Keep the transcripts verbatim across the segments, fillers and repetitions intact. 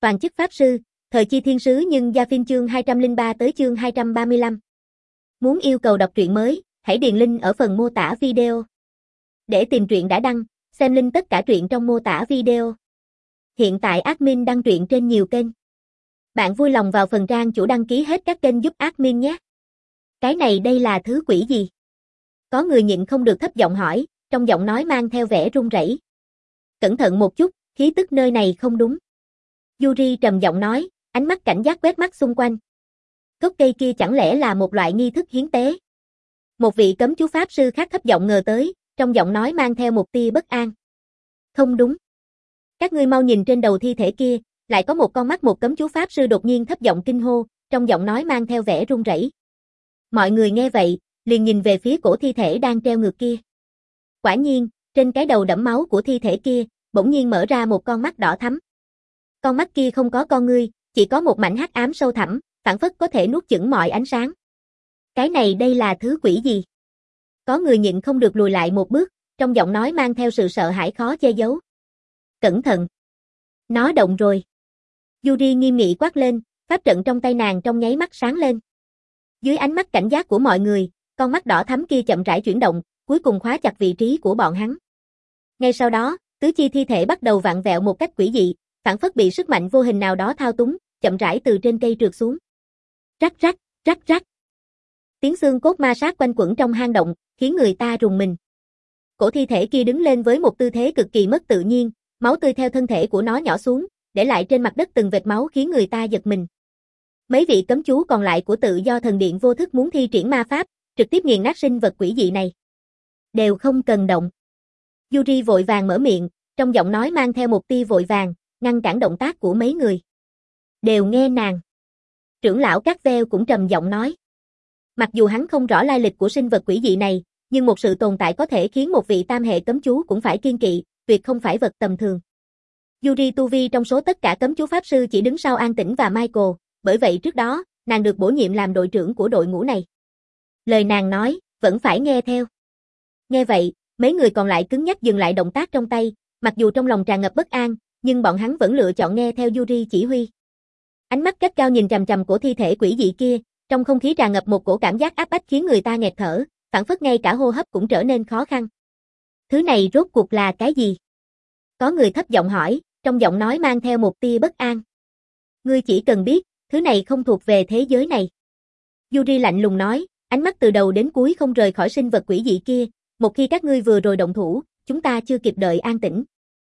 Toàn chức Pháp Sư, Thời Chi Thiên Sứ nhưng Gia Phiên chương hai trăm lẻ ba tới chương hai trăm ba mươi lăm. Muốn yêu cầu đọc truyện mới, hãy điền link ở phần mô tả video. Để tìm truyện đã đăng, xem link tất cả truyện trong mô tả video. Hiện tại admin đăng truyện trên nhiều kênh. Bạn vui lòng vào phần trang chủ đăng ký hết các kênh giúp admin nhé. Cái này đây là thứ quỷ gì? Có người nhịn không được thấp giọng hỏi, trong giọng nói mang theo vẻ run rẩy. Cẩn thận một chút, khí tức nơi này không đúng. Yuri trầm giọng nói, ánh mắt cảnh giác quét mắt xung quanh. Gốc cây kia chẳng lẽ là một loại nghi thức hiến tế? Một vị cấm chú pháp sư khác thấp giọng ngờ tới, trong giọng nói mang theo một tia bất an. Không đúng. Các ngươi mau nhìn trên đầu thi thể kia, lại có một con mắt. Một cấm chú pháp sư đột nhiên thấp giọng kinh hô, trong giọng nói mang theo vẻ run rẩy. Mọi người nghe vậy, liền nhìn về phía cổ thi thể đang treo ngược kia. Quả nhiên, trên cái đầu đẫm máu của thi thể kia, bỗng nhiên mở ra một con mắt đỏ thắm. Con mắt kia không có con ngươi, chỉ có một mảnh hắc ám sâu thẳm, phảng phất có thể nuốt chửng mọi ánh sáng. Cái này đây là thứ quỷ gì? Có người nhịn không được lùi lại một bước, trong giọng nói mang theo sự sợ hãi khó che giấu. Cẩn thận! Nó động rồi! Yuri nghiêm nghị quát lên, pháp trận trong tay nàng trong nháy mắt sáng lên. Dưới ánh mắt cảnh giác của mọi người, con mắt đỏ thắm kia chậm rãi chuyển động, cuối cùng khóa chặt vị trí của bọn hắn. Ngay sau đó, tứ chi thi thể bắt đầu vặn vẹo một cách quỷ dị, phảng phất bị sức mạnh vô hình nào đó thao túng, chậm rãi từ trên cây trượt xuống. Rắc rắc, rắc rắc. Tiếng xương cốt ma sát quanh quẩn trong hang động, khiến người ta rùng mình. Cổ thi thể kia đứng lên với một tư thế cực kỳ mất tự nhiên, máu tươi theo thân thể của nó nhỏ xuống, để lại trên mặt đất từng vệt máu khiến người ta giật mình. Mấy vị cấm chú còn lại của Tự Do Thần Điện vô thức muốn thi triển ma pháp, trực tiếp nghiền nát sinh vật quỷ dị này. Đều không cần động. Yuri vội vàng mở miệng, trong giọng nói mang theo một tia vội vàng, ngăn cản động tác của mấy người. Đều nghe nàng. Trưởng lão Cát Veo cũng trầm giọng nói. Mặc dù hắn không rõ lai lịch của sinh vật quỷ dị này, nhưng một sự tồn tại có thể khiến một vị tam hệ cấm chú cũng phải kiêng kỵ, tuyệt không phải vật tầm thường. Yuri tu vi trong số tất cả cấm chú pháp sư chỉ đứng sau An Tĩnh và Michael, bởi vậy trước đó, nàng được bổ nhiệm làm đội trưởng của đội ngũ này. Lời nàng nói, vẫn phải nghe theo. Nghe vậy, mấy người còn lại cứng nhắc dừng lại động tác trong tay, mặc dù trong lòng tràn ngập bất an, nhưng bọn hắn vẫn lựa chọn nghe theo Yuri chỉ huy. Ánh mắt gắt cao nhìn chằm chằm cổ thi thể quỷ dị kia, trong không khí tràn ngập một cổ cảm giác áp bách khiến người ta nghẹt thở, phảng phất ngay cả hô hấp cũng trở nên khó khăn. Thứ này rốt cuộc là cái gì? Có người thấp giọng hỏi, trong giọng nói mang theo một tia bất an. Ngươi chỉ cần biết, thứ này không thuộc về thế giới này. Yuri lạnh lùng nói, ánh mắt từ đầu đến cuối không rời khỏi sinh vật quỷ dị kia, một khi các ngươi vừa rồi động thủ, chúng ta chưa kịp đợi An Tĩnh.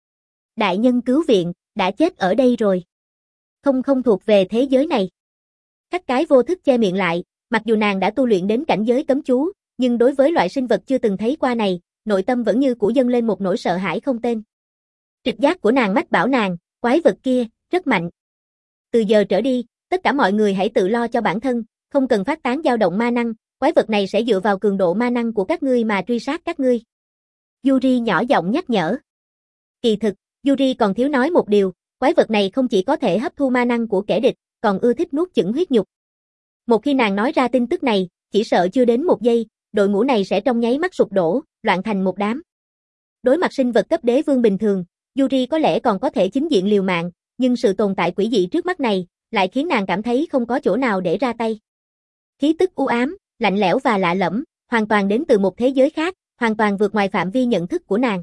Đại nhân cứu viện, đã chết ở đây rồi. Không không thuộc về thế giới này. Khắc Cái vô thức che miệng lại, mặc dù nàng đã tu luyện đến cảnh giới cấm chú, nhưng đối với loại sinh vật chưa từng thấy qua này, nội tâm vẫn như cũ dâng lên một nỗi sợ hãi không tên. Trực giác của nàng mách bảo nàng, quái vật kia, rất mạnh. Từ giờ trở đi, tất cả mọi người hãy tự lo cho bản thân, không cần phát tán dao động ma năng, quái vật này sẽ dựa vào cường độ ma năng của các ngươi mà truy sát các ngươi. Yuri nhỏ giọng nhắc nhở. Kỳ thực, Yuri còn thiếu nói một điều, quái vật này không chỉ có thể hấp thu ma năng của kẻ địch, còn ưa thích nuốt chửng huyết nhục. Một khi nàng nói ra tin tức này, chỉ sợ chưa đến một giây, đội ngũ này sẽ trong nháy mắt sụp đổ, loạn thành một đám. Đối mặt sinh vật cấp đế vương bình thường, Yuri có lẽ còn có thể chính diện liều mạng, nhưng sự tồn tại quỷ dị trước mắt này, lại khiến nàng cảm thấy không có chỗ nào để ra tay. Khí tức u ám, lạnh lẽo và lạ lẫm, hoàn toàn đến từ một thế giới khác, hoàn toàn vượt ngoài phạm vi nhận thức của nàng.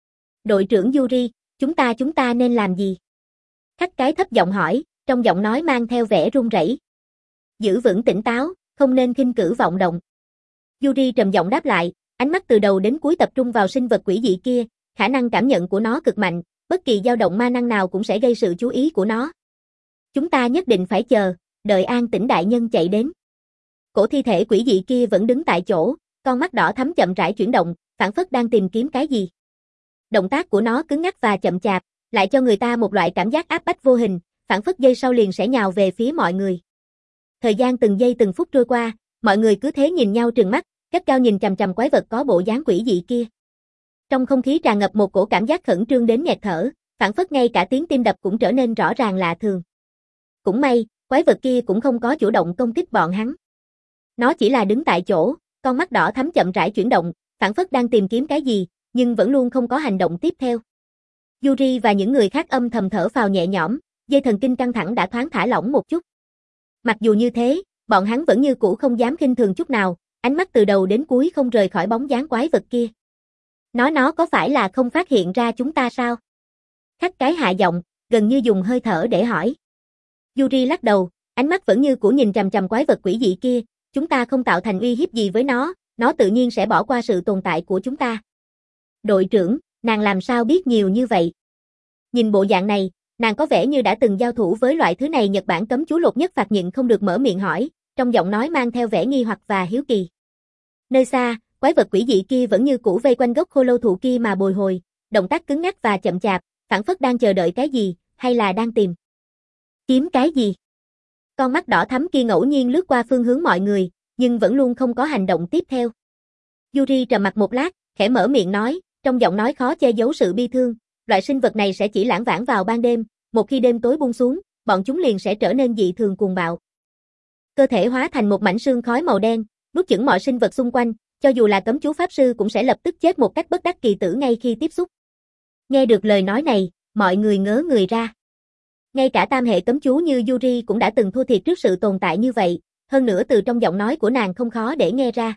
Đội trưởng Yuri, chúng ta chúng ta nên làm gì? Khắc Cái thấp giọng hỏi, trong giọng nói mang theo vẻ run rẩy. Giữ vững tỉnh táo, không nên khinh cử vọng động. Yuri trầm giọng đáp lại, ánh mắt từ đầu đến cuối tập trung vào sinh vật quỷ dị kia, khả năng cảm nhận của nó cực mạnh, bất kỳ dao động ma năng nào cũng sẽ gây sự chú ý của nó. Chúng ta nhất định phải chờ, đợi An Tĩnh đại nhân chạy đến. Cổ thi thể quỷ dị kia vẫn đứng tại chỗ, con mắt đỏ thắm chậm rãi chuyển động, phảng phất đang tìm kiếm cái gì. Động tác của nó cứng ngắc và chậm chạp, lại cho người ta một loại cảm giác áp bách vô hình, phảng phất giây sau liền sẽ nhào về phía mọi người. Thời gian từng giây từng phút trôi qua, mọi người cứ thế nhìn nhau trừng mắt, gắt cao nhìn chằm chằm quái vật có bộ dáng quỷ dị kia. Trong không khí tràn ngập một cổ cảm giác khẩn trương đến nghẹt thở, phảng phất ngay cả tiếng tim đập cũng trở nên rõ ràng lạ thường. Cũng may, quái vật kia cũng không có chủ động công kích bọn hắn. Nó chỉ là đứng tại chỗ, con mắt đỏ thắm chậm rãi chuyển động, phảng phất đang tìm kiếm cái gì, nhưng vẫn luôn không có hành động tiếp theo. Yuri và những người khác âm thầm thở phào nhẹ nhõm, dây thần kinh căng thẳng đã thoáng thả lỏng một chút. Mặc dù như thế, bọn hắn vẫn như cũ không dám khinh thường chút nào, ánh mắt từ đầu đến cuối không rời khỏi bóng dáng quái vật kia. Nó nó có phải là không phát hiện ra chúng ta sao? Khắc cái hạ giọng, gần như dùng hơi thở để hỏi. Yuri lắc đầu, ánh mắt vẫn như cũ nhìn chằm chằm quái vật quỷ dị kia, chúng ta không tạo thành uy hiếp gì với nó, nó tự nhiên sẽ bỏ qua sự tồn tại của chúng ta. Đội trưởng, nàng làm sao biết nhiều như vậy? Nhìn bộ dạng này, nàng có vẻ như đã từng giao thủ với loại thứ này. Nhật Bản cấm chú Lột Nhất Phạt nhịn không được mở miệng hỏi, trong giọng nói mang theo vẻ nghi hoặc và hiếu kỳ. Nơi xa, quái vật quỷ dị kia vẫn như cũ vây quanh gốc khô lâu thụ kia mà bồi hồi, động tác cứng ngắc và chậm chạp, phảng phất đang chờ đợi cái gì, hay là đang tìm kiếm cái gì. Con mắt đỏ thắm kia ngẫu nhiên lướt qua phương hướng mọi người, nhưng vẫn luôn không có hành động tiếp theo. Yuri trầm mặc một lát, khẽ mở miệng nói, trong giọng nói khó che giấu sự bi thương, loại sinh vật này sẽ chỉ lảng vảng vào ban đêm, một khi đêm tối buông xuống, bọn chúng liền sẽ trở nên dị thường cuồng bạo. Cơ thể hóa thành một mảnh sương khói màu đen, nuốt chửng mọi sinh vật xung quanh, cho dù là cấm chú pháp sư cũng sẽ lập tức chết một cách bất đắc kỳ tử ngay khi tiếp xúc. Nghe được lời nói này, mọi người ngớ người ra. Ngay cả tam hệ cấm chú như Yuri cũng đã từng thua thiệt trước sự tồn tại như vậy, hơn nữa từ trong giọng nói của nàng không khó để nghe ra.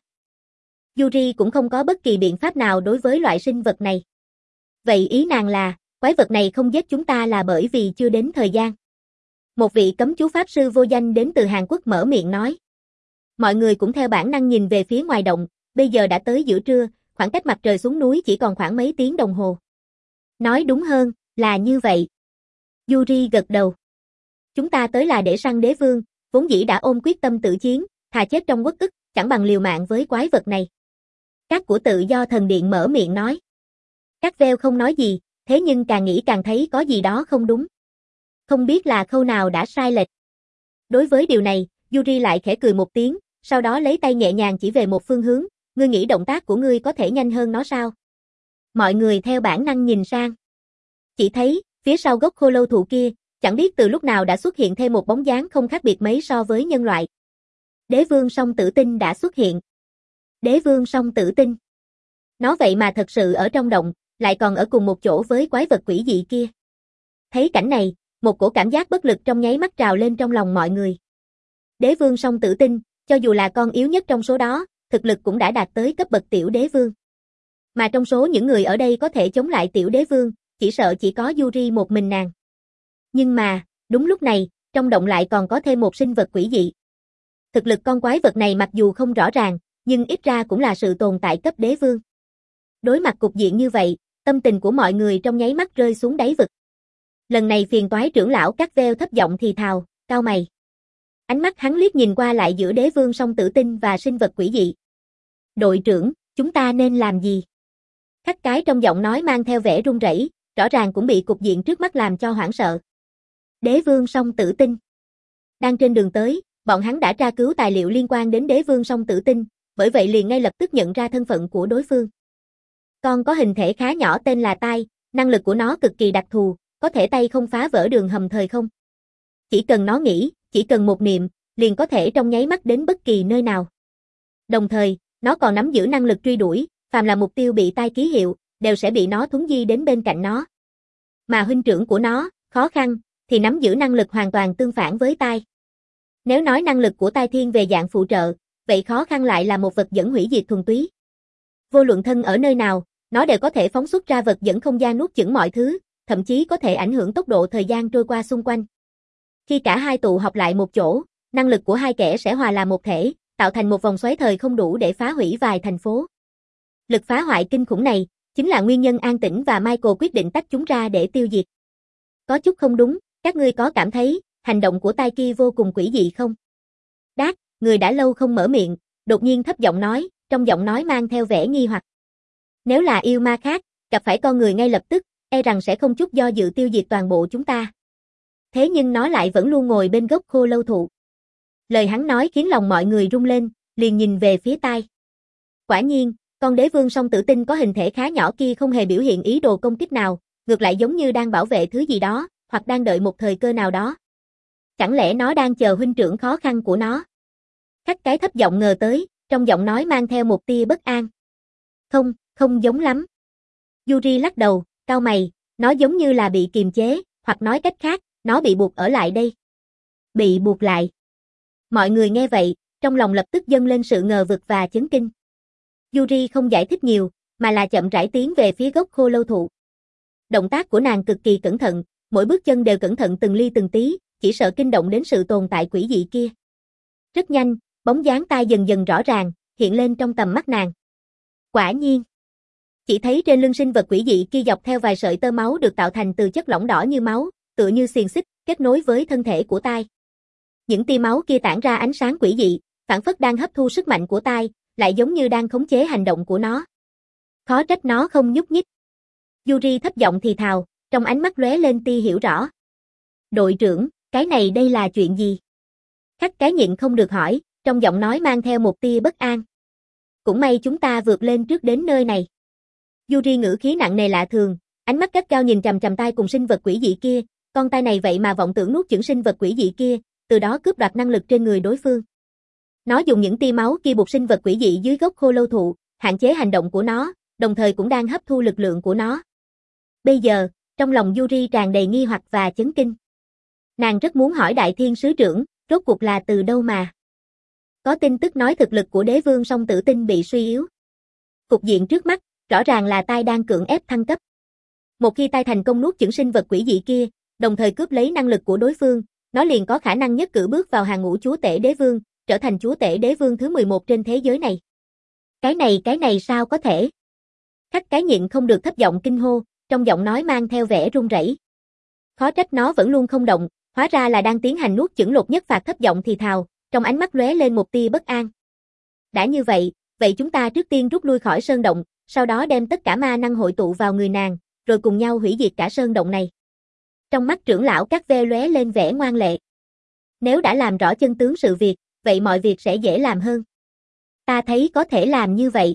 Yuri cũng không có bất kỳ biện pháp nào đối với loại sinh vật này. Vậy ý nàng là, quái vật này không giết chúng ta là bởi vì chưa đến thời gian. Một vị cấm chú pháp sư vô danh đến từ Hàn Quốc mở miệng nói. Mọi người cũng theo bản năng nhìn về phía ngoài động, bây giờ đã tới giữa trưa, khoảng cách mặt trời xuống núi chỉ còn khoảng mấy tiếng đồng hồ. Nói đúng hơn, là như vậy. Yuri gật đầu. Chúng ta tới là để săn đế vương, vốn dĩ đã ôm quyết tâm tự chiến, thà chết trong uất ức, chẳng bằng liều mạng với quái vật này. Các của tự do thần điện mở miệng nói. Các veo không nói gì, thế nhưng càng nghĩ càng thấy có gì đó không đúng. Không biết là khâu nào đã sai lệch. Đối với điều này, Yuri lại khẽ cười một tiếng, sau đó lấy tay nhẹ nhàng chỉ về một phương hướng, ngươi nghĩ động tác của ngươi có thể nhanh hơn nó sao? Mọi người theo bản năng nhìn sang. Chỉ thấy, phía sau gốc khô lâu thụ kia, chẳng biết từ lúc nào đã xuất hiện thêm một bóng dáng không khác biệt mấy so với nhân loại. Đế vương song tử tinh đã xuất hiện. Đế vương song tử tinh. Nó vậy mà thật sự ở trong động, lại còn ở cùng một chỗ với quái vật quỷ dị kia. Thấy cảnh này, một cổ cảm giác bất lực trong nháy mắt trào lên trong lòng mọi người. Đế vương song tử tinh, cho dù là con yếu nhất trong số đó, thực lực cũng đã đạt tới cấp bậc tiểu đế vương. Mà trong số những người ở đây có thể chống lại tiểu đế vương, chỉ sợ chỉ có Yuri một mình nàng. Nhưng mà, đúng lúc này, trong động lại còn có thêm một sinh vật quỷ dị. Thực lực con quái vật này mặc dù không rõ ràng, nhưng ít ra cũng là sự tồn tại cấp đế vương. Đối mặt cục diện như vậy, tâm tình của mọi người trong nháy mắt rơi xuống đáy vực. Lần này phiền toái trưởng lão Cát Veo thấp giọng thì thào, cau mày. Ánh mắt hắn liếc nhìn qua lại giữa đế vương song tử tinh và sinh vật quỷ dị. Đội trưởng, chúng ta nên làm gì? Khắc cái trong giọng nói mang theo vẻ run rẩy, rõ ràng cũng bị cục diện trước mắt làm cho hoảng sợ. Đế vương song tử tinh. Đang trên đường tới, bọn hắn đã tra cứu tài liệu liên quan đến đế vương song tử tinh, bởi vậy liền ngay lập tức nhận ra thân phận của đối phương. Con có hình thể khá nhỏ tên là Tai, năng lực của nó cực kỳ đặc thù, có thể tay không phá vỡ đường hầm thời không. Chỉ cần nó nghĩ, chỉ cần một niệm, liền có thể trong nháy mắt đến bất kỳ nơi nào. Đồng thời, nó còn nắm giữ năng lực truy đuổi, phàm là mục tiêu bị Tai ký hiệu, đều sẽ bị nó thuấn di đến bên cạnh nó. Mà huynh trưởng của nó, Khó Khăn, thì nắm giữ năng lực hoàn toàn tương phản với Tai. Nếu nói năng lực của Tai thiên về dạng phụ trợ, vậy Khó Khăn lại là một vật dẫn hủy diệt thuần túy. Vô luận thân ở nơi nào, nó đều có thể phóng xuất ra vật dẫn không gian nuốt chửng mọi thứ, thậm chí có thể ảnh hưởng tốc độ thời gian trôi qua xung quanh. Khi cả hai tụ họp lại một chỗ, năng lực của hai kẻ sẽ hòa làm một thể, tạo thành một vòng xoáy thời không đủ để phá hủy vài thành phố. Lực phá hoại kinh khủng này, chính là nguyên nhân An Tĩnh và Michael quyết định tách chúng ra để tiêu diệt. Có chút không đúng, các ngươi có cảm thấy, hành động của Tai kia vô cùng quỷ dị không? Đát, người đã lâu không mở miệng, đột nhiên thấp giọng nói, trong giọng nói mang theo vẻ nghi hoặc. Nếu là yêu ma khác, gặp phải con người ngay lập tức, e rằng sẽ không chút do dự tiêu diệt toàn bộ chúng ta. Thế nhưng nó lại vẫn luôn ngồi bên gốc khô lâu thụ. Lời hắn nói khiến lòng mọi người rung lên, liền nhìn về phía Tai. Quả nhiên, con đế vương song tử tinh có hình thể khá nhỏ kia không hề biểu hiện ý đồ công kích nào, ngược lại giống như đang bảo vệ thứ gì đó, hoặc đang đợi một thời cơ nào đó. Chẳng lẽ nó đang chờ huynh trưởng Khó Khăn của nó? Khắc cái thấp giọng ngờ tới, trong giọng nói mang theo một tia bất an. Không, không giống lắm. Yuri lắc đầu, cau mày, nó giống như là bị kiềm chế, hoặc nói cách khác, Nó bị buộc ở lại đây. Bị buộc lại. Mọi người nghe vậy, trong lòng lập tức dâng lên sự ngờ vực và chấn kinh. Yuri không giải thích nhiều, mà là chậm rãi tiến về phía gốc khô lâu thụ. Động tác của nàng cực kỳ cẩn thận, mỗi bước chân đều cẩn thận từng ly từng tí, chỉ sợ kinh động đến sự tồn tại quỷ dị kia. Rất nhanh, bóng dáng tai dần dần rõ ràng, hiện lên trong tầm mắt nàng. Quả nhiên, chỉ thấy trên lưng sinh vật quỷ dị kia dọc theo vài sợi tơ máu được tạo thành từ chất lỏng đỏ như máu, tựa như xiềng xích, kết nối với thân thể của tai. Những tia máu kia tản ra ánh sáng quỷ dị, phảng phất đang hấp thu sức mạnh của tai, lại giống như đang khống chế hành động của nó. Khó trách nó không nhúc nhích. Yuri thấp giọng thì thào, trong ánh mắt lóe lên tia hiểu rõ. Đội trưởng, cái này đây là chuyện gì? Khắc cái nhịn không được hỏi, trong giọng nói mang theo một tia bất an. Cũng may chúng ta vượt lên trước đến nơi này. Yuri ngữ khí nặng nề lạ thường, ánh mắt gắt gao nhìn chằm chằm tai cùng sinh vật quỷ dị kia, con tai này vậy mà vọng tưởng nuốt chửng sinh vật quỷ dị kia, từ đó cướp đoạt năng lực trên người đối phương. Nó dùng những tia máu kia buộc sinh vật quỷ dị dưới gốc khô lâu thụ, hạn chế hành động của nó, đồng thời cũng đang hấp thu lực lượng của nó. Bây giờ, trong lòng Yuri tràn đầy nghi hoặc và chấn kinh. Nàng rất muốn hỏi Đại Thiên Sứ Trưởng, rốt cuộc là từ đâu mà? Có tin tức nói thực lực của đế vương song tử tinh bị suy yếu. Cục diện trước mắt, rõ ràng là tai đang cưỡng ép thăng cấp. Một khi tai thành công nuốt chửng sinh vật quỷ dị kia, đồng thời cướp lấy năng lực của đối phương, nó liền có khả năng nhất cử bước vào hàng ngũ chúa tể đế vương, trở thành chúa tể đế vương thứ mười một trên thế giới này. Cái này cái này sao có thể? Khắc cái nhịn không được thấp giọng kinh hô, trong giọng nói mang theo vẻ run rẩy. Khó trách nó vẫn luôn không động, hóa ra là đang tiến hành nuốt chửng Lột Nhất Phạt thấp giọng thì thào, trong ánh mắt lóe lên một tia bất an. Đã như vậy, vậy chúng ta trước tiên rút lui khỏi sơn động, sau đó đem tất cả ma năng hội tụ vào người nàng, rồi cùng nhau hủy diệt cả sơn động này. Trong mắt trưởng lão các ve lóe lên vẻ ngoan lệ. Nếu đã làm rõ chân tướng sự việc, vậy mọi việc sẽ dễ làm hơn. Ta thấy có thể làm như vậy.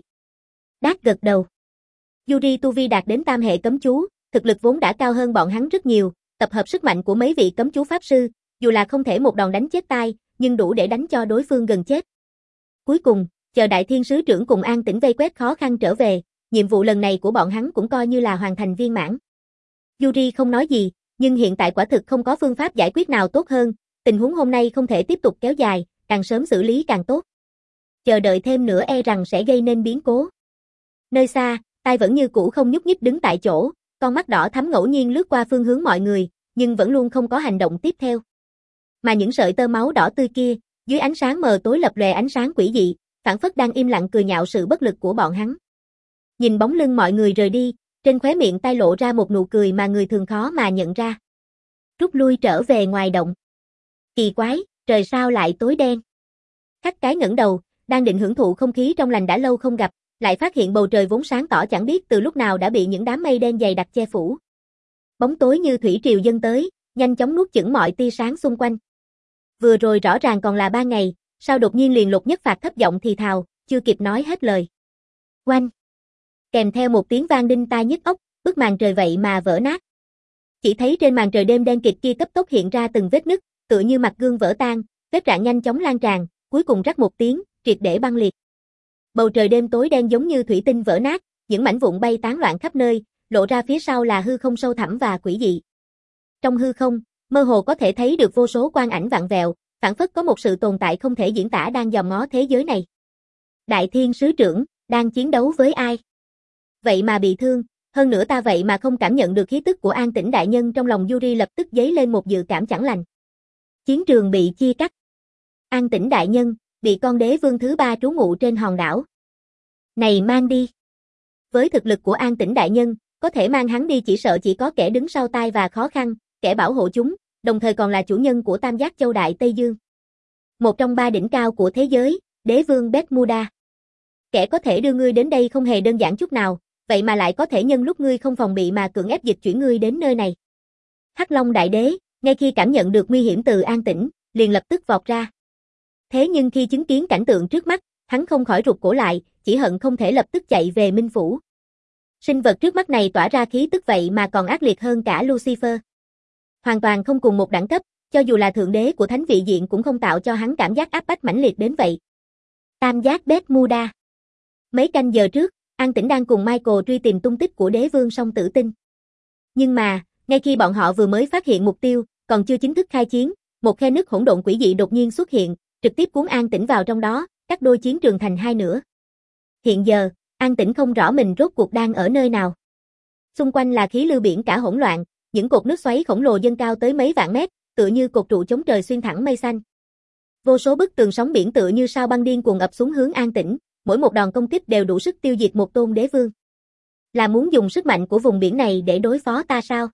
Đát gật đầu. Yuri tu vi đạt đến tam hệ cấm chú, thực lực vốn đã cao hơn bọn hắn rất nhiều, tập hợp sức mạnh của mấy vị cấm chú pháp sư, dù là không thể một đòn đánh chết tai, nhưng đủ để đánh cho đối phương gần chết. Cuối cùng, chờ Đại Thiên Sứ Trưởng cùng An Tĩnh vây quét khó khăn trở về, nhiệm vụ lần này của bọn hắn cũng coi như là hoàn thành viên mãn. Yuri không nói gì, nhưng hiện tại quả thực không có phương pháp giải quyết nào tốt hơn, tình huống hôm nay không thể tiếp tục kéo dài, càng sớm xử lý càng tốt. Chờ đợi thêm nữa e rằng sẽ gây nên biến cố. Nơi xa, tai vẫn như cũ không nhúc nhích đứng tại chỗ, con mắt đỏ thắm ngẫu nhiên lướt qua phương hướng mọi người, nhưng vẫn luôn không có hành động tiếp theo. Mà những sợi tơ máu đỏ tươi kia, dưới ánh sáng mờ tối lập lòe ánh sáng quỷ dị, phảng phất đang im lặng cười nhạo sự bất lực của bọn hắn. Nhìn bóng lưng mọi người rời đi, trên khóe miệng tai lộ ra một nụ cười mà người thường khó mà nhận ra. Rút lui trở về ngoài động. Kỳ quái, trời sao lại tối đen? Khắc cái ngẩng đầu, đang định hưởng thụ không khí trong lành đã lâu không gặp, lại phát hiện bầu trời vốn sáng tỏ chẳng biết từ lúc nào đã bị những đám mây đen dày đặc che phủ. Bóng tối như thủy triều dâng tới, nhanh chóng nuốt chửng mọi tia sáng xung quanh. Vừa rồi rõ ràng còn là ba ngày, sao đột nhiên liền Lột Nhất Phạt thấp giọng thì thào, chưa kịp nói hết lời. Oanh! Kèm theo một tiếng vang đinh tai nhức óc, bức màn trời vậy mà vỡ nát. Chỉ thấy trên màn trời đêm đen kịt kia cấp tốc hiện ra từng vết nứt, tựa như mặt gương vỡ tan, vết rạn nhanh chóng lan tràn, cuối cùng rắc một tiếng, triệt để băng liệt. Bầu trời đêm tối đen giống như thủy tinh vỡ nát, những mảnh vụn bay tán loạn khắp nơi, lộ ra phía sau là hư không sâu thẳm và quỷ dị. Trong hư không, mơ hồ có thể thấy được vô số quang ảnh vặn vẹo, phảng phất có một sự tồn tại không thể diễn tả đang dòm ngó thế giới này. Đại Thiên Sứ Trưởng, đang chiến đấu với ai? Vậy mà bị thương, hơn nữa ta vậy mà không cảm nhận được khí tức của An Tĩnh đại nhân, trong lòng Yuri lập tức dấy lên một dự cảm chẳng lành. Chiến trường bị chia cắt. An Tĩnh đại nhân, bị con đế vương thứ ba trú ngụ trên hòn đảo. Này mang đi. Với thực lực của An Tĩnh đại nhân, có thể mang hắn đi chỉ sợ chỉ có kẻ đứng sau tai và khó khăn, kẻ bảo hộ chúng, đồng thời còn là chủ nhân của Tam Giác Châu Đại Tây Dương. Một trong ba đỉnh cao của thế giới, đế vương Bermuda. Kẻ có thể đưa ngươi đến đây không hề đơn giản chút nào, vậy mà lại có thể nhân lúc ngươi không phòng bị mà cưỡng ép dịch chuyển ngươi đến nơi này. Hắc Long đại đế, ngay khi cảm nhận được nguy hiểm từ An Tĩnh, liền lập tức vọt ra. Thế nhưng khi chứng kiến cảnh tượng trước mắt, hắn không khỏi rụt cổ lại, chỉ hận không thể lập tức chạy về Minh Phủ. Sinh vật trước mắt này tỏa ra khí tức vậy mà còn ác liệt hơn cả Lucifer. Hoàn toàn không cùng một đẳng cấp, cho dù là thượng đế của thánh vị diện cũng không tạo cho hắn cảm giác áp bách mãnh liệt đến vậy. Tam Giác Bermuda. Mấy canh giờ trước, An Tĩnh đang cùng Michael truy tìm tung tích của đế vương song tử tinh. Nhưng mà, ngay khi bọn họ vừa mới phát hiện mục tiêu, còn chưa chính thức khai chiến, một khe nứt hỗn độn quỷ dị đột nhiên xuất hiện, trực tiếp cuốn An Tĩnh vào trong đó, cắt đôi chiến trường thành hai nửa. Hiện giờ, An Tĩnh không rõ mình rốt cuộc đang ở nơi nào. Xung quanh là khí lưu biển cả hỗn loạn, những cột nước xoáy khổng lồ dâng cao tới mấy vạn mét, tựa như cột trụ chống trời xuyên thẳng mây xanh. Vô số bức tường sóng biển tựa như sao băng điên cuồng ập xuống hướng An Tĩnh, mỗi một đòn công kích đều đủ sức tiêu diệt một tôn đế vương. Là muốn dùng sức mạnh của vùng biển này để đối phó ta sao?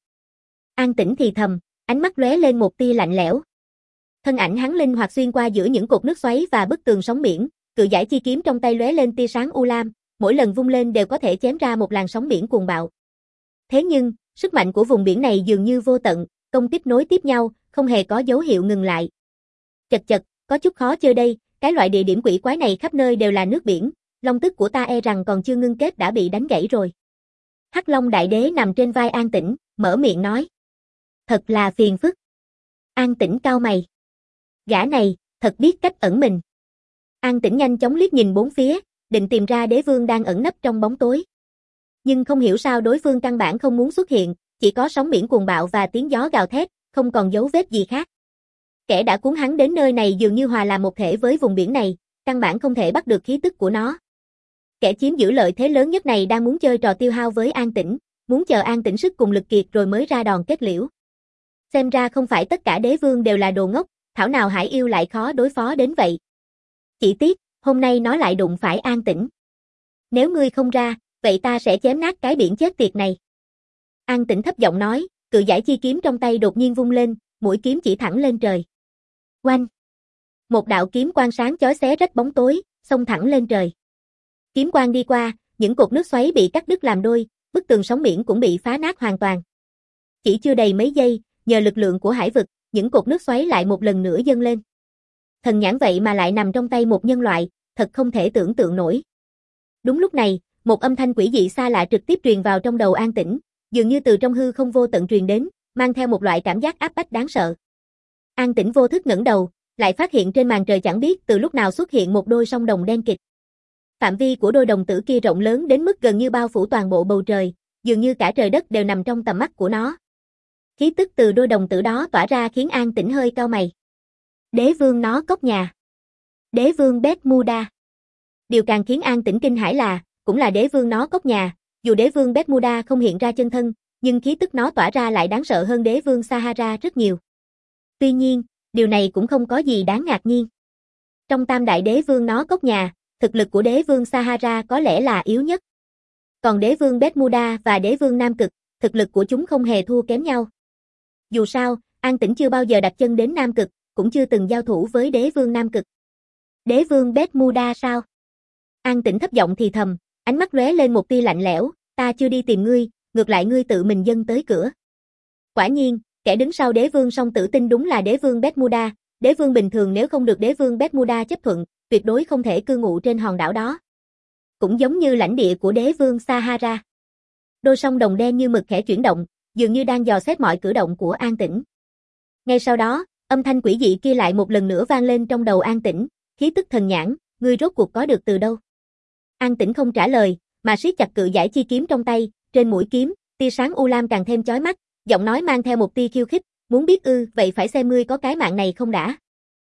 An Tĩnh thì thầm, ánh mắt lóe lên một tia lạnh lẽo. Thân ảnh hắn linh hoạt xuyên qua giữa những cột nước xoáy và bức tường sóng biển, cự giải chi kiếm trong tay lóe lên tia sáng u lam, mỗi lần vung lên đều có thể chém ra một làn sóng biển cuồng bạo. Thế nhưng, sức mạnh của vùng biển này dường như vô tận, công kích nối tiếp nhau, không hề có dấu hiệu ngừng lại. Chật chật, có chút khó chơi đây, cái loại địa điểm quỷ quái này khắp nơi đều là nước biển, long tức của ta e rằng còn chưa ngưng kết đã bị đánh gãy rồi. Hắc Long Đại Đế nằm trên vai An Tĩnh, mở miệng nói. Thật là phiền phức. An Tĩnh cau mày. Gã này, thật biết cách ẩn mình. An Tĩnh nhanh chóng liếc nhìn bốn phía, định tìm ra đế vương đang ẩn nấp trong bóng tối. Nhưng không hiểu sao đối phương căn bản không muốn xuất hiện, chỉ có sóng biển cuồng bạo và tiếng gió gào thét, không còn dấu vết gì khác. Kẻ đã cuốn hắn đến nơi này dường như hòa làm một thể với vùng biển này, căn bản không thể bắt được khí tức của nó. Kẻ chiếm giữ lợi thế lớn nhất này đang muốn chơi trò tiêu hao với An Tĩnh, muốn chờ An Tĩnh sức cùng lực kiệt rồi mới ra đòn kết liễu. Xem ra không phải tất cả đế vương đều là đồ ngốc, thảo nào hải yêu lại khó đối phó đến vậy. Chỉ tiếc, hôm nay nó lại đụng phải An Tĩnh. Nếu ngươi không ra, vậy ta sẽ chém nát cái biển chết tiệt này. An Tĩnh thấp giọng nói, cự giải chi kiếm trong tay đột nhiên vung lên, mũi kiếm chỉ thẳng lên trời. Oanh! Một đạo kiếm quang sáng chói xé rách bóng tối, xông thẳng lên trời. Kiếm quang đi qua, những cột nước xoáy bị cắt đứt làm đôi, bức tường sóng biển cũng bị phá nát hoàn toàn. Chỉ chưa đầy mấy giây, nhờ lực lượng của hải vực, những cột nước xoáy lại một lần nữa dâng lên. Thần nhãn vậy mà lại nằm trong tay một nhân loại, thật không thể tưởng tượng nổi. Đúng lúc này, một âm thanh quỷ dị xa lạ trực tiếp truyền vào trong đầu An Tĩnh, dường như từ trong hư không vô tận truyền đến, mang theo một loại cảm giác áp bách đáng sợ. An Tĩnh vô thức ngẩng đầu, lại phát hiện trên màn trời chẳng biết từ lúc nào xuất hiện một đôi song đồng đen kịt. Phạm vi của đôi đồng tử kia rộng lớn đến mức gần như bao phủ toàn bộ bầu trời, dường như cả trời đất đều nằm trong tầm mắt của nó. Khí tức từ đôi đồng tử đó tỏa ra khiến An Tĩnh hơi cau mày. Đế vương nó cốc nhà. Đế vương Bermuda. Điều càng khiến An Tĩnh kinh hãi là, cũng là đế vương nó cốc nhà, dù đế vương Bermuda không hiện ra chân thân, nhưng khí tức nó tỏa ra lại đáng sợ hơn đế vương Sahara rất nhiều. Tuy nhiên, điều này cũng không có gì đáng ngạc nhiên. Trong tam đại đế vương nó cốc nhà, thực lực của đế vương Sahara có lẽ là yếu nhất. Còn đế vương Bermuda và đế vương Nam Cực, thực lực của chúng không hề thua kém nhau. Dù sao, An Tĩnh chưa bao giờ đặt chân đến Nam Cực, cũng chưa từng giao thủ với đế vương Nam Cực. Đế vương Bermuda sao? An Tĩnh thấp giọng thì thầm, ánh mắt lóe lên một tia lạnh lẽo, ta chưa đi tìm ngươi, ngược lại ngươi tự mình dâng tới cửa. Quả nhiên, kẻ đứng sau đế vương song tử tinh đúng là đế vương Bermuda, đế vương bình thường nếu không được đế vương Bermuda chấp thuận, tuyệt đối không thể cư ngụ trên hòn đảo đó. Cũng giống như lãnh địa của đế vương Sahara. Đôi song đồng đen như mực khẽ chuyển động, dường như đang dò xét mọi cử động của An Tĩnh. Ngay sau đó, âm thanh quỷ dị kia lại một lần nữa vang lên trong đầu An Tĩnh, khí tức thần nhãn, ngươi rốt cuộc có được từ đâu? An Tĩnh không trả lời, mà siết chặt cự giải chi kiếm trong tay, trên mũi kiếm, tia sáng u lam càng thêm chói mắt, giọng nói mang theo một tia khiêu khích, muốn biết ư, vậy phải xem ngươi có cái mạng này không đã.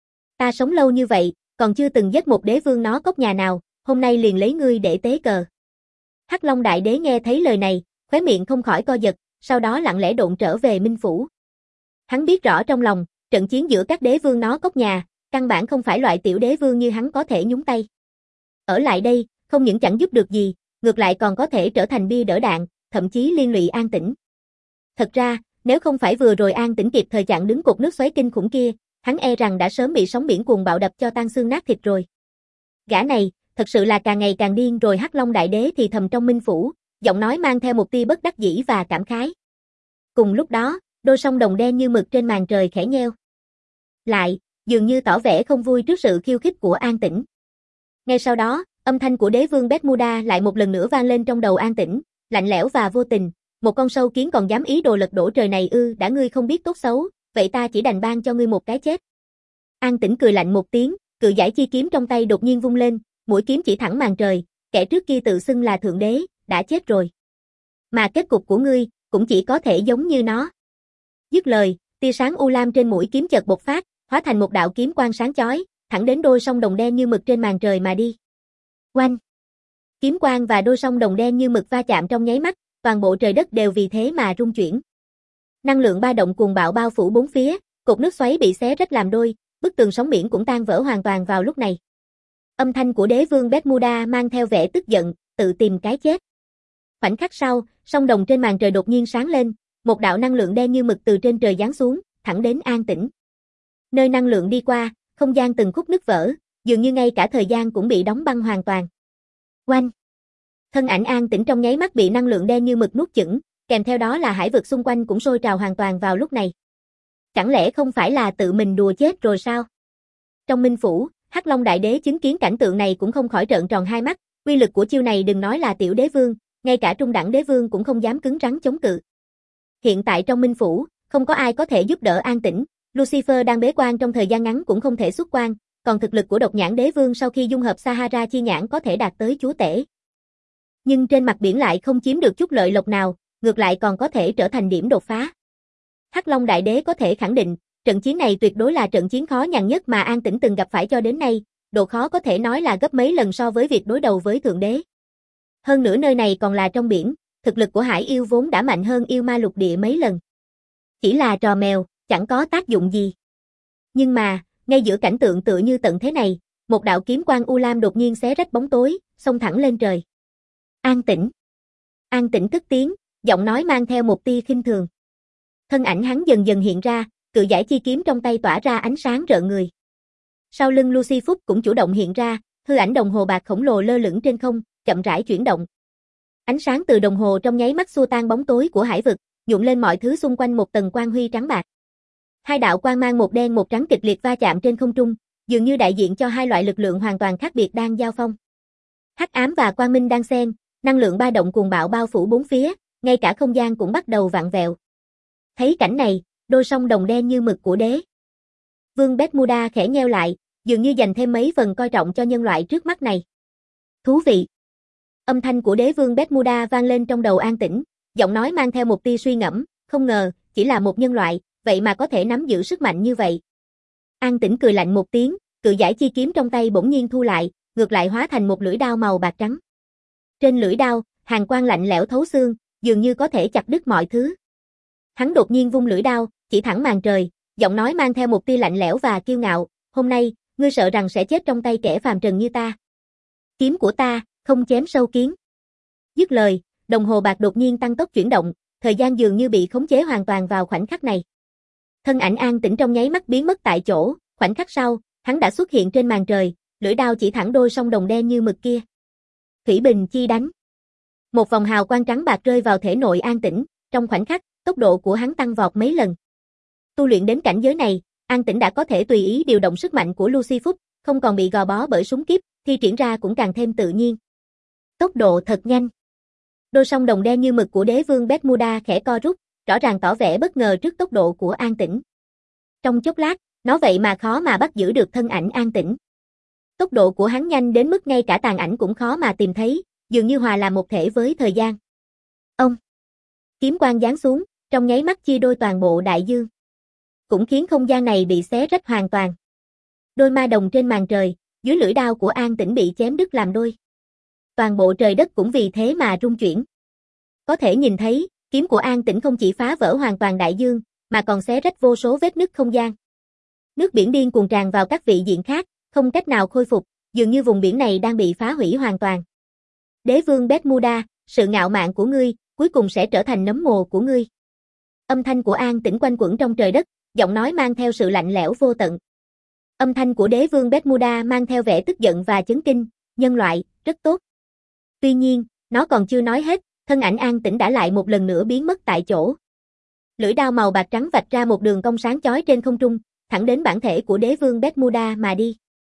Ta sống lâu như vậy, còn chưa từng giết một đế vương nó cốc nhà nào, hôm nay liền lấy ngươi để tế cờ. Hắc Long Đại Đế nghe thấy lời này, khóe miệng không khỏi co giật, sau đó lặng lẽ độn trở về Minh Phủ. Hắn biết rõ trong lòng, trận chiến giữa các đế vương nó cốc nhà, căn bản không phải loại tiểu đế vương như hắn có thể nhúng tay. Ở lại đây, không những chẳng giúp được gì, ngược lại còn có thể trở thành bia đỡ đạn, thậm chí liên lụy An Tĩnh. Thật ra, nếu không phải vừa rồi An Tĩnh kịp thời chặn đứng cột nước xoáy kinh khủng kia, hắn e rằng đã sớm bị sóng biển cuồng bạo đập cho tan xương nát thịt rồi. Gã này, thật sự là càng ngày càng điên rồi. Hắc Long Đại Đế thì thầm trong Minh Phủ, giọng nói mang theo một tia bất đắc dĩ và cảm khái. Cùng lúc đó, đôi song đồng đen như mực trên màn trời khẽ nheo lại, dường như tỏ vẻ không vui trước sự khiêu khích của An Tĩnh. Ngay sau đó, âm thanh của đế vương Bermuda lại một lần nữa vang lên trong đầu An Tĩnh, lạnh lẽo và vô tình, một con sâu kiến còn dám ý đồ lật đổ trời này ư? Đã ngươi không biết tốt xấu, vậy ta chỉ đành ban cho ngươi một cái chết. An Tĩnh cười lạnh một tiếng, cự giải chi kiếm trong tay đột nhiên vung lên, mũi kiếm chỉ thẳng màn trời, kẻ trước kia tự xưng là thượng đế, đã chết rồi. Mà kết cục của ngươi, cũng chỉ có thể giống như nó. Dứt lời, tia sáng u lam trên mũi kiếm chợt bộc phát, hóa thành một đạo kiếm quang sáng chói, thẳng đến đôi sông đồng đen như mực trên màn trời mà đi. Oanh! Kiếm quang và đôi sông đồng đen như mực va chạm trong nháy mắt, toàn bộ trời đất đều vì thế mà rung chuyển. Năng lượng ba động cuồng bạo bao phủ bốn phía, cột nước xoáy bị xé rách làm đôi, bức tường sóng biển cũng tan vỡ hoàn toàn vào lúc này. Âm thanh của đế vương Bermuda mang theo vẻ tức giận, tự tìm cái chết. Khoảnh khắc sau, sông đồng trên màn trời đột nhiên sáng lên, một đạo năng lượng đen như mực từ trên trời giáng xuống, thẳng đến An Tĩnh. Nơi năng lượng đi qua, không gian từng khúc nứt vỡ, dường như ngay cả thời gian cũng bị đóng băng hoàn toàn. Oanh! Thân ảnh An Tĩnh trong nháy mắt bị năng lượng đen như mực nuốt chửng, kèm theo đó là hải vực xung quanh cũng sôi trào hoàn toàn vào lúc này. Chẳng lẽ không phải là tự mình đùa chết rồi sao? Trong Minh Phủ, Hắc Long Đại Đế chứng kiến cảnh tượng này cũng không khỏi trợn tròn hai mắt, uy lực của chiêu này đừng nói là tiểu đế vương, ngay cả trung đẳng đế vương cũng không dám cứng rắn chống cự. Hiện tại trong Minh Phủ, không có ai có thể giúp đỡ An Tĩnh, Lucifer đang bế quan trong thời gian ngắn cũng không thể xuất quan, còn thực lực của Độc Nhãn Đế Vương sau khi dung hợp Sahara chi nhãn có thể đạt tới chúa tể. Nhưng trên mặt biển lại không chiếm được chút lợi lộc nào, ngược lại còn có thể trở thành điểm đột phá. Hắc Long Đại Đế có thể khẳng định, trận chiến này tuyệt đối là trận chiến khó nhằn nhất mà An Tĩnh từng gặp phải cho đến nay, độ khó có thể nói là gấp mấy lần so với việc đối đầu với Thượng Đế. Hơn nữa nơi này còn là trong biển, thực lực của hải yêu vốn đã mạnh hơn yêu ma lục địa mấy lần. Chỉ là trò mèo, chẳng có tác dụng gì. Nhưng mà, ngay giữa cảnh tượng tựa như tận thế này, một đạo kiếm quang u lam đột nhiên xé rách bóng tối, xông thẳng lên trời. An Tĩnh. An Tĩnh cất tiếng, giọng nói mang theo một tia khinh thường. Thân ảnh hắn dần dần hiện ra, cự giải chi kiếm trong tay tỏa ra ánh sáng rợn người. Sau lưng Lucy Phúc cũng chủ động hiện ra, hư ảnh đồng hồ bạc khổng lồ lơ lửng trên không, chậm rãi chuyển động. Ánh sáng từ đồng hồ trong nháy mắt xua tan bóng tối của hải vực, nhuộm lên mọi thứ xung quanh một tầng quang huy trắng bạc. Hai đạo quang mang một đen một trắng kịch liệt va chạm trên không trung, dường như đại diện cho hai loại lực lượng hoàn toàn khác biệt đang giao phong. Hắc ám và quang minh đang xen, năng lượng ba động cuồng bạo bao phủ bốn phía, ngay cả không gian cũng bắt đầu vặn vẹo. Thấy cảnh này, đôi sông đồng đen như mực của đế vương Bermuda khẽ nheo lại, dường như dành thêm mấy phần coi trọng cho nhân loại trước mắt này. Thú vị. Âm thanh của đế vương Bermuda vang lên trong đầu An Tĩnh, giọng nói mang theo một tia suy ngẫm, không ngờ, chỉ là một nhân loại, vậy mà có thể nắm giữ sức mạnh như vậy. An Tĩnh cười lạnh một tiếng, cự giải chi kiếm trong tay bỗng nhiên thu lại, ngược lại hóa thành một lưỡi đao màu bạc trắng. Trên lưỡi đao, hàn quang lạnh lẽo thấu xương, dường như có thể chặt đứt mọi thứ. Hắn đột nhiên vung lưỡi đao, chỉ thẳng màn trời, giọng nói mang theo một tia lạnh lẽo và kiêu ngạo, hôm nay, ngươi sợ rằng sẽ chết trong tay kẻ phàm trần như ta. Kiếm của ta, không chém sâu kiến. Dứt lời, đồng hồ bạc đột nhiên tăng tốc chuyển động, thời gian dường như bị khống chế hoàn toàn vào khoảnh khắc này. Thân ảnh An Tĩnh trong nháy mắt biến mất tại chỗ, khoảnh khắc sau, hắn đã xuất hiện trên màn trời, lưỡi đao chỉ thẳng đôi sông đồng đen như mực kia. Thủy Bình chi đánh. Một vòng hào quang trắng bạc rơi vào thể nội An Tĩnh, trong khoảnh khắc, tốc độ của hắn tăng vọt mấy lần. Tu luyện đến cảnh giới này, An Tĩnh đã có thể tùy ý điều động sức mạnh của Lucy Phúc, không còn bị gò bó bởi súng kíp, thi triển ra cũng càng thêm tự nhiên. Tốc độ thật nhanh. Đôi sông đồng đen như mực của đế vương Bermuda khẽ co rút, rõ ràng tỏ vẻ bất ngờ trước tốc độ của An Tĩnh. Trong chốc lát, nó vậy mà khó mà bắt giữ được thân ảnh An Tĩnh. Tốc độ của hắn nhanh đến mức ngay cả tàn ảnh cũng khó mà tìm thấy, dường như hòa làm một thể với thời gian. Ông! Kiếm quang giáng xuống, trong nháy mắt chia đôi toàn bộ đại dương. Cũng khiến không gian này bị xé rách hoàn toàn. Đôi ma đồng trên màn trời, dưới lưỡi đao của An Tĩnh bị chém đứt làm đôi. Toàn bộ trời đất cũng vì thế mà rung chuyển. Có thể nhìn thấy, kiếm của An Tĩnh không chỉ phá vỡ hoàn toàn đại dương, mà còn xé rách vô số vết nứt không gian. Nước biển điên cuồng tràn vào các vị diện khác, không cách nào khôi phục, dường như vùng biển này đang bị phá hủy hoàn toàn. Đế vương Bermuda, sự ngạo mạn của ngươi, cuối cùng sẽ trở thành nấm mồ của ngươi. Âm thanh của An Tĩnh quanh quẩn trong trời đất, giọng nói mang theo sự lạnh lẽo vô tận. Âm thanh của đế vương Bermuda mang theo vẻ tức giận và chấn kinh, nhân loại, rất tốt. Tuy nhiên, nó còn chưa nói hết, thân ảnh An Tĩnh đã lại một lần nữa biến mất tại chỗ. Lưỡi đao màu bạc trắng vạch ra một đường cong sáng chói trên không trung, thẳng đến bản thể của đế vương Bermuda mà đi.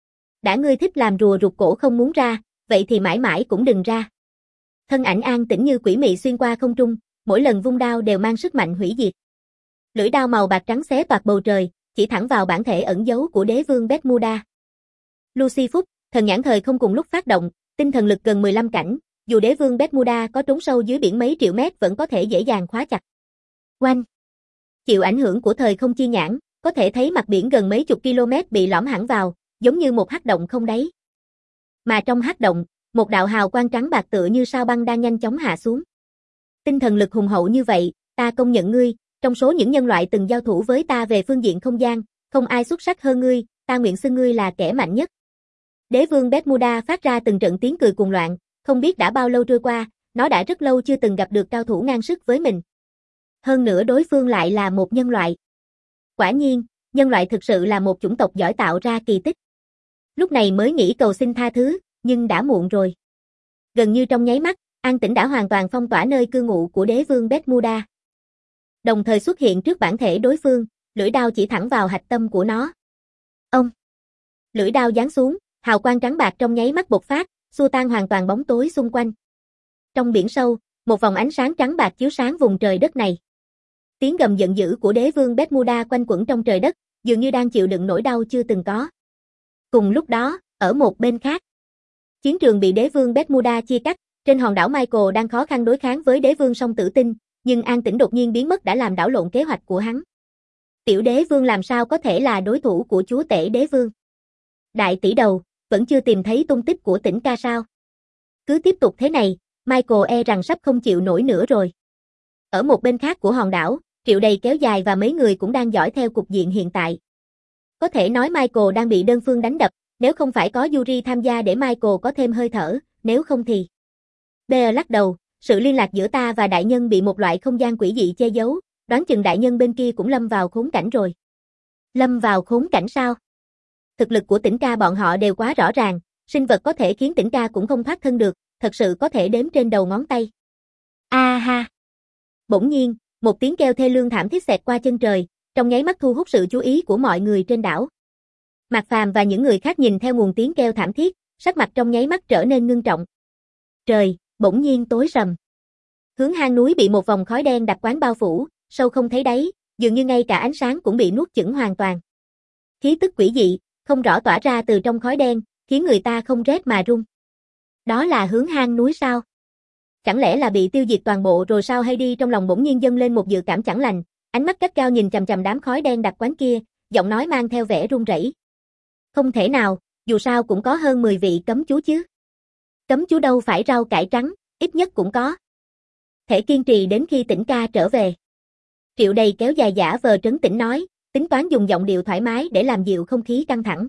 Đã ngươi thích làm rùa rụt cổ không muốn ra, vậy thì mãi mãi cũng đừng ra. Thân ảnh An Tĩnh như quỷ mị xuyên qua không trung, mỗi lần vung đao đều mang sức mạnh hủy diệt. Lưỡi đao màu bạc trắng xé toạc bầu trời, chỉ thẳng vào bản thể ẩn giấu của đế vương Bermuda. Lucy Phúc, thần nhãn thời không cùng lúc phát động, tinh thần lực gần mười lăm cảnh, dù đế vương Bermuda có trốn sâu dưới biển mấy triệu mét vẫn có thể dễ dàng khóa chặt. Oanh! Chịu ảnh hưởng của thời không chi nhãn, có thể thấy mặt biển gần mấy chục km bị lõm hẳn vào, giống như một hắc động không đáy. Mà trong hắc động, một đạo hào quang trắng bạc tựa như sao băng đang nhanh chóng hạ xuống. Tinh thần lực hùng hậu như vậy, ta công nhận ngươi, trong số những nhân loại từng giao thủ với ta về phương diện không gian, không ai xuất sắc hơn ngươi, ta nguyện xưng ngươi là kẻ mạnh nhất. Đế vương Bermuda phát ra từng trận tiếng cười cuồng loạn, không biết đã bao lâu trôi qua, nó đã rất lâu chưa từng gặp được cao thủ ngang sức với mình. Hơn nữa đối phương lại là một nhân loại. Quả nhiên, nhân loại thực sự là một chủng tộc giỏi tạo ra kỳ tích. Lúc này mới nghĩ cầu xin tha thứ, nhưng đã muộn rồi. Gần như trong nháy mắt, An Tĩnh đã hoàn toàn phong tỏa nơi cư ngụ của đế vương Bermuda. Đồng thời xuất hiện trước bản thể đối phương, lưỡi đao chỉ thẳng vào hạch tâm của nó. Ông! Lưỡi đao giáng xuống, hào quang trắng bạc trong nháy mắt bộc phát, xua tan hoàn toàn bóng tối xung quanh. Trong biển sâu, một vòng ánh sáng trắng bạc chiếu sáng vùng trời đất này. Tiếng gầm giận dữ của đế vương Bermuda quanh quẩn trong trời đất, dường như đang chịu đựng nỗi đau chưa từng có. Cùng lúc đó, ở một bên khác, chiến trường bị đế vương Bermuda chia cắt, trên hòn đảo Michael đang khó khăn đối kháng với đế vương song tử tinh, nhưng An Tĩnh đột nhiên biến mất đã làm đảo lộn kế hoạch của hắn. Tiểu đế vương làm sao có thể là đối thủ của chúa tể đế vương? Đại tỷ đầu, vẫn chưa tìm thấy tung tích của Tĩnh ca sao? Cứ tiếp tục thế này, Michael e rằng sắp không chịu nổi nữa rồi. Ở một bên khác của hòn đảo, Triệu Đầy kéo dài và mấy người cũng đang dõi theo cục diện hiện tại. Có thể nói Michael đang bị đơn phương đánh đập, nếu không phải có Yuri tham gia để Michael có thêm hơi thở, nếu không thì... Bear lắc đầu, sự liên lạc giữa ta và đại nhân bị một loại không gian quỷ dị che giấu, đoán chừng đại nhân bên kia cũng lâm vào khốn cảnh rồi. Lâm vào khốn cảnh sao? Thực lực của Tĩnh ca bọn họ đều quá rõ ràng, sinh vật có thể khiến Tĩnh ca cũng không thoát thân được, thật sự có thể đếm trên đầu ngón tay. A ha! Bỗng nhiên, một tiếng kêu thê lương thảm thiết xẹt qua chân trời, trong nháy mắt thu hút sự chú ý của mọi người trên đảo. Mạc Phàm và những người khác nhìn theo nguồn tiếng kêu thảm thiết, sắc mặt trong nháy mắt trở nên ngưng trọng. Trời, bỗng nhiên tối sầm. Hướng hang núi bị một vòng khói đen đặc quánh bao phủ, sâu không thấy đáy, dường như ngay cả ánh sáng cũng bị nuốt chửng hoàn toàn. Khí tức quỷ dị, không rõ tỏa ra từ trong khói đen, khiến người ta không rét mà run. Đó là hướng hang núi sao? Chẳng lẽ là bị tiêu diệt toàn bộ rồi sao? Hay đi trong lòng bỗng nhiên dâng lên một dự cảm chẳng lành, ánh mắt gắt gao nhìn chằm chằm đám khói đen đặc quánh kia, giọng nói mang theo vẻ run rẩy. Không thể nào, dù sao cũng có hơn mười vị cấm chú chứ. Cấm chú đâu phải rau cải trắng, ít nhất cũng có. Thể kiên trì đến khi Tĩnh ca trở về. Triệu Đầy kéo dài giả vờ trấn tĩnh nói, tính toán dùng giọng điệu thoải mái để làm dịu không khí căng thẳng.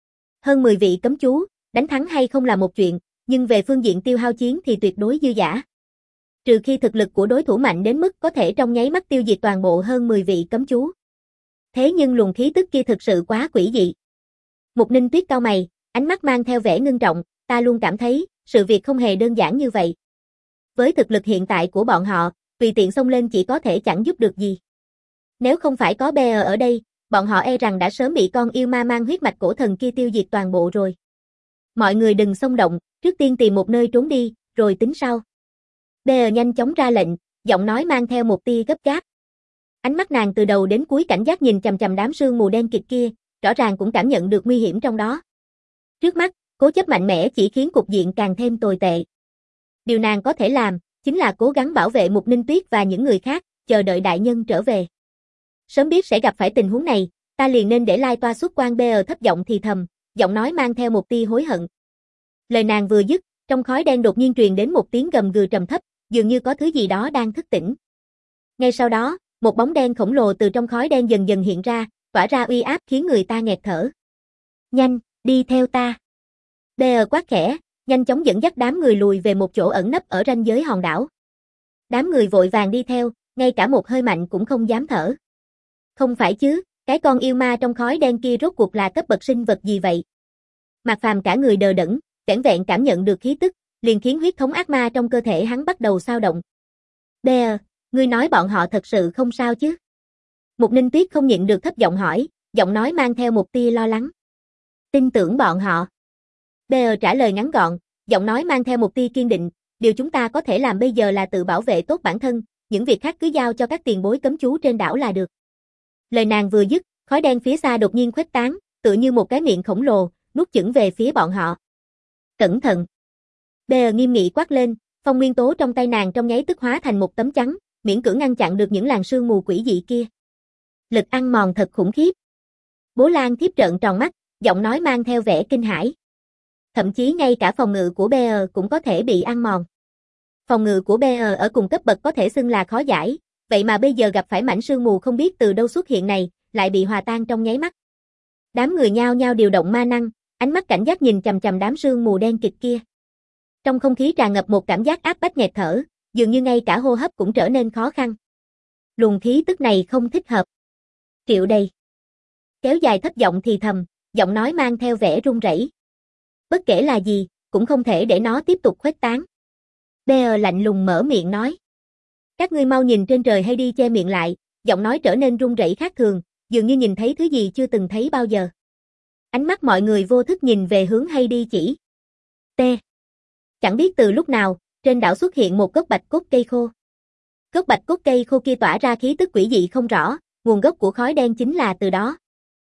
Hơn mười vị cấm chú, đánh thắng hay không là một chuyện, nhưng về phương diện tiêu hao chiến thì tuyệt đối dư dả. Trừ khi thực lực của đối thủ mạnh đến mức có thể trong nháy mắt tiêu diệt toàn bộ hơn mười vị cấm chú. Thế nhưng luồng khí tức kia thực sự quá quỷ dị. Mục Ninh Tuyết cau mày, ánh mắt mang theo vẻ ngưng trọng, ta luôn cảm thấy, sự việc không hề đơn giản như vậy. Với thực lực hiện tại của bọn họ, tùy tiện xông lên chỉ có thể chẳng giúp được gì. Nếu không phải có Bear ở đây, bọn họ e rằng đã sớm bị con yêu ma mang huyết mạch cổ thần kia tiêu diệt toàn bộ rồi. Mọi người đừng xông động, trước tiên tìm một nơi trốn đi, rồi tính sau. Bear nhanh chóng ra lệnh, giọng nói mang theo một tia gấp gáp. Ánh mắt nàng từ đầu đến cuối cảnh giác nhìn chằm chằm đám sương mù đen kịt kia, rõ ràng cũng cảm nhận được nguy hiểm trong đó. Trước mắt, cố chấp mạnh mẽ chỉ khiến cục diện càng thêm tồi tệ. Điều nàng có thể làm, chính là cố gắng bảo vệ Mục Ninh Tuyết và những người khác, chờ đợi đại nhân trở về. Sớm biết sẽ gặp phải tình huống này, ta liền nên để lai toa xuất quan. Bear thấp giọng thì thầm, giọng nói mang theo một tia hối hận. Lời nàng vừa dứt, trong khói đen đột nhiên truyền đến một tiếng gầm gừ trầm thấp, dường như có thứ gì đó đang thức tỉnh. Ngay sau đó, một bóng đen khổng lồ từ trong khói đen dần dần hiện ra, tỏa ra uy áp khiến người ta nghẹt thở. Nhanh, đi theo ta. Bear quát khẽ, nhanh chóng dẫn dắt đám người lùi về một chỗ ẩn nấp ở ranh giới hòn đảo. Đám người vội vàng đi theo, ngay cả một hơi mạnh cũng không dám thở. Không phải chứ, cái con yêu ma trong khói đen kia rốt cuộc là cấp bậc sinh vật gì vậy? Mạc Phàm cả người đờ đẫn, vẻn vẹn cảm nhận được khí tức, liền khiến huyết thống ác ma trong cơ thể hắn bắt đầu xao động. Bear, ngươi nói bọn họ thật sự không sao chứ? Mục Ninh Tuyết không nhịn được thấp giọng hỏi, giọng nói mang theo một tia lo lắng. Tin tưởng bọn họ. Bear trả lời ngắn gọn, giọng nói mang theo một tia kiên định, điều chúng ta có thể làm bây giờ là tự bảo vệ tốt bản thân, những việc khác cứ giao cho các tiền bối cấm chú trên đảo là được. Lời nàng vừa dứt, khói đen phía xa đột nhiên khuếch tán, tựa như một cái miệng khổng lồ, nuốt chửng về phía bọn họ. Cẩn thận! Bear nghiêm nghị quát lên, phong nguyên tố trong tay nàng trong nháy tức hóa thành một tấm chắn, miễn cưỡng ngăn chặn được những làn sương mù quỷ dị kia. Lực ăn mòn thật khủng khiếp. Bố Lan Thiếp trợn tròn mắt, giọng nói mang theo vẻ kinh hãi. Thậm chí ngay cả phòng ngự của Bear cũng có thể bị ăn mòn. Phòng ngự của Bear ở cùng cấp bậc có thể xưng là khó giải, vậy mà bây giờ gặp phải mảnh sương mù không biết từ đâu xuất hiện này, lại bị hòa tan trong nháy mắt. Đám người nhao nhao điều động ma năng, ánh mắt cảnh giác nhìn chằm chằm đám sương mù đen kịt kia. Trong không khí tràn ngập một cảm giác áp bách nghẹt thở, dường như ngay cả hô hấp cũng trở nên khó khăn. Luồng khí tức này không thích hợp. Triệu Đầy kéo dài thấp giọng thì thầm, giọng nói mang theo vẻ run rẩy. Bất kể là gì, cũng không thể để nó tiếp tục khuếch tán. Bear lạnh lùng mở miệng nói. Các ngươi mau nhìn trên trời hay đi, che miệng lại, giọng nói trở nên run rẩy khác thường, dường như nhìn thấy thứ gì chưa từng thấy bao giờ. Ánh mắt mọi người vô thức nhìn về hướng hay đi chỉ. T. Chẳng biết từ lúc nào, trên đảo xuất hiện một gốc bạch cốt cây khô. Gốc bạch cốt cây khô kia tỏa ra khí tức quỷ dị không rõ, nguồn gốc của khói đen chính là từ đó.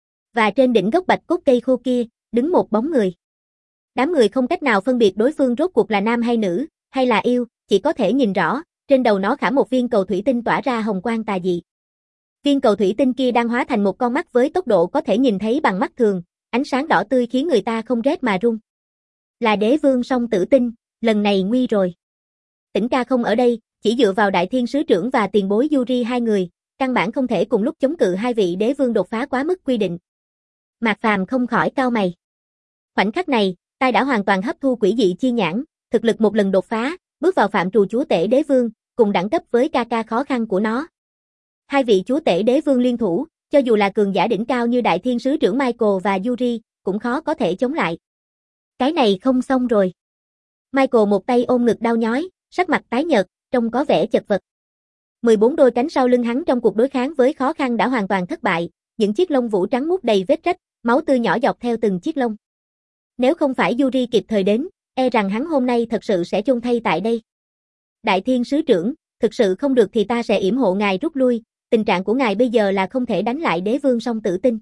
Và trên đỉnh gốc bạch cốt cây khô kia, đứng một bóng người. Đám người không cách nào phân biệt đối phương rốt cuộc là nam hay nữ, hay là yêu, chỉ có thể nhìn rõ, trên đầu nó khảm một viên cầu thủy tinh tỏa ra hồng quang tà dị. Viên cầu thủy tinh kia đang hóa thành một con mắt với tốc độ có thể nhìn thấy bằng mắt thường, ánh sáng đỏ tươi khiến người ta không rét mà run. Là Đế Vương Song Tử Tinh, lần này nguy rồi. Tỉnh ca không ở đây, chỉ dựa vào Đại Thiên Sứ Trưởng và tiền bối Yuri hai người, căn bản không thể cùng lúc chống cự hai vị đế vương đột phá quá mức quy định. Mạc Phàm không khỏi cau mày. Khoảnh khắc này, tai đã hoàn toàn hấp thu quỷ dị chi nhãn, thực lực một lần đột phá, bước vào phạm trù chúa tể đế vương, cùng đẳng cấp với ca ca khó khăn của nó. Hai vị chúa tể đế vương liên thủ, cho dù là cường giả đỉnh cao như Đại Thiên Sứ Trưởng Michael và Yuri, cũng khó có thể chống lại. Cái này không xong rồi. Michael một tay ôm ngực đau nhói, sắc mặt tái nhợt, trông có vẻ chật vật. mười bốn đôi cánh sau lưng hắn trong cuộc đối kháng với khó khăn đã hoàn toàn thất bại, những chiếc lông vũ trắng muốt đầy vết rách, máu tươi nhỏ giọt theo từng chiếc lông. Nếu không phải Yuri kịp thời đến, e rằng hắn hôm nay thật sự sẽ chôn thay tại đây. Đại Thiên Sứ Trưởng, thực sự không được thì ta sẽ yểm hộ ngài rút lui, tình trạng của ngài bây giờ là không thể đánh lại Đế Vương Song Tử Tinh.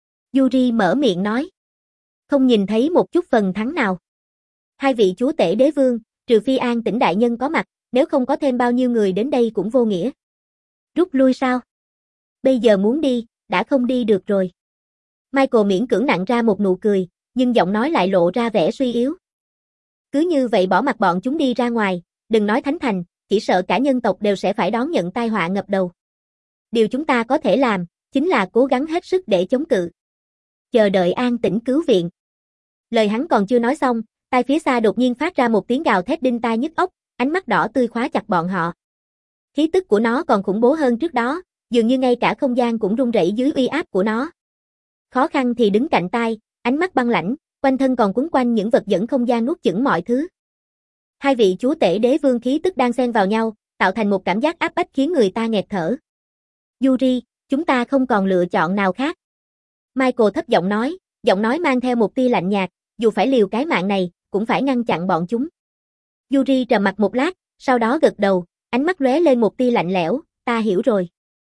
Yuri mở miệng nói. Không nhìn thấy một chút phần thắng nào. Hai vị chúa tể đế vương, trừ phi An Tĩnh đại nhân có mặt, nếu không có thêm bao nhiêu người đến đây cũng vô nghĩa. Rút lui sao? Bây giờ muốn đi, đã không đi được rồi. Michael miễn cưỡng nặn ra một nụ cười, nhưng giọng nói lại lộ ra vẻ suy yếu. Cứ như vậy bỏ mặc bọn chúng đi ra ngoài, đừng nói Thánh Thành, chỉ sợ cả nhân tộc đều sẽ phải đón nhận tai họa ngập đầu. Điều chúng ta có thể làm, chính là cố gắng hết sức để chống cự. Chờ đợi An Tĩnh cứu viện. Lời hắn còn chưa nói xong, tai phía xa đột nhiên phát ra một tiếng gào thét đinh tai nhức óc, ánh mắt đỏ tươi khóa chặt bọn họ. Khí tức của nó còn khủng bố hơn trước đó, dường như ngay cả không gian cũng rung rẩy dưới uy áp của nó. Khó khăn thì đứng cạnh tai, ánh mắt băng lãnh, quanh thân còn quấn quanh những vật dẫn không gian nuốt chửng mọi thứ. Hai vị chúa tể đế vương khí tức đang xen vào nhau, tạo thành một cảm giác áp bách khiến người ta nghẹt thở. Yuri, chúng ta không còn lựa chọn nào khác. Michael thấp giọng nói, giọng nói mang theo một tia lạnh nhạt, dù phải liều cái mạng này, cũng phải ngăn chặn bọn chúng. Yuri trầm mặt một lát, sau đó gật đầu, ánh mắt lóe lên một tia lạnh lẽo, ta hiểu rồi.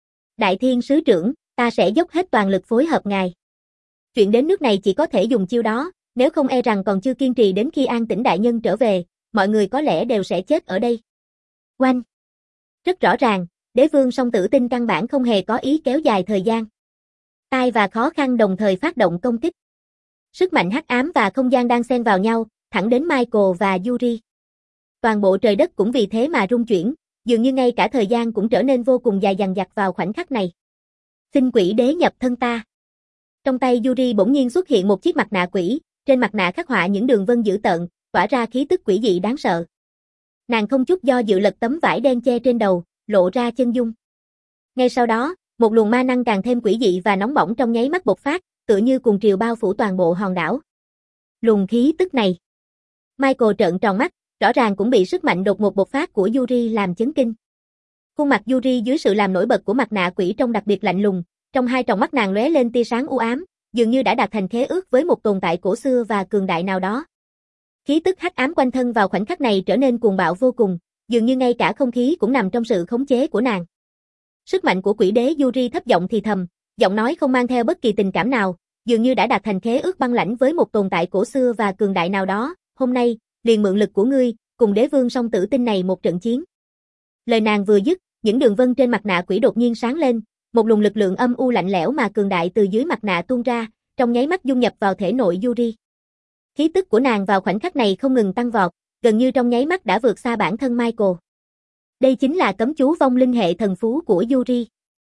Đại Thiên Sứ Trưởng, ta sẽ dốc hết toàn lực phối hợp ngài. Chuyện đến nước này chỉ có thể dùng chiêu đó, nếu không e rằng còn chưa kiên trì đến khi An Tĩnh đại nhân trở về, mọi người có lẽ đều sẽ chết ở đây. Oanh! Rất rõ ràng, Đế Vương Song Tử Tinh căn bản không hề có ý kéo dài thời gian. Tai và khó khăn đồng thời phát động công kích. Sức mạnh hắc ám và không gian đang xen vào nhau, thẳng đến Michael và Yuri. Toàn bộ trời đất cũng vì thế mà rung chuyển, dường như ngay cả thời gian cũng trở nên vô cùng dài dằng dặc vào khoảnh khắc này. Xin quỷ đế nhập thân ta. Trong tay Yuri bỗng nhiên xuất hiện một chiếc mặt nạ quỷ, trên mặt nạ khắc họa những đường vân dữ tợn, tỏa ra khí tức quỷ dị đáng sợ. Nàng không chút do dự lật tấm vải đen che trên đầu, lộ ra chân dung. Ngay sau đó, một luồng ma năng càng thêm quỷ dị và nóng bỏng trong nháy mắt bộc phát, tựa như cuồng triều bao phủ toàn bộ hòn đảo. Luồng khí tức này. Michael trợn tròn mắt, rõ ràng cũng bị sức mạnh đột ngột bộc phát của Yuri làm chấn kinh. Khuôn mặt Yuri dưới sự làm nổi bật của mặt nạ quỷ trông đặc biệt lạnh lùng, trong hai tròng mắt nàng lóe lên tia sáng u ám, dường như đã đạt thành khế ước với một tồn tại cổ xưa và cường đại nào đó. Khí tức hắc ám quanh thân vào khoảnh khắc này trở nên cuồng bạo vô cùng, dường như ngay cả không khí cũng nằm trong sự khống chế của nàng. Sức mạnh của quỷ đế Yuri thấp giọng thì thầm, giọng nói không mang theo bất kỳ tình cảm nào, dường như đã đạt thành khế ước băng lãnh với một tồn tại cổ xưa và cường đại nào đó, hôm nay, liền mượn lực của ngươi, cùng Đế Vương Song Tử Tinh này một trận chiến. Lời nàng vừa dứt, những đường vân trên mặt nạ quỷ đột nhiên sáng lên, một luồng lực lượng âm u lạnh lẽo mà cường đại từ dưới mặt nạ tuôn ra, trong nháy mắt dung nhập vào thể nội Yuri. Khí tức của nàng vào khoảnh khắc này không ngừng tăng vọt, gần như trong nháy mắt đã vượt xa bản thân Michael. Đây chính là cấm chú vong linh hệ thần phú của Yuri.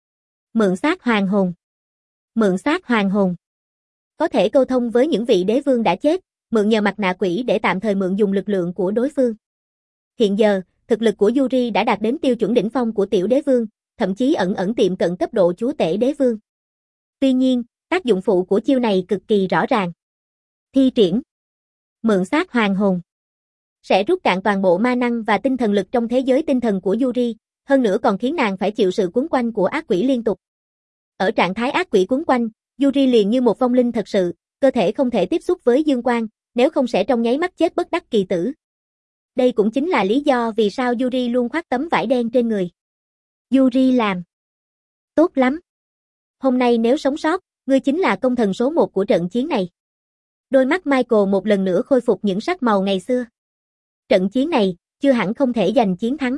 Mượn xác hoàng hồn. Mượn xác hoàng hồn. Có thể câu thông với những vị đế vương đã chết, mượn nhờ mặt nạ quỷ để tạm thời mượn dùng lực lượng của đối phương. Hiện giờ, thực lực của Yuri đã đạt đến tiêu chuẩn đỉnh phong của tiểu đế vương, thậm chí ẩn ẩn tiệm cận cấp độ chúa tể đế vương. Tuy nhiên, tác dụng phụ của chiêu này cực kỳ rõ ràng. Thi triển. Mượn xác hoàng hồn. Sẽ rút cạn toàn bộ ma năng và tinh thần lực trong thế giới tinh thần của Yuri, hơn nữa còn khiến nàng phải chịu sự cuốn quanh của ác quỷ liên tục. Ở trạng thái ác quỷ cuốn quanh, Yuri liền như một vong linh thật sự, cơ thể không thể tiếp xúc với dương quang, nếu không sẽ trong nháy mắt chết bất đắc kỳ tử. Đây cũng chính là lý do vì sao Yuri luôn khoác tấm vải đen trên người. Yuri làm tốt lắm. Hôm nay nếu sống sót, ngươi chính là công thần số một của trận chiến này. Đôi mắt Michael một lần nữa khôi phục những sắc màu ngày xưa. Trận chiến này, chưa hẳn không thể giành chiến thắng.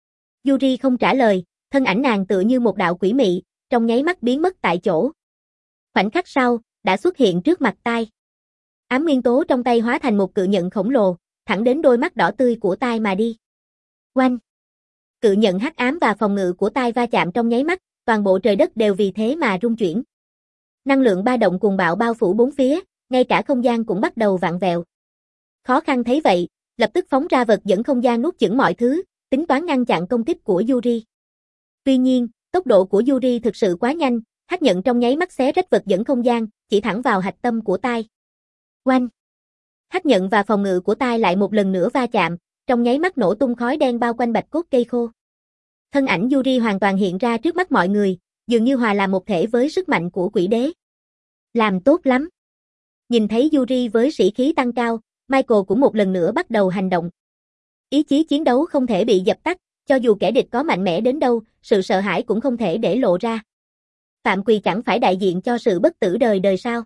Yuri không trả lời, thân ảnh nàng tựa như một đạo quỷ mị, trong nháy mắt biến mất tại chỗ. Khoảnh khắc sau, đã xuất hiện trước mặt Tai. Ám nguyên tố trong tay hóa thành một cự nhận khổng lồ, thẳng đến đôi mắt đỏ tươi của Tai mà đi. Oanh! Cự nhận hắc ám và phòng ngự của Tai va chạm trong nháy mắt, toàn bộ trời đất đều vì thế mà rung chuyển. Năng lượng ba động cuồng bạo bao phủ bốn phía, ngay cả không gian cũng bắt đầu vặn vẹo. Khó khăn thấy vậy, lập tức phóng ra vật dẫn không gian nuốt chửng mọi thứ, tính toán ngăn chặn công kích của Yuri. Tuy nhiên, tốc độ của Yuri thực sự quá nhanh, hắc nhận trong nháy mắt xé rách vật dẫn không gian, chỉ thẳng vào hạch tâm của Tai. Oanh! Hắc nhận và phòng ngự của Tai lại một lần nữa va chạm, trong nháy mắt nổ tung khói đen bao quanh bạch cốt cây khô. Thân ảnh Yuri hoàn toàn hiện ra trước mắt mọi người, dường như hòa làm một thể với sức mạnh của quỷ đế. Làm tốt lắm! Nhìn thấy Yuri với sĩ khí tăng cao, Michael cũng một lần nữa bắt đầu hành động. Ý chí chiến đấu không thể bị dập tắt, cho dù kẻ địch có mạnh mẽ đến đâu, sự sợ hãi cũng không thể để lộ ra. Phạm Quỳ chẳng phải đại diện cho sự bất tử đời đời sao?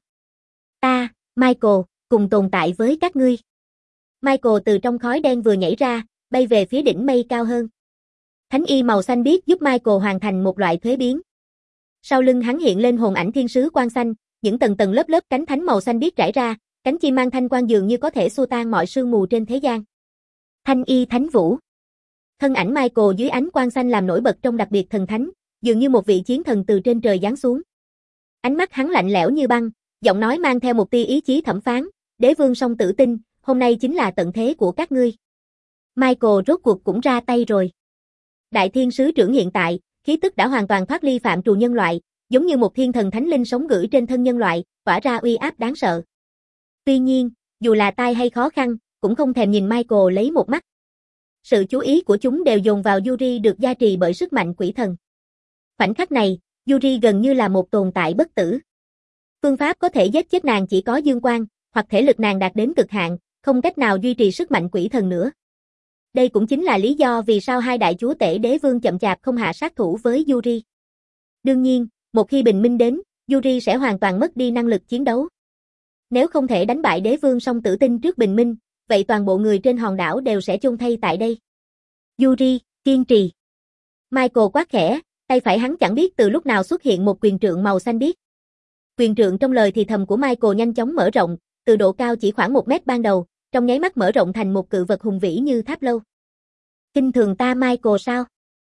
Ta, Michael, cùng tồn tại với các ngươi. Michael từ trong khói đen vừa nhảy ra, bay về phía đỉnh mây cao hơn. Thánh y màu xanh biếc giúp Michael hoàn thành một loại thuế biến. Sau lưng hắn hiện lên hồn ảnh thiên sứ quang xanh, những tầng tầng lớp lớp cánh thánh màu xanh biếc trải ra, cánh chim mang thanh quang dường như có thể xua tan mọi sương mù trên thế gian. Thanh y thánh vũ. Thân ảnh Michael dưới ánh quang xanh làm nổi bật trong đặc biệt thần thánh, dường như một vị chiến thần từ trên trời giáng xuống. Ánh mắt hắn lạnh lẽo như băng, giọng nói mang theo một tia ý chí thẩm phán, đế vương song tử tinh, hôm nay chính là tận thế của các ngươi. Michael rốt cuộc cũng ra tay rồi. Đại thiên sứ trưởng hiện tại, khí tức đã hoàn toàn thoát ly phạm trù nhân loại, giống như một thiên thần thánh linh sống gửi trên thân nhân loại, tỏa ra uy áp đáng sợ. Tuy nhiên, dù là tai hay khó khăn, cũng không thèm nhìn Michael lấy một mắt. Sự chú ý của chúng đều dồn vào Yuri được gia trì bởi sức mạnh quỷ thần. Khoảnh khắc này, Yuri gần như là một tồn tại bất tử. Phương pháp có thể giết chết nàng chỉ có dương quang, hoặc thể lực nàng đạt đến cực hạn, không cách nào duy trì sức mạnh quỷ thần nữa. Đây cũng chính là lý do vì sao hai đại chúa tể đế vương chậm chạp không hạ sát thủ với Yuri. Đương nhiên, một khi bình minh đến, Yuri sẽ hoàn toàn mất đi năng lực chiến đấu. Nếu không thể đánh bại đế vương song tử tinh trước bình minh, vậy toàn bộ người trên hòn đảo đều sẽ chôn thây tại đây. Yuri, kiên trì. Michael quát khẽ, tay phải hắn chẳng biết từ lúc nào xuất hiện một quyền trượng màu xanh biếc. Quyền trượng trong lời thì thầm của Michael nhanh chóng mở rộng, từ độ cao chỉ khoảng một mét ban đầu, trong nháy mắt mở rộng thành một cự vật hùng vĩ như tháp lâu. Kinh thường ta Michael sao?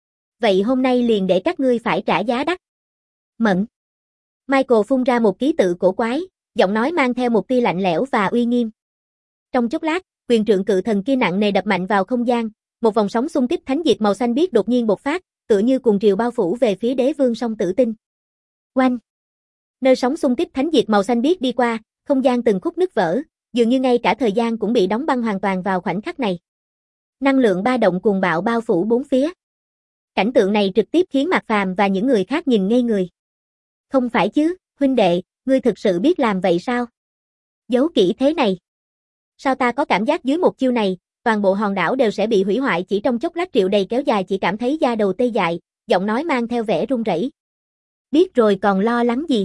Vậy hôm nay liền để các ngươi phải trả giá đắt. Mẫn. Michael phun ra một ký tự cổ quái, giọng nói mang theo một tia lạnh lẽo và uy nghiêm. Trong chốc lát, quyền trượng cự thần kia nặng nề đập mạnh vào không gian, một vòng sóng xung kích thánh diệt màu xanh biếc đột nhiên bộc phát, tựa như cuồng triều bao phủ về phía đế vương song tử tinh. Oanh! Nơi sóng xung kích thánh diệt màu xanh biếc đi qua, không gian từng khúc nứt vỡ, dường như ngay cả thời gian cũng bị đóng băng hoàn toàn vào khoảnh khắc này. Năng lượng ba động cuồng bạo bao phủ bốn phía. Cảnh tượng này trực tiếp khiến Mạc Phàm và những người khác nhìn ngây người. Không phải chứ, huynh đệ, ngươi thực sự biết làm vậy sao? Giấu kỹ thế này. Sao ta có cảm giác dưới một chiêu này, toàn bộ hòn đảo đều sẽ bị hủy hoại chỉ trong chốc lát triệu đầy kéo dài chỉ cảm thấy da đầu tê dại, giọng nói mang theo vẻ run rẩy. Biết rồi còn lo lắng gì?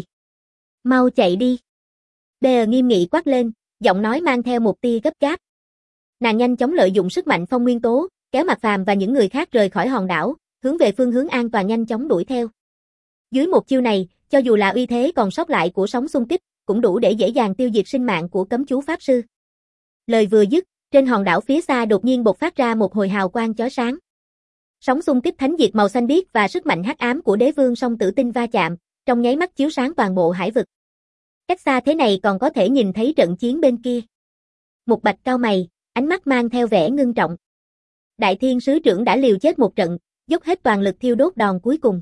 Mau chạy đi. Bear nghiêm nghị quát lên, giọng nói mang theo một tia gấp gáp. Nàng nhanh chóng lợi dụng sức mạnh phong nguyên tố, kéo Mạc Phàm và những người khác rời khỏi hòn đảo, hướng về phương hướng an toàn nhanh chóng đuổi theo. Dưới một chiêu này, cho dù là uy thế còn sót lại của sóng xung kích, cũng đủ để dễ dàng tiêu diệt sinh mạng của cấm chú pháp sư. Lời vừa dứt, trên hòn đảo phía xa đột nhiên bộc phát ra một hồi hào quang chói sáng. Sóng xung kích thánh diệt màu xanh biếc và sức mạnh hắc ám của đế vương song tử tinh va chạm, trong nháy mắt chiếu sáng toàn bộ hải vực. Cách xa thế này còn có thể nhìn thấy trận chiến bên kia. Mục Bạch cau mày, ánh mắt mang theo vẻ ngưng trọng. Đại Thiên sứ trưởng đã liều chết một trận, dốc hết toàn lực thiêu đốt đòn cuối cùng.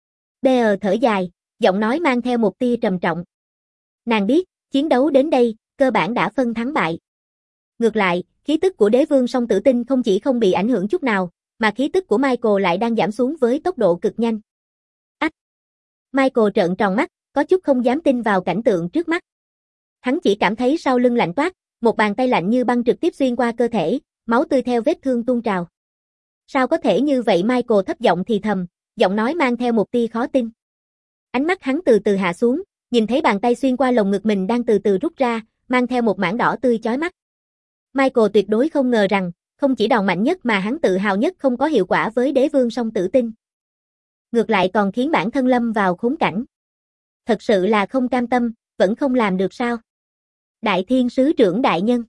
Bear thở dài, giọng nói mang theo một tia trầm trọng. Nàng biết, chiến đấu đến đây, cơ bản đã phân thắng bại. Ngược lại, khí tức của đế vương song tử tinh không chỉ không bị ảnh hưởng chút nào, mà khí tức của Michael lại đang giảm xuống với tốc độ cực nhanh. Ách! Michael trợn tròn mắt, có chút không dám tin vào cảnh tượng trước mắt. Hắn chỉ cảm thấy sau lưng lạnh toát, một bàn tay lạnh như băng trực tiếp xuyên qua cơ thể, máu tươi theo vết thương tuôn trào. Sao có thể như vậy? Michael thấp giọng thì thầm, giọng nói mang theo một tia khó tin. Ánh mắt hắn từ từ hạ xuống, nhìn thấy bàn tay xuyên qua lồng ngực mình đang từ từ rút ra, mang theo một mảng đỏ tươi chói mắt. Michael tuyệt đối không ngờ rằng, không chỉ đòn mạnh nhất mà hắn tự hào nhất không có hiệu quả với đế vương song tử tinh. Ngược lại còn khiến bản thân lâm vào khốn cảnh. Thật sự là không cam tâm, vẫn không làm được sao? Đại Thiên sứ trưởng đại nhân.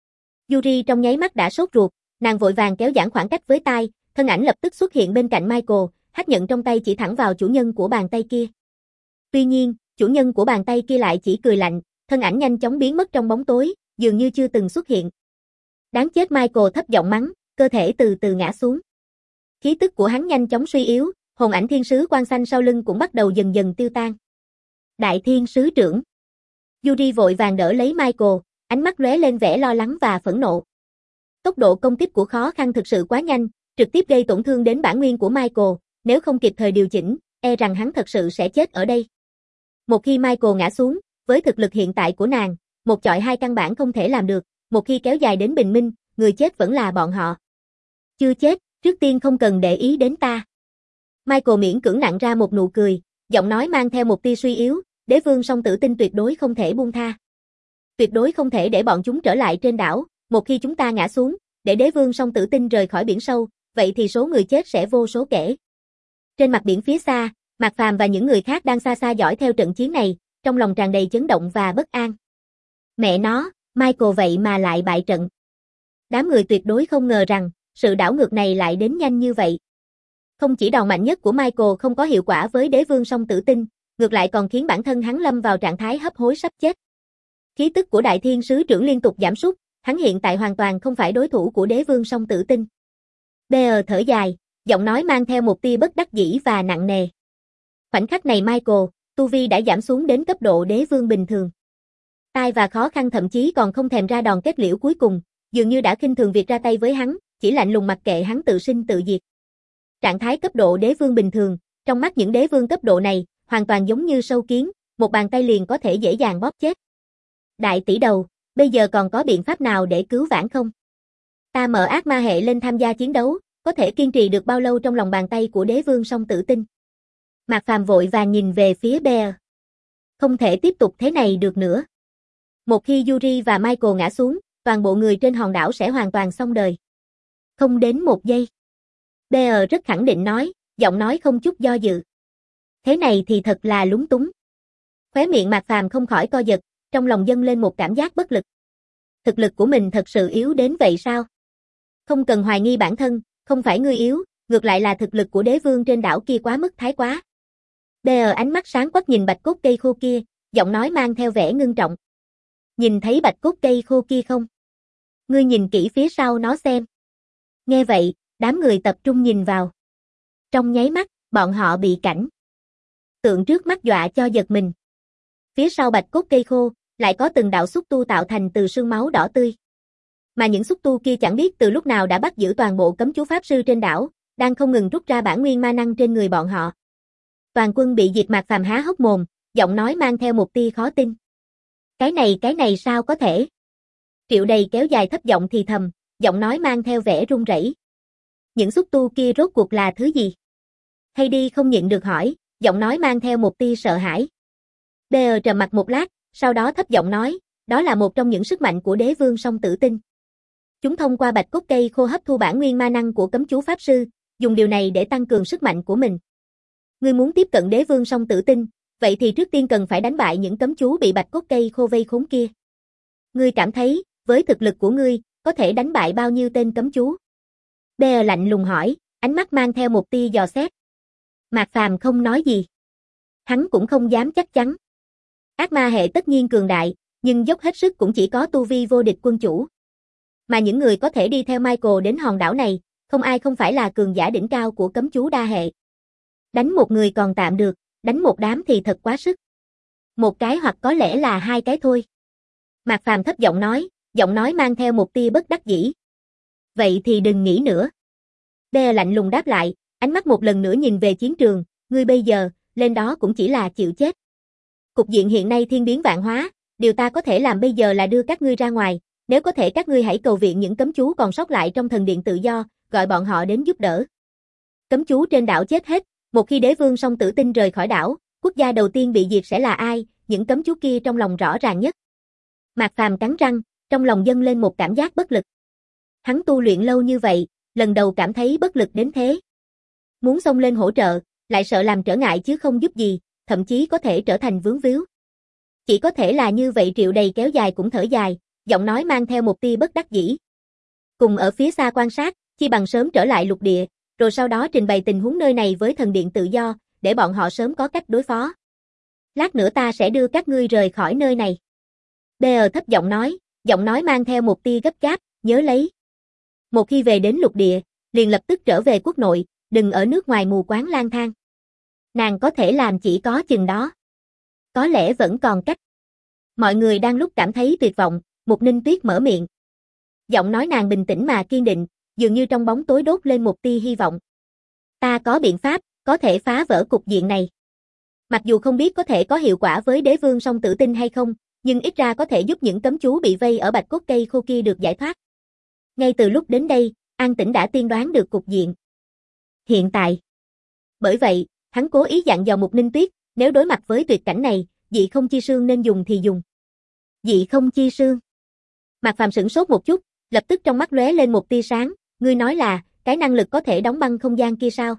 Yuri trong nháy mắt đã sốt ruột, nàng vội vàng kéo giãn khoảng cách với tai, thân ảnh lập tức xuất hiện bên cạnh Michael, hắc nhận trong tay chỉ thẳng vào chủ nhân của bàn tay kia. Tuy nhiên, chủ nhân của bàn tay kia lại chỉ cười lạnh, thân ảnh nhanh chóng biến mất trong bóng tối, dường như chưa từng xuất hiện. Đáng chết! Michael thấp giọng mắng, cơ thể từ từ ngã xuống. Khí tức của hắn nhanh chóng suy yếu, hồn ảnh thiên sứ quang xanh sau lưng cũng bắt đầu dần dần tiêu tan. Đại Thiên sứ trưởng. Yuri vội vàng đỡ lấy Michael, ánh mắt lóe lên vẻ lo lắng và phẫn nộ. Tốc độ công kích của khó khăn thực sự quá nhanh, trực tiếp gây tổn thương đến bản nguyên của Michael, nếu không kịp thời điều chỉnh, e rằng hắn thật sự sẽ chết ở đây. Một khi Michael ngã xuống, với thực lực hiện tại của nàng, một chọi hai căn bản không thể làm được, một khi kéo dài đến bình minh, người chết vẫn là bọn họ. Chưa chết, trước tiên không cần để ý đến ta. Michael miễn cưỡng nặn ra một nụ cười, giọng nói mang theo một tia suy yếu, đế vương song tử tinh tuyệt đối không thể buông tha. Tuyệt đối không thể để bọn chúng trở lại trên đảo, một khi chúng ta ngã xuống, để đế vương song tử tinh rời khỏi biển sâu, vậy thì số người chết sẽ vô số kể. Trên mặt biển phía xa, Mạc Phàm và những người khác đang xa xa dõi theo trận chiến này, trong lòng tràn đầy chấn động và bất an. Mẹ nó, Michael vậy mà lại bại trận. Đám người tuyệt đối không ngờ rằng, sự đảo ngược này lại đến nhanh như vậy. Không chỉ đòn mạnh nhất của Michael không có hiệu quả với đế vương song tử tinh, ngược lại còn khiến bản thân hắn lâm vào trạng thái hấp hối sắp chết. Khí tức của Đại Thiên sứ trưởng liên tục giảm sút, hắn hiện tại hoàn toàn không phải đối thủ của đế vương song tử tinh. Bear thở dài, giọng nói mang theo một tia bất đắc dĩ và nặng nề. Khoảnh khắc này Michael, tu vi đã giảm xuống đến cấp độ đế vương bình thường. Tai và khó khăn thậm chí còn không thèm ra đòn kết liễu cuối cùng, dường như đã khinh thường việc ra tay với hắn, chỉ lạnh lùng mặc kệ hắn tự sinh tự diệt. Trạng thái cấp độ đế vương bình thường, trong mắt những đế vương cấp độ này, hoàn toàn giống như sâu kiến, một bàn tay liền có thể dễ dàng bóp chết. Đại tỷ đầu, bây giờ còn có biện pháp nào để cứu vãn không? Ta mở ác ma hệ lên tham gia chiến đấu, có thể kiên trì được bao lâu trong lòng bàn tay của đế vương song tử tinh? Mạc Phàm vội vàng nhìn về phía Bear. Không thể tiếp tục thế này được nữa. Một khi Yuri và Michael ngã xuống, toàn bộ người trên hòn đảo sẽ hoàn toàn xong đời. Không đến một giây. Bear rất khẳng định nói, giọng nói không chút do dự. Thế này thì thật là lúng túng. Khóe miệng Mạc Phàm không khỏi co giật, trong lòng dâng lên một cảm giác bất lực. Thực lực của mình thật sự yếu đến vậy sao? Không cần hoài nghi bản thân, không phải ngươi yếu, ngược lại là thực lực của đế vương trên đảo kia quá mức thái quá. Bear ánh mắt sáng quắc nhìn bạch cốt cây khô kia, giọng nói mang theo vẻ ngưng trọng. Nhìn thấy bạch cốt cây khô kia không? Ngươi nhìn kỹ phía sau nó xem. Nghe vậy, đám người tập trung nhìn vào. Trong nháy mắt, bọn họ bị cảnh tượng trước mắt dọa cho giật mình. Phía sau bạch cốt cây khô, lại có từng đạo xúc tu tạo thành từ sương máu đỏ tươi. Mà những xúc tu kia chẳng biết từ lúc nào đã bắt giữ toàn bộ cấm chú pháp sư trên đảo, đang không ngừng rút ra bản nguyên ma năng trên người bọn họ. Toàn quân bị diệt. Mạc Phàm há hốc mồm, giọng nói mang theo một tia khó tin. Cái này cái này sao có thể? Triệu Đầy kéo dài thấp giọng thì thầm, giọng nói mang theo vẻ run rẩy. Những xúc tu kia rốt cuộc là thứ gì? Heidi không nhịn được hỏi, giọng nói mang theo một tia sợ hãi. Bear trầm mặt một lát, sau đó thấp giọng nói, đó là một trong những sức mạnh của đế vương song tử tinh. Chúng thông qua bạch cốt cây khô hấp thu bản nguyên ma năng của cấm chú pháp sư, dùng điều này để tăng cường sức mạnh của mình. Ngươi muốn tiếp cận đế vương song tử tinh, vậy thì trước tiên cần phải đánh bại những cấm chú bị bạch cốt cây khô vây khốn kia. Ngươi cảm thấy, với thực lực của ngươi, có thể đánh bại bao nhiêu tên cấm chú? Bear lạnh lùng hỏi, ánh mắt mang theo một tia dò xét. Mạc Phàm không nói gì. Hắn cũng không dám chắc chắn. Ác ma hệ tất nhiên cường đại, nhưng dốc hết sức cũng chỉ có tu vi vô địch quân chủ. Mà những người có thể đi theo Michael đến hòn đảo này, không ai không phải là cường giả đỉnh cao của cấm chú đa hệ. Đánh một người còn tạm được, đánh một đám thì thật quá sức. Một cái hoặc có lẽ là hai cái thôi. Mạc Phàm thấp giọng nói, giọng nói mang theo một tia bất đắc dĩ. Vậy thì đừng nghĩ nữa. Bear lạnh lùng đáp lại, ánh mắt một lần nữa nhìn về chiến trường, ngươi bây giờ, lên đó cũng chỉ là chịu chết. Cục diện hiện nay thiên biến vạn hóa, điều ta có thể làm bây giờ là đưa các ngươi ra ngoài, nếu có thể các ngươi hãy cầu viện những cấm chú còn sót lại trong thần điện tự do, gọi bọn họ đến giúp đỡ. Cấm chú trên đảo chết hết, một khi đế vương song tử tinh rời khỏi đảo, quốc gia đầu tiên bị diệt sẽ là ai, những cấm chú kia trong lòng rõ ràng nhất. Mạc Phàm cắn răng, trong lòng dâng lên một cảm giác bất lực. Hắn tu luyện lâu như vậy, lần đầu cảm thấy bất lực đến thế. Muốn xông lên hỗ trợ, lại sợ làm trở ngại chứ không giúp gì, thậm chí có thể trở thành vướng víu. Chỉ có thể là như vậy. Triệu Đầy kéo dài cũng thở dài, giọng nói mang theo một tia bất đắc dĩ. Cùng ở phía xa quan sát, chi bằng sớm trở lại lục địa, rồi sau đó trình bày tình huống nơi này với thần điện tự do, để bọn họ sớm có cách đối phó. Lát nữa ta sẽ đưa các ngươi rời khỏi nơi này. Bear thấp giọng nói, giọng nói mang theo một tia gấp gáp, nhớ lấy. Một khi về đến lục địa, liền lập tức trở về quốc nội, đừng ở nước ngoài mù quáng lang thang. Nàng có thể làm chỉ có chừng đó. Có lẽ vẫn còn cách. Mọi người đang lúc cảm thấy tuyệt vọng, Mục Ninh Tuyết mở miệng. Giọng nói nàng bình tĩnh mà kiên định, dường như trong bóng tối đốt lên một tia hy vọng. Ta có biện pháp, có thể phá vỡ cục diện này. Mặc dù không biết có thể có hiệu quả với đế vương song tử tinh hay không, nhưng ít ra có thể giúp những cấm chú bị vây ở bạch cốt cây khô kia được giải thoát. Ngay từ lúc đến đây, An Tĩnh đã tiên đoán được cục diện. Hiện tại. Bởi vậy, hắn cố ý dặn dò Mục Ninh Tuyết, nếu đối mặt với tuyệt cảnh này, dị không chi sương nên dùng thì dùng. Dị không chi sương. Mạc Phàm sửng sốt một chút, lập tức trong mắt lóe lên một tia sáng, ngươi nói là, cái năng lực có thể đóng băng không gian kia sao?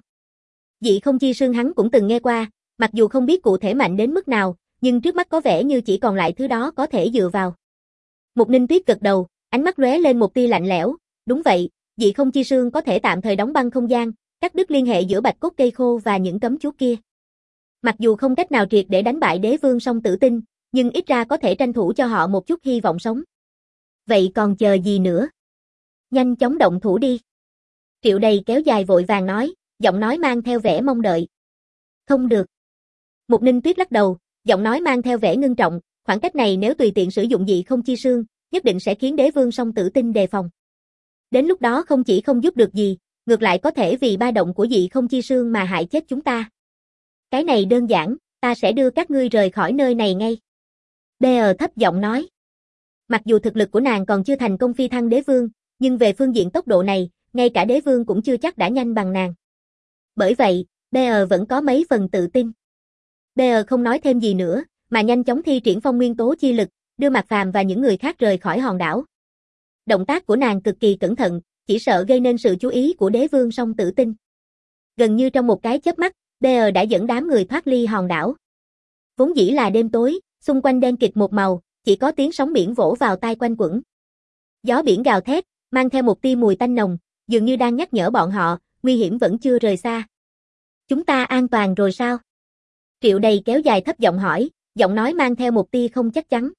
Dị không chi sương hắn cũng từng nghe qua, mặc dù không biết cụ thể mạnh đến mức nào, nhưng trước mắt có vẻ như chỉ còn lại thứ đó có thể dựa vào. Mục Ninh Tuyết gật đầu, ánh mắt lóe lên một tia lạnh lẽo, đúng vậy, dị không chi sương có thể tạm thời đóng băng không gian, cắt đứt liên hệ giữa bạch cốt cây khô và những cấm chú kia. Mặc dù không cách nào triệt để đánh bại đế vương song tử tinh, nhưng ít ra có thể tranh thủ cho họ một chút hy vọng sống. Vậy còn chờ gì nữa? Nhanh chóng động thủ đi. Triệu Đầy kéo dài vội vàng nói, giọng nói mang theo vẻ mong đợi. Không được. Mục Ninh Tuyết lắc đầu, giọng nói mang theo vẻ ngưng trọng, khoảng cách này nếu tùy tiện sử dụng dị không chi sương, nhất định sẽ khiến đế vương song tử tinh đề phòng. Đến lúc đó không chỉ không giúp được gì, ngược lại có thể vì ba động của dị không chi sương mà hại chết chúng ta. Cái này đơn giản, ta sẽ đưa các ngươi rời khỏi nơi này ngay. Bear thấp giọng nói. Mặc dù thực lực của nàng còn chưa thành công phi thăng đế vương, nhưng về phương diện tốc độ này, ngay cả đế vương cũng chưa chắc đã nhanh bằng nàng. Bởi vậy, Bear vẫn có mấy phần tự tin. Bear không nói thêm gì nữa, mà nhanh chóng thi triển phong nguyên tố chi lực, đưa Mạc Phàm và những người khác rời khỏi hòn đảo. Động tác của nàng cực kỳ cẩn thận, chỉ sợ gây nên sự chú ý của đế vương song tử tinh. Gần như trong một cái chớp mắt, Bear đã dẫn đám người thoát ly hòn đảo. Vốn dĩ là đêm tối, xung quanh đen kịt một màu, chỉ có tiếng sóng biển vỗ vào tai quanh quẩn. Gió biển gào thét, mang theo một tia mùi tanh nồng, dường như đang nhắc nhở bọn họ, nguy hiểm vẫn chưa rời xa. Chúng ta an toàn rồi sao? Triệu Đầy kéo dài thấp giọng hỏi, giọng nói mang theo một tia không chắc chắn.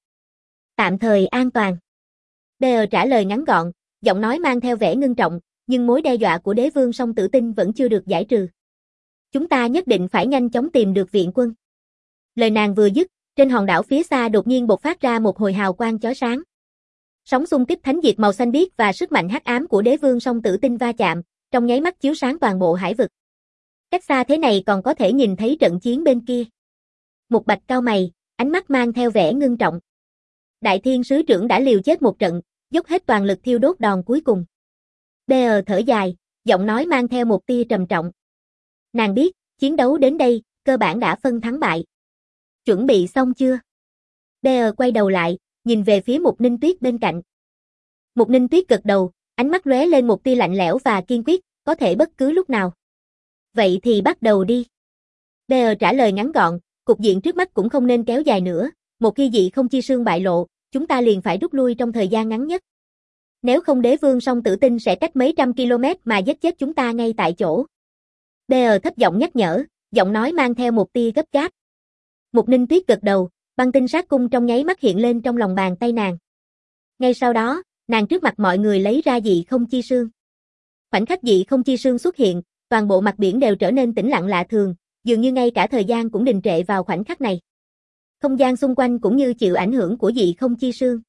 Tạm thời an toàn. Bear trả lời ngắn gọn, giọng nói mang theo vẻ ngưng trọng, nhưng mối đe dọa của đế vương song tử tinh vẫn chưa được giải trừ. Chúng ta nhất định phải nhanh chóng tìm được viện quân. Lời nàng vừa dứt, trên hòn đảo phía xa đột nhiên bộc phát ra một hồi hào quang chói sáng. Sóng xung kích thánh diệt màu xanh biếc và sức mạnh hắc ám của đế vương song tử tinh va chạm, trong nháy mắt chiếu sáng toàn bộ hải vực. Cách xa thế này còn có thể nhìn thấy trận chiến bên kia. Mục Bạch cau mày, ánh mắt mang theo vẻ ngưng trọng. Đại Thiên sứ trưởng đã liều chết một trận, dốc hết toàn lực thiêu đốt đòn cuối cùng. Bear thở dài, giọng nói mang theo một tia trầm trọng. Nàng biết, chiến đấu đến đây, cơ bản đã phân thắng bại. Chuẩn bị xong chưa? Bear quay đầu lại, nhìn về phía Mục Ninh Tuyết bên cạnh. Mục Ninh Tuyết gật đầu, ánh mắt lóe lên một tia lạnh lẽo và kiên quyết, có thể bất cứ lúc nào. Vậy thì bắt đầu đi. Bear trả lời ngắn gọn, cục diện trước mắt cũng không nên kéo dài nữa, một khi dị không chi sương bại lộ, chúng ta liền phải rút lui trong thời gian ngắn nhất. Nếu không đế vương song tử tinh sẽ cách mấy trăm km mà giết chết chúng ta ngay tại chỗ. Bear thấp giọng nhắc nhở, giọng nói mang theo một tia gấp gáp. Mục Ninh Tuyết gật đầu, băng tinh sát cung trong nháy mắt hiện lên trong lòng bàn tay nàng. Ngay sau đó, nàng trước mặt mọi người lấy ra dị không chi sương. Khoảnh khắc dị không chi sương xuất hiện, toàn bộ mặt biển đều trở nên tĩnh lặng lạ thường, dường như ngay cả thời gian cũng đình trệ vào khoảnh khắc này. Không gian xung quanh cũng như chịu ảnh hưởng của dị không chi sương.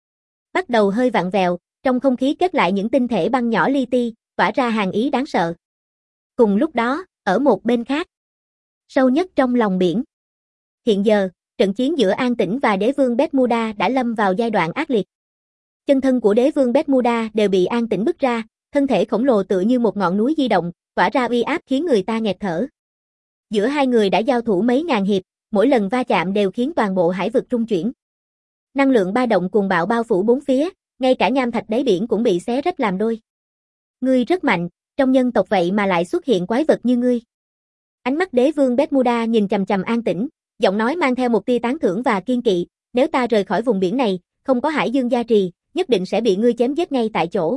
Bắt đầu hơi vặn vẹo, trong không khí kết lại những tinh thể băng nhỏ li ti, tỏa ra hàn ý đáng sợ. Cùng lúc đó, ở một bên khác, sâu nhất trong lòng biển. Hiện giờ, trận chiến giữa An Tĩnh và đế vương Bermuda đã lâm vào giai đoạn ác liệt. Chân thân của đế vương Bermuda đều bị An Tĩnh bức ra, thân thể khổng lồ tựa như một ngọn núi di động, tỏa ra uy áp khiến người ta nghẹt thở. Giữa hai người đã giao thủ mấy ngàn hiệp, mỗi lần va chạm đều khiến toàn bộ hải vực rung chuyển. Năng lượng ba động cuồng bạo bao phủ bốn phía, ngay cả nham thạch đáy biển cũng bị xé rách làm đôi. Ngươi rất mạnh, trong nhân tộc vậy mà lại xuất hiện quái vật như ngươi. Ánh mắt đế vương Bermuda nhìn chằm chằm An Tĩnh, giọng nói mang theo một tia tán thưởng và kiên kỵ, nếu ta rời khỏi vùng biển này, không có hải dương gia trì, nhất định sẽ bị ngươi chém giết ngay tại chỗ.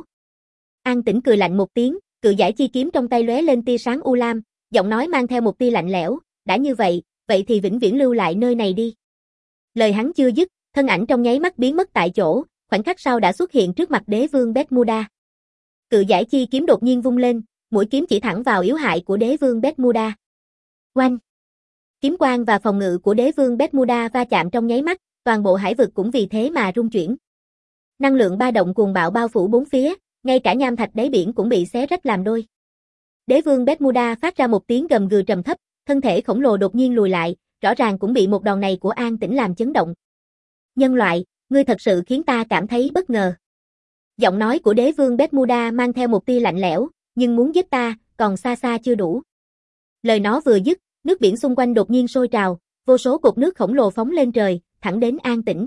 An Tĩnh cười lạnh một tiếng, cự giải chi kiếm trong tay lóe lên tia sáng u lam, giọng nói mang theo một tia lạnh lẽo, đã như vậy, vậy thì vĩnh viễn lưu lại nơi này đi. Lời hắn chưa dứt, thân ảnh trong nháy mắt biến mất tại chỗ, khoảnh khắc sau đã xuất hiện trước mặt đế vương Bermuda. Cự giải chi kiếm đột nhiên vung lên, mũi kiếm chỉ thẳng vào yếu hại của đế vương Bermuda. Oanh! Kiếm quang và phòng ngự của đế vương Bermuda va chạm trong nháy mắt, toàn bộ hải vực cũng vì thế mà rung chuyển. Năng lượng ba động cuồng bạo bao phủ bốn phía, ngay cả nham thạch đáy biển cũng bị xé rách làm đôi. Đế vương Bermuda phát ra một tiếng gầm gừ trầm thấp, thân thể khổng lồ đột nhiên lùi lại, rõ ràng cũng bị một đòn này của An Tĩnh làm chấn động. Nhân loại, ngươi thật sự khiến ta cảm thấy bất ngờ. Giọng nói của đế vương Bermuda mang theo một tia lạnh lẽo, nhưng muốn giết ta, còn xa xa chưa đủ. Lời nó vừa dứt, nước biển xung quanh đột nhiên sôi trào, vô số cột nước khổng lồ phóng lên trời, thẳng đến An Tĩnh.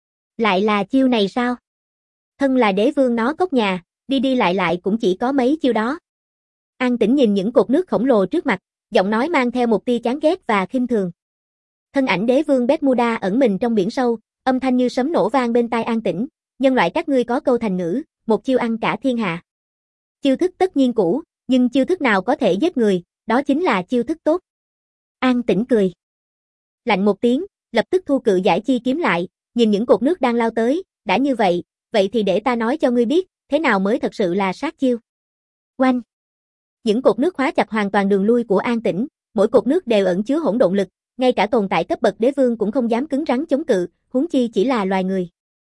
Lại là chiêu này sao? Thân là đế vương nó cốc nhà, đi đi lại lại cũng chỉ có mấy chiêu đó. An Tĩnh nhìn những cột nước khổng lồ trước mặt, giọng nói mang theo một tia chán ghét và khinh thường. Thân ảnh đế vương Bermuda ẩn mình trong biển sâu, âm thanh như sấm nổ vang bên tai An Tĩnh, nhân loại các ngươi có câu thành ngữ, một chiêu ăn cả thiên hạ. Chiêu thức tất nhiên cũ, nhưng chiêu thức nào có thể giết người, đó chính là chiêu thức tốt. An Tĩnh cười. Lạnh một tiếng, lập tức thu cự giải chi kiếm lại, nhìn những cột nước đang lao tới, đã như vậy, vậy thì để ta nói cho ngươi biết, thế nào mới thật sự là sát chiêu. Oanh! Những cột nước khóa chặt hoàn toàn đường lui của An Tĩnh, mỗi cột nước đều ẩn chứa hỗn độn lực, ngay cả tồn tại cấp bậc đế vương cũng không dám cứng rắn chống cự, huống chi chỉ là loài người.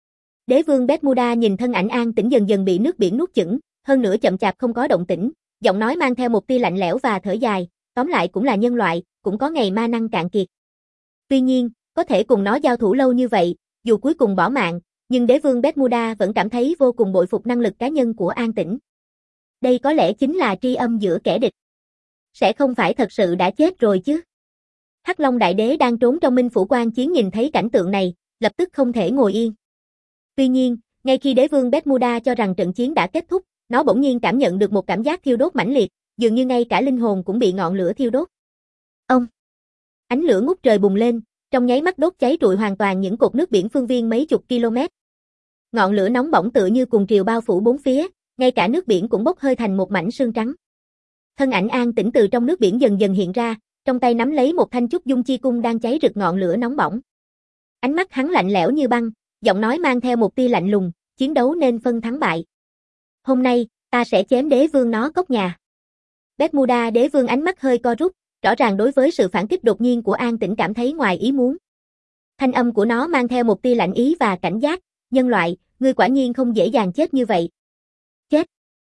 Đế vương Bermuda nhìn thân ảnh An Tĩnh dần dần bị nước biển nuốt chửng, hơn nữa chậm chạp không có động tĩnh, giọng nói mang theo một tia lạnh lẽo và thở dài, tóm lại cũng là nhân loại, cũng có ngày ma năng cạn kiệt. Tuy nhiên, có thể cùng nó giao thủ lâu như vậy, dù cuối cùng bỏ mạng, nhưng đế vương Bermuda vẫn cảm thấy vô cùng bội phục năng lực cá nhân của An Tĩnh. Đây có lẽ chính là tri âm giữa kẻ địch. Sẽ không phải thật sự đã chết rồi chứ? Hắc Long Đại Đế đang trốn trong Minh Phủ Quan Chiến nhìn thấy cảnh tượng này, lập tức không thể ngồi yên. Tuy nhiên, ngay khi đế vương Bermuda cho rằng trận chiến đã kết thúc, nó bỗng nhiên cảm nhận được một cảm giác thiêu đốt mãnh liệt, dường như ngay cả linh hồn cũng bị ngọn lửa thiêu đốt. Ông! Ánh lửa ngút trời bùng lên, trong nháy mắt đốt cháy rụi hoàn toàn những cột nước biển phương viên mấy chục km. Ngọn lửa nóng bỏng tựa như cuồng triều bao phủ bốn phía, ngay cả nước biển cũng bốc hơi thành một mảnh sương trắng. Thân ảnh An Tĩnh từ trong nước biển dần dần hiện ra, trong tay nắm lấy một thanh trúc dung chi cung đang cháy rực ngọn lửa nóng bỏng. Ánh mắt hắn lạnh lẽo như băng, giọng nói mang theo một tia lạnh lùng, chiến đấu nên phân thắng bại. Hôm nay, ta sẽ chém đế vương nó cốc nhà. Bermuda đế vương ánh mắt hơi co rút, rõ ràng đối với sự phản kích đột nhiên của An Tĩnh cảm thấy ngoài ý muốn. Thanh âm của nó mang theo một tia lạnh ý và cảnh giác, nhân loại, ngươi quả nhiên không dễ dàng chết như vậy. Chết.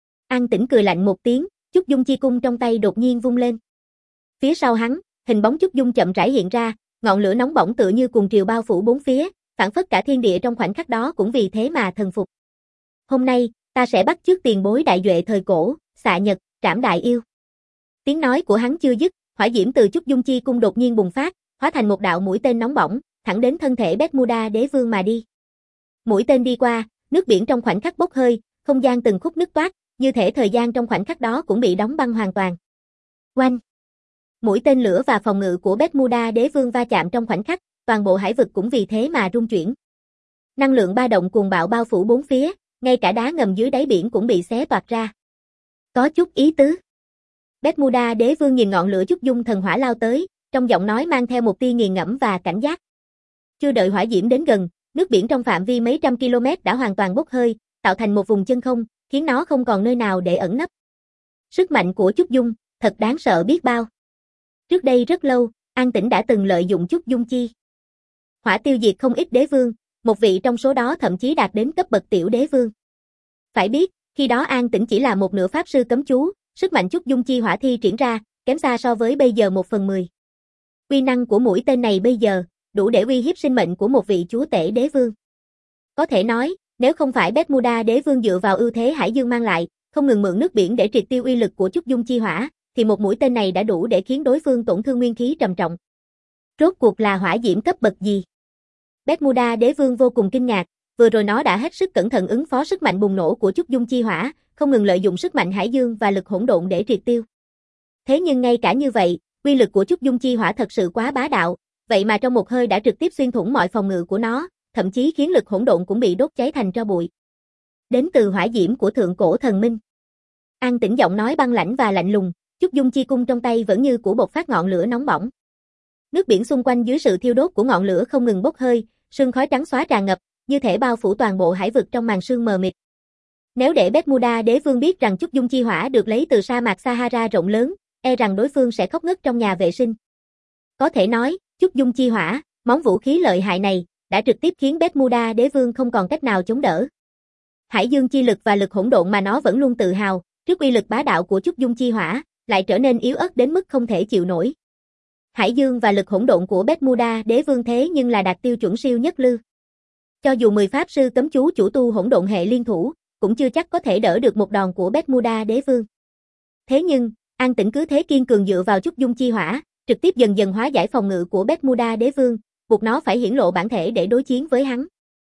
An Tĩnh cười lạnh một tiếng, trúc dung chi cung trong tay đột nhiên vung lên. Phía sau hắn, hình bóng trúc dung chậm rãi hiện ra, ngọn lửa nóng bỏng tựa như cuồng triều bao phủ bốn phía, phảng phất cả thiên địa trong khoảnh khắc đó cũng vì thế mà thần phục. Hôm nay, ta sẽ bắt chước tiền bối đại duệ thời cổ, xạ nhật, trảm đại yêu. Tiếng nói của hắn chưa dứt, hỏa diễm từ trúc dung chi cung đột nhiên bùng phát, hóa thành một đạo mũi tên nóng bỏng, thẳng đến thân thể Bermuda đế vương mà đi. Mũi tên đi qua, nước biển trong khoảnh khắc bốc hơi, không gian từng khúc nứt toát, như thể thời gian trong khoảnh khắc đó cũng bị đóng băng hoàn toàn. Oanh! Mũi tên lửa và phòng ngự của Bermuda đế vương va chạm trong khoảnh khắc, toàn bộ hải vực cũng vì thế mà rung chuyển. Năng lượng ba động cuồng bạo bao phủ bốn phía, ngay cả đá ngầm dưới đáy biển cũng bị xé toạc ra. Có chút ý tứ. Bermuda đế vương nhìn ngọn lửa trúc dung thần hỏa lao tới, trong giọng nói mang theo một tia nghiền ngẫm và cảnh giác. Chưa đợi hỏa diễm đến gần, nước biển trong phạm vi mấy trăm km đã hoàn toàn bốc hơi, tạo thành một vùng chân không, khiến nó không còn nơi nào để ẩn nấp. Sức mạnh của trúc dung, thật đáng sợ biết bao. Trước đây rất lâu, An Tĩnh đã từng lợi dụng trúc dung chi hỏa tiêu diệt không ít đế vương, một vị trong số đó thậm chí đạt đến cấp bậc tiểu đế vương. Phải biết, khi đó An Tĩnh chỉ là một nửa pháp sư cấm chú, sức mạnh trúc dung chi hỏa thi triển ra, kém xa so với bây giờ một phần mười. Uy năng của mũi tên này bây giờ, đủ để uy hiếp sinh mệnh của một vị chúa tể đế vương. Có thể nói, nếu không phải Bermuda đế vương dựa vào ưu thế hải dương mang lại, không ngừng mượn nước biển để triệt tiêu uy lực của trúc dung chi hỏa, thì một mũi tên này đã đủ để khiến đối phương tổn thương nguyên khí trầm trọng. Rốt cuộc là hỏa diễm cấp bậc gì? Bermuda đế vương vô cùng kinh ngạc, vừa rồi nó đã hết sức cẩn thận ứng phó sức mạnh bùng nổ của trúc dung chi hỏa, không ngừng lợi dụng sức mạnh hải dương và lực hỗn độn để triệt tiêu. Thế nhưng ngay cả như vậy, uy lực của trúc dung chi hỏa thật sự quá bá đạo, vậy mà trong một hơi đã trực tiếp xuyên thủng mọi phòng ngự của nó, thậm chí khiến lực hỗn độn cũng bị đốt cháy thành tro bụi. Đến từ hỏa diễm của thượng cổ thần minh. An Tĩnh giọng nói băng lãnh và lạnh lùng, trúc dung chi cung trong tay vẫn như cũ bộc phát ngọn lửa nóng bỏng. Nước biển xung quanh dưới sự thiêu đốt của ngọn lửa không ngừng bốc hơi, sương khói trắng xóa tràn ngập, như thể bao phủ toàn bộ hải vực trong màn sương mờ mịt. Nếu để Bermuda đế vương biết rằng trúc dung chi hỏa được lấy từ sa mạc Sahara rộng lớn, e rằng đối phương sẽ khóc ngất trong nhà vệ sinh. Có thể nói, trúc dung chi hỏa, món vũ khí lợi hại này, đã trực tiếp khiến Bermuda đế vương không còn cách nào chống đỡ. Hải dương chi lực và lực hỗn độn mà nó vẫn luôn tự hào, trước uy lực bá đạo của trúc dung chi hỏa, lại trở nên yếu ớt đến mức không thể chịu nổi. Hải dương và lực hỗn độn của Bermuda đế vương thế nhưng là đạt tiêu chuẩn siêu nhất lưu. Cho dù mười pháp sư cấm chú chủ tu hỗn độn hệ liên thủ, cũng chưa chắc có thể đỡ được một đòn của Bermuda đế vương. Thế nhưng, An Tĩnh cứ thế kiên cường dựa vào trúc dung chi hỏa, trực tiếp dần dần hóa giải phòng ngự của Bermuda đế vương, buộc nó phải hiển lộ bản thể để đối chiến với hắn.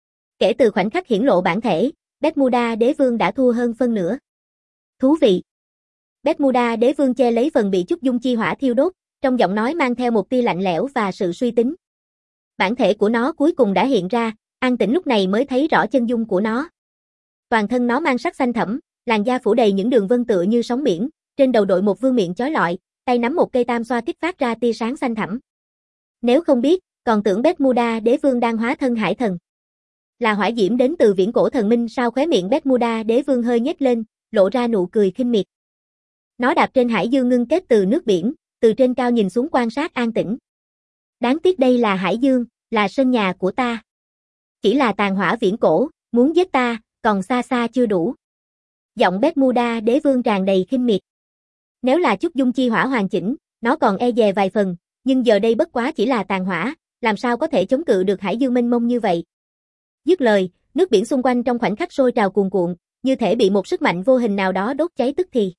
Kể từ khoảnh khắc hiển lộ bản thể, Bermuda đế vương đã thua hơn phân nửa. Thú vị. Bermuda đế vương che lấy phần bị trúc dung chi hỏa thiêu đốt, trong giọng nói mang theo một tia lạnh lẽo và sự suy tính. Bản thể của nó cuối cùng đã hiện ra, An Tĩnh lúc này mới thấy rõ chân dung của nó. Toàn thân nó mang sắc xanh thẫm, làn da phủ đầy những đường vân tựa như sóng biển, trên đầu đội một vương miện chói lọi, tay nắm một cây tam xoa kích phát ra tia sáng xanh thẳm. Nếu không biết, còn tưởng Bermuda đế vương đang hóa thân hải thần. Là hỏa diễm đến từ viễn cổ thần minh sao? Khóe miệng Bermuda đế vương hơi nhếch lên, lộ ra nụ cười khinh miệt. Nó đạp trên hải dương ngưng kết từ nước biển, từ trên cao nhìn xuống quan sát An Tĩnh. Đáng tiếc đây là hải dương, là sân nhà của ta. Chỉ là tàn hỏa viễn cổ, muốn giết ta, còn xa xa chưa đủ. Giọng Bermuda đế vương tràn đầy khinh miệt. Nếu là trúc dung chi hỏa hoàn chỉnh, nó còn e dè vài phần, nhưng giờ đây bất quá chỉ là tàn hỏa, làm sao có thể chống cự được hải dương mênh mông như vậy. Dứt lời, nước biển xung quanh trong khoảnh khắc sôi trào cuồn cuộn, như thể bị một sức mạnh vô hình nào đó đốt cháy tức thì.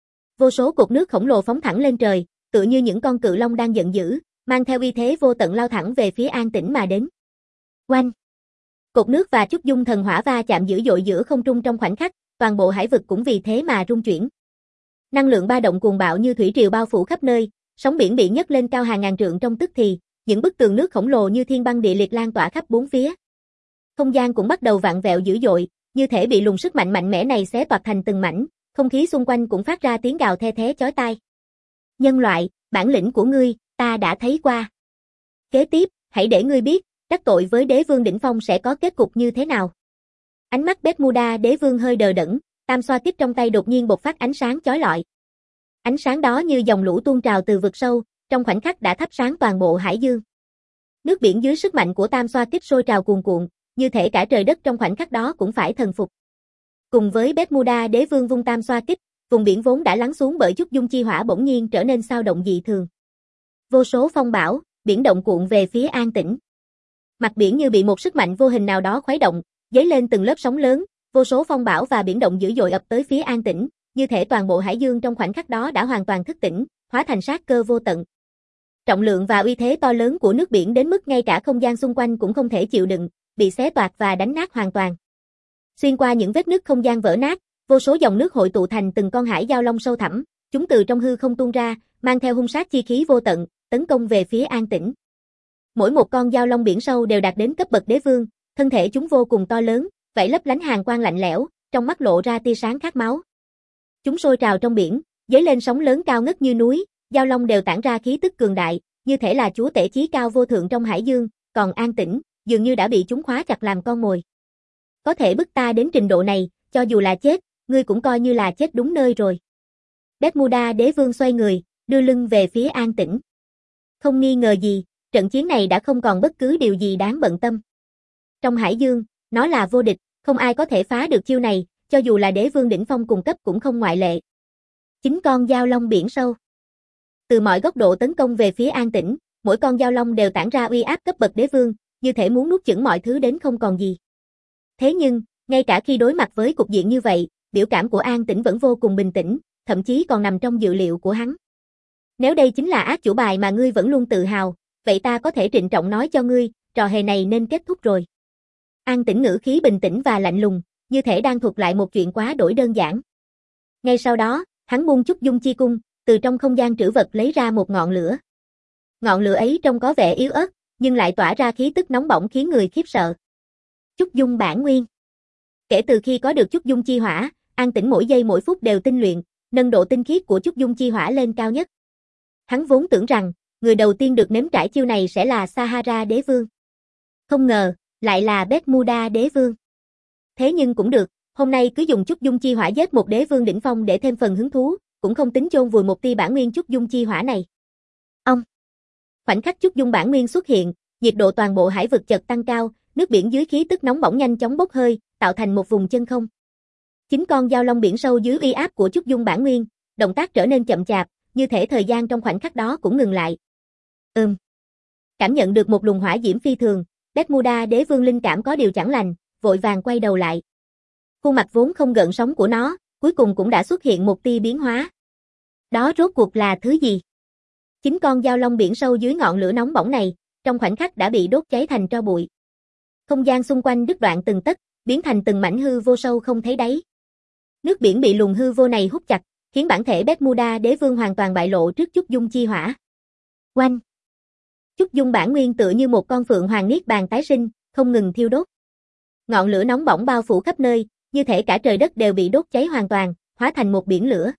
Vô số cột nước khổng lồ phóng thẳng lên trời, tựa như những con cự long đang giận dữ, mang theo uy thế vô tận lao thẳng về phía An Tĩnh mà đến. Oanh! Cột nước và trúc dung thần hỏa va chạm dữ dội giữa không trung trong khoảnh khắc, toàn bộ hải vực cũng vì thế mà rung chuyển. Năng lượng ba động cuồng bạo như thủy triều bao phủ khắp nơi, sóng biển bị nhấc lên cao hàng ngàn trượng trong tức thì, những bức tường nước khổng lồ như thiên băng địa liệt lan tỏa khắp bốn phía. Không gian cũng bắt đầu vặn vẹo dữ dội, như thể bị luồng sức mạnh mạnh mẽ này xé toạc thành từng mảnh, không khí xung quanh cũng phát ra tiếng gào the thé chói tai. Nhân loại, bản lĩnh của ngươi, ta đã thấy qua. Kế tiếp, hãy để ngươi biết, đắc tội với đế vương đỉnh phong sẽ có kết cục như thế nào. Ánh mắt Bermuda đế vương hơi đờ đẫn, tam xoa kích trong tay đột nhiên bộc phát ánh sáng chói lọi. Ánh sáng đó như dòng lũ tuôn trào từ vực sâu, trong khoảnh khắc đã thắp sáng toàn bộ hải dương. Nước biển dưới sức mạnh của tam xoa kích sôi trào cuồn cuộn, như thể cả trời đất trong khoảnh khắc đó cũng phải thần phục. Cùng với Bermuda đế vương vung tam xoa kích, vùng biển vốn đã lắng xuống bởi trúc dung chi hỏa bỗng nhiên trở nên xao động dị thường. Vô số phong bão, biển động cuộn về phía An Tĩnh. Mặt biển như bị một sức mạnh vô hình nào đó khuấy động, dấy lên từng lớp sóng lớn, vô số phong bão và biển động dữ dội ập tới phía An Tĩnh, như thể toàn bộ hải dương trong khoảnh khắc đó đã hoàn toàn thức tỉnh, hóa thành sát cơ vô tận. Trọng lượng và uy thế to lớn của nước biển đến mức ngay cả không gian xung quanh cũng không thể chịu đựng, bị xé toạc và đánh nát hoàn toàn. Xuyên qua những vết nứt không gian vỡ nát, vô số dòng nước hội tụ thành từng con hải giao long sâu thẳm, Chúng từ trong hư không tuôn ra, mang theo hung sát chi khí vô tận, tấn công về phía An Tĩnh. Mỗi một con dao long biển sâu đều đạt đến cấp bậc đế vương, thân thể chúng vô cùng to lớn, vảy lấp lánh hàn quang lạnh lẽo, trong mắt lộ ra tia sáng khát máu. Chúng sôi trào trong biển, dấy lên sóng lớn cao ngất như núi, dao long đều tản ra khí tức cường đại, như thể là chúa tể chí cao vô thượng trong hải dương, còn An Tĩnh, dường như đã bị chúng khóa chặt làm con mồi. Có thể bức ta đến trình độ này, cho dù là chết, ngươi cũng coi như là chết đúng nơi rồi. Bermuda đế vương xoay người, đưa lưng về phía An Tĩnh. Không nghi ngờ gì, trận chiến này đã không còn bất cứ điều gì đáng bận tâm. Trong hải dương, nó là vô địch, không ai có thể phá được chiêu này, cho dù là đế vương đỉnh phong cùng cấp cũng không ngoại lệ. Chính con dao long biển sâu. Từ mọi góc độ tấn công về phía An Tĩnh, mỗi con dao long đều tản ra uy áp cấp bậc đế vương, như thể muốn nuốt chửng mọi thứ đến không còn gì. Thế nhưng, ngay cả khi đối mặt với cục diện như vậy, biểu cảm của An Tĩnh vẫn vô cùng bình tĩnh, thậm chí còn nằm trong dự liệu của hắn. Nếu đây chính là ác chủ bài mà ngươi vẫn luôn tự hào, vậy ta có thể trịnh trọng nói cho ngươi, trò hề này nên kết thúc rồi. An Tĩnh ngữ khí bình tĩnh và lạnh lùng, như thể đang thuật lại một chuyện quá đổi đơn giản. Ngay sau đó, hắn buông Trúc Dung Chi Cung, từ trong không gian trữ vật lấy ra một ngọn lửa. Ngọn lửa ấy trông có vẻ yếu ớt, nhưng lại tỏa ra khí tức nóng bỏng khiến người khiếp sợ. Trúc Dung bản nguyên. Kể từ khi có được Trúc Dung Chi Hỏa, An Tĩnh mỗi giây mỗi phút đều tinh luyện, nâng độ tinh khiết của Trúc Dung Chi Hỏa lên cao nhất. Hắn vốn tưởng rằng, người đầu tiên được nếm trải chiêu này sẽ là Sahara đế vương. Không ngờ, lại là Bermuda đế vương. Thế nhưng cũng được, hôm nay cứ dùng Trúc Dung Chi Hỏa giết một đế vương đỉnh phong để thêm phần hứng thú, cũng không tính chôn vùi một tia bản nguyên Trúc Dung Chi Hỏa này. Ông. Khoảnh khắc Trúc Dung bản nguyên xuất hiện, nhiệt độ toàn bộ hải vực chợt tăng cao, nước biển dưới khí tức nóng bỏng nhanh chóng bốc hơi, tạo thành một vùng chân không. Chính con dao long biển sâu dưới uy áp của Trúc Dung bản nguyên, động tác trở nên chậm chạp, như thể thời gian trong khoảnh khắc đó cũng ngừng lại. Ừm. Cảm nhận được một luồng hỏa diễm phi thường, Bermuda đế vương linh cảm có điều chẳng lành, vội vàng quay đầu lại. Khuôn mặt vốn không gợn sóng của nó, cuối cùng cũng đã xuất hiện một tia biến hóa. Đó rốt cuộc là thứ gì? Chính con dao long biển sâu dưới ngọn lửa nóng bỏng này, trong khoảnh khắc đã bị đốt cháy thành tro bụi. Không gian xung quanh đứt đoạn từng tấc, biến thành từng mảnh hư vô sâu không thấy đáy. Nước biển bị luồng hư vô này hút chặt, khiến bản thể Bermuda đế vương hoàn toàn bại lộ trước Trúc Dung Chi Hỏa. Oanh! Trúc Dung bản nguyên tựa như một con phượng hoàng niết bàn tái sinh, không ngừng thiêu đốt. Ngọn lửa nóng bỏng bao phủ khắp nơi, như thể cả trời đất đều bị đốt cháy hoàn toàn, hóa thành một biển lửa.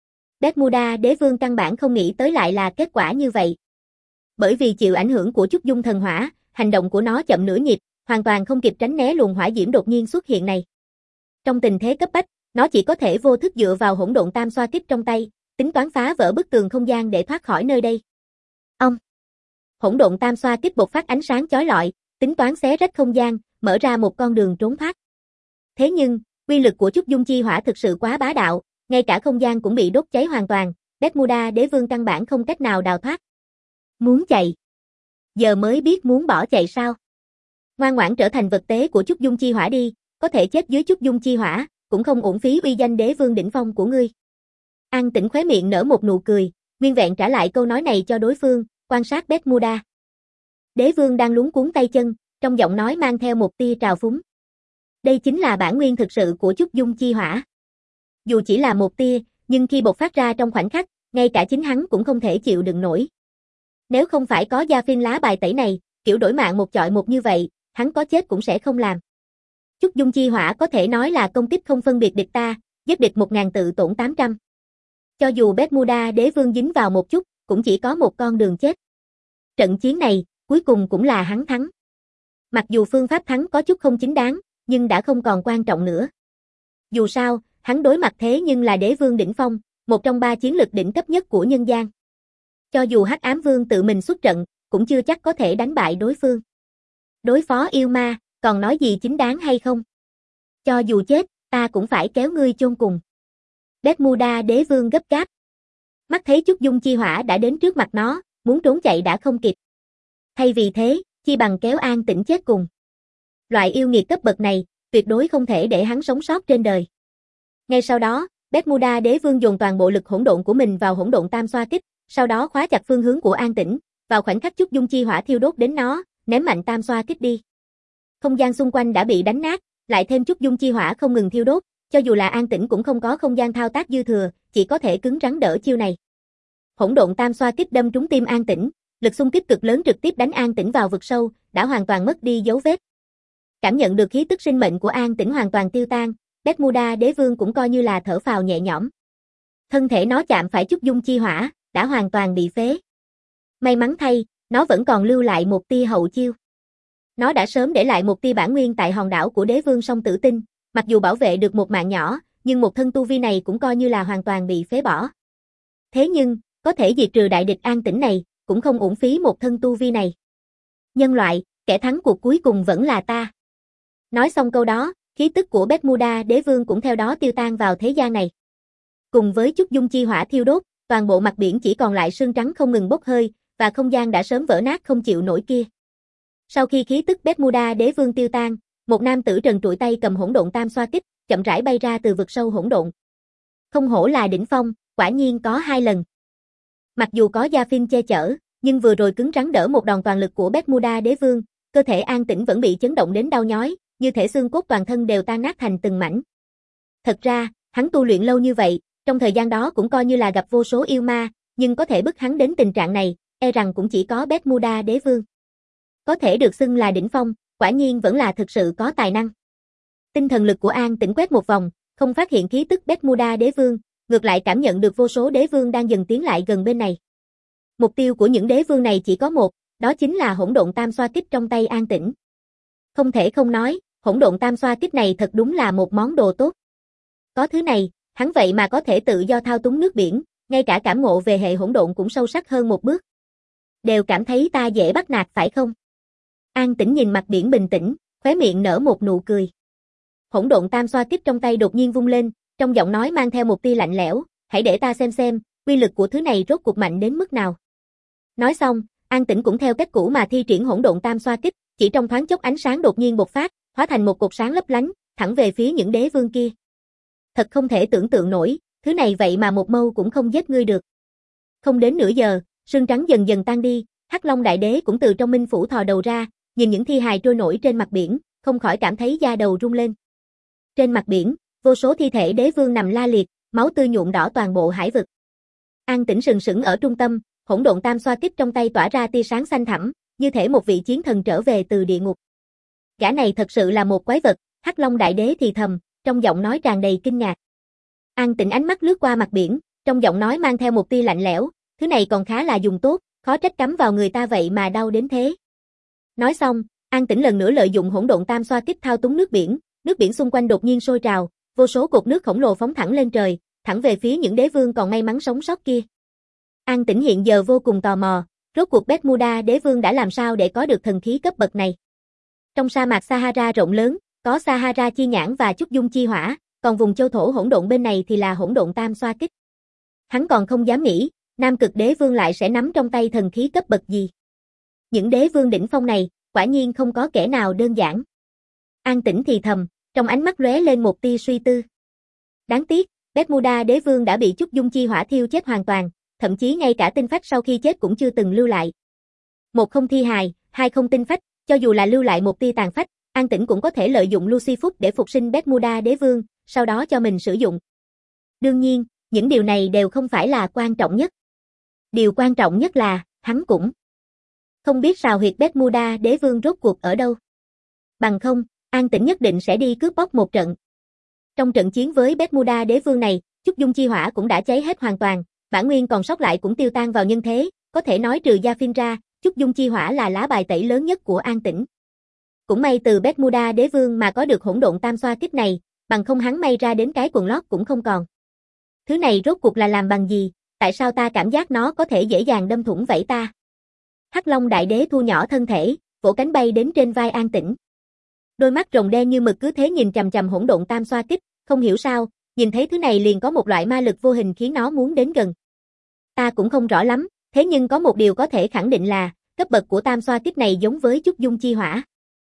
Bermuda đế vương căn bản không nghĩ tới lại là kết quả như vậy. Bởi vì chịu ảnh hưởng của Trúc Dung thần hỏa, hành động của nó chậm nửa nhịp, hoàn toàn không kịp tránh né luồng hỏa diễm đột nhiên xuất hiện này. Trong tình thế cấp bách, nó chỉ có thể vô thức dựa vào hỗn độn tam xoa kích trong tay, tính toán phá vỡ bức tường không gian để thoát khỏi nơi đây. Ông. Hỗn độn tam xoa kích bộc phát ánh sáng chói lọi, tính toán xé rách không gian, mở ra một con đường trốn thoát. Thế nhưng, uy lực của Trúc Dung Chi Hỏa thực sự quá bá đạo, ngay cả không gian cũng bị đốt cháy hoàn toàn, Bermuda đế vương căn bản không cách nào đào thoát. Muốn chạy? Giờ mới biết muốn bỏ chạy sao? Ngoan ngoãn trở thành vật tế của Trúc Dung Chi Hỏa đi, có thể chết dưới Trúc Dung Chi Hỏa, cũng không uổng phí uy danh đế vương đỉnh phong của ngươi. An Tĩnh khóe miệng nở một nụ cười, nguyên vẹn trả lại câu nói này cho đối phương, quan sát Bermuda. Đế vương đang luống cuống tay chân, trong giọng nói mang theo một tia trào phúng. Đây chính là bản nguyên thực sự của Trúc Dung Chi Hỏa. Dù chỉ là một tia, nhưng khi bộc phát ra trong khoảnh khắc, ngay cả chính hắn cũng không thể chịu đựng nổi. Nếu không phải có gia phim lá bài tẩy này, kiểu đổi mạng một chọi một như vậy, hắn có chết cũng sẽ không làm. Trúc Dung Chi Hỏa có thể nói là công kích không phân biệt địch ta, giết địch một ngàn tự tổn tám trăm. Cho dù Bermuda đế vương dính vào một chút, cũng chỉ có một con đường chết. Trận chiến này, cuối cùng cũng là hắn thắng. Mặc dù phương pháp thắng có chút không chính đáng, nhưng đã không còn quan trọng nữa. Dù sao, hắn đối mặt thế nhưng là đế vương đỉnh phong, một trong ba chiến lực đỉnh cấp nhất của nhân gian. Cho dù Hắc Ám Vương tự mình xuất trận, cũng chưa chắc có thể đánh bại đối phương. Đối phó yêu ma, còn nói gì chính đáng hay không? Cho dù chết, ta cũng phải kéo ngươi chôn cùng. Bermuda đế vương gấp gáp. Mắt thấy Trúc Dung Chi Hỏa đã đến trước mặt nó, muốn trốn chạy đã không kịp. Thay vì thế, chi bằng kéo An Tĩnh chết cùng. Loại yêu nghiệt cấp bậc này, tuyệt đối không thể để hắn sống sót trên đời. Ngay sau đó, Bermuda đế vương dồn toàn bộ lực hỗn độn của mình vào hỗn độn tam xoa kích, sau đó khóa chặt phương hướng của An Tĩnh, vào khoảnh khắc Trúc Dung Chi Hỏa thiêu đốt đến nó, ném mạnh tam xoa kích đi. Không gian xung quanh đã bị đánh nát, lại thêm Trúc Dung Chi Hỏa không ngừng thiêu đốt, cho dù là An Tĩnh cũng không có không gian thao tác dư thừa, chỉ có thể cứng rắn đỡ chiêu này. Hỗn độn tam xoa kích đâm trúng tim An Tĩnh, lực xung kích cực lớn trực tiếp đánh An Tĩnh vào vực sâu, đã hoàn toàn mất đi dấu vết. Cảm nhận được khí tức sinh mệnh của An Tĩnh hoàn toàn tiêu tan, Bermuda Đế Vương cũng coi như là thở phào nhẹ nhõm. Thân thể nó chạm phải chút dung chi hỏa, đã hoàn toàn bị phế. May mắn thay, nó vẫn còn lưu lại một tia hậu chiêu. Nó đã sớm để lại một tia bản nguyên tại hòn đảo của Đế Vương Song Tử Tinh, mặc dù bảo vệ được một mạng nhỏ, nhưng một thân tu vi này cũng coi như là hoàn toàn bị phế bỏ. Thế nhưng, có thể diệt trừ đại địch An Tĩnh này, cũng không uổng phí một thân tu vi này. Nhân loại, kẻ thắng cuộc cuối cùng vẫn là ta. Nói xong câu đó, khí tức của Bermuda Đế Vương cũng theo đó tiêu tan vào thế gian này. Cùng với chút dung chi hỏa thiêu đốt, toàn bộ mặt biển chỉ còn lại sương trắng không ngừng bốc hơi, và không gian đã sớm vỡ nát không chịu nổi kia. Sau khi khí tức Bermuda Đế Vương tiêu tan, một nam tử trần trụi tay cầm hỗn độn tam xoa kích, chậm rãi bay ra từ vực sâu hỗn độn. Không hổ là đỉnh phong, quả nhiên có hai lần. Mặc dù có Gia Phin che chở, nhưng vừa rồi cứng rắn đỡ một đòn toàn lực của Bermuda Đế Vương, cơ thể An Tĩnh vẫn bị chấn động đến đau nhói, như thể xương cốt toàn thân đều tan nát thành từng mảnh. Thật ra, hắn tu luyện lâu như vậy, trong thời gian đó cũng coi như là gặp vô số yêu ma, nhưng có thể bức hắn đến tình trạng này, e rằng cũng chỉ có Bermuda Đế Vương. Có thể được xưng là đỉnh phong, quả nhiên vẫn là thực sự có tài năng. Tinh thần lực của An Tĩnh quét một vòng, không phát hiện khí tức Bermuda Đế Vương, ngược lại cảm nhận được vô số đế vương đang dần tiến lại gần bên này. Mục tiêu của những đế vương này chỉ có một, đó chính là hỗn độn tam xoa kích trong tay An Tĩnh. Không thể không nói, hỗn độn tam xoa kích này thật đúng là một món đồ tốt. Có thứ này, hắn vậy mà có thể tự do thao túng nước biển, ngay cả cảm ngộ về hệ hỗn độn cũng sâu sắc hơn một bước. Đều cảm thấy ta dễ bắt nạt phải không? An Tĩnh nhìn mặt biển bình tĩnh, khóe miệng nở một nụ cười. Hỗn độn tam xoa kích trong tay đột nhiên vung lên, trong giọng nói mang theo một tia lạnh lẽo, hãy để ta xem xem, uy lực của thứ này rốt cuộc mạnh đến mức nào. Nói xong, An Tĩnh cũng theo cách cũ mà thi triển hỗn độn tam xoa kích, chỉ trong thoáng chốc ánh sáng đột nhiên bộc phát, hóa thành một cột sáng lấp lánh, thẳng về phía những đế vương kia. Thật không thể tưởng tượng nổi, thứ này vậy mà một mâu cũng không giết ngươi được. Không đến nửa giờ, sương trắng dần dần tan đi, Hắc Long Đại Đế cũng từ trong minh phủ thò đầu ra, nhìn những thi hài trôi nổi trên mặt biển, không khỏi cảm thấy da đầu rung lên. Trên mặt biển, vô số thi thể đế vương nằm la liệt, máu tươi nhuộm đỏ toàn bộ hải vực. An Tĩnh sừng sững ở trung tâm, hỗn độn tam xoa kích trong tay tỏa ra tia sáng xanh thẳm, như thể một vị chiến thần trở về từ địa ngục. Gã này thật sự là một quái vật, Hắc Long Đại Đế thì thầm, trong giọng nói tràn đầy kinh ngạc. An Tĩnh ánh mắt lướt qua mặt biển, trong giọng nói mang theo một tia lạnh lẽo, thứ này còn khá là dùng tốt, khó trách cắm vào người ta vậy mà đau đến thế. Nói xong, An Tĩnh lần nữa lợi dụng hỗn độn tam xoa kích thao túng nước biển, nước biển xung quanh đột nhiên sôi trào, vô số cột nước khổng lồ phóng thẳng lên trời, thẳng về phía những đế vương còn may mắn sống sót kia. An Tĩnh hiện giờ vô cùng tò mò, rốt cuộc Bermuda Đế Vương đã làm sao để có được thần khí cấp bậc này. Trong sa mạc Sahara rộng lớn, có Sahara chi nhãn và chút dung chi hỏa, còn vùng châu thổ hỗn độn bên này thì là hỗn độn tam xoa kích. Hắn còn không dám nghĩ, Nam Cực Đế Vương lại sẽ nắm trong tay thần khí cấp bậc gì. Những đế vương đỉnh phong này, quả nhiên không có kẻ nào đơn giản. An Tĩnh thì thầm, trong ánh mắt lóe lên một tia suy tư. Đáng tiếc, Bermuda Đế Vương đã bị chút dung chi hỏa thiêu chết hoàn toàn, thậm chí ngay cả tinh phách sau khi chết cũng chưa từng lưu lại. Một không thi hài, hai không tinh phách, cho dù là lưu lại một tia tàn phách, An Tĩnh cũng có thể lợi dụng Lucy Phúc để phục sinh Bermuda Đế Vương, sau đó cho mình sử dụng. Đương nhiên, những điều này đều không phải là quan trọng nhất. Điều quan trọng nhất là, hắn cũng không biết sào huyệt Bermuda Đế Vương rốt cuộc ở đâu. Bằng không, An Tĩnh nhất định sẽ đi cướp bóc một trận. Trong trận chiến với Bermuda Đế Vương này, chút dung chi hỏa cũng đã cháy hết hoàn toàn, bản nguyên còn sót lại cũng tiêu tan vào nhân thế, có thể nói trừ Gia Phin ra, chút dung chi hỏa là lá bài tẩy lớn nhất của An Tĩnh. Cũng may từ Bermuda Đế Vương mà có được hỗn độn tam xoa kích này, bằng không hắn may ra đến cái quần lót cũng không còn. Thứ này rốt cuộc là làm bằng gì, tại sao ta cảm giác nó có thể dễ dàng đâm thủng vảy ta? Hắc Long Đại Đế thu nhỏ thân thể, vỗ cánh bay đến trên vai An Tĩnh. Đôi mắt rồng đen như mực cứ thế nhìn chằm chằm hỗn độn tam xoa kích, không hiểu sao, nhìn thấy thứ này liền có một loại ma lực vô hình khiến nó muốn đến gần. Ta cũng không rõ lắm, thế nhưng có một điều có thể khẳng định là, cấp bậc của tam xoa kích này giống với chút dung chi hỏa.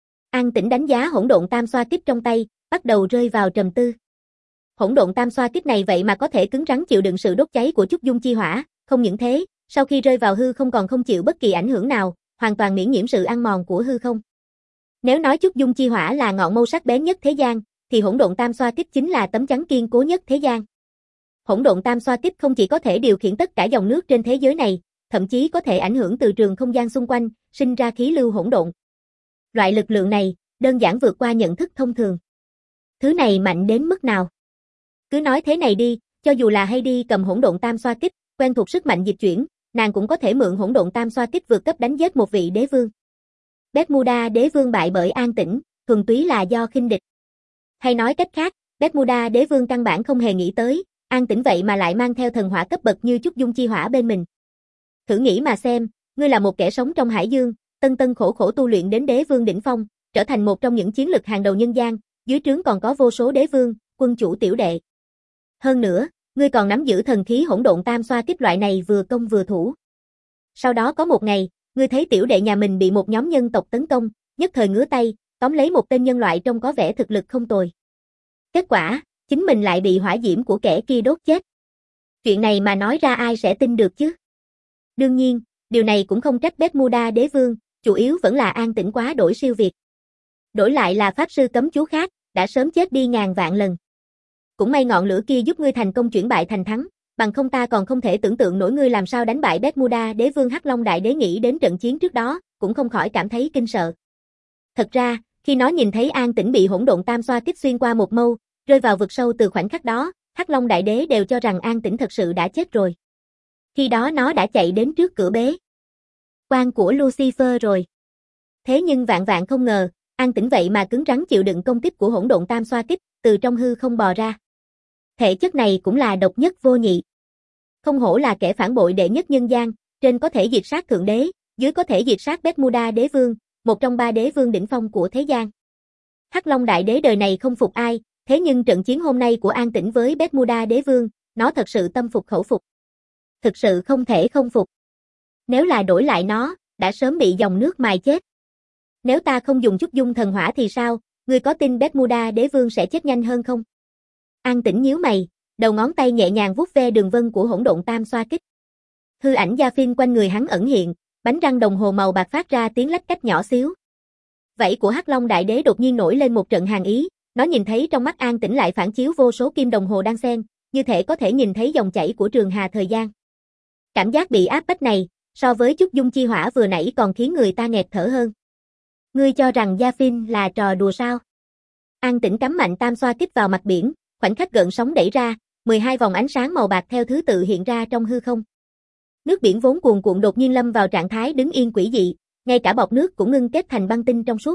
An Tĩnh đánh giá hỗn độn tam xoa kích trong tay, bắt đầu rơi vào trầm tư. Hỗn độn tam xoa kích này vậy mà có thể cứng rắn chịu đựng sự đốt cháy của chút dung chi hỏa, không những thế, sau khi rơi vào hư không còn không chịu bất kỳ ảnh hưởng nào, hoàn toàn miễn nhiễm sự ăn mòn của hư không. Nếu nói chút dung chi hỏa là ngọn mâu sắc bén nhất thế gian, thì hỗn độn tam xoa kích chính là tấm chắn kiên cố nhất thế gian. Hỗn độn tam xoa kích không chỉ có thể điều khiển tất cả dòng nước trên thế giới này, thậm chí có thể ảnh hưởng từ trường không gian xung quanh, sinh ra khí lưu hỗn độn. Loại lực lượng này, đơn giản vượt qua nhận thức thông thường. Thứ này mạnh đến mức nào? Cứ nói thế này đi, cho dù là Heidi cầm hỗn độn tam xoa kích, quen thuộc sức mạnh dịch chuyển, nàng cũng có thể mượn hỗn độn tam xoa kích vượt cấp đánh giết một vị đế vương. Bermuda đế vương bại bởi An Tĩnh, thuần túy là do khinh địch. Hay nói cách khác, Bermuda đế vương căn bản không hề nghĩ tới, An Tĩnh vậy mà lại mang theo thần hỏa cấp bậc như Trúc Dung Chi Hỏa bên mình. Thử nghĩ mà xem, ngươi là một kẻ sống trong hải dương, tân tân khổ khổ tu luyện đến đế vương đỉnh phong, trở thành một trong những chiến lực hàng đầu nhân gian, dưới trướng còn có vô số đế vương, quân chủ tiểu đệ. Hơn nữa, ngươi còn nắm giữ thần khí hỗn độn tam xoa kích loại này vừa công vừa thủ. Sau đó có một ngày, ngươi thấy tiểu đệ nhà mình bị một nhóm nhân tộc tấn công, nhất thời ngứa tay, tóm lấy một tên nhân loại trông có vẻ thực lực không tồi. Kết quả, chính mình lại bị hỏa diễm của kẻ kia đốt chết. Chuyện này mà nói ra ai sẽ tin được chứ? Đương nhiên, điều này cũng không trách Bermuda đế vương, chủ yếu vẫn là An Tĩnh quá đổi siêu việt. Đổi lại là pháp sư cấm chú khác, đã sớm chết đi ngàn vạn lần. Cũng may ngọn lửa kia giúp ngươi thành công chuyển bại thành thắng, bằng không ta còn không thể tưởng tượng nổi ngươi làm sao đánh bại Bermuda đế vương. Hắc Long đại đế nghĩ đến trận chiến trước đó, cũng không khỏi cảm thấy kinh sợ. Thật ra, khi nó nhìn thấy An Tĩnh bị hỗn độn tam xoa kích xuyên qua một mâu, rơi vào vực sâu từ khoảnh khắc đó, Hắc Long đại đế đều cho rằng An Tĩnh thật sự đã chết rồi. Khi đó nó đã chạy đến trước cửa bế quan của Lucifer rồi. Thế nhưng vạn vạn không ngờ, An Tĩnh vậy mà cứng rắn chịu đựng công kích của hỗn độn tam xoa kích, từ trong hư không bò ra. Thể chất này cũng là độc nhất vô nhị. Không hổ là kẻ phản bội đệ nhất nhân gian, trên có thể diệt sát thượng đế, dưới có thể diệt sát Bermuda đế vương, một trong ba đế vương đỉnh phong của thế gian. Hắc Long đại đế đời này không phục ai, thế nhưng trận chiến hôm nay của An Tĩnh với Bermuda đế vương, nó thật sự tâm phục khẩu phục. Thực sự không thể không phục. Nếu là đổi lại nó, đã sớm bị dòng nước mài chết. Nếu ta không dùng Trúc Dung thần hỏa thì sao, ngươi có tin Bermuda đế vương sẽ chết nhanh hơn không? An Tĩnh nhíu mày, đầu ngón tay nhẹ nhàng vuốt ve đường vân của hỗn độn tam xoa kích. Hư ảnh gia phiên quanh người hắn ẩn hiện, bánh răng đồng hồ màu bạc phát ra tiếng lách cách nhỏ xíu. Vảy của Hắc Long đại đế đột nhiên nổi lên một trận hàn ý, nó nhìn thấy trong mắt An Tĩnh lại phản chiếu vô số kim đồng hồ đang xen, như thể có thể nhìn thấy dòng chảy của trường hà thời gian. Cảm giác bị áp bách này, so với Trúc Dung Chi Hỏa vừa nãy còn khiến người ta nghẹt thở hơn. Ngươi cho rằng Gia Phiên là trò đùa sao? An Tĩnh cắm mạnh tam xoa kích vào mặt biển, khoảnh khắc gợn sóng đẩy ra, mười hai vòng ánh sáng màu bạc theo thứ tự hiện ra trong hư không. Nước biển vốn cuồn cuộn đột nhiên lâm vào trạng thái đứng yên quỷ dị, ngay cả bọt nước cũng ngưng kết thành băng tinh trong suốt.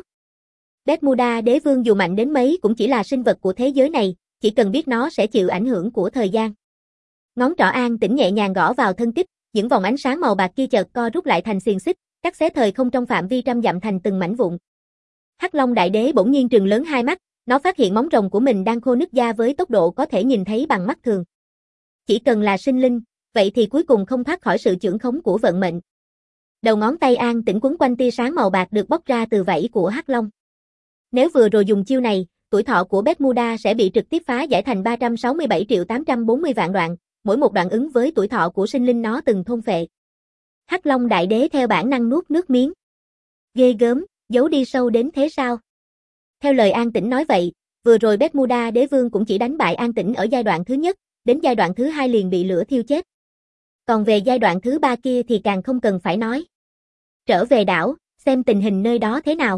Bermuda đế vương dù mạnh đến mấy cũng chỉ là sinh vật của thế giới này, chỉ cần biết nó sẽ chịu ảnh hưởng của thời gian. Ngón trỏ An Tĩnh nhẹ nhàng gõ vào thân kích, những vòng ánh sáng màu bạc kia chợt co rút lại thành xiềng xích, cắt xé thời không trong phạm vi trăm dặm thành từng mảnh vụn. Hắc Long đại đế bỗng nhiên trừng lớn hai mắt, nó phát hiện móng rồng của mình đang khô nứt da với tốc độ có thể nhìn thấy bằng mắt thường. Chỉ cần là sinh linh, vậy thì cuối cùng không thoát khỏi sự chưởng khống của vận mệnh. Đầu ngón tay An Tĩnh quấn quanh tia sáng màu bạc được bóc ra từ vảy của Hắc Long. Nếu vừa rồi dùng chiêu này, tuổi thọ của Bermuda sẽ bị trực tiếp phá giải thành ba trăm sáu mươi bảy triệu tám trăm bốn mươi vạn đoạn, mỗi một đoạn ứng với tuổi thọ của sinh linh nó từng thôn phệ. Hắc Long đại đế theo bản năng nuốt nước miếng. Ghê gớm, giấu đi sâu đến thế sao? Theo lời An Tĩnh nói vậy, vừa rồi Bermuda đế vương cũng chỉ đánh bại An Tĩnh ở giai đoạn thứ nhất, đến giai đoạn thứ hai liền bị lửa thiêu chết. Còn về giai đoạn thứ ba kia thì càng không cần phải nói. Trở về đảo, xem tình hình nơi đó thế nào.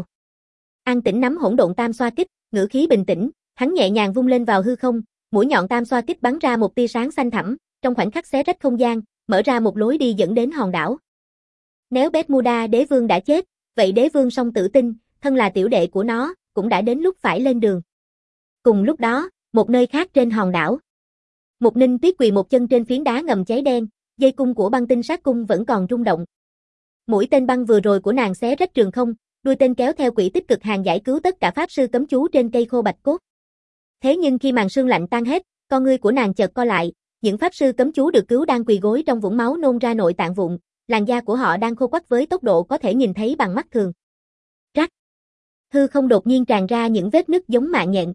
An Tĩnh nắm hỗn độn tam xoa kích, ngữ khí bình tĩnh, hắn nhẹ nhàng vung lên vào hư không, mũi nhọn tam xoa kích bắn ra một tia sáng xanh thẳm, trong khoảnh khắc xé rách không gian, mở ra một lối đi dẫn đến hòn đảo. Nếu Bermuda đế vương đã chết, vậy đế vương Song Tử Tinh, thân là tiểu đệ của nó, cũng đã đến lúc phải lên đường. Cùng lúc đó, một nơi khác trên hòn đảo. Mục Ninh Tuyết quỳ một chân trên phiến đá ngầm cháy đen, dây cung của băng tinh sát cung vẫn còn rung động. Mũi tên băng vừa rồi của nàng xé rách trường không, đuôi tên kéo theo quỹ tích cực hàng giải cứu tất cả pháp sư cấm chú trên cây khô bạch cốt. Thế nhưng khi màn sương lạnh tan hết, con ngươi của nàng chợt co lại, những pháp sư cấm chú được cứu đang quỳ gối trong vũng máu nôn ra nội tạng vụn, làn da của họ đang khô quắt với tốc độ có thể nhìn thấy bằng mắt thường. Rắc. Hư không đột nhiên tràn ra những vết nứt giống mạng nhện.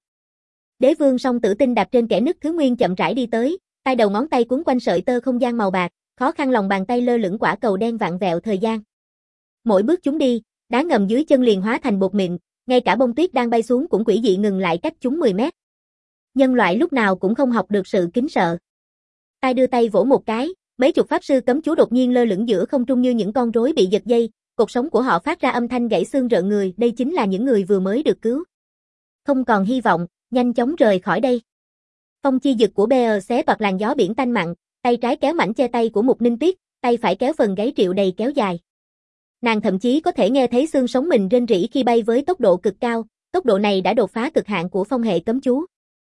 Đế vương Song Tử Tinh đạp trên kẽ nứt thứ nguyên chậm rãi đi tới, tay đầu ngón tay cuốn quanh sợi tơ không gian màu bạc, khó khăn lòng bàn tay lơ lửng quả cầu đen vặn vẹo thời gian. Mỗi bước chúng đi, đá ngầm dưới chân liền hóa thành bột mịn, ngay cả bông tuyết đang bay xuống cũng quỷ dị ngừng lại cách chúng mười mét. Nhân loại lúc nào cũng không học được sự kính sợ. Tai đưa tay vỗ một cái, mấy chục pháp sư cấm chú đột nhiên lơ lửng giữa không trung như những con rối bị giật dây, cột sống của họ phát ra âm thanh gãy xương rợn người, đây chính là những người vừa mới được cứu. Không còn hy vọng, nhanh chóng rời khỏi đây. Phong chi dực của Bear xé toạc làn gió biển tanh mặn, tay trái kéo mảnh che tay của Mục Ninh Tuyết, tay phải kéo phần gáy Triệu Đầy kéo dài. Nàng thậm chí có thể nghe thấy xương sống mình rên rỉ khi bay với tốc độ cực cao, tốc độ này đã đột phá cực hạn của phong hệ cấm chú.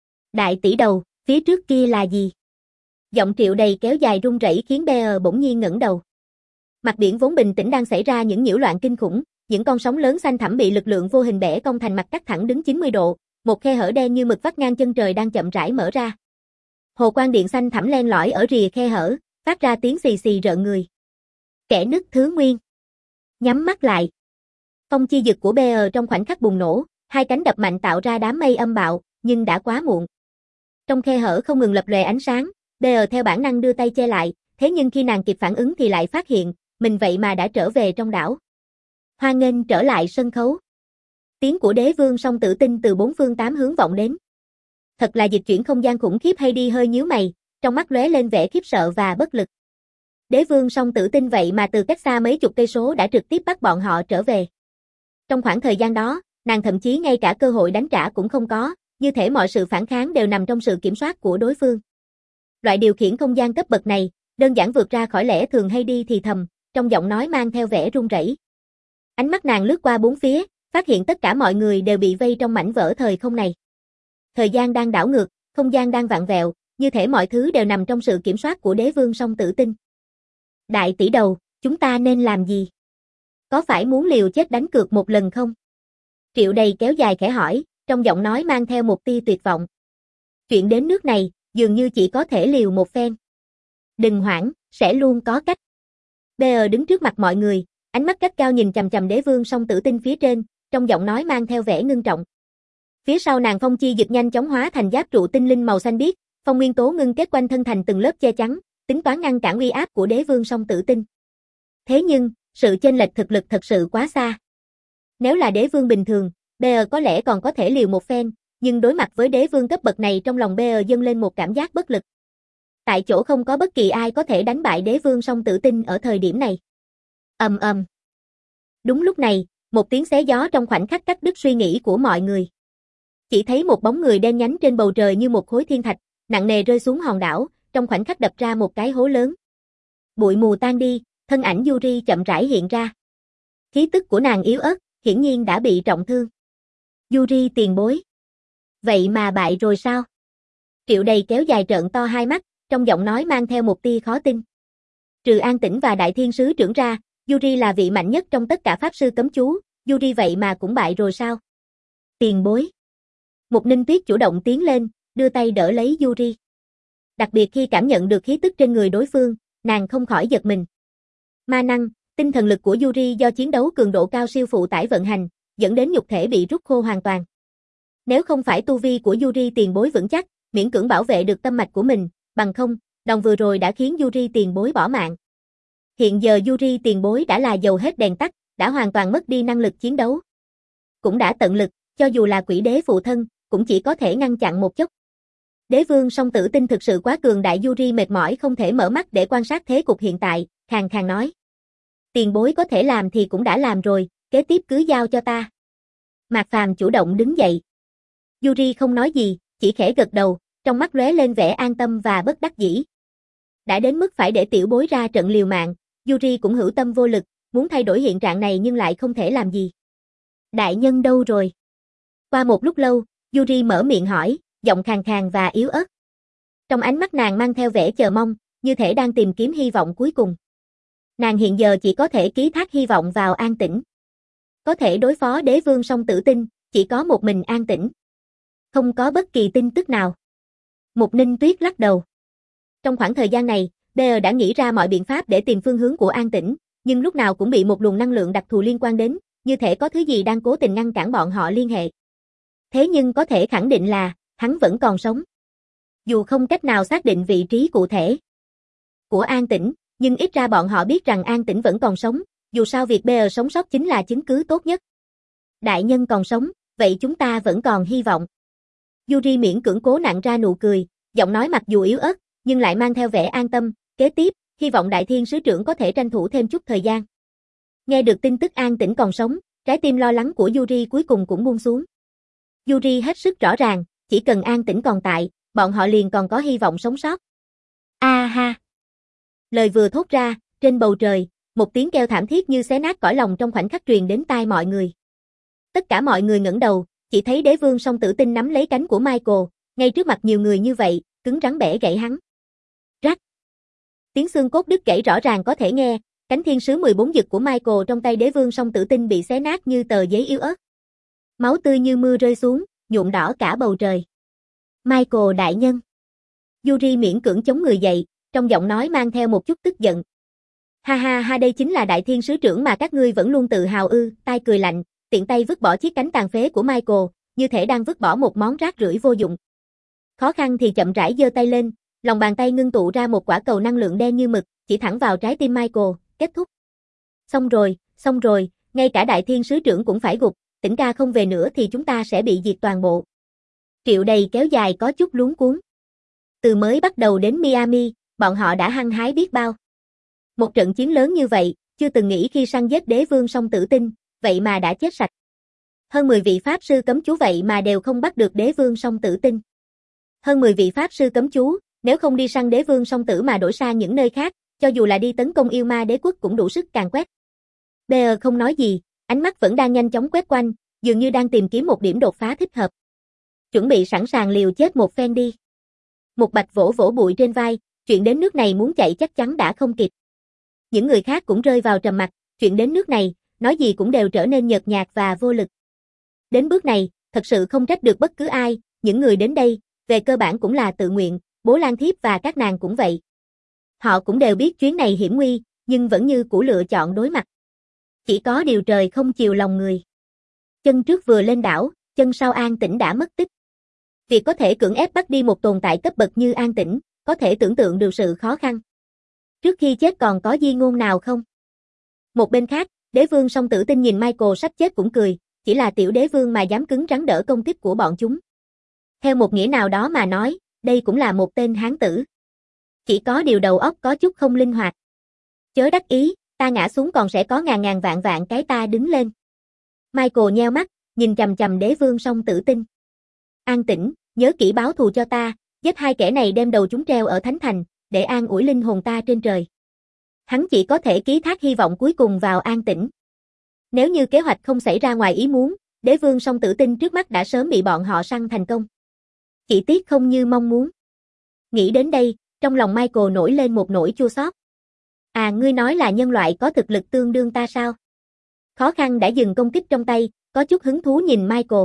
Đại tỷ đầu, phía trước kia là gì? Giọng Triệu Đầy kéo dài run rẩy khiến Bear bỗng nhiên ngẩng đầu. Mặt biển vốn bình tĩnh đang xảy ra những nhiễu loạn kinh khủng, những con sóng lớn xanh thẳm bị lực lượng vô hình bẻ cong thành mặt cắt thẳng đứng chín mươi độ, một khe hở đen như mực vắt ngang chân trời đang chậm rãi mở ra. Hồ quang điện xanh thẳm len lỏi ở rìa khe hở, phát ra tiếng xì xì rợn người. Kẻ nứt thứ nguyên. Nhắm mắt lại. Phong chi dực của Bear trong khoảnh khắc bùng nổ, hai cánh đập mạnh tạo ra đám mây âm bạo, nhưng đã quá muộn. Trong khe hở không ngừng lập lòe ánh sáng, Bear theo bản năng đưa tay che lại, thế nhưng khi nàng kịp phản ứng thì lại phát hiện, mình vậy mà đã trở về trong đảo. Hoan nghênh trở lại sân khấu. Tiếng của đế vương song tử tinh từ bốn phương tám hướng vọng đến. Thật là dịch chuyển không gian khủng khiếp. Hay đi hơi nhíu mày, trong mắt lóe lên vẻ khiếp sợ và bất lực. Đế vương song tử tinh vậy mà từ cách xa mấy chục cây số đã trực tiếp bắt bọn họ trở về. Trong khoảng thời gian đó, nàng thậm chí ngay cả cơ hội đánh trả cũng không có, như thể mọi sự phản kháng đều nằm trong sự kiểm soát của đối phương. Loại điều khiển không gian cấp bậc này, đơn giản vượt ra khỏi lẽ thường. Hay đi thì thầm, trong giọng nói mang theo vẻ run rẩy. Ánh mắt nàng lướt qua bốn phía, phát hiện tất cả mọi người đều bị vây trong mảnh vỡ thời không này. Thời gian đang đảo ngược, không gian đang vặn vẹo, như thể mọi thứ đều nằm trong sự kiểm soát của đế vương song tử tinh. Đại tỷ đầu, chúng ta nên làm gì? Có phải muốn liều chết đánh cược một lần không? Triệu Đầy kéo dài khẽ hỏi, trong giọng nói mang theo một tia tuyệt vọng. Chuyện đến nước này, dường như chỉ có thể liều một phen. Đừng hoảng, sẽ luôn có cách. Bear đứng trước mặt mọi người, ánh mắt gắt cao nhìn chằm chằm đế vương song tử tinh phía trên, trong giọng nói mang theo vẻ ngưng trọng. Phía sau nàng phong chi dực nhanh chóng hóa thành giáp trụ tinh linh màu xanh biếc, phong nguyên tố ngưng kết quanh thân thành từng lớp che chắn, tính toán ngăn cản uy áp của đế vương song tử tinh. Thế nhưng, sự chênh lệch thực lực thật sự quá xa. Nếu là đế vương bình thường, Bear có lẽ còn có thể liều một phen, nhưng đối mặt với đế vương cấp bậc này, trong lòng Bear dâng lên một cảm giác bất lực. Tại chỗ không có bất kỳ ai có thể đánh bại đế vương song tử tinh ở thời điểm này. Ầm ầm. Đúng lúc này, một tiếng xé gió trong khoảnh khắc cắt đứt suy nghĩ của mọi người. Chỉ thấy một bóng người đen nhánh trên bầu trời như một khối thiên thạch, nặng nề rơi xuống hòn đảo, trong khoảnh khắc đập ra một cái hố lớn. Bụi mù tan đi, thân ảnh Yuri chậm rãi hiện ra. Khí tức của nàng yếu ớt, hiển nhiên đã bị trọng thương. Yuri tiền bối. Vậy mà bại rồi sao? Triệu Đầy kéo dài trợn to hai mắt, trong giọng nói mang theo một tia khó tin. Trừ An Tĩnh và Đại Thiên Sứ trưởng ra, Yuri là vị mạnh nhất trong tất cả pháp sư cấm chú, Yuri vậy mà cũng bại rồi sao? Tiền bối. Mục Ninh Tuyết chủ động tiến lên, đưa tay đỡ lấy Yuri. Đặc biệt khi cảm nhận được khí tức trên người đối phương, nàng không khỏi giật mình. Ma năng, tinh thần lực của Yuri do chiến đấu cường độ cao siêu phụ tải vận hành, dẫn đến nhục thể bị rút khô hoàn toàn. Nếu không phải tu vi của Yuri tiền bối vững chắc, miễn cưỡng bảo vệ được tâm mạch của mình, bằng không, đòn vừa rồi đã khiến Yuri tiền bối bỏ mạng. Hiện giờ Yuri tiền bối đã là dầu hết đèn tắt, đã hoàn toàn mất đi năng lực chiến đấu. Cũng đã tận lực, cho dù là quỷ đế phụ thân, cũng chỉ có thể ngăn chặn một chốc. Đế vương song tử tinh thực sự quá cường đại. Yuri mệt mỏi không thể mở mắt để quan sát thế cục hiện tại, khàn khàn nói. Tiền bối có thể làm thì cũng đã làm rồi, kế tiếp cứ giao cho ta. Mạc Phàm chủ động đứng dậy. Yuri không nói gì, chỉ khẽ gật đầu, trong mắt lóe lên vẻ an tâm và bất đắc dĩ. Đã đến mức phải để tiểu bối ra trận liều mạng, Yuri cũng hữu tâm vô lực, muốn thay đổi hiện trạng này nhưng lại không thể làm gì. Đại nhân đâu rồi? Qua một lúc lâu, Yuri mở miệng hỏi, giọng khàn khàn và yếu ớt. Trong ánh mắt nàng mang theo vẻ chờ mong, như thể đang tìm kiếm hy vọng cuối cùng. Nàng hiện giờ chỉ có thể ký thác hy vọng vào An Tĩnh. Có thể đối phó đế vương song tử tinh, chỉ có một mình An Tĩnh. Không có bất kỳ tin tức nào. Mục Ninh Tuyết lắc đầu. Trong khoảng thời gian này, Bear đã nghĩ ra mọi biện pháp để tìm phương hướng của An Tĩnh, nhưng lúc nào cũng bị một luồng năng lượng đặc thù liên quan đến, như thể có thứ gì đang cố tình ngăn cản bọn họ liên hệ. Thế nhưng có thể khẳng định là, hắn vẫn còn sống. Dù không cách nào xác định vị trí cụ thể của An Tĩnh, nhưng ít ra bọn họ biết rằng An Tĩnh vẫn còn sống, dù sao việc Bear sống sót chính là chứng cứ tốt nhất. Đại nhân còn sống, vậy chúng ta vẫn còn hy vọng. Yuri miễn cưỡng cố nặn ra nụ cười, giọng nói mặc dù yếu ớt, nhưng lại mang theo vẻ an tâm, kế tiếp, hy vọng Đại Thiên sứ trưởng có thể tranh thủ thêm chút thời gian. Nghe được tin tức An Tĩnh còn sống, trái tim lo lắng của Yuri cuối cùng cũng buông xuống. Yuri hết sức rõ ràng, chỉ cần An Tĩnh còn tại, bọn họ liền còn có hy vọng sống sót. A ha! Lời vừa thốt ra, trên bầu trời, một tiếng kêu thảm thiết như xé nát cõi lòng trong khoảnh khắc truyền đến tai mọi người. Tất cả mọi người ngẩng đầu, chỉ thấy đế vương song tử tinh nắm lấy cánh của Michael, ngay trước mặt nhiều người như vậy, cứng rắn bẻ gãy hắn. Rắc! Tiếng xương cốt đứt gãy rõ ràng có thể nghe, cánh thiên sứ mười bốn dực của Michael trong tay đế vương song tử tinh bị xé nát như tờ giấy yếu ớt. Máu tươi như mưa rơi xuống, nhuộm đỏ cả bầu trời. Michael đại nhân. Yuri miễn cưỡng chống người dậy, trong giọng nói mang theo một chút tức giận. Ha ha ha, đây chính là Đại Thiên sứ trưởng mà các ngươi vẫn luôn tự hào ư? Tai cười lạnh, tiện tay vứt bỏ chiếc cánh tàn phế của Michael, như thể đang vứt bỏ một món rác rưởi vô dụng. Khó khăn thì chậm rãi giơ tay lên, lòng bàn tay ngưng tụ ra một quả cầu năng lượng đen như mực, chỉ thẳng vào trái tim Michael, kết thúc. Xong rồi, xong rồi, ngay cả Đại Thiên sứ trưởng cũng phải gục, Tĩnh ca không về nữa thì chúng ta sẽ bị diệt toàn bộ. Triệu Đầy kéo dài có chút luống cuống. Từ mới bắt đầu đến Miami, bọn họ đã hăng hái biết bao. Một trận chiến lớn như vậy, chưa từng nghĩ khi săn giết đế vương song tử tinh, vậy mà đã chết sạch. Hơn mười vị pháp sư cấm chú vậy mà đều không bắt được đế vương song tử tinh. Hơn mười vị pháp sư cấm chú, nếu không đi săn đế vương song tử mà đổi sang những nơi khác, cho dù là đi tấn công yêu ma đế quốc cũng đủ sức càn quét. Bear không nói gì, ánh mắt vẫn đang nhanh chóng quét quanh, dường như đang tìm kiếm một điểm đột phá thích hợp. Chuẩn bị sẵn sàng liều chết một phen đi. Một Bạch vỗ vỗ bụi trên vai, chuyện đến nước này muốn chạy chắc chắn đã không kịp. Những người khác cũng rơi vào trầm mặc, chuyện đến nước này, nói gì cũng đều trở nên nhợt nhạt và vô lực. Đến bước này, thật sự không trách được bất cứ ai, những người đến đây, về cơ bản cũng là tự nguyện, bố Lan Thiếp và các nàng cũng vậy. Họ cũng đều biết chuyến này hiểm nguy, nhưng vẫn như cũ lựa chọn đối mặt. Chỉ có điều trời không chiều lòng người. Chân trước vừa lên đảo, chân sau An Tĩnh đã mất tích. Việc có thể cưỡng ép bắt đi một tồn tại cấp bậc như An Tĩnh, có thể tưởng tượng được sự khó khăn. Trước khi chết còn có di ngôn nào không? Một bên khác, đế vương song tử tinh nhìn Michael sắp chết cũng cười, chỉ là tiểu đế vương mà dám cứng rắn đỡ công kích của bọn chúng. Theo một nghĩa nào đó mà nói, đây cũng là một tên hán tử. Chỉ có điều đầu óc có chút không linh hoạt. Chớ đắc ý, ta ngã xuống còn sẽ có ngàn ngàn vạn vạn cái ta đứng lên. Michael nheo mắt, nhìn chằm chằm đế vương song tử tinh. An Tĩnh, nhớ kỹ báo thù cho ta, giết hai kẻ này đem đầu chúng treo ở Thánh Thành, để an ủi linh hồn ta trên trời. Hắn chỉ có thể ký thác hy vọng cuối cùng vào An Tĩnh. Nếu như kế hoạch không xảy ra ngoài ý muốn, đế vương song tử tinh trước mắt đã sớm bị bọn họ săn thành công. Chỉ tiếc không như mong muốn. Nghĩ đến đây, trong lòng Michael nổi lên một nỗi chua xót. À, ngươi nói là nhân loại có thực lực tương đương ta sao? Khó khăn đã dừng công kích trong tay, có chút hứng thú nhìn Michael.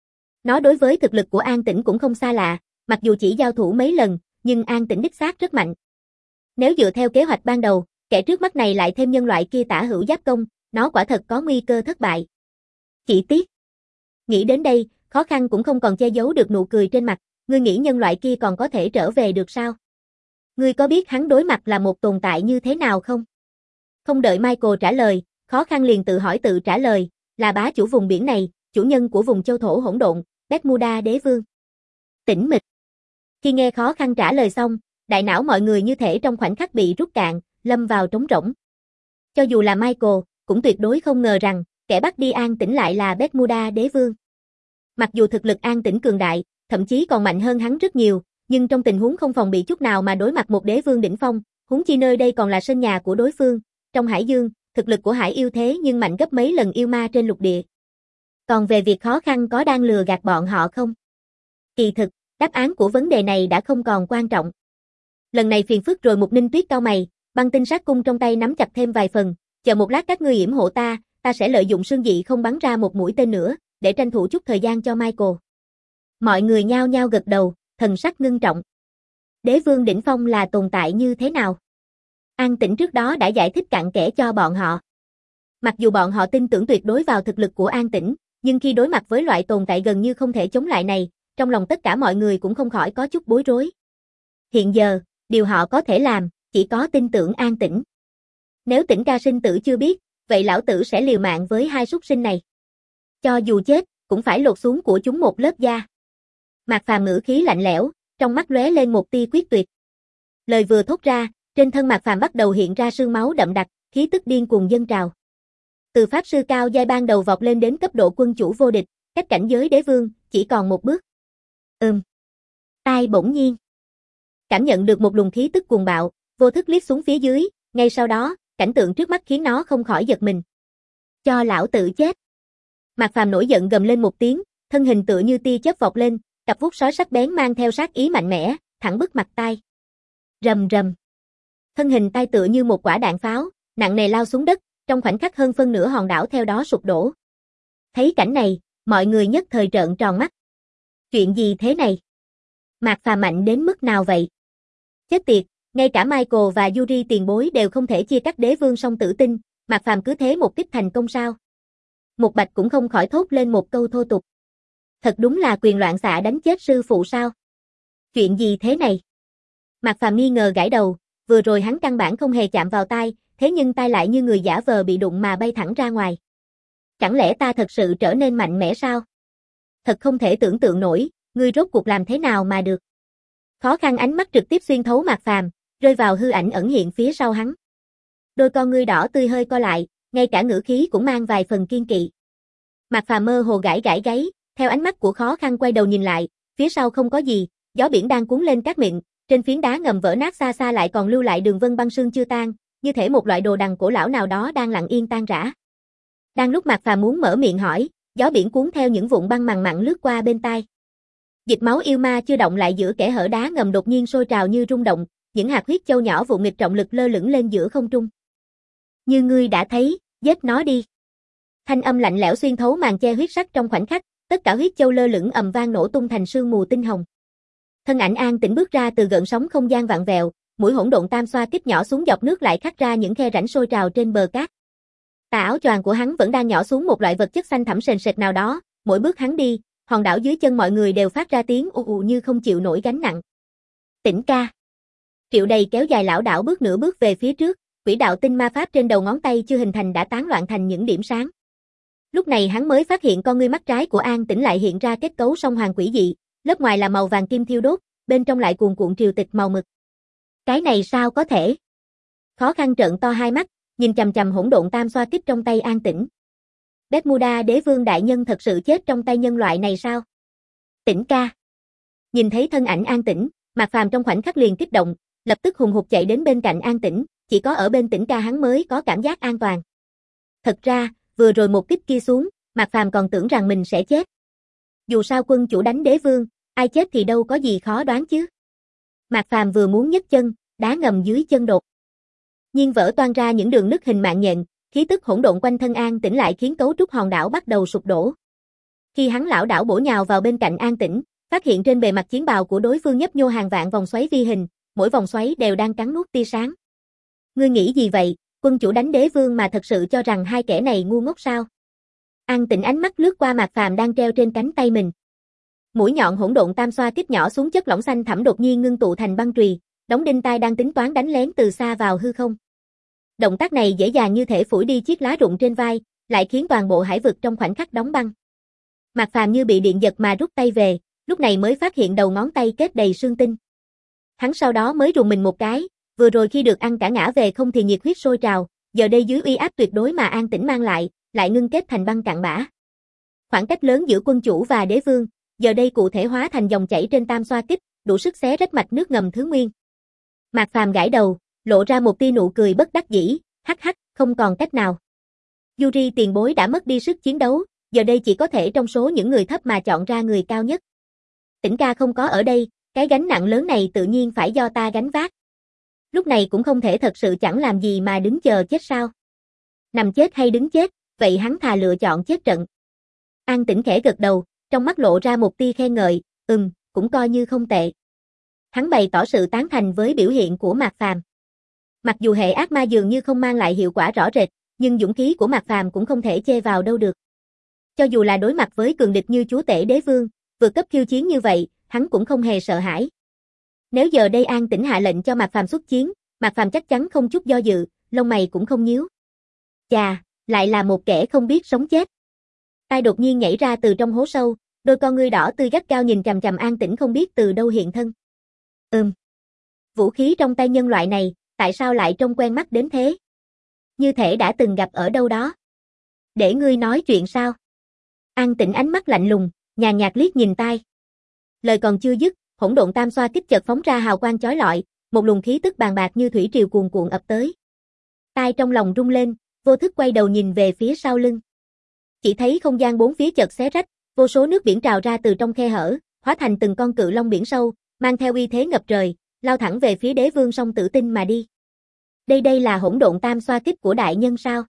Nó đối với thực lực của An Tĩnh cũng không xa lạ, mặc dù chỉ giao thủ mấy lần, nhưng An Tĩnh đích xác rất mạnh. Nếu dựa theo kế hoạch ban đầu, kẻ trước mắt này lại thêm nhân loại kia tả hữu giáp công, nó quả thật có nguy cơ thất bại. Chỉ tiếc. Nghĩ đến đây, khó khăn cũng không còn che giấu được nụ cười trên mặt, ngươi nghĩ nhân loại kia còn có thể trở về được sao? Ngươi có biết hắn đối mặt là một tồn tại như thế nào không? Không đợi Michael trả lời, khó khăn liền tự hỏi tự trả lời, là bá chủ vùng biển này, chủ nhân của vùng châu thổ hỗn độn, Bermuda đế vương. Tĩnh mịch. Khi nghe khó khăn trả lời xong, đại não mọi người như thể trong khoảnh khắc bị rút cạn, lâm vào trống rỗng. Cho dù là Michael, cũng tuyệt đối không ngờ rằng, kẻ bắt đi An Tĩnh lại là Bermuda đế vương. Mặc dù thực lực An Tĩnh cường đại, thậm chí còn mạnh hơn hắn rất nhiều, nhưng trong tình huống không phòng bị chút nào mà đối mặt một đế vương đỉnh phong, huống chi nơi đây còn là sân nhà của đối phương. Trong hải dương, thực lực của hải yêu thế nhưng mạnh gấp mấy lần yêu ma trên lục địa. Còn về việc khó khăn có đang lừa gạt bọn họ không? Kỳ thực, đáp án của vấn đề này đã không còn quan trọng. Lần này phiền phức rồi. Mục Ninh Tuyết cau mày, băng tinh sát cung trong tay nắm chặt thêm vài phần, chờ một lát các ngươi yểm hộ ta, ta sẽ lợi dụng sương dị không bắn ra một mũi tên nữa, để tranh thủ chút thời gian cho Michael. Mọi người nhao nhao gật đầu, thần sắc ngưng trọng. Đế vương đỉnh phong là tồn tại như thế nào? An Tĩnh trước đó đã giải thích cặn kẽ cho bọn họ. Mặc dù bọn họ tin tưởng tuyệt đối vào thực lực của An Tĩnh, nhưng khi đối mặt với loại tồn tại gần như không thể chống lại này, trong lòng tất cả mọi người cũng không khỏi có chút bối rối. Hiện giờ, điều họ có thể làm, chỉ có tin tưởng An Tĩnh. Nếu Tĩnh ca sinh tử chưa biết, vậy lão tử sẽ liều mạng với hai súc sinh này. Cho dù chết, cũng phải lột xuống của chúng một lớp da. Mạc Phàm ngữ khí lạnh lẽo, trong mắt lóe lên một tia quyết tuyệt. Lời vừa thốt ra, trên thân Mạc Phàm bắt đầu hiện ra sương máu đậm đặc, khí tức điên cuồng dâng trào. Từ pháp sư cao giai ban đầu vọt lên đến cấp độ quân chủ vô địch, cách cảnh giới đế vương chỉ còn một bước. Ừm. Tai bỗng nhiên cảm nhận được một luồng khí tức cuồng bạo, vô thức liếc xuống phía dưới, ngay sau đó, cảnh tượng trước mắt khiến nó không khỏi giật mình. Cho lão tử chết. Mạc Phàm nổi giận gầm lên một tiếng, thân hình tựa như tia chớp vọt lên, cặp vuốt sói sắc bén mang theo sát ý mạnh mẽ, thẳng bức mặt tai. Rầm rầm. Thân hình tai tựa như một quả đạn pháo, nặng nề lao xuống đất, trong khoảnh khắc hơn phân nửa hòn đảo theo đó sụp đổ. Thấy cảnh này, mọi người nhất thời trợn tròn mắt. Chuyện gì thế này? Mạc Phàm mạnh đến mức nào vậy? Chết tiệt, ngay cả Michael và Yuri tiền bối đều không thể chia cắt đế vương song tử tinh, Mạc Phàm cứ thế một kích thành công sao? Một Bạch cũng không khỏi thốt lên một câu thô tục. Thật đúng là quyền loạn xạ đánh chết sư phụ sao? Chuyện gì thế này? Mạc Phàm nghi ngờ gãi đầu, vừa rồi hắn căn bản không hề chạm vào tai, thế nhưng tai lại như người giả vờ bị đụng mà bay thẳng ra ngoài. Chẳng lẽ ta thật sự trở nên mạnh mẽ sao? Thật không thể tưởng tượng nổi, ngươi rốt cuộc làm thế nào mà được? Khó khăn ánh mắt trực tiếp xuyên thấu Mạc Phàm, rơi vào hư ảnh ẩn hiện phía sau hắn. Đôi con ngươi đỏ tươi hơi co lại, ngay cả ngữ khí cũng mang vài phần kiên kỵ. Mạc Phàm mơ hồ gãi gãi gáy, theo ánh mắt của khó khăn quay đầu nhìn lại, phía sau không có gì, gió biển đang cuốn lên cát mịn, trên phiến đá ngầm vỡ nát xa xa lại còn lưu lại đường vân băng sương chưa tan, như thể một loại đồ đằng cổ lão nào đó đang lặng yên tan rã. Đang lúc Mạc Phàm muốn mở miệng hỏi, gió biển cuốn theo những vụn băng mằn mặn lướt qua bên tai. Dịch máu yêu ma chưa động lại giữa kẽ hở đá ngầm đột nhiên sôi trào như rung động, những hạt huyết châu nhỏ vụn nghịch trọng lực lơ lửng lên giữa không trung. Như ngươi đã thấy, giết nó đi. Thanh âm lạnh lẽo xuyên thấu màn che huyết sắc trong khoảnh khắc, tất cả huyết châu lơ lửng ầm vang nổ tung thành sương mù tinh hồng. Thân ảnh An Tĩnh bước ra từ gợn sóng không gian vặn vẹo, mũi hỗn độn tam xoa kích nhỏ xuống dọc nước lại khắc ra những khe rãnh sôi trào trên bờ cát. Tà áo choàng của hắn vẫn đang nhỏ xuống một loại vật chất xanh thẳm sền sệt nào đó, mỗi bước hắn đi, hòn đảo dưới chân mọi người đều phát ra tiếng ù ù như không chịu nổi gánh nặng. Tĩnh ca. Triệu Đầy kéo dài lão đảo bước nửa bước về phía trước, quỹ đạo tinh ma pháp trên đầu ngón tay chưa hình thành đã tán loạn thành những điểm sáng. Lúc này hắn mới phát hiện con ngươi mắt trái của An Tĩnh lại hiện ra kết cấu song hoàng quỷ dị, lớp ngoài là màu vàng kim thiêu đốt, bên trong lại cuồn cuộn triều tịch màu mực. Cái này sao có thể? Khó khăn trợn to hai mắt, nhìn chằm chằm hỗn độn tam xoa kích trong tay An Tĩnh. Bermuda đế vương đại nhân thật sự chết trong tay nhân loại này sao? Tĩnh ca. Nhìn thấy thân ảnh An Tĩnh, Mạc Phàm trong khoảnh khắc liền kích động, lập tức hùng hục chạy đến bên cạnh An Tĩnh, chỉ có ở bên Tĩnh ca hắn mới có cảm giác an toàn. Thật ra, vừa rồi một kích kia xuống, Mạc Phàm còn tưởng rằng mình sẽ chết. Dù sao quân chủ đánh đế vương, ai chết thì đâu có gì khó đoán chứ. Mạc Phàm vừa muốn nhấc chân, đá ngầm dưới chân đột nhiên vỡ toang ra những đường nứt hình mạng nhện, khí tức hỗn độn quanh thân An Tĩnh lại khiến cấu trúc hòn đảo bắt đầu sụp đổ. Khi hắn lảo đảo bổ nhào vào bên cạnh An Tĩnh, phát hiện trên bề mặt chiến bào của đối phương nhấp nhô hàng vạn vòng xoáy vi hình, mỗi vòng xoáy đều đang cắn nuốt tia sáng. Ngươi nghĩ gì vậy, quân chủ đánh đế vương mà thật sự cho rằng hai kẻ này ngu ngốc sao? An Tĩnh ánh mắt lướt qua Mạc Phàm đang treo trên cánh tay mình. Mũi nhọn hỗn độn tam xoa kích nhỏ xuống chất lỏng xanh thẳm đột nhiên ngưng tụ thành băng chùy, đóng đinh tai đang tính toán đánh lén từ xa vào hư không. Động tác này dễ dàng như thể phủi đi chiếc lá rụng trên vai, lại khiến toàn bộ hải vực trong khoảnh khắc đóng băng. Mạc Phàm như bị điện giật mà rút tay về, lúc này mới phát hiện đầu ngón tay kết đầy sương tinh. Hắn sau đó mới rùng mình một cái, vừa rồi khi được ăn cả ngã về không thì nhiệt huyết sôi trào, giờ đây dưới uy áp tuyệt đối mà An Tĩnh mang lại, lại ngưng kết thành băng cạn bã. Khoảng cách lớn giữa quân chủ và đế vương, giờ đây cụ thể hóa thành dòng chảy trên tam xoa kích, đủ sức xé rách mạch nước ngầm thứ nguyên. Mạc Phàm gãi đầu, lộ ra một tia nụ cười bất đắc dĩ, hắc hắc, không còn cách nào. Yuri tiền bối đã mất đi sức chiến đấu, giờ đây chỉ có thể trong số những người thấp mà chọn ra người cao nhất. Tĩnh ca không có ở đây, cái gánh nặng lớn này tự nhiên phải do ta gánh vác. Lúc này cũng không thể thật sự chẳng làm gì mà đứng chờ chết sao. Nằm chết hay đứng chết, vậy hắn thà lựa chọn chết trận. An Tĩnh khẽ gật đầu, trong mắt lộ ra một tia khen ngợi, ừm, cũng coi như không tệ. Hắn bày tỏ sự tán thành với biểu hiện của Mạc Phàm. Mặc dù hệ ác ma dường như không mang lại hiệu quả rõ rệt, nhưng dũng khí của Mạc Phàm cũng không thể chê vào đâu được. Cho dù là đối mặt với cường địch như chúa tể đế vương, vượt cấp khiêu chiến như vậy, hắn cũng không hề sợ hãi. Nếu giờ đây An Tĩnh hạ lệnh cho Mạc Phàm xuất chiến, Mạc Phàm chắc chắn không chút do dự, lông mày cũng không nhíu. Chà, lại là một kẻ không biết sống chết. Tai đột nhiên nhảy ra từ trong hố sâu, đôi con ngươi đỏ tươi gắt gao nhìn chằm chằm An Tĩnh không biết từ đâu hiện thân. Ừm. Vũ khí trong tay nhân loại này, tại sao lại trông quen mắt đến thế? Như thể đã từng gặp ở đâu đó. Để ngươi nói chuyện sao? An Tĩnh ánh mắt lạnh lùng, nhàn nhạt liếc nhìn Tai. Lời còn chưa dứt, hỗn độn tam xoa kích chợt phóng ra hào quang chói lọi, một luồng khí tức bàn bạc như thủy triều cuồn cuộn ập tới. Tai trong lòng rung lên, vô thức quay đầu nhìn về phía sau lưng. Chỉ thấy không gian bốn phía chợt xé rách, vô số nước biển trào ra từ trong khe hở, hóa thành từng con cự long biển sâu, mang theo uy thế ngập trời, lao thẳng về phía Đế Vương Song Tử Tinh mà đi. Đây đây là hỗn độn tam xoa kích của đại nhân sao?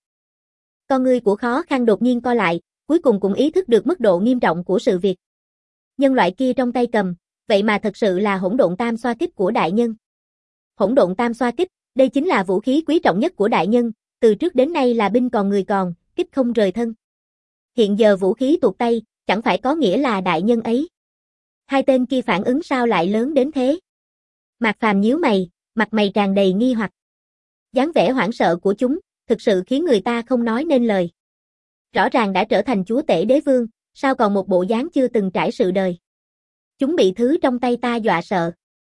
Con ngươi của Khó Khăn đột nhiên co lại, cuối cùng cũng ý thức được mức độ nghiêm trọng của sự việc. Nhân loại kia trong tay cầm, vậy mà thật sự là hỗn độn tam xoa kích của đại nhân. Hỗn độn tam xoa kích, đây chính là vũ khí quý trọng nhất của đại nhân, từ trước đến nay là binh còn người còn, kích không rời thân. Hiện giờ vũ khí tuột tay, chẳng phải có nghĩa là đại nhân ấy. Hai tên kia phản ứng sao lại lớn đến thế? Mạc Phàm nhíu mày, mặt mày tràn đầy nghi hoặc. Dáng vẻ hoảng sợ của chúng, thực sự khiến người ta không nói nên lời. Rõ ràng đã trở thành chúa tể đế vương, sao còn một bộ dáng chưa từng trải sự đời. Chúng bị thứ trong tay ta dọa sợ.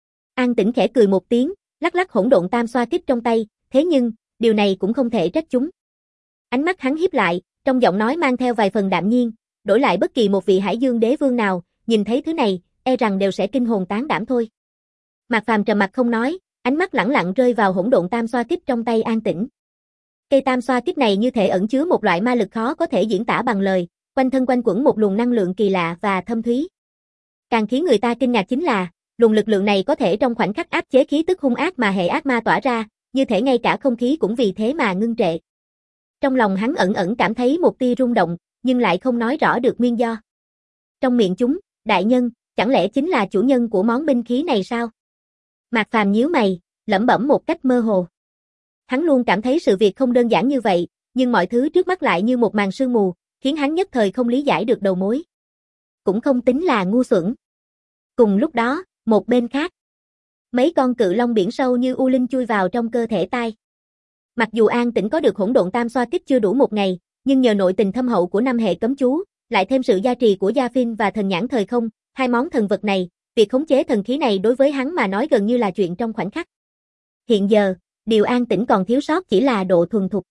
An Tĩnh khẽ cười một tiếng, lắc lắc hỗn độn tam xoa kích trong tay, thế nhưng, điều này cũng không thể trách chúng. Ánh mắt hắn híp lại, trong giọng nói mang theo vài phần đạm nhiên, đổi lại bất kỳ một vị Hải Dương đế vương nào, nhìn thấy thứ này, e rằng đều sẽ kinh hồn tán đảm thôi. Mạc Phàm trầm mặt không nói, ánh mắt lẳng lặng rơi vào hỗn độn tam xoa kích trong tay An Tĩnh. Cây tam xoa kích này như thể ẩn chứa một loại ma lực khó có thể diễn tả bằng lời, quanh thân quanh quẩn một luồng năng lượng kỳ lạ và thâm thúy. Càng khiến người ta kinh ngạc chính là, luồng lực lượng này có thể trong khoảnh khắc áp chế khí tức hung ác mà hệ ác ma tỏa ra, như thể ngay cả không khí cũng vì thế mà ngưng trệ. Trong lòng hắn ẩn ẩn cảm thấy một tia rung động, nhưng lại không nói rõ được nguyên do. Trong miệng chúng, đại nhân, chẳng lẽ chính là chủ nhân của món binh khí này sao? Mạc Phàm nhíu mày, lẩm bẩm một cách mơ hồ. Hắn luôn cảm thấy sự việc không đơn giản như vậy, nhưng mọi thứ trước mắt lại như một màn sương mù, khiến hắn nhất thời không lý giải được đầu mối. Cũng không tính là ngu xuẩn. Cùng lúc đó, một bên khác, mấy con cự long biển sâu như u linh chui vào trong cơ thể Tai. Mặc dù An Tĩnh có được hỗn độn tam xoa kích chưa đủ một ngày, nhưng nhờ nội tình thâm hậu của năm hệ cấm chú, lại thêm sự gia trì của Gia Phin và thần nhãn thời không, hai món thần vật này, việc khống chế thần khí này đối với hắn mà nói gần như là chuyện trong khoảnh khắc. Hiện giờ, điều An Tĩnh còn thiếu sót chỉ là độ thuần thục.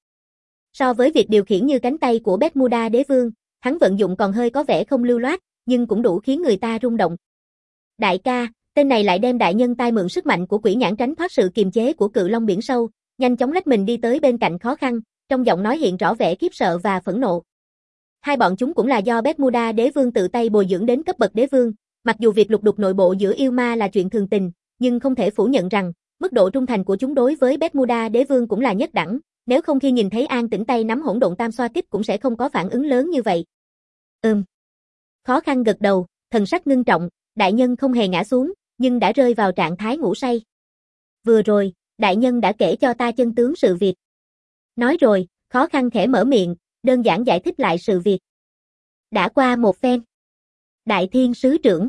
So với việc điều khiển như cánh tay của Bermuda đế vương, hắn vận dụng còn hơi có vẻ không lưu loát, nhưng cũng đủ khiến người ta rung động. Đại ca, tên này lại đem đại nhân Tai mượn sức mạnh của quỷ nhãn tránh thoát sự kiềm chế của cự long biển sâu, nhanh chóng lách mình đi tới bên cạnh Khó Khăn, trong giọng nói hiện rõ vẻ khiếp sợ và phẫn nộ. Hai bọn chúng cũng là do Bermuda đế vương tự tay bồi dưỡng đến cấp bậc đế vương, mặc dù việc lục đục nội bộ giữa yêu ma là chuyện thường tình, nhưng không thể phủ nhận rằng, mức độ trung thành của chúng đối với Bermuda đế vương cũng là nhất đẳng, nếu không khi nhìn thấy An Tĩnh tay nắm hỗn độn tam xoa kích cũng sẽ không có phản ứng lớn như vậy. Ừm. Khó Khăn gật đầu, thần sắc ngưng trọng, đại nhân không hề ngã xuống, nhưng đã rơi vào trạng thái ngủ say. Vừa rồi, đại nhân đã kể cho ta chân tướng sự việc. Nói rồi, Khó Khăn khẽ mở miệng, đơn giản giải thích lại sự việc. Đã qua một phen. Đại Thiên sứ trưởng.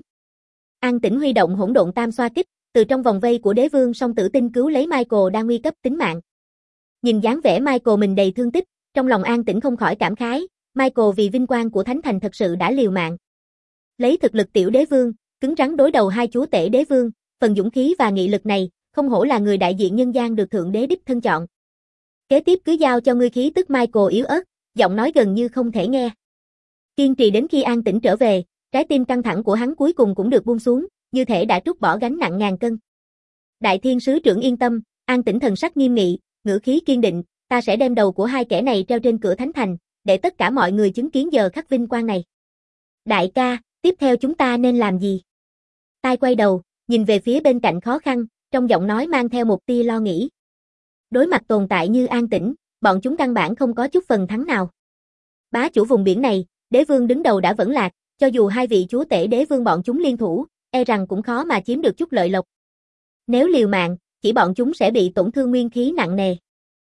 An Tĩnh huy động hỗn độn tam xoa kích, từ trong vòng vây của đế vương Song Tử Tinh cứu lấy Michael đang nguy cấp tính mạng. Nhìn dáng vẻ Michael mình đầy thương tích, trong lòng An Tĩnh không khỏi cảm khái, Michael vì vinh quang của Thánh Thành thật sự đã liều mạng. Lấy thực lực tiểu đế vương, cứng rắn đối đầu hai chúa tể đế vương, phần dũng khí và nghị lực này, không hổ là người đại diện nhân gian được thượng đế đích thân chọn. Kế tiếp cứ giao cho ngươi khí tức Michael yếu ớt, giọng nói gần như không thể nghe. Kiên trì đến khi An Tĩnh trở về, trái tim căng thẳng của hắn cuối cùng cũng được buông xuống, như thể đã trút bỏ gánh nặng ngàn cân. Đại Thiên sứ trưởng yên tâm, An Tĩnh thần sắc nghiêm nghị, ngữ khí kiên định, ta sẽ đem đầu của hai kẻ này treo trên cửa Thánh Thành, để tất cả mọi người chứng kiến giờ khắc vinh quang này. Đại ca, tiếp theo chúng ta nên làm gì? Tai quay đầu, nhìn về phía bên cạnh Khó Khăn, trong giọng nói mang theo một tia lo nghĩ. Đối mặt tồn tại như An Tĩnh, bọn chúng căn bản không có chút phần thắng nào. Bá chủ vùng biển này, đế vương đứng đầu đã vẫn lạc, cho dù hai vị chúa tể đế vương bọn chúng liên thủ, e rằng cũng khó mà chiếm được chút lợi lộc. Nếu liều mạng, chỉ bọn chúng sẽ bị tổn thương nguyên khí nặng nề.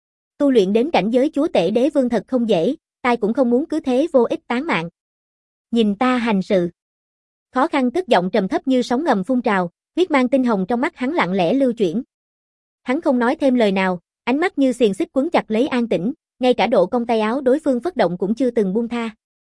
Tu luyện đến cảnh giới chúa tể đế vương thật không dễ, Tai cũng không muốn cứ thế vô ích tán mạng. Nhìn ta hành sự. Khó Khăn cất giọng trầm thấp như sóng ngầm phun trào, huyết mang tinh hồng trong mắt hắn lặng lẽ lưu chuyển. Hắn không nói thêm lời nào, ánh mắt như xiềng xích quấn chặt lấy An Tĩnh, ngay cả độ cong tay áo đối phương phất động cũng chưa từng buông tha.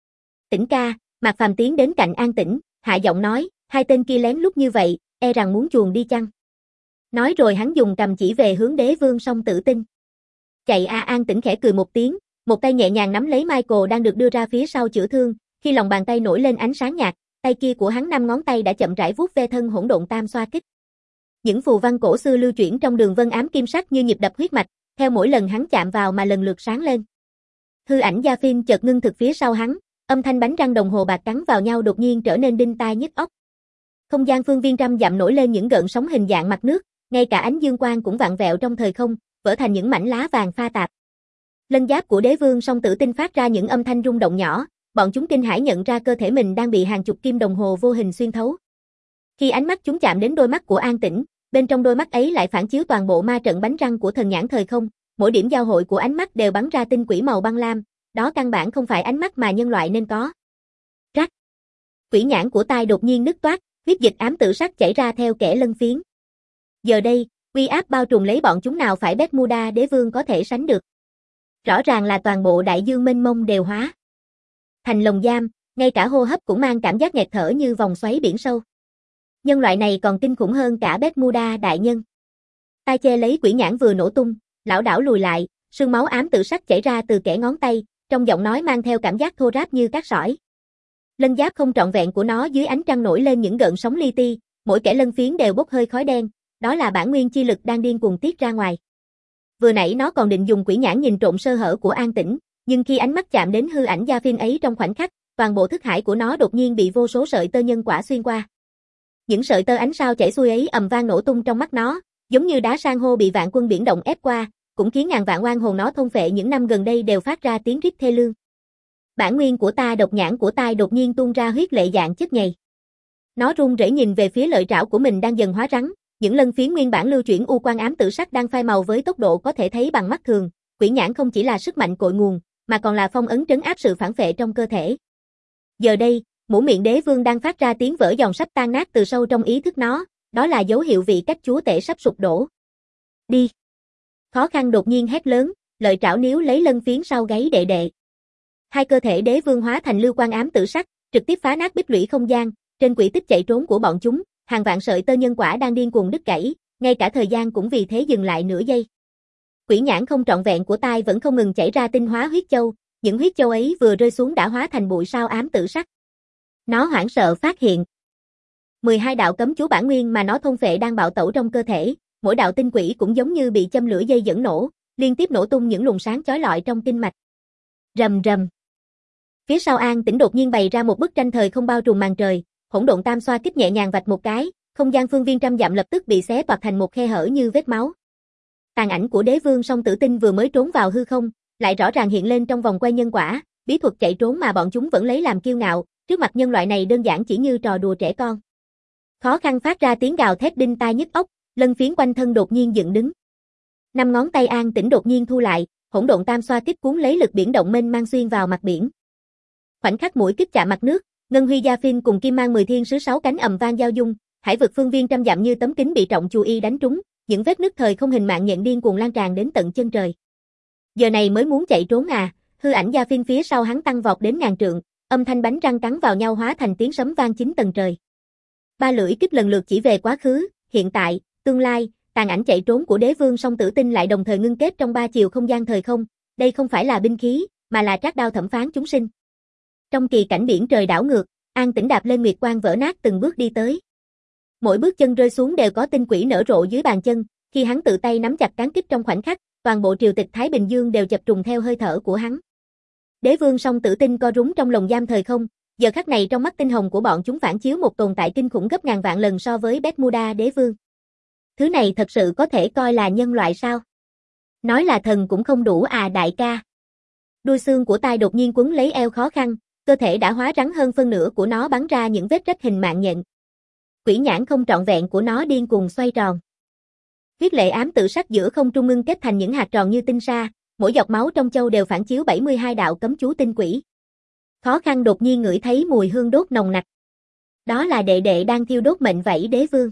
Tĩnh ca, Mạc Phàm tiến đến cạnh An Tĩnh, hạ giọng nói, hai tên kia lén lút như vậy, e rằng muốn chuồn đi chăng? Nói rồi hắn dùng cầm chỉ về hướng Đế Vương Song Tử Tinh. Chạy a An Tĩnh khẽ cười một tiếng, một tay nhẹ nhàng nắm lấy Michael đang được đưa ra phía sau chữa thương, khi lòng bàn tay nổi lên ánh sáng nhạt, tay kia của hắn năm ngón tay đã chậm rãi vuốt ve thân hỗn độn tam xoa kích. Những phù văn cổ xưa lưu chuyển trong đường vân ám kim sắc như nhịp đập huyết mạch, theo mỗi lần hắn chạm vào mà lần lượt sáng lên. Hư ảnh Gia Phim chợt ngưng thực phía sau hắn, âm thanh bánh răng đồng hồ bạc cắn vào nhau đột nhiên trở nên đinh tai nhức óc. Không gian phương viên trăm dặm nổi lên những gợn sóng hình dạng mặt nước, ngay cả ánh dương quang cũng vặn vẹo trong thời không, vỡ thành những mảnh lá vàng pha tạp. Lân giáp của Đế Vương Song Tử Tinh phát ra những âm thanh rung động nhỏ, bọn chúng kinh hãi nhận ra cơ thể mình đang bị hàng chục kim đồng hồ vô hình xuyên thấu. Khi ánh mắt chúng chạm đến đôi mắt của An Tĩnh, bên trong đôi mắt ấy lại phản chiếu toàn bộ ma trận bánh răng của thần nhãn thời không, mỗi điểm giao hội của ánh mắt đều bắn ra tinh quỷ màu băng lam, đó căn bản không phải ánh mắt mà nhân loại nên có. Rắc. Quỷ nhãn của tai đột nhiên nứt toác, huyết dịch ám tử sắc chảy ra theo kẽ lân phiến. Giờ đây, uy áp bao trùm lấy bọn chúng nào phải Bermuda Đế Vương có thể sánh được. Rõ ràng là toàn bộ đại dương mênh mông đều hóa thành lồng giam, ngay cả hô hấp cũng mang cảm giác nghẹt thở như vòng xoáy biển sâu. Nhân loại này còn kinh khủng hơn cả Bermuda đại nhân. Tai che lấy quỷ nhãn vừa nổ tung, lảo đảo lùi lại, sương máu ám tử sắc chảy ra từ kẽ ngón tay, trong giọng nói mang theo cảm giác thô ráp như cát sỏi. Lân giáp không trọn vẹn của nó dưới ánh trăng nổi lên những gợn sóng li ti, mỗi kẽ lân phiến đều bốc hơi khói đen, đó là bản nguyên chi lực đang điên cuồng tiết ra ngoài. Vừa nãy nó còn định dùng quỷ nhãn nhìn trộm sơ hở của An Tĩnh, nhưng khi ánh mắt chạm đến hư ảnh Gia Phim ấy trong khoảnh khắc, toàn bộ thức hải của nó đột nhiên bị vô số sợi tơ nhân quả xuyên qua. Những sợi tơ ánh sao chảy xuôi ấy ầm vang nổ tung trong mắt nó, giống như đá san hô bị vạn quân biển động ép qua, cũng khiến ngàn vạn oan hồn nó thôn phệ những năm gần đây đều phát ra tiếng rít thê lương. Bản nguyên của ta độc nhãn của tai đột nhiên tuôn ra huyết lệ dạng chất nhầy. Nó run rẩy nhìn về phía lợi trảo của mình đang dần hóa rắn, những lân phiến nguyên bản lưu chuyển u quang ám tử sắc đang phai màu với tốc độ có thể thấy bằng mắt thường, quỷ nhãn không chỉ là sức mạnh cội nguồn, mà còn là phong ấn trấn áp sự phản phệ trong cơ thể. Giờ đây, mũ miệng Đế Vương đang phát ra tiếng vỡ giòn sắp tan nát từ sâu trong ý thức nó, đó là dấu hiệu vị cách chúa tể sắp sụp đổ. Đi! Khó khăn đột nhiên hét lớn, lợi trảo níu lấy lân phiến sau gáy đệ đệ. Hai cơ thể Đế Vương hóa thành lưu quang ám tử sắc, trực tiếp phá nát bích lũy không gian, trên quỹ tích chạy trốn của bọn chúng, hàng vạn sợi tơ nhân quả đang điên cuồng đứt gãy, ngay cả thời gian cũng vì thế dừng lại nửa giây. Quỷ nhãn không trọn vẹn của tai vẫn không ngừng chảy ra tinh hóa huyết châu, những huyết châu ấy vừa rơi xuống đã hóa thành bụi sao ám tử sắc. Nó hoảng sợ phát hiện mười hai đạo cấm chú bản nguyên mà nó thôn phệ đang bạo tẩu trong cơ thể, mỗi đạo tinh quỷ cũng giống như bị châm lửa dây dẫn nổ, liên tiếp nổ tung những luồng sáng chói lọi trong kinh mạch. Rầm rầm. Phía sau An Tĩnh đột nhiên bày ra một bức tranh thời không bao trùm màn trời, hỗn độn tam xoa kích nhẹ nhàng vạch một cái, không gian phương viên trăm dặm lập tức bị xé toạc thành một khe hở như vết máu. Tàn ảnh của Đế Vương Song Tử Tinh vừa mới trốn vào hư không, lại rõ ràng hiện lên trong vòng quay nhân quả, bí thuật chạy trốn mà bọn chúng vẫn lấy làm kiêu ngạo, trước mặt nhân loại này đơn giản chỉ như trò đùa trẻ con. Khó khăn phát ra tiếng gào thét đinh tai nhức óc, lân phiến quanh thân đột nhiên dựng đứng. Năm ngón tay An Tĩnh đột nhiên thu lại, hỗn độn tam xoa kích cuốn lấy lực biển động mênh mang xuyên vào mặt biển. Khoảnh khắc mũi kích chạm mặt nước, Ngân Huy Gia Phim cùng Kim Mang Mười Thiên Sứ sáu cánh ầm vang giao dung, hải vực phương viên trăm dặm như tấm kính bị trọng chu y đánh trúng, những vết nứt thời không hình mạng nhện điên cuồng lan tràn đến tận chân trời. Giờ này mới muốn chạy trốn à? Hư ảnh Gia Phim phía sau hắn tăng vọt đến ngàn trượng, âm thanh bánh răng cắn vào nhau hóa thành tiếng sấm vang chín tầng trời. Ba lưỡi kích lần lượt chỉ về quá khứ, hiện tại, tương lai, tàn ảnh chạy trốn của Đế Vương Song Tử Tinh lại đồng thời ngưng kết trong ba chiều không gian thời không, đây không phải là binh khí, mà là trác đao thẩm phán chúng sinh. Trong kỳ cảnh biển trời đảo ngược, An Tĩnh đạp lên nguyệt quang vỡ nát từng bước đi tới. Mỗi bước chân rơi xuống đều có tinh quỷ nở rộ dưới bàn chân, khi hắn tự tay nắm chặt cán kích trong khoảnh khắc, toàn bộ triều tịch Thái Bình Dương đều chập trùng theo hơi thở của hắn. Đế Vương Song Tử Tinh co rúm trong lồng giam thời không, giờ khắc này trong mắt tinh hồng của bọn chúng phản chiếu một tồn tại kinh khủng gấp ngàn vạn lần so với Bermuda Đế Vương. Thứ này thật sự có thể coi là nhân loại sao? Nói là thần cũng không đủ à đại ca. Đuôi xương của tai đột nhiên quấn lấy eo khó khăn, cơ thể đã hóa rắn hơn phân nửa của nó bắn ra những vết rách hình mạng nhện. Quỷ nhãn không trọn vẹn của nó điên cuồng xoay tròn. Huyết lệ ám tự sắc giữa không trung ngưng kết thành những hạt tròn như tinh sa, mỗi giọt máu trong châu đều phản chiếu bảy mươi hai đạo cấm chú tinh quỷ. Khó khăn đột nhiên ngửi thấy mùi hương đốt nồng nặc. Đó là đệ đệ đang thiêu đốt mệnh vảy Đế Vương.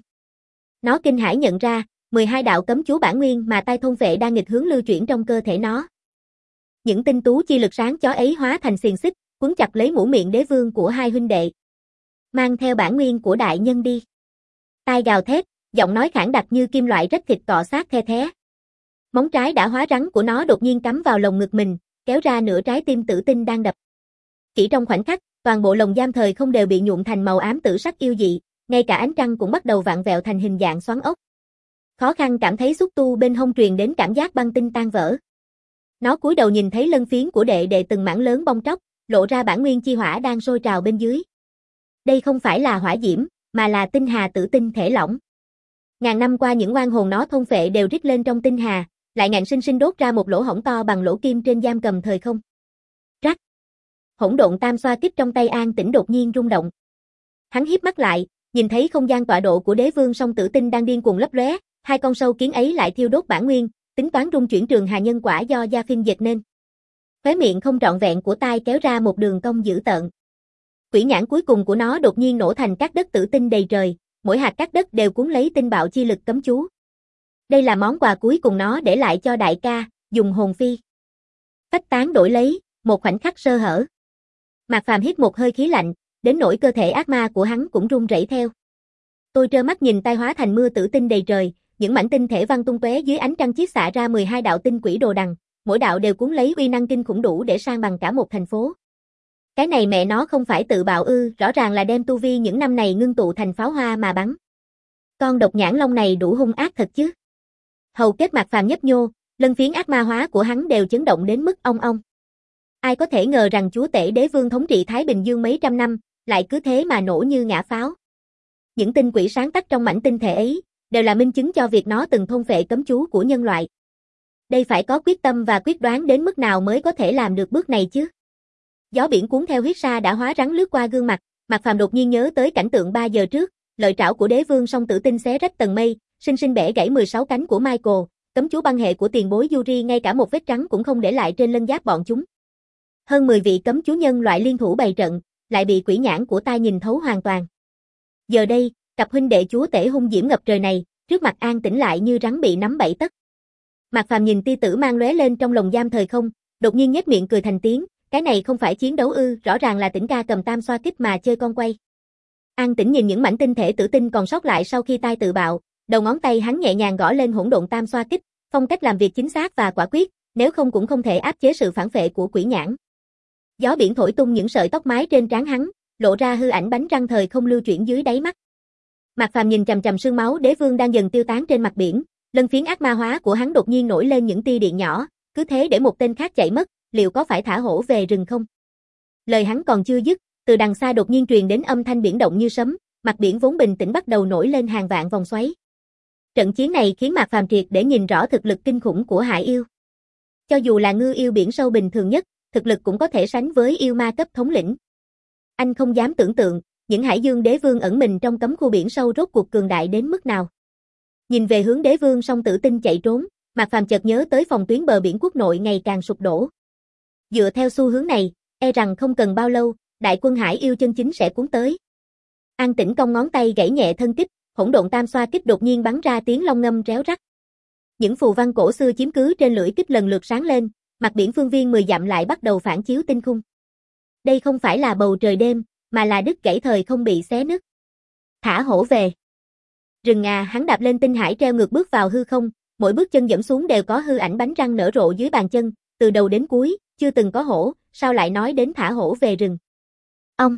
Nó kinh hãi nhận ra, mười hai đạo cấm chú bản nguyên mà tai thôn vệ đang nghịch hướng lưu chuyển trong cơ thể nó. Những tinh tú chi lực sáng chói ấy hóa thành xiềng xích, quấn chặt lấy mũ miệng đế vương của hai huynh đệ. Mang theo bản nguyên của đại nhân đi. Tai gào thét, giọng nói khản đặc như kim loại rách thịt cọ sát the thé. Móng trái đã hóa rắn của nó đột nhiên cắm vào lồng ngực mình, kéo ra nửa trái tim tử tinh đang đập. Chỉ trong khoảnh khắc, toàn bộ lồng giam thời không đều bị nhuộm thành màu ám tử sắc yêu dị, ngay cả ánh trăng cũng bắt đầu vặn vẹo thành hình dạng xoắn ốc. Khó khăn cảm thấy xúc tu bên hông truyền đến cảm giác băng tinh tan vỡ. Nó cúi đầu nhìn thấy lân phiến của đệ đệ từng mảng lớn bong tróc, lộ ra bản nguyên chi hỏa đang sôi trào bên dưới. Đây không phải là hỏa diễm, mà là tinh hà tử tinh thể lỏng. Ngàn năm qua những oan hồn nó thôn phệ đều rít lên trong tinh hà, lại ngạnh sinh sinh đốt ra một lỗ hổng to bằng lỗ kim trên giam cầm thời không. Rắc. Hỗn độn tam xoa kích trong tay An Tĩnh đột nhiên rung động. Hắn híp mắt lại, nhìn thấy không gian tọa độ của đế vương song tử tinh đang điên cuồng lấp lóe, hai con sâu kiến ấy lại thiêu đốt bản nguyên, tính toán rung chuyển trường hà nhân quả do Gia Phinh dệt nên. Khóe miệng không trọn vẹn của tai kéo ra một đường cong dữ tợn. Quỷ nhãn cuối cùng của nó đột nhiên nổ thành các đất tử tinh đầy trời, mỗi hạt các đất đều cuốn lấy tinh bạo chi lực cấm chú. Đây là món quà cuối cùng nó để lại cho đại ca, dùng hồn phi. Phách tán đổi lấy, một khoảnh khắc sơ hở. Mạc Phàm hít một hơi khí lạnh, đến nỗi cơ thể ác ma của hắn cũng run rẩy theo. Tôi trơ mắt nhìn tai hóa thành mưa tử tinh đầy trời, những mảnh tinh thể văng tung tóe dưới ánh trăng chiết xạ ra mười hai đạo tinh quỷ đồ đằng, mỗi đạo đều cuốn lấy uy năng kinh khủng đủ để san bằng cả một thành phố. Cái này mẹ nó không phải tự bạo ư, rõ ràng là đem tu vi những năm này ngưng tụ thành pháo hoa mà bắn. Con độc nhãn long này đủ hung ác thật chứ. Hầu kết Mạc Phàm nhấp nhô, lân phiến ác ma hóa của hắn đều chấn động đến mức ong ong. Ai có thể ngờ rằng chúa tể đế vương thống trị Thái Bình Dương mấy trăm năm, lại cứ thế mà nổ như ngã pháo. Những tinh quỷ sáng tắt trong mảnh tinh thể ấy, đều là minh chứng cho việc nó từng thôn phệ cấm chú của nhân loại. Đây phải có quyết tâm và quyết đoán đến mức nào mới có thể làm được bước này chứ. Gió biển cuốn theo huyết sa đã hóa rắn lướt qua gương mặt, Mạc Phàm đột nhiên nhớ tới cảnh tượng ba giờ trước, lợi trảo của đế vương song tử tinh xé rách tầng mây, sinh sinh bẻ gãy mười sáu cánh của Michael, cấm chú băng hệ của tiền bối Yuri ngay cả một vết trắng cũng không để lại trên lân giáp bọn chúng. Hơn mười vị cấm chú nhân loại liên thủ bày trận, lại bị quỷ nhãn của tai nhìn thấu hoàn toàn. Giờ đây, cặp huynh đệ chúa tể hung diễm ngập trời này, trước mặt An Tĩnh lại như rắn bị nắm bẫy tấc. Mạc Phàm nhìn tia tử mang lóe lên trong lồng giam thời không, đột nhiên nhếch miệng cười thành tiếng, cái này không phải chiến đấu ư, rõ ràng là Tĩnh ca cầm tam xoa kích mà chơi con quay. An Tĩnh nhìn những mảnh tinh thể tử tinh còn sót lại sau khi tai tự bạo, đầu ngón tay hắn nhẹ nhàng gõ lên hỗn độn tam xoa kích, phong cách làm việc chính xác và quả quyết, nếu không cũng không thể áp chế sự phản phệ của quỷ nhãn. Gió biển thổi tung những sợi tóc mái trên trán hắn, lộ ra hư ảnh bánh răng thời không lưu chuyển dưới đáy mắt. Mạc Phàm nhìn chằm chằm sương máu đế vương đang dần tiêu tán trên mặt biển, lân phiến ác ma hóa của hắn đột nhiên nổi lên những tia điện nhỏ, cứ thế để một tên khác chạy mất, liệu có phải thả hổ về rừng không? Lời hắn còn chưa dứt, từ đằng xa đột nhiên truyền đến âm thanh biển động như sấm, mặt biển vốn bình tĩnh bắt đầu nổi lên hàng vạn vòng xoáy. Trận chiến này khiến Mạc Phàm triệt để nhìn rõ thực lực kinh khủng của hải yêu. Cho dù là ngư yêu biển sâu bình thường nhất, thực lực cũng có thể sánh với yêu ma cấp thống lĩnh. Anh không dám tưởng tượng, những hải dương đế vương ẩn mình trong cấm khu biển sâu rốt cuộc cường đại đến mức nào. Nhìn về hướng đế vương song tử tinh chạy trốn, Mạc Phàm chợt nhớ tới phòng tuyến bờ biển quốc nội ngày càng sụp đổ. Dựa theo xu hướng này, e rằng không cần bao lâu, đại quân hải yêu chân chính sẽ cuốn tới. An Tĩnh cong ngón tay gãy nhẹ thân kích, hỗn độn tam xoa kích đột nhiên bắn ra tiếng long ngâm réo rắt. Những phù văn cổ xưa chiếm cứ trên lưỡi kích lần lượt sáng lên, mặt biển phương viên mười dặm lại bắt đầu phản chiếu tinh khung. Đây không phải là bầu trời đêm, mà là đứt gãy thời không bị xé nứt. Thả hổ về. Rừng à, hắn đạp lên tinh hải treo ngược bước vào hư không, mỗi bước chân dẫm xuống đều có hư ảnh bánh răng nở rộ dưới bàn chân, từ đầu đến cuối, chưa từng có hổ, sao lại nói đến thả hổ về rừng. Ông.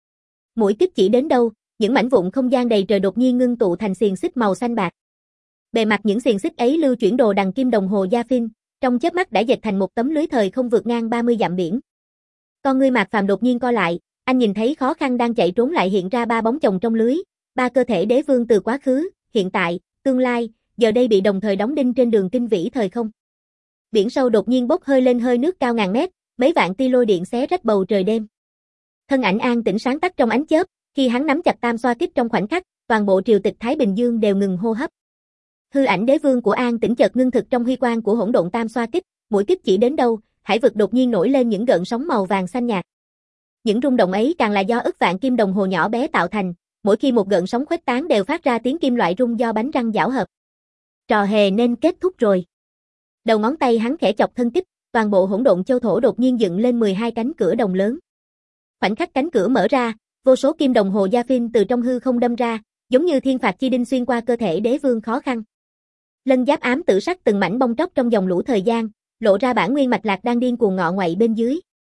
Mũi kích chỉ đến đâu, những mảnh vụn không gian đầy trời đột nhiên ngưng tụ thành xiềng xích màu xanh bạc. Bề mặt những xiềng xích ấy lưu chuyển đồ đằng kim đồng hồ Gia Phinh, trong chớp mắt đã dệt thành một tấm lưới thời không vượt ngang ba mươi dặm biển. Con ngươi Mạc Phàm đột nhiên co lại, anh nhìn thấy khó khăn đang chạy trốn lại hiện ra ba bóng chồng trong lưới, ba cơ thể đế vương từ quá khứ, hiện tại, tương lai, giờ đây bị đồng thời đóng đinh trên đường kinh vĩ thời không. Biển sâu đột nhiên bốc hơi lên hơi nước cao ngàn mét, mấy vạn tia lôi điện xé rách bầu trời đêm. Thân ảnh An Tĩnh sáng tắt trong ánh chớp, khi hắn nắm chặt tam xoa kích trong khoảnh khắc, toàn bộ triều tịch Thái Bình Dương đều ngừng hô hấp. Hư ảnh đế vương của An Tĩnh chợt ngưng thực trong huy quang của hỗn độn tam xoa kích, mũi kích chỉ đến đâu, hải vực đột nhiên nổi lên những gợn sóng màu vàng xanh nhạt. Những rung động ấy càng là do ức vạn kim đồng hồ nhỏ bé tạo thành, mỗi khi một gợn sóng khuếch tán đều phát ra tiếng kim loại rung do bánh răng giảo hợp. Trò hề nên kết thúc rồi. Đầu ngón tay hắn khẽ chọc thân kích, toàn bộ hỗn độn châu thổ đột nhiên dựng lên mười hai cánh cửa đồng lớn. Khoảnh khắc cánh cửa mở ra, vô số kim đồng hồ gia phim từ trong hư không đâm ra, giống như thiên phạt chi đinh xuyên qua cơ thể đế vương khó khăn. Lân giáp ám tử sắc từng mảnh bong tróc trong dòng lũ thời gian, lộ ra bản nguyên mạch lạc đang điên cuồng ngọ nguậy bên dưới.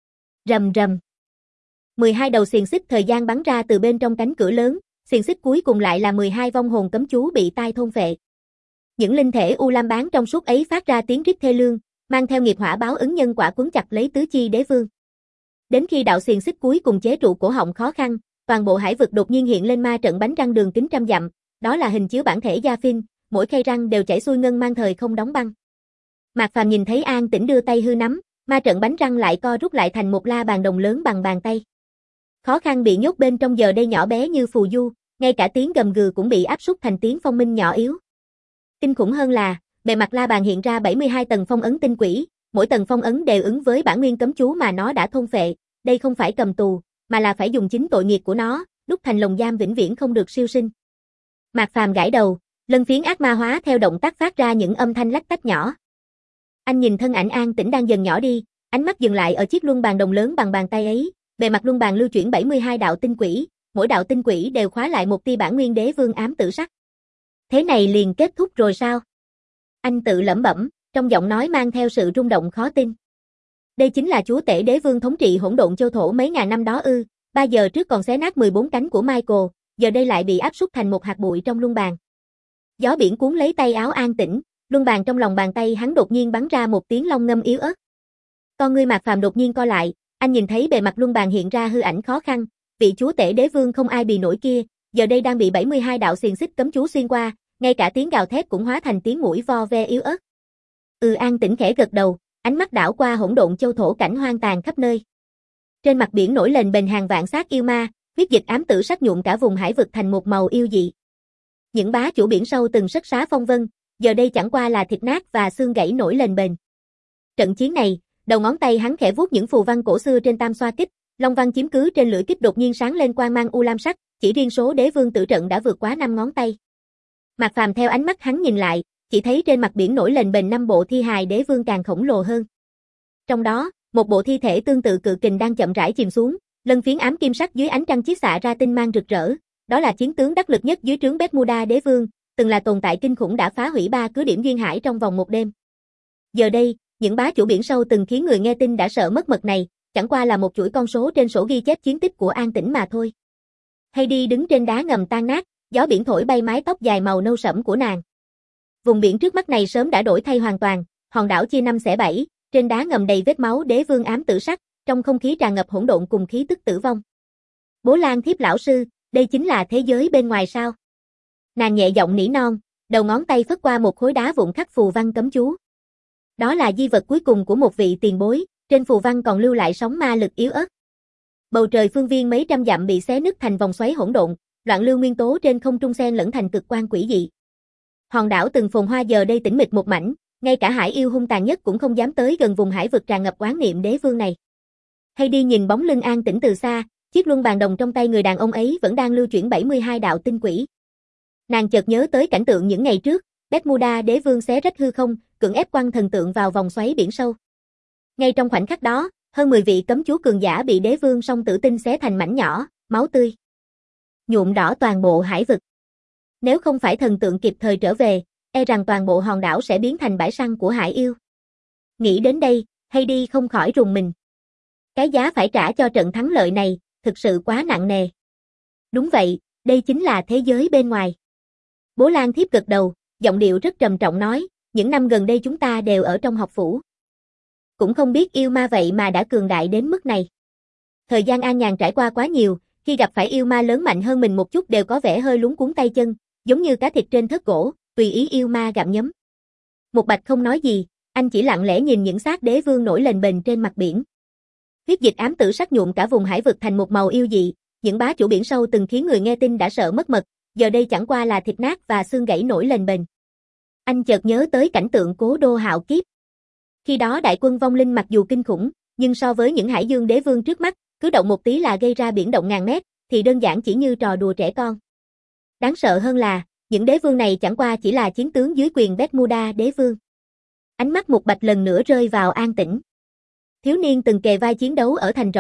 Rầm rầm. mười hai đầu xiềng xích thời gian bắn ra từ bên trong cánh cửa lớn, xiềng xích cuối cùng lại là mười hai vong hồn cấm chú bị tai thôn phệ. Những linh thể u lam bán trong suốt ấy phát ra tiếng rít thê lương, mang theo nghiệp hỏa báo ứng nhân quả cuốn chặt lấy tứ chi đế vương. Đến khi đạo xiềng xích cuối cùng chế trụ cổ họng khó khăn, toàn bộ hải vực đột nhiên hiện lên ma trận bánh răng đường kính trăm dặm, đó là hình chiếu bản thể gia phim, mỗi khay răng đều chảy xuôi ngân mang thời không đóng băng. Mạc Phàm nhìn thấy An Tĩnh đưa tay hư nắm, ma trận bánh răng lại co rút lại thành một la bàn đồng lớn bằng bàn tay. Khó khăn bị nhốt bên trong giờ đây nhỏ bé như phù du, ngay cả tiếng gầm gừ cũng bị áp súc thành tiếng phong minh nhỏ yếu. Kinh khủng hơn là, bề mặt la bàn hiện ra bảy mươi hai tầng phong ấn tinh quỷ, mỗi tầng phong ấn đều ứng với bản nguyên cấm chú mà nó đã thôn phệ, đây không phải cầm tù, mà là phải dùng chính tội nghiệp của nó, đúc thành lồng giam vĩnh viễn không được siêu sinh. Mạc Phàm gãi đầu, lân phiến ác ma hóa theo động tác phát ra những âm thanh lách tách nhỏ. Anh nhìn thân ảnh An Tĩnh đang dần nhỏ đi, ánh mắt dừng lại ở chiếc luân bàn đồng lớn bằng bàn tay ấy, bề mặt luân bàn lưu chuyển bảy mươi hai đạo tinh quỷ, mỗi đạo tinh quỷ đều khóa lại một tia bản nguyên đế vương ám tử sắc. Thế này liền kết thúc rồi sao? Anh tự lẩm bẩm, trong giọng nói mang theo sự rung động khó tin. Đây chính là chúa tể đế vương thống trị hỗn độn châu thổ mấy ngàn năm đó ư? Ba giờ trước còn xé nát mười bốn cánh của Michael, giờ đây lại bị áp súc thành một hạt bụi trong luân bàn. Gió biển cuốn lấy tay áo An Tĩnh, luân bàn trong lòng bàn tay hắn đột nhiên bắn ra một tiếng long ngâm yếu ớt. Con ngươi Mạc Phàm đột nhiên co lại, anh nhìn thấy bề mặt luân bàn hiện ra hư ảnh khó khăn, vị chúa tể đế vương không ai bì nổi kia, giờ đây đang bị bảy mươi hai đạo xiềng xích cấm chú xuyên qua, ngay cả tiếng gào thét cũng hóa thành tiếng mũi vo ve yếu ớt. Ừ, An Tĩnh khẽ gật đầu, ánh mắt đảo qua hỗn độn châu thổ cảnh hoang tàn khắp nơi. Trên mặt biển nổi lên bềnh hàng vạn xác yêu ma, huyết dịch ám tử sắc nhuộm cả vùng hải vực thành một màu yêu dị. Những bá chủ biển sâu từng sất xá phong vân, giờ đây chẳng qua là thịt nát và xương gãy nổi lên bền. Trận chiến này, đầu ngón tay hắn khẽ vuốt những phù văn cổ xưa trên tam xoa kích, long văn chiếm cứ trên lưỡi kích đột nhiên sáng lên quang mang u lam sắc, chỉ riêng số đế vương tử trận đã vượt quá năm ngón tay. Mạc Phàm theo ánh mắt hắn nhìn lại, chỉ thấy trên mặt biển nổi lên bền năm bộ thi hài đế vương càng khổng lồ hơn. Trong đó, một bộ thi thể tương tự cự kình đang chậm rãi chìm xuống, lân phiến ám kim sắc dưới ánh trăng chiết xạ ra tinh mang rực rỡ, đó là chiến tướng đắc lực nhất dưới trướng Bermuda đế vương, từng là tồn tại kinh khủng đã phá hủy ba cứ điểm duyên hải trong vòng một đêm. Giờ đây, những bá chủ biển sâu từng khiến người nghe tin đã sợ mất mật này, chẳng qua là một chuỗi con số trên sổ ghi chép chiến tích của An Tĩnh mà thôi. Heidi đứng trên đá ngầm tan nát, gió biển thổi bay mái tóc dài màu nâu sẫm của nàng. Vùng biển trước mắt này sớm đã đổi thay hoàn toàn, hòn đảo chia năm xẻ bảy, trên đá ngầm đầy vết máu đế vương ám tử sắc, trong không khí tràn ngập hỗn độn cùng khí tức tử vong. Bố Lan Thiếp lão sư, đây chính là thế giới bên ngoài sao? Nàng nhẹ giọng nỉ non, đầu ngón tay phất qua một khối đá vụn khắc phù văn cấm chú. Đó là di vật cuối cùng của một vị tiền bối, trên phù văn còn lưu lại sóng ma lực yếu ớt. Bầu trời phương viên mấy trăm dặm bị xé nứt thành vòng xoáy hỗn độn, loạn lưu nguyên tố trên không trung xen lẫn thành cực quan quỷ dị. Hòn đảo từng phồn hoa giờ đây tĩnh mịch một mảnh, ngay cả hải yêu hung tàn nhất cũng không dám tới gần vùng hải vực tràn ngập oán niệm đế vương này. Heidi nhìn bóng lưng An Tĩnh từ xa, chiếc luân bàn đồng trong tay người đàn ông ấy vẫn đang lưu chuyển bảy mươi hai đạo tinh quỷ. Nàng chợt nhớ tới cảnh tượng những ngày trước, Bermuda đế vương xé rách hư không, cưỡng ép quăng thần tượng vào vòng xoáy biển sâu. Ngay trong khoảnh khắc đó, hơn mười vị cấm chú cường giả bị đế vương song tử tinh xé thành mảnh nhỏ, máu tươi nhuộm đỏ toàn bộ hải vực. Nếu không phải thần tượng kịp thời trở về, e rằng toàn bộ hòn đảo sẽ biến thành bãi săn của hải yêu. Nghĩ đến đây, Heidi không khỏi rùng mình. Cái giá phải trả cho trận thắng lợi này, thực sự quá nặng nề. Đúng vậy, đây chính là thế giới bên ngoài. Bố Lan Thiếp gật đầu, giọng điệu rất trầm trọng nói, những năm gần đây chúng ta đều ở trong học phủ. Cũng không biết yêu ma vậy mà đã cường đại đến mức này. Thời gian an nhàn trải qua quá nhiều, khi gặp phải yêu ma lớn mạnh hơn mình một chút đều có vẻ hơi luống cuống tay chân, giống như cá thịt trên thớt gỗ, tùy ý yêu ma gặm nhấm. Một Bạch không nói gì, anh chỉ lặng lẽ nhìn những xác đế vương nổi lên bềnh trên mặt biển. Huyết dịch ám tử sắc nhuộm cả vùng hải vực thành một màu yêu dị, những bá chủ biển sâu từng khiến người nghe tin đã sợ mất mật, giờ đây chẳng qua là thịt nát và xương gãy nổi lên bềnh. Anh chợt nhớ tới cảnh tượng Cố Đô hạo kiếp. Khi đó đại quân vong linh mặc dù kinh khủng, nhưng so với những hải dương đế vương trước mắt, cứ động một tí là gây ra biển động ngàn mét, thì đơn giản chỉ như trò đùa trẻ con. Đáng sợ hơn là, những đế vương này chẳng qua chỉ là chiến tướng dưới quyền Bermuda đế vương. Ánh mắt Một Bạch lần nữa rơi vào An Tĩnh. Thiếu niên từng kề vai chiến đấu ở thành rộng,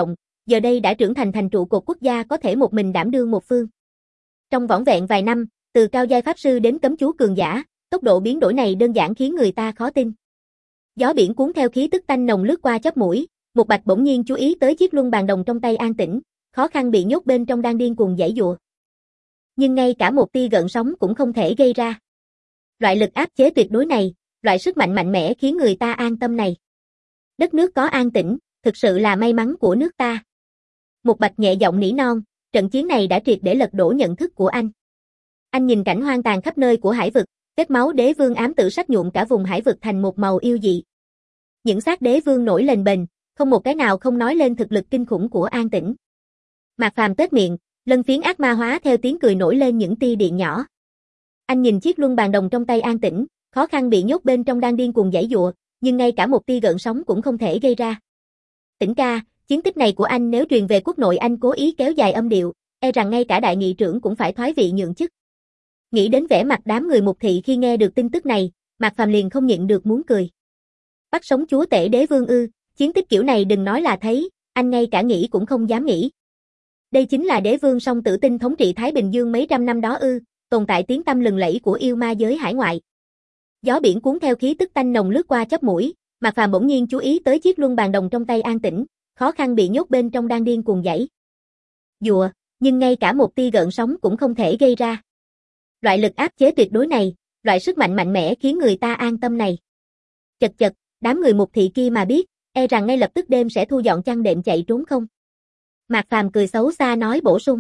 giờ đây đã trưởng thành thành trụ cột quốc gia có thể một mình đảm đương một phương. Trong vỏn vẹn vài năm, từ cao giai pháp sư đến cấm chú cường giả, tốc độ biến đổi này đơn giản khiến người ta khó tin. Gió biển cuốn theo khí tức tanh nồng lướt qua chóp mũi, Một Bạch bỗng nhiên chú ý tới chiếc luân bàn đồng trong tay An Tĩnh, khó khăn bị nhốt bên trong đang điên cuồng giãy giụa. Nhưng ngay cả một tia gợn sóng cũng không thể gây ra. Loại lực áp chế tuyệt đối này, loại sức mạnh mạnh mẽ khiến người ta an tâm này. Đất nước có An Tĩnh, thực sự là may mắn của nước ta. Một Bạch nhẹ giọng nỉ non, trận chiến này đã triệt để lật đổ nhận thức của anh. Anh nhìn cảnh hoang tàn khắp nơi của hải vực, vết máu đế vương ám tử sắc nhuộm cả vùng hải vực thành một màu yêu dị. Những xác đế vương nổi lên bềnh, không một cái nào không nói lên thực lực kinh khủng của An Tĩnh. Mạc Phàm tét miệng, lân phiến ác ma hóa theo tiếng cười nổi lên những tia điện nhỏ. Anh nhìn chiếc luân bàn đồng trong tay An Tĩnh, khó khăn bị nhốt bên trong đang điên cuồng giãy giụa, nhưng ngay cả một tia gợn sóng cũng không thể gây ra. Tĩnh ca, chiến tích này của anh nếu truyền về quốc nội anh cố ý kéo dài âm điệu, e rằng ngay cả đại nghị trưởng cũng phải thoái vị nhượng chức. Nghĩ đến vẻ mặt đám người Mục thị khi nghe được tin tức này, Mạc Phàm liền không nhịn được muốn cười. Bắt sống chúa tể đế vương ư, chiến tích kiểu này đừng nói là thấy, anh ngay cả nghĩ cũng không dám nghĩ. Đây chính là đế vương song tử tinh thống trị Thái Bình Dương mấy trăm năm đó ư, tồn tại tiếng tăm lừng lẫy của yêu ma giới hải ngoại. Gió biển cuốn theo khí tức tanh nồng lướt qua chóp mũi, Mạc Phàm bỗng nhiên chú ý tới chiếc luân bàn đồng trong tay An Tĩnh, khó khăn bị nhốt bên trong đang điên cuồng giãy giụa, nhưng ngay cả một tia gợn sóng cũng không thể gây ra. Loại lực áp chế tuyệt đối này, loại sức mạnh mạnh mẽ khiến người ta an tâm này. Chật chật, đám người Mục thị kia mà biết, e rằng ngay lập tức đêm sẽ thu dọn chăn đệm chạy trốn không. Mạc Phàm cười xấu xa nói bổ sung.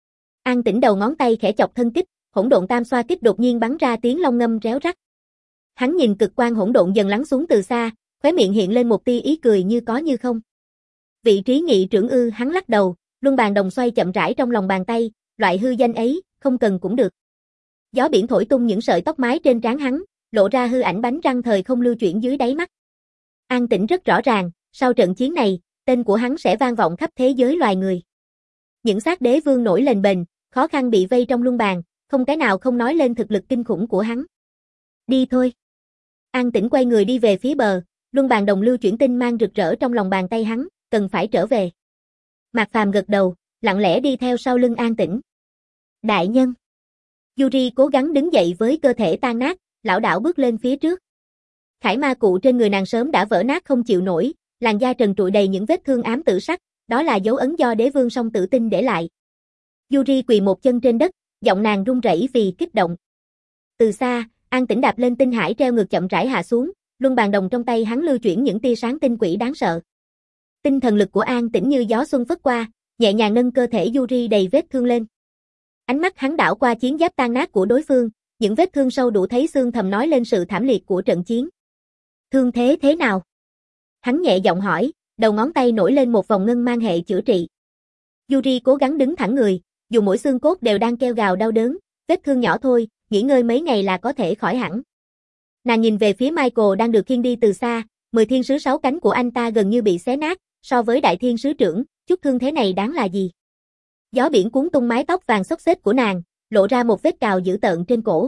An Tĩnh đầu ngón tay khẽ chọc thân kích, hỗn độn tam xoa kích đột nhiên bắn ra tiếng long ngâm réo rắt. Hắn nhìn cực quang hỗn độn dần lắng xuống từ xa, khóe miệng hiện lên một tia ý cười như có như không. Vị trí nghị trưởng ư, hắn lắc đầu, luân bàn đồng xoay chậm rãi trong lòng bàn tay, loại hư danh ấy, không cần cũng được. Gió biển thổi tung những sợi tóc mái trên trán hắn, lộ ra hư ảnh bánh răng thời không lưu chuyển dưới đáy mắt. An Tĩnh rất rõ ràng, sau trận chiến này, tên của hắn sẽ vang vọng khắp thế giới loài người. Những xác đế vương nổi lên bềnh, khó khăn bị vây trong luân bàn, không cái nào không nói lên thực lực kinh khủng của hắn. Đi thôi. An Tĩnh quay người đi về phía bờ, luân bàn đồng lưu chuyển tinh mang rực rỡ trong lòng bàn tay hắn, cần phải trở về. Mạc Phàm gật đầu, lặng lẽ đi theo sau lưng An Tĩnh. Đại nhân. Yuri cố gắng đứng dậy với cơ thể tan nát, lảo đảo bước lên phía trước. Khải ma cụ trên người nàng sớm đã vỡ nát không chịu nổi, làn da trần trụi đầy những vết thương ám tử sắc, đó là dấu ấn do đế vương song tử tinh để lại. Yuri quỳ một chân trên đất, giọng nàng run rẩy vì kích động. Từ xa, An Tĩnh đạp lên tinh hải treo ngược chậm rãi hạ xuống, luân bàn đồng trong tay hắn lưu chuyển những tia sáng tinh quỷ đáng sợ. Tinh thần lực của An Tĩnh như gió xuân phất qua, nhẹ nhàng nâng cơ thể Yuri đầy vết thương lên. Ánh mắt hắn đảo qua chiến giáp tan nát của đối phương, những vết thương sâu đủ thấy xương thầm nói lên sự thảm liệt của trận chiến. Thương thế thế nào? Hắn nhẹ giọng hỏi, đầu ngón tay nổi lên một vòng ngân mang hệ chữa trị. Yuri cố gắng đứng thẳng người, dù mỗi xương cốt đều đang kêu gào đau đớn, vết thương nhỏ thôi, nghỉ ngơi mấy ngày là có thể khỏi hẳn. Nàng nhìn về phía Michael đang được khiêng đi từ xa, mười thiên sứ sáu cánh của anh ta gần như bị xé nát, so với đại thiên sứ trưởng, chút thương thế này đáng là gì? Gió biển cuốn tung mái tóc vàng xốc xếch của nàng, lộ ra một vết cào dữ tợn trên cổ.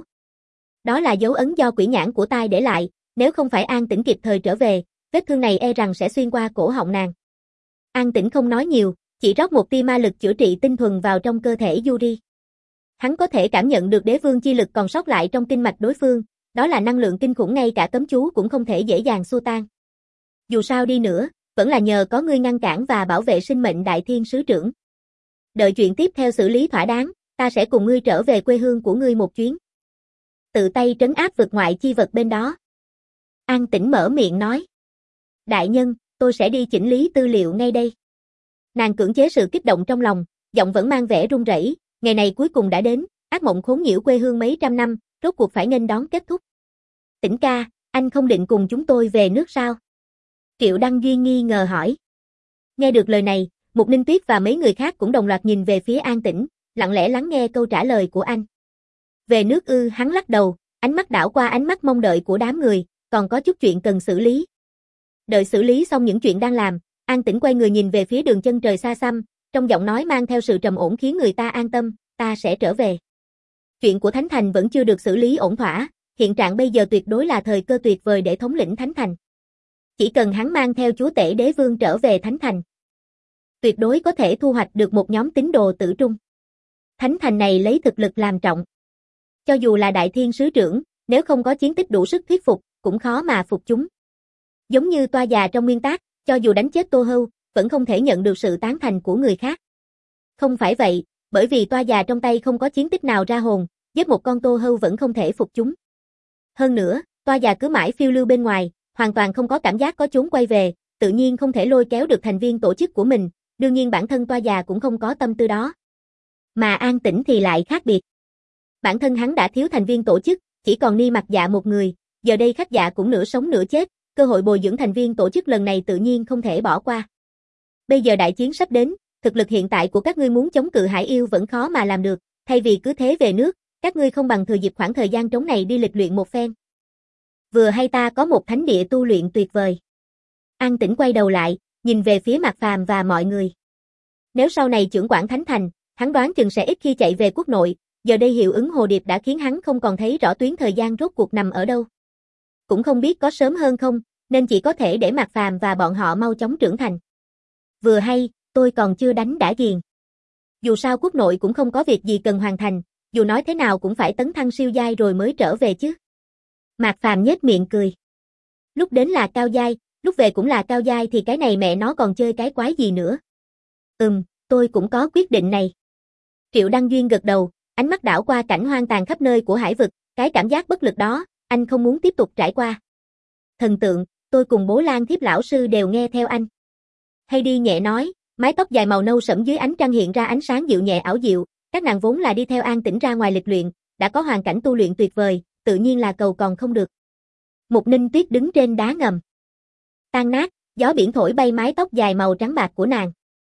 Đó là dấu ấn do quỷ nhãn của tai để lại, nếu không phải An Tĩnh kịp thời trở về, vết thương này e rằng sẽ xuyên qua cổ họng nàng. An Tĩnh không nói nhiều, chỉ rót một tia ma lực chữa trị tinh thuần vào trong cơ thể Yuri. Hắn có thể cảm nhận được đế vương chi lực còn sót lại trong kinh mạch đối phương, đó là năng lượng kinh khủng ngay cả cấm chú cũng không thể dễ dàng xua tan. Dù sao đi nữa, vẫn là nhờ có ngươi ngăn cản và bảo vệ sinh mệnh đại thiên sứ trưởng. Đợi chuyện tiếp theo xử lý thỏa đáng, ta sẽ cùng ngươi trở về quê hương của ngươi một chuyến. Tự tay trấn áp vực ngoại chi vật bên đó. An Tĩnh mở miệng nói. Đại nhân, tôi sẽ đi chỉnh lý tư liệu ngay đây. Nàng cưỡng chế sự kích động trong lòng, giọng vẫn mang vẻ run rẩy. Ngày này cuối cùng đã đến, ác mộng khốn nhiễu quê hương mấy trăm năm, rốt cuộc phải nghênh đón kết thúc. Tĩnh ca, anh không định cùng chúng tôi về nước sao? Triệu Đăng Duy nghi ngờ hỏi. Nghe được lời này, Mục Ninh Tuyết và mấy người khác cũng đồng loạt nhìn về phía An Tĩnh, lặng lẽ lắng nghe câu trả lời của anh. Về nước ư, hắn lắc đầu, ánh mắt đảo qua ánh mắt mong đợi của đám người, còn có chút chuyện cần xử lý. Đợi xử lý xong những chuyện đang làm, An Tĩnh quay người nhìn về phía đường chân trời xa xăm, trong giọng nói mang theo sự trầm ổn khiến người ta an tâm, ta sẽ trở về. Chuyện của Thánh Thành vẫn chưa được xử lý ổn thỏa, hiện trạng bây giờ tuyệt đối là thời cơ tuyệt vời để thống lĩnh Thánh Thành. Chỉ cần hắn mang theo chúa tể đế vương trở về Thánh Thành. tuyệt đối có thể thu hoạch được một nhóm tín đồ tử trung. Thánh thành này lấy thực lực làm trọng. Cho dù là đại thiên sứ trưởng, nếu không có chiến tích đủ sức thuyết phục, cũng khó mà phục chúng. Giống như Toa già trong nguyên tác, cho dù đánh chết Tô Hưu, vẫn không thể nhận được sự tán thành của người khác. Không phải vậy, bởi vì Toa già trong tay không có chiến tích nào ra hồn, giết một con Tô Hưu vẫn không thể phục chúng. Hơn nữa, Toa già cứ mãi phiêu lưu bên ngoài, hoàn toàn không có cảm giác có chốn quay về, tự nhiên không thể lôi kéo được thành viên tổ chức của mình, đương nhiên bản thân Toa già cũng không có tâm tư đó. Mà An Tĩnh thì lại khác biệt. Bản thân hắn đã thiếu thành viên tổ chức, chỉ còn Ni Mặc Dạ một người, giờ đây Khách Dạ cũng nửa sống nửa chết, cơ hội bồi dưỡng thành viên tổ chức lần này tự nhiên không thể bỏ qua. Bây giờ đại chiến sắp đến, thực lực hiện tại của các ngươi muốn chống cự Hải Yêu vẫn khó mà làm được, thay vì cứ thế về nước, các ngươi không bằng thừa dịp khoảng thời gian trống này đi lịch luyện một phen. Vừa hay ta có một thánh địa tu luyện tuyệt vời. An Tĩnh quay đầu lại, nhìn về phía Mạc Phàm và mọi người. Nếu sau này trưởng quản thánh thành, hắn đoán chừng sẽ ít khi chạy về quốc nội, giờ đây hiệu ứng hồ điệp đã khiến hắn không còn thấy rõ tuyến thời gian rốt cuộc nằm ở đâu. Cũng không biết có sớm hơn không, nên chỉ có thể để Mạc Phàm và bọn họ mau chóng trưởng thành. Vừa hay, tôi còn chưa đánh đã ghiền. Dù sao quốc nội cũng không có việc gì cần hoàn thành, dù nói thế nào cũng phải tấn thăng siêu giai rồi mới trở về chứ. Mạc Phàm nhếch miệng cười. Lúc đến là cao giai, lúc về cũng là cao giai thì cái này mẹ nó còn chơi cái quái gì nữa. Ừm, tôi cũng có quyết định này. Triệu Đăng Duyên gật đầu, ánh mắt đảo qua cảnh hoang tàn khắp nơi của hải vực, cái cảm giác bất lực đó, anh không muốn tiếp tục trải qua. Thần tượng, tôi cùng Bố Lan Thiếp lão sư đều nghe theo anh. Heidi nhẹ nói, mái tóc dài màu nâu sẫm dưới ánh trăng hiện ra ánh sáng dịu nhẹ ảo diệu, các nàng vốn là đi theo An Tĩnh ra ngoài lịch luyện, đã có hoàn cảnh tu luyện tuyệt vời, tự nhiên là cầu còn không được. Mục Ninh Tuyết đứng trên đá ngầm. Tan nát, gió biển thổi bay mái tóc dài màu trắng bạc của nàng.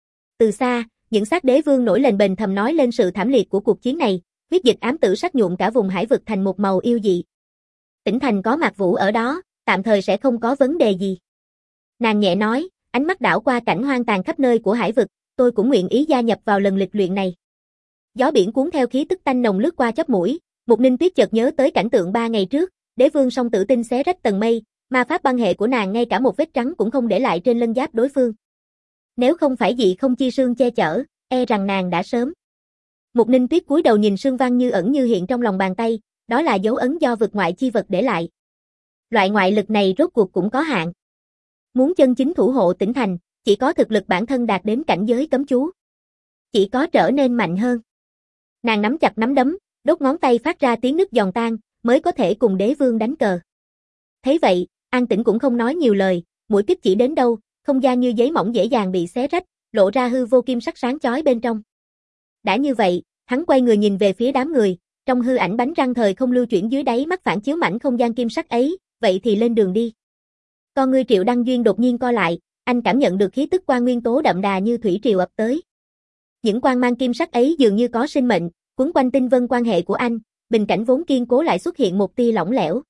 Từ xa, những xác đế vương nổi lên bền thầm nói lên sự thảm liệt của cuộc chiến này, huyết dịch ám tử sắc nhuộm cả vùng hải vực thành một màu yêu dị. Tỉnh thành có Mạc Vũ ở đó, tạm thời sẽ không có vấn đề gì. Nàng nhẹ nói, ánh mắt đảo qua cảnh hoang tàn khắp nơi của hải vực, tôi cũng nguyện ý gia nhập vào lần lịch luyện này. Gió biển cuốn theo khí tức tanh nồng lướt qua chóp mũi, Mục Ninh Tuyết chợt nhớ tới cảnh tượng ba ngày trước, đế vương song tử tinh xé rách tầng mây, ma pháp băng hệ của nàng ngay cả một vết trắng cũng không để lại trên lân giáp đối phương. Nếu không phải dị không chi sương che chở, e rằng nàng đã sớm. Mục Ninh Tuyết cúi đầu nhìn sương văn như ẩn như hiện trong lòng bàn tay, đó là dấu ấn do vực ngoại chi vật để lại. Loại ngoại lực này rốt cuộc cũng có hạn. Muốn chân chính thủ hộ tỉnh thành, chỉ có thực lực bản thân đạt đến cảnh giới cấm chú. Chỉ có trở nên mạnh hơn. Nàng nắm chặt nắm đấm, đốt ngón tay phát ra tiếng nứt giòn tan, mới có thể cùng đế vương đánh cờ. Thấy vậy, An Tĩnh cũng không nói nhiều lời, mũi kích chỉ đến đâu, không gian như giấy mỏng dễ dàng bị xé rách, lộ ra hư vô kim sắc sáng chói bên trong. Đã như vậy, hắn quay người nhìn về phía đám người, trong hư ảnh bánh răng thời không lưu chuyển dưới đáy mắt phản chiếu mảnh không gian kim sắc ấy, vậy thì lên đường đi. Con ngươi Triệu Đăng Duyên đột nhiên co lại, anh cảm nhận được khí tức quan nguyên tố đậm đà như thủy triều ập tới. Những quang mang kim sắc ấy dường như có sinh mệnh, quấn quanh tinh vân quan hệ của anh, bình cảnh vốn kiên cố lại xuất hiện một tia lỏng lẻo.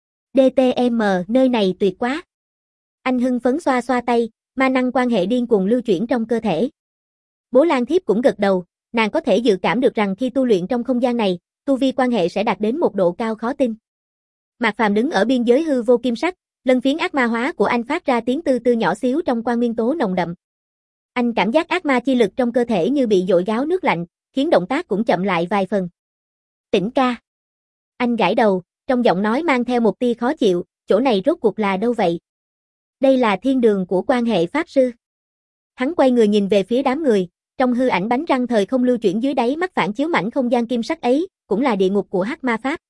đê tê em, nơi này tuyệt quá. Anh hưng phấn xoa xoa tay, ma năng quan hệ điên cuồng lưu chuyển trong cơ thể. Bố Lan Thiếp cũng gật đầu, nàng có thể dự cảm được rằng khi tu luyện trong không gian này, tu vi quan hệ sẽ đạt đến một độ cao khó tin. Mạc Phàm đứng ở biên giới hư vô kim sắc, lân phiến ác ma hóa của anh phát ra tiếng tư tư nhỏ xíu trong quang nguyên tố nồng đậm. Anh cảm giác ác ma chi lực trong cơ thể như bị dội gáo nước lạnh, khiến động tác cũng chậm lại vài phần. Tĩnh ca. Anh gãi đầu, trong giọng nói mang theo một tia khó chịu, chỗ này rốt cuộc là đâu vậy? Đây là thiên đường của quan hệ pháp sư. Hắn quay người nhìn về phía đám người, trong hư ảnh bánh răng thời không lưu chuyển dưới đáy mắt phản chiếu mảnh không gian kim sắc ấy, cũng là địa ngục của hắc ma pháp.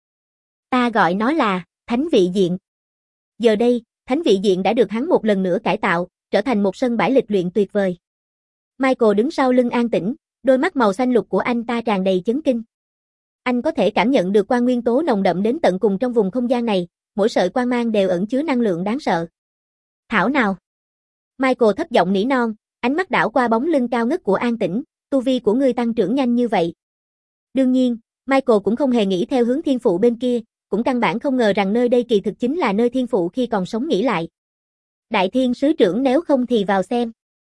Ta gọi nó là Thánh Vị Diện. Giờ đây, Thánh Vị Diện đã được hắn một lần nữa cải tạo, trở thành một sân bãi lịch luyện tuyệt vời. Michael đứng sau lưng An Tĩnh, đôi mắt màu xanh lục của anh ta tràn đầy chấn kinh. Anh có thể cảm nhận được quang nguyên tố nồng đậm đến tận cùng trong vùng không gian này, mỗi sợi quang mang đều ẩn chứa năng lượng đáng sợ. Thảo nào? Michael thấp giọng nỉ non, ánh mắt đảo qua bóng lưng cao ngất của An Tĩnh, tu vi của ngươi tăng trưởng nhanh như vậy. Đương nhiên, Michael cũng không hề nghĩ theo hướng thiên phụ bên kia, cũng căn bản không ngờ rằng nơi đây kỳ thực chính là nơi thiên phụ khi còn sống nghĩ lại. Đại thiên sứ trưởng nếu không thì vào xem.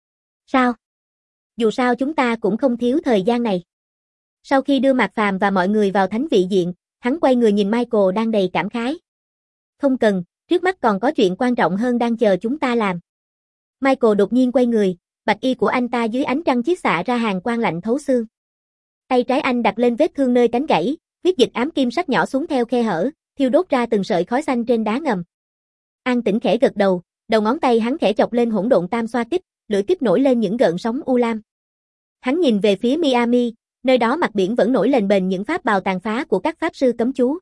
Sao? Dù sao chúng ta cũng không thiếu thời gian này. Sau khi đưa Mạc Phàm và mọi người vào Thánh Vị Diện, hắn quay người nhìn Michael đang đầy cảm khái. Không cần, trước mắt còn có chuyện quan trọng hơn đang chờ chúng ta làm. Michael đột nhiên quay người, bạch y của anh ta dưới ánh trăng chiết xạ ra hàng quang lạnh thấu xương. Tay trái anh đặt lên vết thương nơi cánh gãy, huyết dịch ám kim sắc nhỏ xuống theo khe hở, thiêu đốt ra từng sợi khói xanh trên đá ngầm. An Tĩnh khẽ gật đầu, đầu ngón tay hắn khẽ chọc lên hỗn độn tam xoa kích, lưỡi kích nổi lên những gợn sóng u lam. Hắn nhìn về phía Miami, nơi đó mặt biển vẫn nổi lềnh bềnh những pháp bào tàn phá của các pháp sư cấm chú.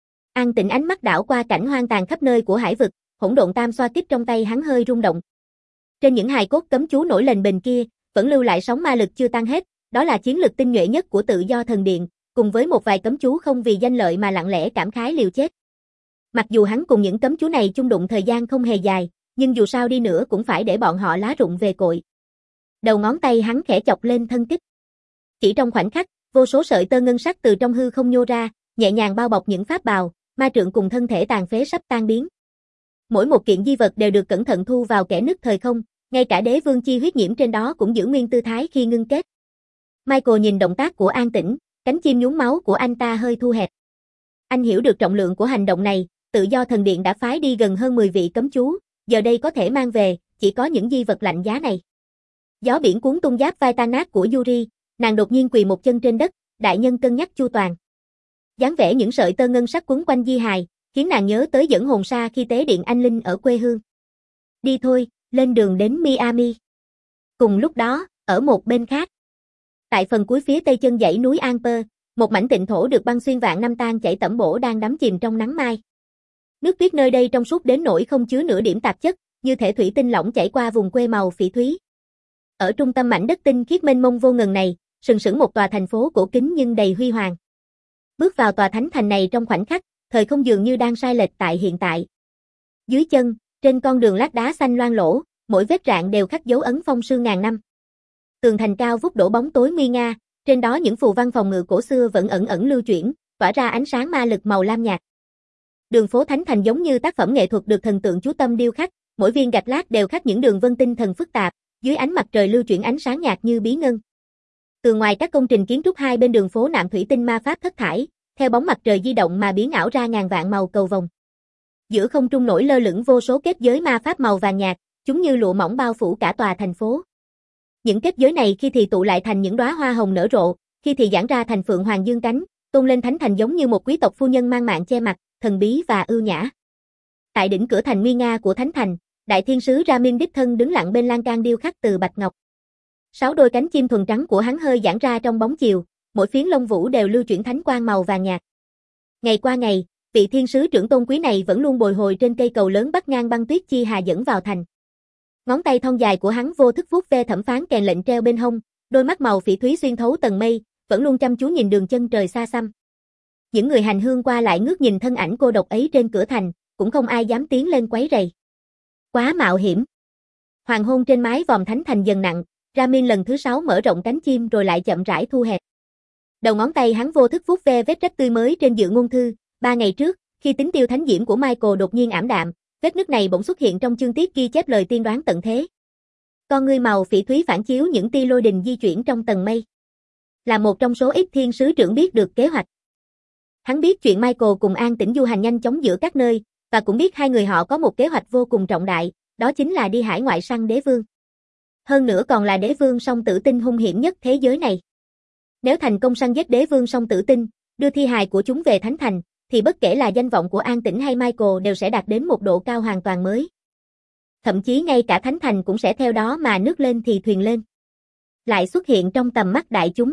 An Tĩnh ánh mắt đảo qua cảnh hoang tàn khắp nơi của hải vực, hỗn độn tam xoa kích trong tay hắn hơi rung động. Trên những hài cốt cấm chú nổi lềnh bềnh kia, vẫn lưu lại sóng ma lực chưa tan hết, đó là chiến lực tinh nhuệ nhất của Tự Do Thần Điện, cùng với một vài cấm chú không vì danh lợi mà lặng lẽ cảm khái liều chết. Mặc dù hắn cùng những cấm chú này chung đụng thời gian không hề dài, nhưng dù sao đi nữa cũng phải để bọn họ lá rụng về cội. Đầu ngón tay hắn khẽ chọc lên thân kích. Chỉ trong khoảnh khắc, vô số sợi tơ ngân sắc từ trong hư không nhô ra, nhẹ nhàng bao bọc những pháp bào, ma trượng cùng thân thể tàn phế sắp tan biến. Mỗi một kiện di vật đều được cẩn thận thu vào kẽ nứt thời không, ngay cả đế vương chi huyết nhiễm trên đó cũng giữ nguyên tư thái khi ngưng kết. Michael nhìn động tác của An Tĩnh, cánh chim nhúng máu của anh ta hơi thu hẹp. Anh hiểu được trọng lượng của hành động này, Tự Do Thần Điện đã phái đi gần hơn mười vị cấm chú, giờ đây có thể mang về, chỉ có những di vật lạnh giá này. Gió biển cuốn tung giáp vai tan nát của Yuri, nàng đột nhiên quỳ một chân trên đất, đại nhân cân nhắc chu toàn. Dáng vẻ những sợi tơ ngân sắc quấn quanh di hài, khiến nàng nhớ tới dẫn hồn sa khi tế điện anh linh ở quê hương. Đi thôi, lên đường đến Miami. Cùng lúc đó, ở một bên khác, tại phần cuối phía tây chân dãy núi Anper, một mảnh tịnh thổ được băng xuyên vạn năm tan chảy tẩm bổ đang đắm chìm trong nắng mai. Nước tuyết nơi đây trong suốt đến nỗi không chứa nửa điểm tạp chất, như thể thủy tinh lỏng chảy qua vùng quê màu phỉ thúy. Ở trung tâm mảnh đất tinh khiết mênh mông vô ngần này, sừng sững một tòa thành phố cổ kính nhưng đầy huy hoàng. Bước vào tòa thánh thành này trong khoảnh khắc, thời không dường như đang sai lệch tại hiện tại. Dưới chân, trên con đường lát đá xanh loang lổ, mỗi vết rạn đều khắc dấu ấn phong sương ngàn năm. Tường thành cao vút đổ bóng tối nguy nga, trên đó những phù văn phòng ngự cổ xưa vẫn ẩn ẩn lưu chuyển, tỏa ra ánh sáng ma lực màu lam nhạt. Đường phố thánh thành giống như tác phẩm nghệ thuật được thần tượng chú tâm điêu khắc, mỗi viên gạch lát đều khắc những đường vân tinh thần phức tạp, dưới ánh mặt trời lưu chuyển ánh sáng nhạt như bí ngân. Từ ngoài các công trình kiến trúc hai bên đường phố nạm thủy tinh ma pháp thất thải, theo bóng mặt trời di động mà biến ảo ra ngàn vạn màu cầu vồng. Giữa không trung nổi lơ lửng vô số kết giới ma pháp màu vàng nhạt, chúng như lụa mỏng bao phủ cả tòa thành phố. Những kết giới này khi thì tụ lại thành những đóa hoa hồng nở rộ, khi thì giãn ra thành phượng hoàng dương cánh, tôn lên thánh thành giống như một quý tộc phu nhân mang mạng che mặt, thần bí và ưu nhã. Tại đỉnh cửa thành nguy nga của thánh thành, đại thiên sứ Ramin đích thân đứng lặng bên lan can điêu khắc từ bạch ngọc. Sáu đôi cánh chim thuần trắng của hắn hơi giãn ra trong bóng chiều, mỗi phiến lông vũ đều lưu chuyển thánh quang màu vàng nhạt. Ngày qua ngày, vị thiên sứ trưởng tôn quý này vẫn luôn bồi hồi trên cây cầu lớn bắc ngang băng tuyết chi hà dẫn vào thành. Ngón tay thon dài của hắn vô thức vuốt ve thẩm phán kèn lệnh treo bên hông, đôi mắt màu phỉ thúy xuyên thấu tầng mây, vẫn luôn chăm chú nhìn đường chân trời xa xăm. Những người hành hương qua lại ngước nhìn thân ảnh cô độc ấy trên cửa thành, cũng không ai dám tiến lên quấy rầy. Quá mạo hiểm. Hoàng hôn trên mái vòm thánh thành dần nặng, Ramin lần thứ sáu mở rộng cánh chim rồi lại chậm rãi thu hẹp. Đầu ngón tay hắn vô thức vuốt ve vết rách tươi mới trên dự ngôn thư, ba ngày trước, khi tính tiêu thánh diễm của Michael đột nhiên ảm đạm, vết nứt này bỗng xuất hiện trong chương tiết ghi chép lời tiên đoán tận thế. Con ngươi màu phỉ thúy phản chiếu những tia lôi đình di chuyển trong tầng mây. Là một trong số ít thiên sứ trưởng biết được kế hoạch. Hắn biết chuyện Michael cùng An Tĩnh du hành nhanh chóng giữa các nơi, và cũng biết hai người họ có một kế hoạch vô cùng trọng đại, đó chính là đi hải ngoại săn đế vương. Hơn nữa còn là đế vương song tử tinh hung hiểm nhất thế giới này. Nếu thành công săn giết đế vương song tử tinh, đưa thi hài của chúng về thánh thành, thì bất kể là danh vọng của An Tĩnh hay Michael đều sẽ đạt đến một độ cao hoàn toàn mới. Thậm chí ngay cả thánh thành cũng sẽ theo đó mà nước lên thì thuyền lên. Lại xuất hiện trong tầm mắt đại chúng.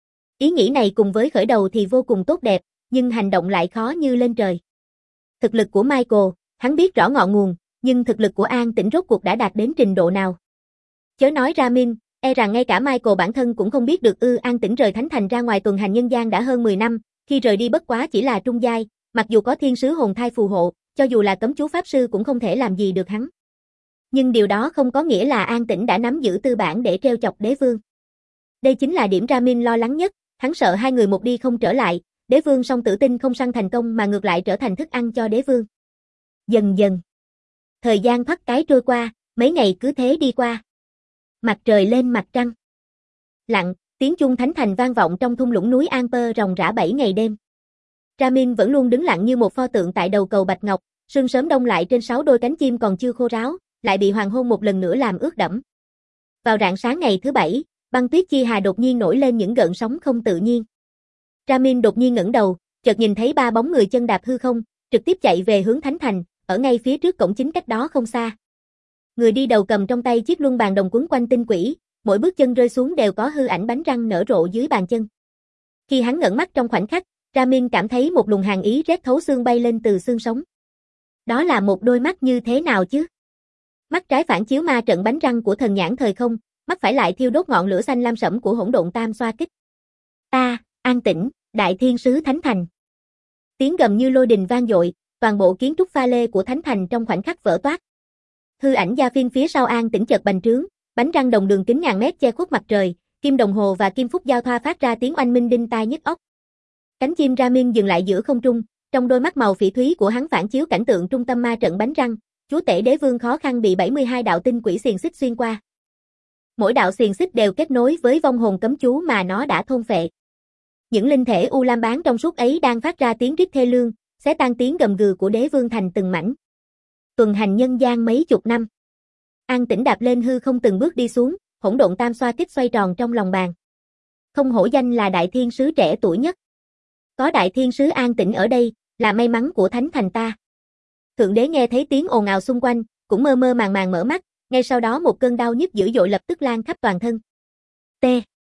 Ý nghĩ này cùng với khởi đầu thì vô cùng tốt đẹp, nhưng hành động lại khó như lên trời. Thực lực của Michael, hắn biết rõ ngọn nguồn, nhưng thực lực của An Tĩnh rốt cuộc đã đạt đến trình độ nào. Chớ nói Ramin, e rằng ngay cả Michael bản thân cũng không biết được ư. An Tĩnh rời thánh thành ra ngoài tuần hành nhân gian đã hơn mười năm, khi rời đi bất quá chỉ là trung giai, mặc dù có thiên sứ hồn thai phù hộ, cho dù là cấm chú pháp sư cũng không thể làm gì được hắn. Nhưng điều đó không có nghĩa là An Tĩnh đã nắm giữ tư bản để treo chọc đế vương. Đây chính là điểm Ramin lo lắng nhất, hắn sợ hai người một đi không trở lại, đế vương song tử tinh không săn thành công mà ngược lại trở thành thức ăn cho đế vương. Dần dần, thời gian thoắt cái trôi qua, mấy ngày cứ thế đi qua. Mặt trời lên mặt trăng. Lặng, tiếng chuông thánh thành vang vọng trong thung lũng núi Anper ròng rã bảy ngày đêm. Ramin vẫn luôn đứng lặng như một pho tượng tại đầu cầu bạch ngọc, sương sớm đông lại trên sáu đôi cánh chim còn chưa khô ráo, lại bị hoàng hôn một lần nữa làm ướt đẫm. Vào rạng sáng ngày thứ bảy, băng tuyết chi hà đột nhiên nổi lên những gợn sóng không tự nhiên. Ramin đột nhiên ngẩng đầu, chợt nhìn thấy ba bóng người chân đạp hư không, trực tiếp chạy về hướng Thánh Thành, ở ngay phía trước cổng chính cách đó không xa. Người đi đầu cầm trong tay chiếc luân bàn đồng quấn quanh tinh quỷ, mỗi bước chân rơi xuống đều có hư ảnh bánh răng nở rộ dưới bàn chân. Khi hắn ngẩng mắt trong khoảnh khắc, Ramin cảm thấy một luồng hàn ý rét thấu xương bay lên từ xương sống. Đó là một đôi mắt như thế nào chứ? Mắt trái phản chiếu ma trận bánh răng của thần nhãn thời không, mắt phải lại thiêu đốt ngọn lửa xanh lam sẫm của hỗn độn tam xoa kích. Ta, an tĩnh, đại thiên sứ Thánh Thành. Tiếng gầm như lôi đình vang dội, toàn bộ kiến trúc pha lê của Thánh Thành trong khoảnh khắc vỡ toác. Hư ảnh Gia Phiên phía sau An Tĩnh chợt bành trướng, bánh răng đồng đường kính ngàn mét che khuất mặt trời, kim đồng hồ và kim phúc giao thoa phát ra tiếng oanh minh đinh tai nhức óc. Cánh chim Ramin dừng lại giữa không trung, trong đôi mắt màu phỉ thúy của hắn phản chiếu cảnh tượng trung tâm ma trận bánh răng, chúa tể đế vương khó khăn bị bảy mươi hai đạo tinh quỷ xiềng xích xuyên qua. Mỗi đạo xiềng xích đều kết nối với vong hồn cấm chú mà nó đã thôn phệ. Những linh thể u lam bán trong suốt ấy đang phát ra tiếng rít thê lương, xé tan tiếng gầm gừ của đế vương thành từng mảnh. Tuần hành nhân gian mấy chục năm. An Tĩnh đạp lên hư không từng bước đi xuống, hỗn độn tam xoa kích xoay tròn trong lòng bàn. Không hổ danh là đại thiên sứ trẻ tuổi nhất. Có đại thiên sứ An Tĩnh ở đây, là may mắn của Thánh Thành ta. Thượng đế nghe thấy tiếng ồn ào xung quanh, cũng mơ mơ màng màng mở mắt, ngay sau đó một cơn đau nhức dữ dội lập tức lan khắp toàn thân. T.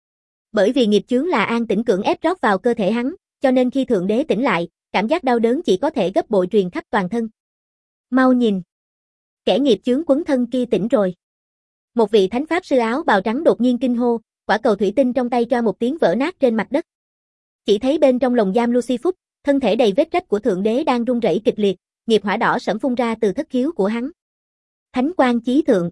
Bởi vì nghiệp chướng là An Tĩnh cưỡng ép rót vào cơ thể hắn, cho nên khi thượng đế tỉnh lại, cảm giác đau đớn chỉ có thể gấp bội truyền khắp toàn thân. Mau nhìn. Kẻ nghiệp chướng quấn thân kia tỉnh rồi. Một vị thánh pháp sư áo bào trắng đột nhiên kinh hô, quả cầu thủy tinh trong tay cho một tiếng vỡ nát trên mặt đất. Chỉ thấy bên trong lồng giam Lucifer, thân thể đầy vết rách của thượng đế đang rung rẩy kịch liệt, nghiệp hỏa đỏ sẫm phun ra từ thất khiếu của hắn. Thánh quang chí thượng.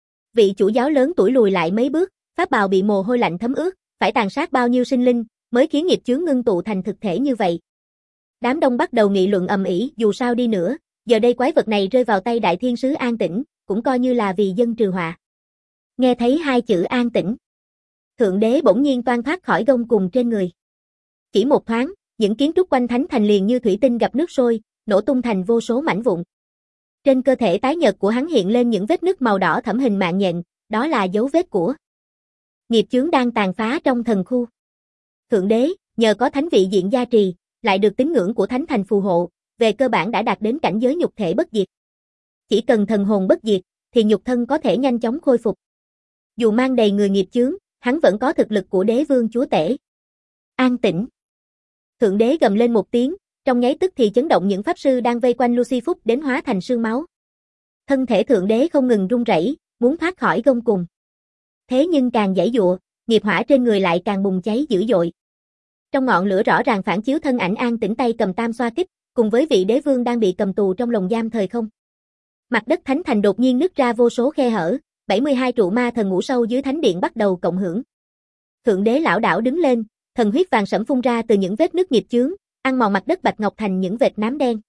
Vị chủ giáo lớn tuổi lùi lại mấy bước, pháp bào bị mồ hôi lạnh thấm ướt, phải tàn sát bao nhiêu sinh linh mới khiến nghiệp chướng ngưng tụ thành thực thể như vậy. Đám đông bắt đầu nghị luận ầm ĩ, dù sao đi nữa, giờ đây quái vật này rơi vào tay đại thiên sứ An Tĩnh, cũng coi như là vì dân trừ họa. Nghe thấy hai chữ An Tĩnh, thượng đế bỗng nhiên toan thoát khỏi gông cùm trên người. Chỉ một thoáng, những kiến trúc quanh Thánh Thành liền như thủy tinh gặp nước sôi, nổ tung thành vô số mảnh vụn. Trên cơ thể tái nhợt của hắn hiện lên những vết nứt màu đỏ thẫm hình mạng nhện, đó là dấu vết của nghiệp chướng đang tàn phá trong thần khu. Thượng đế, nhờ có thánh vị diện gia trì, lại được tín ngưỡng của Thánh Thành phù hộ, về cơ bản đã đạt đến cảnh giới nhục thể bất diệt. Chỉ cần thần hồn bất diệt, thì nhục thân có thể nhanh chóng khôi phục. Dù mang đầy người nghiệp chướng, hắn vẫn có thực lực của đế vương chúa tể. An Tĩnh. Thượng đế gầm lên một tiếng, trong nháy tức thì chấn động những pháp sư đang vây quanh Lucifer đến hóa thành sương máu. Thân thể thượng đế không ngừng run rẩy, muốn thoát khỏi gông cùm. Thế nhưng càng giãy giụa, nghiệp hỏa trên người lại càng bùng cháy dữ dội. Trong ngọn lửa rõ ràng phản chiếu thân ảnh An Tĩnh tay cầm tam xoa kích, cùng với vị đế vương đang bị cầm tù trong lồng giam thời không. Mặt đất Thánh Thành đột nhiên nứt ra vô số khe hở, bảy mươi hai trụ ma thần ngủ sâu dưới thánh điện bắt đầu cộng hưởng. Thượng đế lảo đảo đứng lên, thần huyết vàng sẫm phun ra từ những vết nứt nghiệp chướng, ăn mòn mặt đất bạch ngọc thành những vệt nám đen.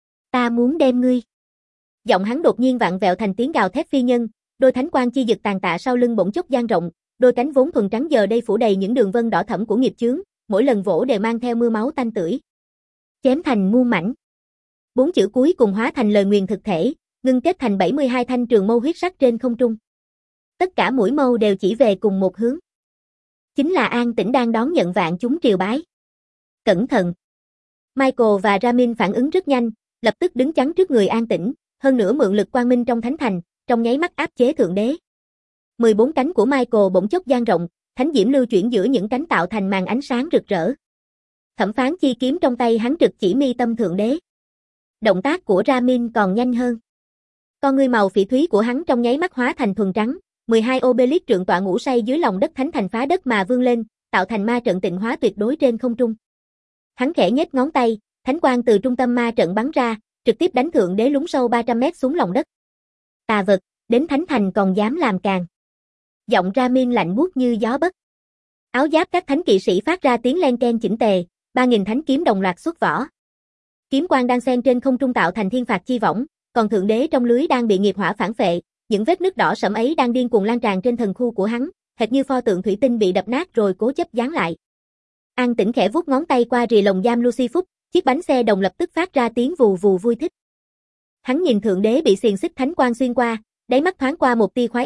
Ta muốn đem ngươi. Giọng hắn đột nhiên vặn vẹo thành tiếng gào thét phi nhân, đôi thánh quang chi dực tàn tạ sau lưng bỗng chốc dang rộng, đôi cánh vốn thuần trắng giờ đây phủ đầy những đường vân đỏ thẫm của nghiệp chướng, mỗi lần vỗ đều mang theo mưa máu tanh tưởi. Chém thành muôn mảnh. Bốn chữ cuối cùng hóa thành lời nguyền thực thể, ngưng kết thành bảy mươi hai thanh trường mâu huyết sắc trên không trung. Tất cả mũi mâu đều chỉ về cùng một hướng. Chính là An Tĩnh đang đón nhận vạn chúng triều bái. Cẩn thận. Michael và Ramin phản ứng rất nhanh, lập tức đứng chắn trước người An Tĩnh, hơn nữa mượn lực quang minh trong Thánh Thành, trong nháy mắt áp chế thượng đế. mười bốn cánh của Michael bỗng chốc dang rộng, thánh diễm lưu chuyển giữa những cánh tạo thành màn ánh sáng rực rỡ. Thẩm phán chi kiếm trong tay hắn trực chỉ mi tâm thượng đế. Động tác của Ramin còn nhanh hơn. Con ngươi màu phỉ thúy của hắn trong nháy mắt hóa thành thuần trắng, mười hai obelisk trượng tọa ngủ say dưới lòng đất Thánh Thành phá đất mà vươn lên, tạo thành ma trận tịnh hóa tuyệt đối trên không trung. Hắn khẽ nhếch ngón tay, thánh quang từ trung tâm ma trận bắn ra, trực tiếp đánh thượng đế lún sâu ba trăm mét xuống lòng đất. Tà vật, đến Thánh Thành còn dám làm càn. Giọng Ramin lạnh buốt như gió bất. Áo giáp các thánh kỵ sĩ phát ra tiếng len ken chỉnh tề, ba nghìn thánh kiếm đồng loạt xuất vỏ. Kiếm quang đang xen trên không trung tạo thành thiên phạt chi võng, còn thượng đế trong lưới đang bị nghiệp hỏa phản phệ, những vết nứt đỏ sẫm ấy đang điên cuồng lan tràn trên thần khu của hắn, hệt như pho tượng thủy tinh bị đập nát rồi cố chấp dán lại. An Tĩnh khẽ vuốt ngón tay qua rìa lồng giam Lucifer, chiếc bánh xe đồng lập tức phát ra tiếng vù vù vui thích. Hắn nhìn thượng đế bị xiềng xích thánh quang xuyên qua, đáy mắt thoáng qua một tia khoái ý,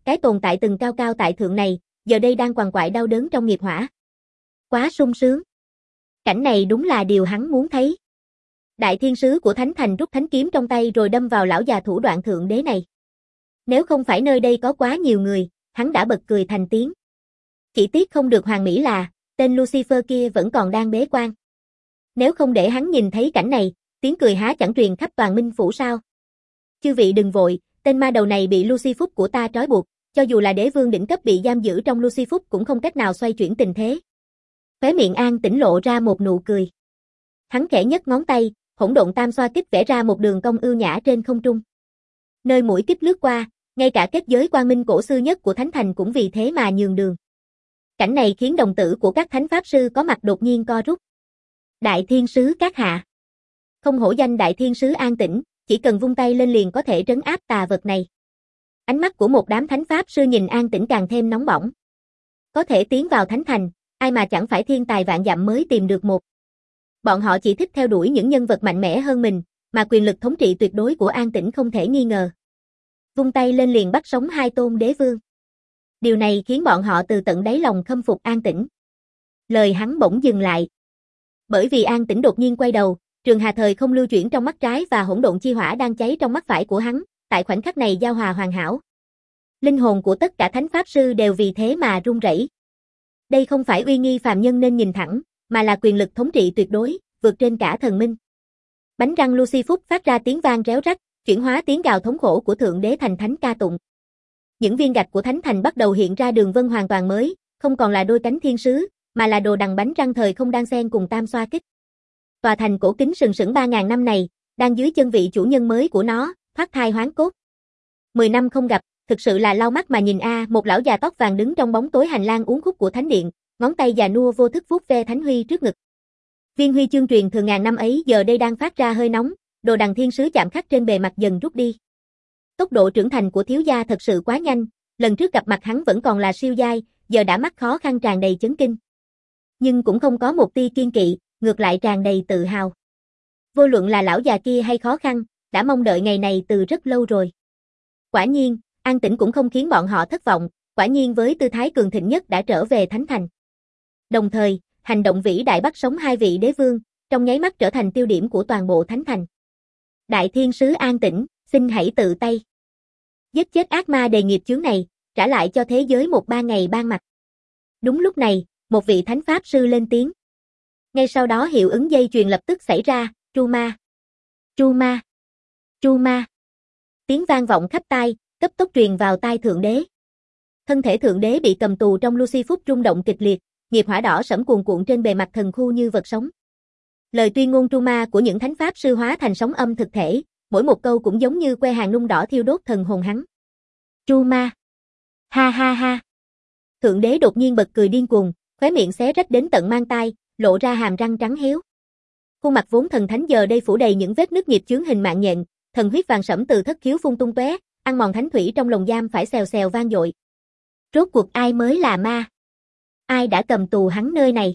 cái tồn tại từng cao cao tại thượng này, giờ đây đang quằn quại đau đớn trong nghiệp hỏa. Quá sung sướng. Cảnh này đúng là điều hắn muốn thấy. Đại thiên sứ của Thánh Thành rút thánh kiếm trong tay rồi đâm vào lão già thủ đoạn thượng đế này. Nếu không phải nơi đây có quá nhiều người, hắn đã bật cười thành tiếng. Chỉ tiếc không được hoàn mỹ là, tên Lucifer kia vẫn còn đang bế quan. Nếu không để hắn nhìn thấy cảnh này, tiếng cười há chẳng truyền khắp toàn Minh Phủ sao? Chư vị đừng vội, tên ma đầu này bị Lucifer của ta trói buộc, cho dù là đế vương đỉnh cấp bị giam giữ trong Lucifer cũng không cách nào xoay chuyển tình thế. Khóe miệng An Tĩnh lộ ra một nụ cười. Hắn khẽ nhấc ngón tay, hỗn độn tam xoa kích vẽ ra một đường cong ưu nhã trên không trung. Nơi mũi kích lướt qua, ngay cả kết giới quang minh cổ xưa nhất của Thánh Thành cũng vì thế mà nhường đường. Cảnh này khiến đồng tử của các thánh pháp sư có mặt đột nhiên co rút. Đại thiên sứ các hạ. Không hổ danh đại thiên sứ An Tĩnh, chỉ cần vung tay lên liền có thể trấn áp tà vật này. Ánh mắt của một đám thánh pháp sư nhìn An Tĩnh càng thêm nóng bỏng. Có thể tiến vào Thánh Thành, ai mà chẳng phải thiên tài vạn dặm mới tìm được một. Bọn họ chỉ thích theo đuổi những nhân vật mạnh mẽ hơn mình, mà quyền lực thống trị tuyệt đối của An Tĩnh không thể nghi ngờ. Vung tay lên liền bắt sống hai tôn đế vương. Điều này khiến bọn họ từ tận đáy lòng khâm phục An Tĩnh. Lời hắn bỗng dừng lại. Bởi vì An Tĩnh đột nhiên quay đầu, trường hà thời không lưu chuyển trong mắt trái và hỗn độn chi hỏa đang cháy trong mắt phải của hắn, tại khoảnh khắc này giao hòa hoàn hảo. Linh hồn của tất cả thánh pháp sư đều vì thế mà run rẩy. Đây không phải uy nghi phàm nhân nên nhìn thẳng, mà là quyền lực thống trị tuyệt đối, vượt trên cả thần minh. Bánh răng Lucifer phát ra tiếng vang réo rắt, chuyển hóa tiếng gào thống khổ của thượng đế thành thánh ca tụng. Những viên gạch của Thánh Thành bắt đầu hiện ra đường vân hoàn toàn mới, không còn là đôi cánh thiên sứ, mà là đồ đằng bánh răng thời không đan xen cùng tam xoa kích. Tòa thành cổ kính sừng sững ba ngàn năm này, đang dưới chân vị chủ nhân mới của nó, thoát thai hoán cốt. Mười năm không gặp, thực sự là lau mắt mà nhìn a, một lão già tóc vàng đứng trong bóng tối hành lang uốn khúc của thánh điện, ngón tay già nua vô thức vuốt ve thánh huy trước ngực. Viên huy chương truyền thường ngàn năm ấy giờ đây đang phát ra hơi nóng, đồ đằng thiên sứ chạm khắc trên bề mặt dần rút đi. Tốc độ trưởng thành của thiếu gia thật sự quá nhanh, lần trước gặp mặt hắn vẫn còn là siêu giai, giờ đã mắc khó khăn tràn đầy chấn kinh. Nhưng cũng không có một tia kiên kỵ, ngược lại tràn đầy tự hào. Vô luận là lão già kia hay khó khăn, đã mong đợi ngày này từ rất lâu rồi. Quả nhiên, An Tĩnh cũng không khiến bọn họ thất vọng, quả nhiên với tư thái cường thịnh nhất đã trở về Thánh Thành. Đồng thời, hành động vĩ đại bắt sống hai vị đế vương, trong nháy mắt trở thành tiêu điểm của toàn bộ Thánh Thành. Đại thiên sứ An Tĩnh, xin hãy tự tay giết chết ác ma đề nghiệp chướng này, trả lại cho thế giới một ba ngày ban mặt. Đúng lúc này, một vị thánh pháp sư lên tiếng. Ngay sau đó hiệu ứng dây chuyền lập tức xảy ra, tru ma, tru ma, tru ma. Tiếng vang vọng khắp tai, cấp tốc truyền vào tai thượng đế. Thân thể thượng đế bị cầm tù trong Lucifer rung động kịch liệt, nghiệp hỏa đỏ sẫm cuồn cuộn trên bề mặt thần khu như vật sống. Lời tuyên ngôn tru ma của những thánh pháp sư hóa thành sóng âm thực thể, mỗi một câu cũng giống như que hàng nung đỏ thiêu đốt thần hồn hắn. Tru ma. Ha ha ha. Thượng đế đột nhiên bật cười điên cuồng, khóe miệng xé rách đến tận mang tai, lộ ra hàm răng trắng héo. Khuôn mặt vốn thần thánh giờ đây phủ đầy những vết nứt nghiệp chướng hình mạng nhện, thần huyết vàng sẫm từ thất khiếu phun tung tóe, ăn mòn thánh thủy trong lồng giam phải xèo xèo vang dội. Rốt cuộc ai mới là ma? Ai đã cầm tù hắn nơi này?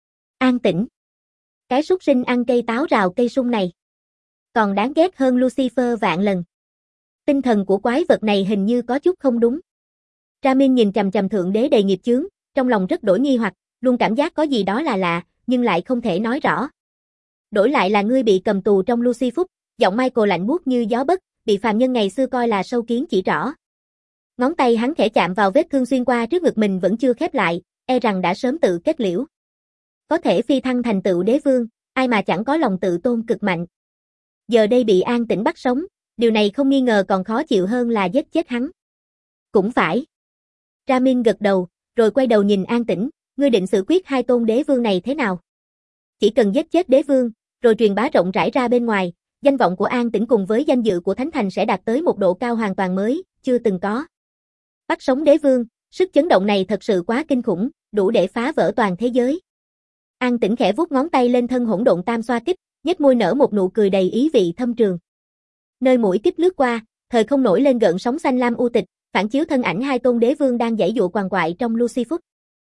An Tĩnh. Cái súc sinh ăn cây táo rào cây sung này. Còn đáng ghét hơn Lucifer vạn lần. Tinh thần của quái vật này hình như có chút không đúng. Ramin nhìn chằm chằm thượng đế đầy nghiệp chướng, trong lòng rất đổi nghi hoặc, luôn cảm giác có gì đó là lạ, nhưng lại không thể nói rõ. Đổi lại là ngươi bị cầm tù trong Lucifer, giọng Michael lạnh buốt như gió bấc, bị phàm nhân ngày xưa coi là sâu kiến chỉ rõ. Ngón tay hắn khẽ chạm vào vết thương xuyên qua trước ngực mình vẫn chưa khép lại, e rằng đã sớm tự kết liễu. Có thể phi thăng thành tựu đế vương, ai mà chẳng có lòng tự tôn cực mạnh. Giờ đây bị An Tĩnh bắt sống, điều này không nghi ngờ còn khó chịu hơn là giết chết hắn. Cũng phải. Ramin gật đầu, rồi quay đầu nhìn An Tĩnh, ngươi định xử quyết hai tôn đế vương này thế nào? Chỉ cần giết chết đế vương, rồi truyền bá rộng rãi ra bên ngoài, danh vọng của An Tĩnh cùng với danh dự của Thánh Thành sẽ đạt tới một độ cao hoàn toàn mới, chưa từng có. Bắt sống đế vương, sức chấn động này thật sự quá kinh khủng, đủ để phá vỡ toàn thế giới. An Tĩnh khẽ vuốt ngón tay lên thân hỗn độn tam xoa kích, nhếch môi nở một nụ cười đầy ý vị thâm trường. Nơi mũi kích lướt qua, thời không nổi lên gợn sóng xanh lam u tịch, phản chiếu thân ảnh hai tôn đế vương đang giãy giụa quằn quại trong Lucifer.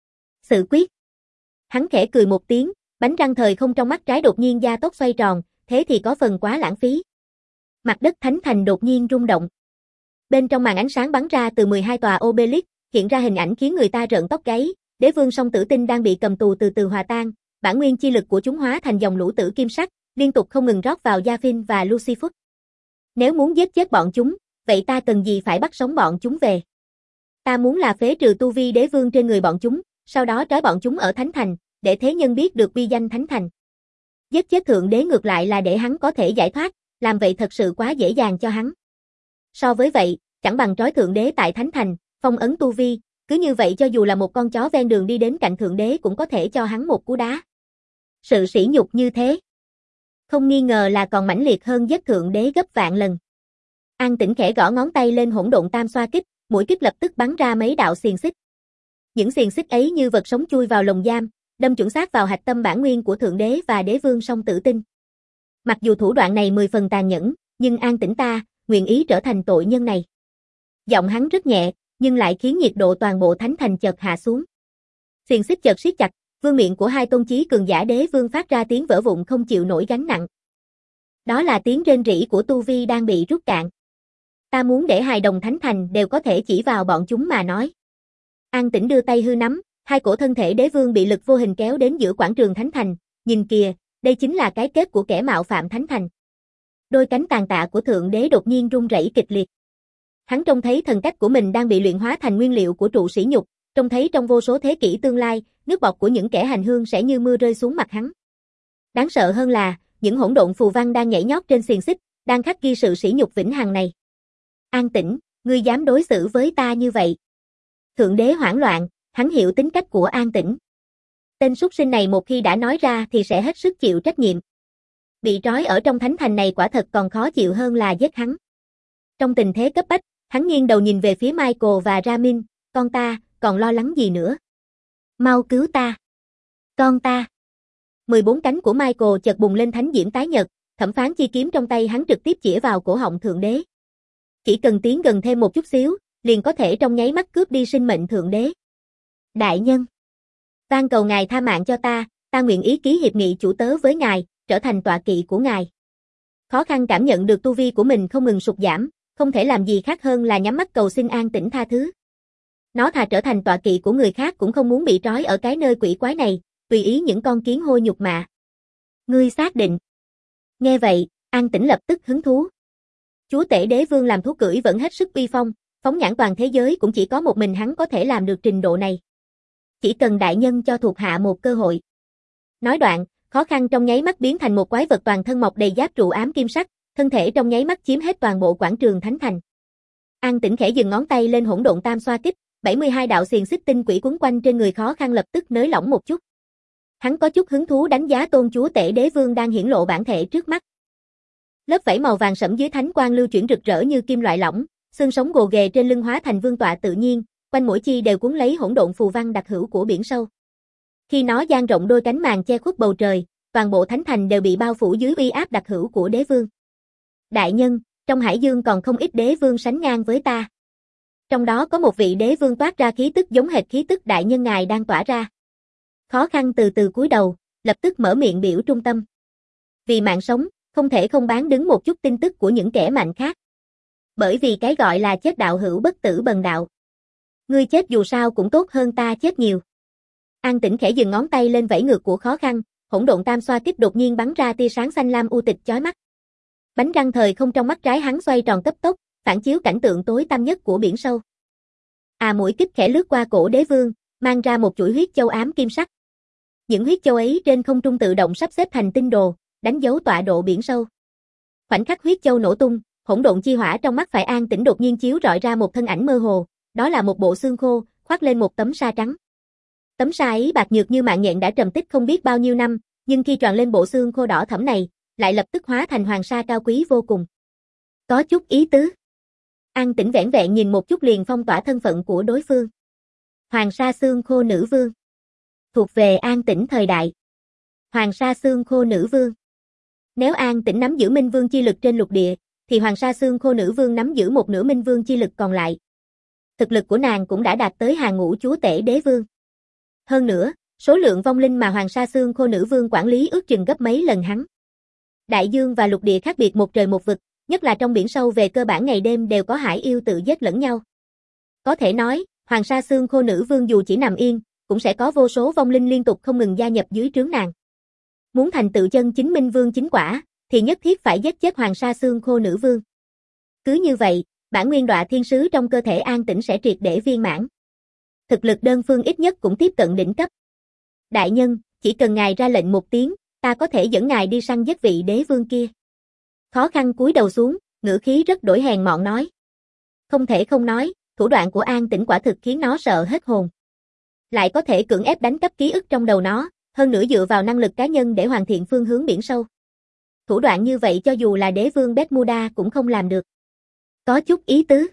Sự quyết. Hắn khẽ cười một tiếng, bánh răng thời không trong mắt trái đột nhiên gia tốc xoay tròn, thế thì có phần quá lãng phí. Mặt đất Thánh Thành đột nhiên rung động. Bên trong màn ánh sáng bắn ra từ mười hai tòa obelisk, hiện ra hình ảnh khiến người ta rợn tóc gáy, đế vương song tử tinh đang bị cầm tù từ từ hòa tan, bản nguyên chi lực của chúng hóa thành dòng lũ tử kim sắc, liên tục không ngừng rót vào Gia-phin và Lucifer. Nếu muốn giết chết bọn chúng, vậy ta cần gì phải bắt sống bọn chúng về? Ta muốn là phế trừ tu vi đế vương trên người bọn chúng, sau đó trói bọn chúng ở Thánh Thành, để thế nhân biết được uy danh Thánh Thành. Giết chết thượng đế ngược lại là để hắn có thể giải thoát, làm vậy thật sự quá dễ dàng cho hắn. So với vậy, chẳng bằng trói thượng đế tại Thánh Thành, phong ấn tu vi, cứ như vậy cho dù là một con chó ven đường đi đến cạnh thượng đế cũng có thể cho hắn một cú đá. Sự sỉ nhục như thế, không nghi ngờ là còn mãnh liệt hơn giết thượng đế gấp vạn lần. An Tĩnh khẽ gõ ngón tay lên hỗn độn tam xoa kích, mũi kích lập tức bắn ra mấy đạo xiềng xích. Những xiềng xích ấy như vật sống chui vào lồng giam, đâm chuẩn xác vào hạch tâm bản nguyên của thượng đế và đế vương song tử tinh. Mặc dù thủ đoạn này mười phần tàn nhẫn, nhưng An Tĩnh ta nguyện ý trở thành tội nhân này. Giọng hắn rất nhẹ, nhưng lại khiến nhiệt độ toàn bộ Thánh Thành chợt hạ xuống. Xiềng xích chợt siết chặt, vương miện của hai tôn chí cường giả đế vương phát ra tiếng vỡ vụn không chịu nổi gánh nặng. Đó là tiếng rên rỉ của tu vi đang bị rút cạn. Ta muốn để hài đồng Thánh Thành đều có thể chỉ vào bọn chúng mà nói. An Tĩnh đưa tay hư nắm, hai cổ thân thể đế vương bị lực vô hình kéo đến giữa quảng trường Thánh Thành, nhìn kìa, đây chính là cái kết của kẻ mạo phạm Thánh Thành. Đôi cánh tàn tạ của thượng đế đột nhiên rung rẩy kịch liệt. Hắn trông thấy thần cách của mình đang bị luyện hóa thành nguyên liệu của trụ sỉ nhục, trông thấy trong vô số thế kỷ tương lai, nước bọt của những kẻ hành hương sẽ như mưa rơi xuống mặt hắn. Đáng sợ hơn là, những hỗn độn phù văn đang nhảy nhót trên xiềng xích, đang khắc ghi sự sỉ nhục vĩnh hằng này. An Tĩnh, ngươi dám đối xử với ta như vậy? Thượng đế hoảng loạn, hắn hiểu tính cách của An Tĩnh. Tên súc sinh này một khi đã nói ra thì sẽ hết sức chịu trách nhiệm. Bị trói ở trong Thánh Thành này quả thật còn khó chịu hơn là giết hắn. Trong tình thế cấp bách, hắn nghiêng đầu nhìn về phía Michael và Ramin, con ta, còn lo lắng gì nữa? Mau cứu ta! Con ta! mười bốn cánh của Michael chợt bùng lên thánh diễm tái nhật, thẩm phán chi kiếm trong tay hắn trực tiếp chĩa vào cổ họng thượng đế. Chỉ cần tiến gần thêm một chút xíu, liền có thể trong nháy mắt cướp đi sinh mệnh thượng đế. Đại nhân! Van cầu ngài tha mạng cho ta, ta nguyện ý ký hiệp nghị chủ tớ với ngài, trở thành tọa kỵ của ngài. Khó khăn cảm nhận được tu vi của mình không ngừng sụt giảm, không thể làm gì khác hơn là nhắm mắt cầu xin An Tĩnh tha thứ. Nó thà trở thành tọa kỵ của người khác cũng không muốn bị trói ở cái nơi quỷ quái này, tùy ý những con kiến hôi nhục mạ. Ngươi xác định. Nghe vậy, An Tĩnh lập tức hứng thú. Chúa tể đế vương làm thú cưỡi vẫn hết sức uy phong, phóng nhãn toàn thế giới cũng chỉ có một mình hắn có thể làm được trình độ này. Chỉ cần đại nhân cho thuộc hạ một cơ hội. Nói đoạn, khó khăn trong nháy mắt biến thành một quái vật toàn thân mọc đầy giáp trụ ám kim sắc, thân thể trong nháy mắt chiếm hết toàn bộ quảng trường Thánh Thành. An Tĩnh khẽ dừng ngón tay lên hỗn độn tam xoa kích, bảy mươi hai đạo xiềng xích tinh quỷ quấn quanh trên người khó khăn lập tức nới lỏng một chút. Hắn có chút hứng thú đánh giá tôn chúa tể đế vương đang hiển lộ bản thể trước mắt. Lớp vảy màu vàng sẫm dưới thánh quang lưu chuyển rực rỡ như kim loại lỏng, xương sống gồ ghề trên lưng hóa thành vương tọa tự nhiên, quanh mỗi chi đều cuốn lấy hỗn độn phù văn đặc hữu của biển sâu. Khi nó dang rộng đôi cánh màn che khuất bầu trời, toàn bộ Thánh Thành đều bị bao phủ dưới uy áp đặc hữu của đế vương. Đại nhân, trong hải dương còn không ít đế vương sánh ngang với ta. Trong đó có một vị đế vương toát ra khí tức giống hệt khí tức đại nhân ngài đang tỏa ra. Khó khăn từ từ cúi đầu, lập tức mở miệng biểu trung tâm. Vì mạng sống, không thể không bán đứng một chút tin tức của những kẻ mạnh khác. Bởi vì cái gọi là chết đạo hữu bất tử bần đạo. Ngươi chết dù sao cũng tốt hơn ta chết nhiều. An Tĩnh khẽ dừng ngón tay lên vảy ngược của khó khăn, hỗn độn tam xoa kích đột nhiên bắn ra tia sáng xanh lam u tịch chói mắt. Bánh răng thời không trong mắt trái hắn xoay tròn cấp tốc, phản chiếu cảnh tượng tối tăm nhất của biển sâu. À mũi kích khẽ lướt qua cổ đế vương, mang ra một chuỗi huyết châu ám kim sắc. Những huyết châu ấy trên không trung tự động sắp xếp thành tinh đồ, đánh dấu tọa độ biển sâu. Khoảnh khắc huyết châu nổ tung, hỗn độn chi hỏa trong mắt phải An Tĩnh đột nhiên chiếu rọi ra một thân ảnh mơ hồ, đó là một bộ xương khô, khoác lên một tấm sa trắng. Tấm sa ấy bạc nhược như mạng nhện đã trầm tích không biết bao nhiêu năm, nhưng khi tròn lên bộ xương khô đỏ thẫm này, lại lập tức hóa thành hoàng sa cao quý vô cùng. Có chút ý tứ. An Tĩnh vẻn vẹn nhìn một chút liền phong tỏa thân phận của đối phương. Hoàng sa xương khô nữ vương. Thuộc về An Tĩnh thời đại. Hoàng sa xương khô nữ vương. Nếu An Tĩnh nắm giữ minh vương chi lực trên lục địa, thì hoàng sa xương khô nữ vương nắm giữ một nửa minh vương chi lực còn lại. Thực lực của nàng cũng đã đạt tới hàng ngũ chúa tể đế vương. Hơn nữa, số lượng vong linh mà hoàng sa xương khô nữ vương quản lý ước chừng gấp mấy lần hắn. Đại dương và lục địa khác biệt một trời một vực, nhất là trong biển sâu về cơ bản ngày đêm đều có hải yêu tự giết lẫn nhau. Có thể nói, Hoàng Sa Xương Khô Nữ Vương dù chỉ nằm yên, cũng sẽ có vô số vong linh liên tục không ngừng gia nhập dưới trướng nàng. Muốn thành tựu chân chính minh vương chính quả, thì nhất thiết phải giết chết Hoàng Sa Xương Khô Nữ Vương. Cứ như vậy, bản nguyên Đọa Thiên Sứ trong cơ thể An Tĩnh sẽ triệt để viên mãn. Thực lực đơn phương ít nhất cũng tiếp cận đỉnh cấp. Đại nhân, chỉ cần ngài ra lệnh một tiếng, ta có thể dẫn ngài đi săn giết vị đế vương kia. Khó khăn cúi đầu xuống, ngữ khí rất đổi hèn mọn nói. Không thể không nói, thủ đoạn của An Tĩnh quả thực khiến nó sợ hết hồn. Lại có thể cưỡng ép đánh cắp ký ức trong đầu nó, hơn nữa dựa vào năng lực cá nhân để hoàn thiện phương hướng biển sâu. Thủ đoạn như vậy cho dù là đế vương Bermuda cũng không làm được. Có chút ý tứ.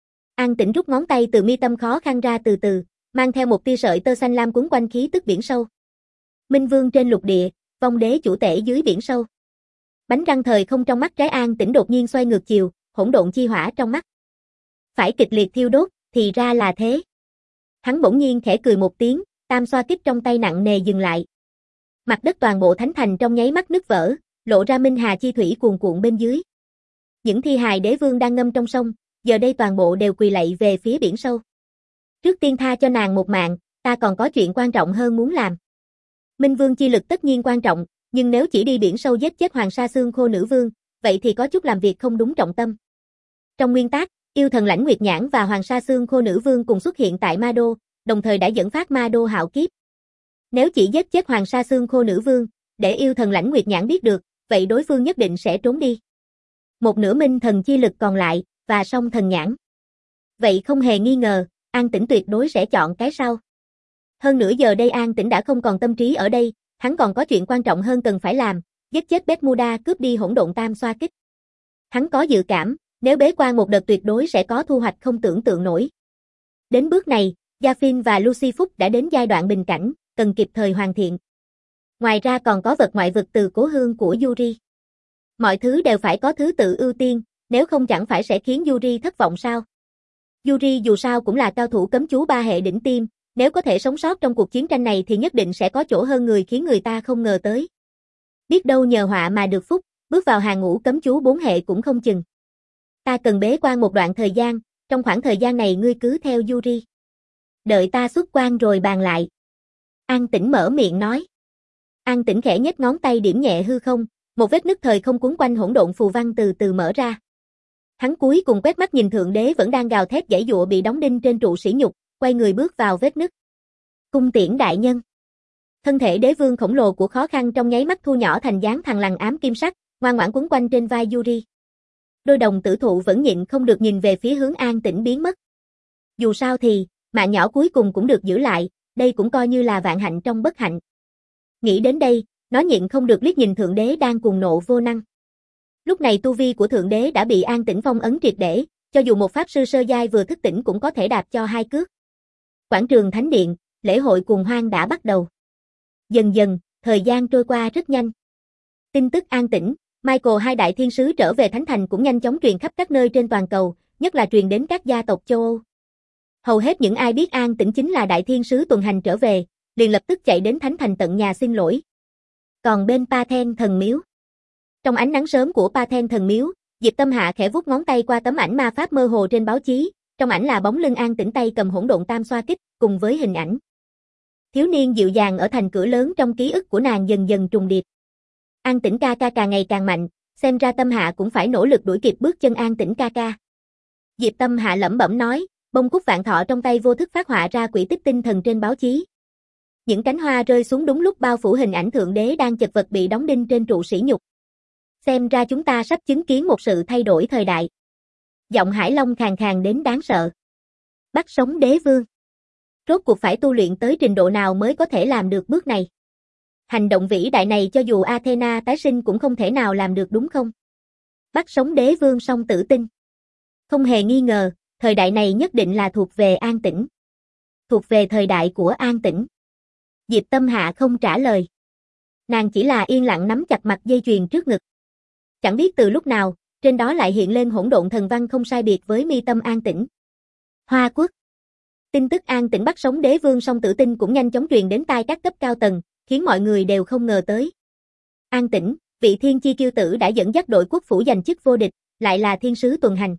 An Tĩnh rút ngón tay từ mi tâm khó khăn ra từ từ, mang theo một tia sợi tơ xanh lam cuốn quanh khí tức biển sâu. Minh vương trên lục địa, vong đế chủ tể dưới biển sâu. Bánh răng thời không trong mắt trái An Tĩnh đột nhiên xoay ngược chiều, hỗn độn chi hỏa trong mắt. Phải kịch liệt thiêu đốt, thì ra là thế. Hắn bỗng nhiên khẽ cười một tiếng, tam xoa kích trong tay nặng nề dừng lại. Mặt đất toàn bộ thánh thành trong nháy mắt nứt vỡ, lộ ra minh hà chi thủy cuồn cuộn bên dưới. Những thi hài đế vương đang ngâm trong sông, giờ đây toàn bộ đều quỳ lạy về phía biển sâu. Trước tiên tha cho nàng một mạng, ta còn có chuyện quan trọng hơn muốn làm. Minh vương chi lực tất nhiên quan trọng, nhưng nếu chỉ đi biển sâu giết chết Hoàng Sa Xương Khô Nữ Vương, vậy thì có chút làm việc không đúng trọng tâm. Trong nguyên tắc, yêu thần Lãnh Nguyệt Nhãn và Hoàng Sa Xương Khô Nữ Vương cùng xuất hiện tại Ma Đô, đồng thời đã dẫn phát Ma Đô hạo kiếp. Nếu chỉ giết chết Hoàng Sa Xương Khô Nữ Vương, để yêu thần Lãnh Nguyệt Nhãn biết được, vậy đối phương nhất định sẽ trốn đi. Một nửa minh thần chi lực còn lại, và song thần nhãn. Vậy không hề nghi ngờ, An Tĩnh tuyệt đối sẽ chọn cái sau. Hơn nữa giờ đây An Tĩnh đã không còn tâm trí ở đây, hắn còn có chuyện quan trọng hơn cần phải làm, giết chết Bermuda cướp đi hỗn độn tam xoa kích. Hắn có dự cảm, nếu bế quan một đợt tuyệt đối sẽ có thu hoạch không tưởng tượng nổi. Đến bước này, Gia-Phin và Lucy Phúc đã đến giai đoạn bình cảnh, cần kịp thời hoàn thiện. Ngoài ra còn có vật ngoại vực từ cố hương của Yuri. Mọi thứ đều phải có thứ tự ưu tiên, nếu không chẳng phải sẽ khiến Yuri thất vọng sao? Yuri dù sao cũng là cao thủ cấm chú ba hệ đỉnh tiêm, nếu có thể sống sót trong cuộc chiến tranh này thì nhất định sẽ có chỗ hơn người khiến người ta không ngờ tới. Biết đâu nhờ họa mà được phúc, bước vào hàng ngũ cấm chú bốn hệ cũng không chừng. Ta cần bế quan một đoạn thời gian, trong khoảng thời gian này ngươi cứ theo Yuri. Đợi ta xuất quan rồi bàn lại. An Tĩnh mở miệng nói. An Tĩnh khẽ nhếch ngón tay điểm nhẹ hư không, một vết nứt thời không cuốn quanh hỗn độn phù văn từ từ mở ra. Hắn cuối cùng quét mắt nhìn thượng đế vẫn đang gào thét giãy giụa bị đóng đinh trên trụ sỉ nhục, quay người bước vào vết nứt. Cung tiễn đại nhân. Thân thể đế vương khổng lồ của khó khăn trong nháy mắt thu nhỏ thành dáng thằng lằn ám kim sắc, ngoan ngoãn quấn quanh trên vai Yuri. Đôi đồng tử thụ vẫn nhịn không được nhìn về phía hướng An Tĩnh biến mất. Dù sao thì, mạng nhỏ cuối cùng cũng được giữ lại, đây cũng coi như là vạn hạnh trong bất hạnh. Nghĩ đến đây, nó nhịn không được liếc nhìn thượng đế đang cuồng nộ vô năng. Lúc này tu vi của thượng đế đã bị An Tĩnh phong ấn triệt để, cho dù một pháp sư sơ giai vừa thức tỉnh cũng có thể đạp cho hai cước. Quảng trường Thánh Điện, lễ hội cuồng hoan đã bắt đầu. Dần dần, thời gian trôi qua rất nhanh. Tin tức An Tĩnh, Michael hai đại thiên sứ trở về Thánh Thành cũng nhanh chóng truyền khắp các nơi trên toàn cầu, nhất là truyền đến các gia tộc châu Âu. Hầu hết những ai biết An Tĩnh chính là đại thiên sứ tuần hành trở về, liền lập tức chạy đến Thánh Thành tận nhà xin lỗi. Còn bên Pathen thần miếu. Trong ánh nắng sớm của Pathen thần miếu, Diệp Tâm Hạ khẽ vuốt ngón tay qua tấm ảnh ma pháp mơ hồ trên báo chí, trong ảnh là bóng lưng An Tĩnh tay cầm hỗn độn tam xoa kích, cùng với hình ảnh. Thiếu niên dịu dàng ở thành cửa lớn trong ký ức của nàng dần dần trùng điệp. An Tĩnh ca ca càng ngày càng mạnh, xem ra Tâm Hạ cũng phải nỗ lực đuổi kịp bước chân An Tĩnh ca ca. Diệp Tâm Hạ lẩm bẩm nói, bông cúc vạn thọ trong tay vô thức phát họa ra quỹ tích tinh thần trên báo chí. Những cánh hoa rơi xuống đúng lúc bao phủ hình ảnh thượng đế đang chật vật bị đóng đinh trên trụ sỉ nhục. Xem ra chúng ta sắp chứng kiến một sự thay đổi thời đại. Giọng Hải Long khàn khàn đến đáng sợ. Bắt sống đế vương. Rốt cuộc phải tu luyện tới trình độ nào mới có thể làm được bước này? Hành động vĩ đại này cho dù Athena tái sinh cũng không thể nào làm được đúng không? Bắt sống đế vương song tử tinh. Không hề nghi ngờ, thời đại này nhất định là thuộc về An Tĩnh. Thuộc về thời đại của An Tĩnh. Diệp Tâm Hạ không trả lời. Nàng chỉ là yên lặng nắm chặt mặt dây chuyền trước ngực. Chẳng biết từ lúc nào, trên đó lại hiện lên hỗn độn thần văn không sai biệt với mi tâm An Tĩnh. Hoa Quốc. Tin tức An Tĩnh bắt sống đế vương song tử tinh cũng nhanh chóng truyền đến tai các cấp cao tầng, khiến mọi người đều không ngờ tới. An Tĩnh, vị thiên chi kiêu tử đã dẫn dắt đội quốc phủ giành chức vô địch, lại là thiên sứ tuần hành.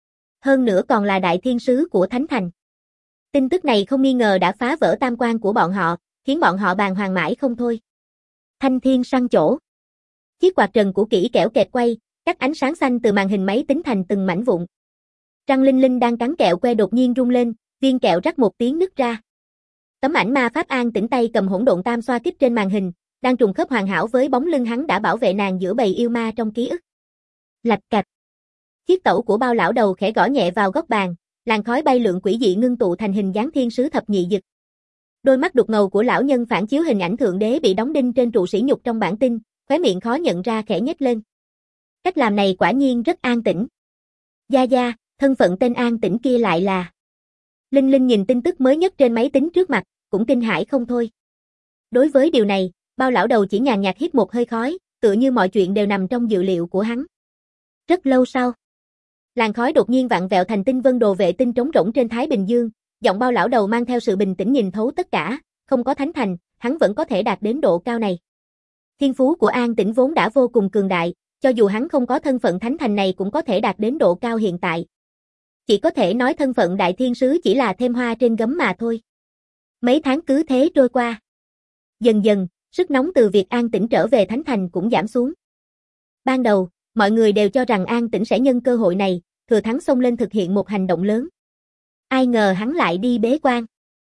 Hơn nữa còn là đại thiên sứ của Thánh Thành. Tin tức này không nghi ngờ đã phá vỡ tam quan của bọn họ, khiến bọn họ bàng hoàng mãi không thôi. Thanh thiên săn chỗ. Chiếc quạt trần của kỹ kẽo kẹt quay, cắt ánh sáng xanh từ màn hình máy tính thành từng mảnh vụn. Trăng Linh Linh đang cắn kẹo que đột nhiên rung lên, viên kẹo rắc một tiếng nứt ra. Tấm ảnh ma pháp An Tĩnh tay cầm hỗn độn tam xoa kích trên màn hình, đang trùng khớp hoàn hảo với bóng lưng hắn đã bảo vệ nàng giữa bầy yêu ma trong ký ức. Lạch cạch. Chiếc tẩu của Bao lão đầu khẽ gõ nhẹ vào góc bàn, làn khói bay lượn quỷ dị ngưng tụ thành hình dáng thiên sứ thập nhị dực. Đôi mắt đục ngầu của lão nhân phản chiếu hình ảnh thượng đế bị đóng đinh trên trụ sỉ nhục trong bản tin, khóe miệng khó nhận ra khẽ nhếch lên. Cách làm này quả nhiên rất an tĩnh. Gia Gia, thân phận tên An Tĩnh kia lại là... Linh Linh nhìn tin tức mới nhất trên máy tính trước mặt, cũng kinh hãi không thôi. Đối với điều này, Bao lão đầu chỉ nhàn nhạt hít một hơi khói, tựa như mọi chuyện đều nằm trong dự liệu của hắn. Rất lâu sau, làn khói đột nhiên vặn vẹo thành tinh vân đồ vệ tinh trống rỗng trên Thái Bình Dương, giọng Bao lão đầu mang theo sự bình tĩnh nhìn thấu tất cả, không có Thánh Thành, hắn vẫn có thể đạt đến độ cao này. Thiên phú của An Tĩnh vốn đã vô cùng cường đại, cho dù hắn không có thân phận Thánh Thành này cũng có thể đạt đến độ cao hiện tại. Chỉ có thể nói thân phận đại thiên sứ chỉ là thêm hoa trên gấm mà thôi. Mấy tháng cứ thế trôi qua. Dần dần, sức nóng từ việc An Tĩnh trở về Thánh Thành cũng giảm xuống. Ban đầu, mọi người đều cho rằng An Tĩnh sẽ nhân cơ hội này, thừa thắng xông lên thực hiện một hành động lớn. Ai ngờ hắn lại đi bế quan.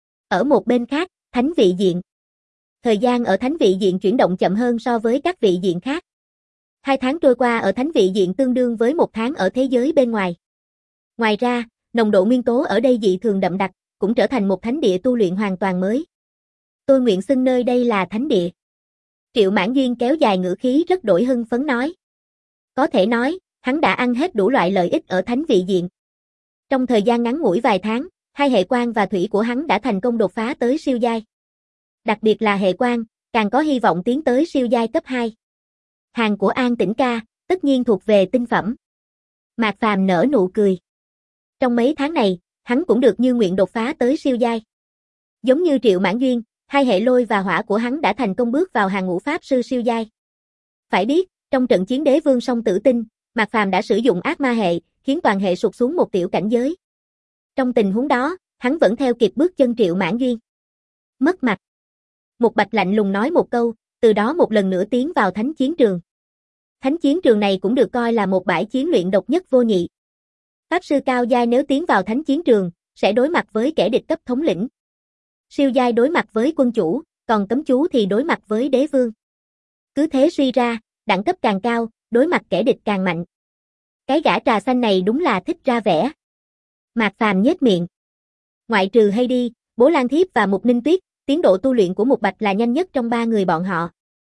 Ở một bên khác, Thánh vị diện. Thời gian ở Thánh vị diện chuyển động chậm hơn so với các vị diện khác. Hai tháng trôi qua ở Thánh vị diện tương đương với một tháng ở thế giới bên ngoài. Ngoài ra, nồng độ nguyên tố ở đây dị thường đậm đặc, cũng trở thành một thánh địa tu luyện hoàn toàn mới. Tôi nguyện xưng nơi đây là thánh địa. Triệu Mãn Duyên kéo dài ngữ khí rất đổi hưng phấn nói. Có thể nói, hắn đã ăn hết đủ loại lợi ích ở thánh vị diện. Trong thời gian ngắn ngủi vài tháng, hai hệ quang và thủy của hắn đã thành công đột phá tới siêu giai. Đặc biệt là hệ quang, càng có hy vọng tiến tới siêu giai cấp hai. Hàng của An Tĩnh ca, tất nhiên thuộc về tinh phẩm. Mạc Phàm nở nụ cười. Trong mấy tháng này, hắn cũng được như nguyện đột phá tới siêu giai. Giống như Triệu Mãn Duyên, hai hệ lôi và hỏa của hắn đã thành công bước vào hàng ngũ pháp sư siêu giai. Phải biết, trong trận chiến đế vương song tử tinh, Mạc Phàm đã sử dụng ác ma hệ, khiến toàn hệ sụt xuống một tiểu cảnh giới. Trong tình huống đó, hắn vẫn theo kịp bước chân Triệu Mãn Duyên. Mất mặt. Một Bạch lạnh lùng nói một câu, từ đó một lần nữa tiến vào thánh chiến trường. Thánh chiến trường này cũng được coi là một bãi chiến luyện độc nhất vô nhị. Pháp sư cao giai nếu tiến vào thánh chiến trường, sẽ đối mặt với kẻ địch cấp thống lĩnh. Siêu giai đối mặt với quân chủ, còn cấm chú thì đối mặt với đế vương. Cứ thế suy ra, đẳng cấp càng cao, đối mặt kẻ địch càng mạnh. Cái gã trà xanh này đúng là thích ra vẻ. Mạc Phàm nhếch miệng. Ngoại trừ Heidi, Bố Lan Thiếp và Mục Ninh Tuyết, tiến độ tu luyện của Mục Bạch là nhanh nhất trong ba người bọn họ.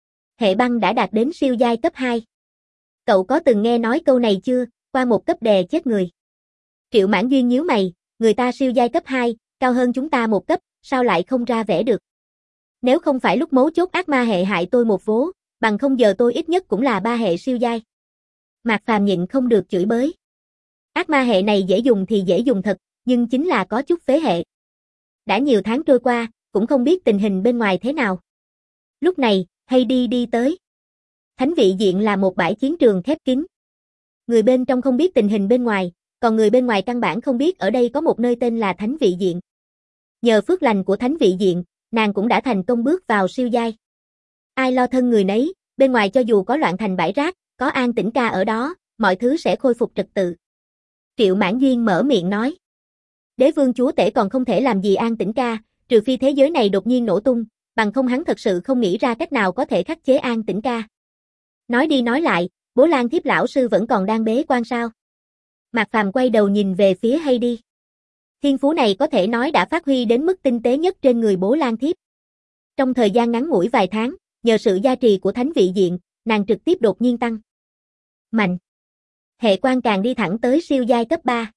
Hệ băng đã đạt đến siêu giai cấp hai. Cậu có từng nghe nói câu này chưa, qua một cấp đè chết người. Triệu Mãn Duyên nhíu mày, người ta siêu giai cấp hai, cao hơn chúng ta một cấp, sao lại không ra vẻ được. Nếu không phải lúc mấu chốt ác ma hệ hại tôi một vố, bằng không giờ tôi ít nhất cũng là ba hệ siêu giai. Mạc Phàm nhịn không được chửi bới. Ác ma hệ này dễ dùng thì dễ dùng thật, nhưng chính là có chút phế hệ. Đã nhiều tháng trôi qua, cũng không biết tình hình bên ngoài thế nào. Lúc này, Heidi đi tới. Thánh vị diện là một bãi chiến trường khép kín. Người bên trong không biết tình hình bên ngoài, còn người bên ngoài căn bản không biết ở đây có một nơi tên là Thánh vị diện. Nhờ phước lành của Thánh vị diện, nàng cũng đã thành công bước vào siêu giai. Ai lo thân người nấy, bên ngoài cho dù có loạn thành bãi rác, có An Tĩnh ca ở đó, mọi thứ sẽ khôi phục trật tự. Triệu Mãn Duyên mở miệng nói. Đế vương chúa tể còn không thể làm gì An Tĩnh ca, trừ phi thế giới này đột nhiên nổ tung, bằng không hắn thật sự không nghĩ ra cách nào có thể khắc chế An Tĩnh ca. Nói đi nói lại, Bố Lan Thiếp lão sư vẫn còn đang bế quan sao? Mạc Phàm quay đầu nhìn về phía Heidi. Thiên phú này có thể nói đã phát huy đến mức tinh tế nhất trên người Bố Lan Thiếp. Trong thời gian ngắn ngủi vài tháng, nhờ sự gia trì của Thánh vị diện, nàng trực tiếp đột nhiên tăng mạnh. Hệ quan càng đi thẳng tới siêu giai cấp ba.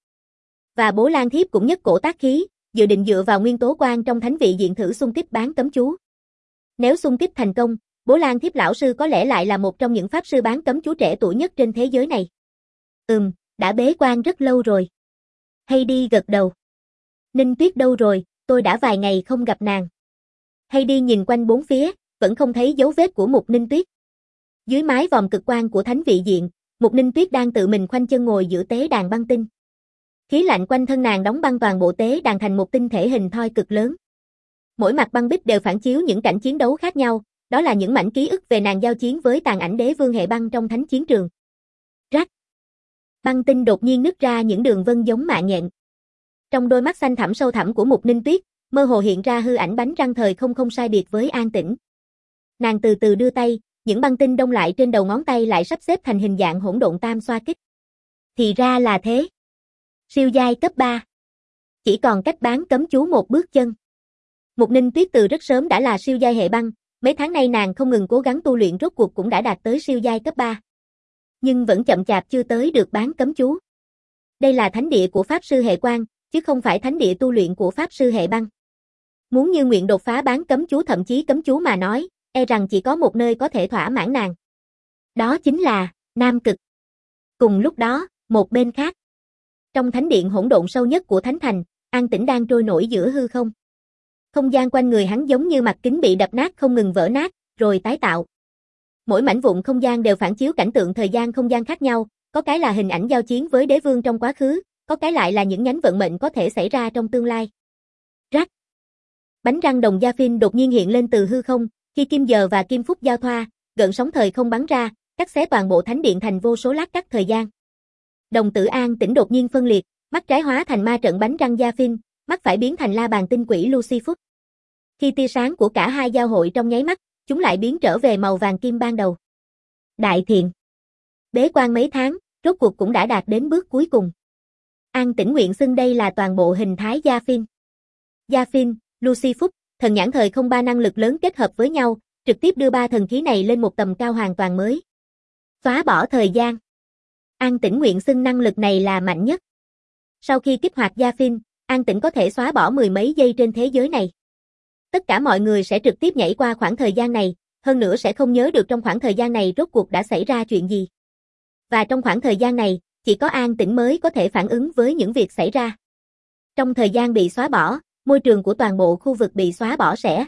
Và Bố Lan Thiếp cũng nhất cổ tác khí, dự định dựa vào nguyên tố quan trong Thánh vị diện thử xung kích bán cấm chú. Nếu xung kích thành công, Bố Lan Thiếp lão sư có lẽ lại là một trong những pháp sư bán cấm chú trẻ tuổi nhất trên thế giới này. Ừm, đã bế quan rất lâu rồi. Heidi gật đầu. Ninh Tuyết đâu rồi, tôi đã vài ngày không gặp nàng. Heidi nhìn quanh bốn phía, vẫn không thấy dấu vết của Mục Ninh Tuyết. Dưới mái vòm cực quang của Thánh vị diện, Mục Ninh Tuyết đang tự mình khoanh chân ngồi giữa tế đàn băng tinh. Khí lạnh quanh thân nàng đóng băng toàn bộ tế đàn thành một tinh thể hình thoi cực lớn. Mỗi mặt băng bích đều phản chiếu những cảnh chiến đấu khác nhau, đó là những mảnh ký ức về nàng giao chiến với tàn ảnh đế vương hệ băng trong thánh chiến trường. Rắc. Băng tinh đột nhiên nứt ra những đường vân giống mạng nhện. Trong đôi mắt xanh thẳm sâu thẳm của Mục Ninh Tuyết, mơ hồ hiện ra hư ảnh bánh răng thời không không sai biệt với An Tĩnh. Nàng từ từ đưa tay, những băng tinh đông lại trên đầu ngón tay lại sắp xếp thành hình dạng hỗn độn tam xoa kích. Thì ra là thế. Siêu giai cấp ba. Chỉ còn cách bán cấm chú một bước chân. Mục Ninh Tuyết từ rất sớm đã là siêu giai hệ băng, mấy tháng nay nàng không ngừng cố gắng tu luyện rốt cuộc cũng đã đạt tới siêu giai cấp ba. Nhưng vẫn chậm chạp chưa tới được bán cấm chú. Đây là thánh địa của pháp sư hệ quang, chứ không phải thánh địa tu luyện của pháp sư hệ băng. Muốn như nguyện đột phá bán cấm chú thậm chí cấm chú mà nói, e rằng chỉ có một nơi có thể thỏa mãn nàng. Đó chính là Nam Cực. Cùng lúc đó, một bên khác. Trong thánh điện hỗn độn sâu nhất của thánh thành, An Tĩnh đang trôi nổi giữa hư không. Không gian quanh người hắn giống như mặt kính bị đập nát không ngừng vỡ nát, rồi tái tạo. Mỗi mảnh vụn không gian đều phản chiếu cảnh tượng thời gian không gian khác nhau, có cái là hình ảnh giao chiến với đế vương trong quá khứ, có cái lại là những nhánh vận mệnh có thể xảy ra trong tương lai. Rắc. Bánh răng đồng gia phin đột nhiên hiện lên từ hư không, khi kim giờ và kim phút giao thoa, gợn sóng thời không bắn ra, cắt xé toàn bộ thánh điện thành vô số lát cắt thời gian. Đồng tử An Tĩnh đột nhiên phân liệt, mắt trái hóa thành ma trận bánh răng gia phin, mắt phải biến thành la bàn tinh quỷ Lucifer. Khi tia sáng của cả hai giao hội trong nháy mắt, chúng lại biến trở về màu vàng kim ban đầu. Đại thiện. Bế quan mấy tháng, rốt cuộc cũng đã đạt đến bước cuối cùng. An Tĩnh nguyện xưng đây là toàn bộ hình thái gia phin. Gia phin, Lucifer, thần nhãn thời không ba năng lực lớn kết hợp với nhau, trực tiếp đưa ba thần khí này lên một tầm cao hoàn toàn mới. Xóa bỏ thời gian. An Tĩnh nguyện xưng năng lực này là mạnh nhất. Sau khi kích hoạt gia phin, An Tĩnh có thể xóa bỏ mười mấy giây trên thế giới này. Tất cả mọi người sẽ trực tiếp nhảy qua khoảng thời gian này, hơn nữa sẽ không nhớ được trong khoảng thời gian này rốt cuộc đã xảy ra chuyện gì. Và trong khoảng thời gian này, chỉ có An Tĩnh mới có thể phản ứng với những việc xảy ra. Trong thời gian bị xóa bỏ, môi trường của toàn bộ khu vực bị xóa bỏ sẽ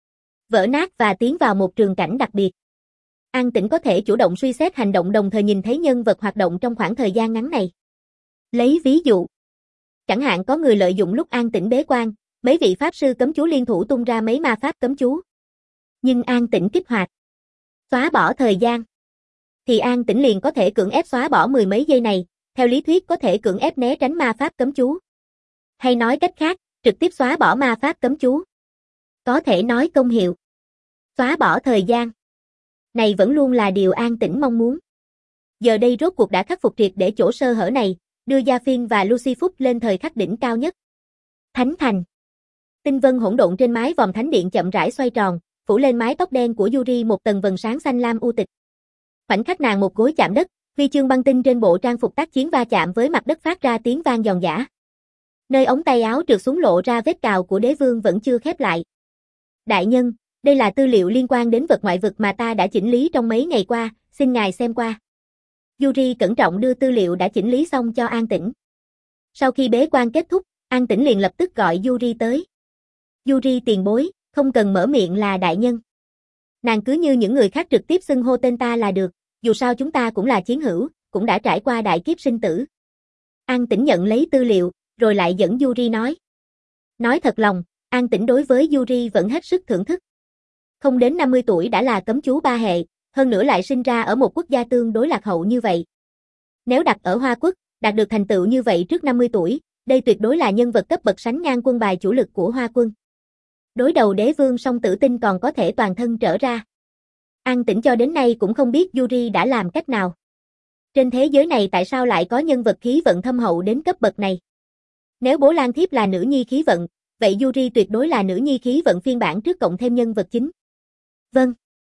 vỡ nát và tiến vào một trường cảnh đặc biệt. An Tĩnh có thể chủ động suy xét hành động đồng thời nhìn thấy nhân vật hoạt động trong khoảng thời gian ngắn này. Lấy ví dụ, chẳng hạn có người lợi dụng lúc An Tĩnh bế quan, mấy vị pháp sư cấm chú liên thủ tung ra mấy ma pháp cấm chú. Nhưng An Tĩnh kích hoạt, xóa bỏ thời gian, thì An Tĩnh liền có thể cưỡng ép xóa bỏ mười mấy giây này, theo lý thuyết có thể cưỡng ép né tránh ma pháp cấm chú. Hay nói cách khác, trực tiếp xóa bỏ ma pháp cấm chú. Có thể nói công hiệu xóa bỏ thời gian này vẫn luôn là điều An Tĩnh mong muốn. Giờ đây rốt cuộc đã khắc phục triệt để chỗ sơ hở này, đưa Gia Phiên và Lucifer lên thời khắc đỉnh cao nhất. Thánh thành. Tinh vân hỗn độn trên mái vòm thánh điện chậm rãi xoay tròn, phủ lên mái tóc đen của Yuri một tầng vầng sáng xanh lam u tịch. Khoảnh khắc nàng một gối chạm đất, huy chương băng tinh trên bộ trang phục tác chiến va chạm với mặt đất phát ra tiếng vang giòn giã. Nơi ống tay áo trượt xuống lộ ra vết cào của đế vương vẫn chưa khép lại. Đại nhân, đây là tư liệu liên quan đến vật ngoại vực mà ta đã chỉnh lý trong mấy ngày qua, xin ngài xem qua. Yuri cẩn trọng đưa tư liệu đã chỉnh lý xong cho An Tĩnh. Sau khi bế quan kết thúc, An Tĩnh liền lập tức gọi Yuri tới. Yuri tiền bối, không cần mở miệng là đại nhân. Nàng cứ như những người khác trực tiếp xưng hô tên ta là được, dù sao chúng ta cũng là chiến hữu, cũng đã trải qua đại kiếp sinh tử. An Tĩnh nhận lấy tư liệu, rồi lại dẫn Yuri nói. Nói thật lòng, An Tĩnh đối với Yuri vẫn hết sức thưởng thức. Không đến năm mươi tuổi đã là cấm chú ba hệ, hơn nữa lại sinh ra ở một quốc gia tương đối lạc hậu như vậy. Nếu đặt ở Hoa Quốc, đạt được thành tựu như vậy trước năm mươi tuổi, đây tuyệt đối là nhân vật cấp bậc sánh ngang quân bài chủ lực của Hoa Quân. Đối đầu đế vương song tử tinh còn có thể toàn thân trở ra. An Tĩnh cho đến nay cũng không biết Yuri đã làm cách nào. Trên thế giới này tại sao lại có nhân vật khí vận thâm hậu đến cấp bậc này? Nếu bố Lan Thiếp là nữ nhi khí vận, vậy Yuri tuyệt đối là nữ nhi khí vận phiên bản trước cộng thêm nhân vật chính. Vâng.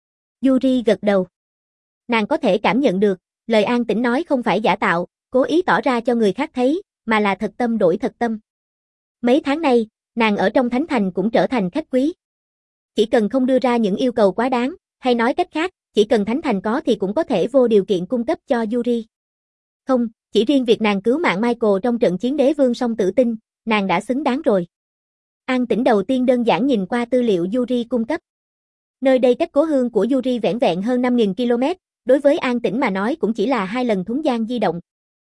Yuri gật đầu. Nàng có thể cảm nhận được, lời An Tĩnh nói không phải giả tạo, cố ý tỏ ra cho người khác thấy, mà là thật tâm đổi thật tâm. Mấy tháng nay, nàng ở trong thánh thành cũng trở thành khách quý. Chỉ cần không đưa ra những yêu cầu quá đáng, hay nói cách khác, chỉ cần thánh thành có thì cũng có thể vô điều kiện cung cấp cho Yuri. Không, chỉ riêng việc nàng cứu mạng Michael trong trận chiến đế vương song tử tinh, nàng đã xứng đáng rồi. An Tĩnh đầu tiên đơn giản nhìn qua tư liệu Yuri cung cấp. Nơi đây cách cố hương của Yuri vẻn vẹn hơn năm nghìn ki lô mét, đối với An Tĩnh mà nói cũng chỉ là hai lần thuấn gian di động.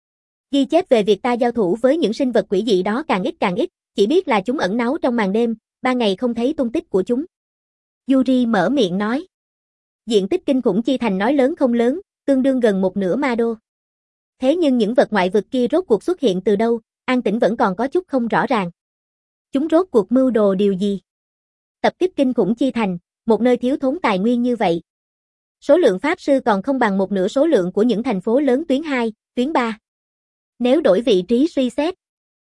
Ghi chép về việc ta giao thủ với những sinh vật quỷ dị đó càng ít càng ít, chỉ biết là chúng ẩn náu trong màn đêm, ba ngày không thấy tung tích của chúng. Yuri mở miệng nói. Diện tích kinh khủng chi thành nói lớn không lớn, tương đương gần một nửa ma đô. Thế nhưng những vật ngoại vực kia rốt cuộc xuất hiện từ đâu, An Tĩnh vẫn còn có chút không rõ ràng. Chúng rốt cuộc mưu đồ điều gì? Tập kích kinh khủng chi thành, một nơi thiếu thốn tài nguyên như vậy. Số lượng pháp sư còn không bằng một nửa số lượng của những thành phố lớn tuyến hai, tuyến ba. Nếu đổi vị trí suy xét,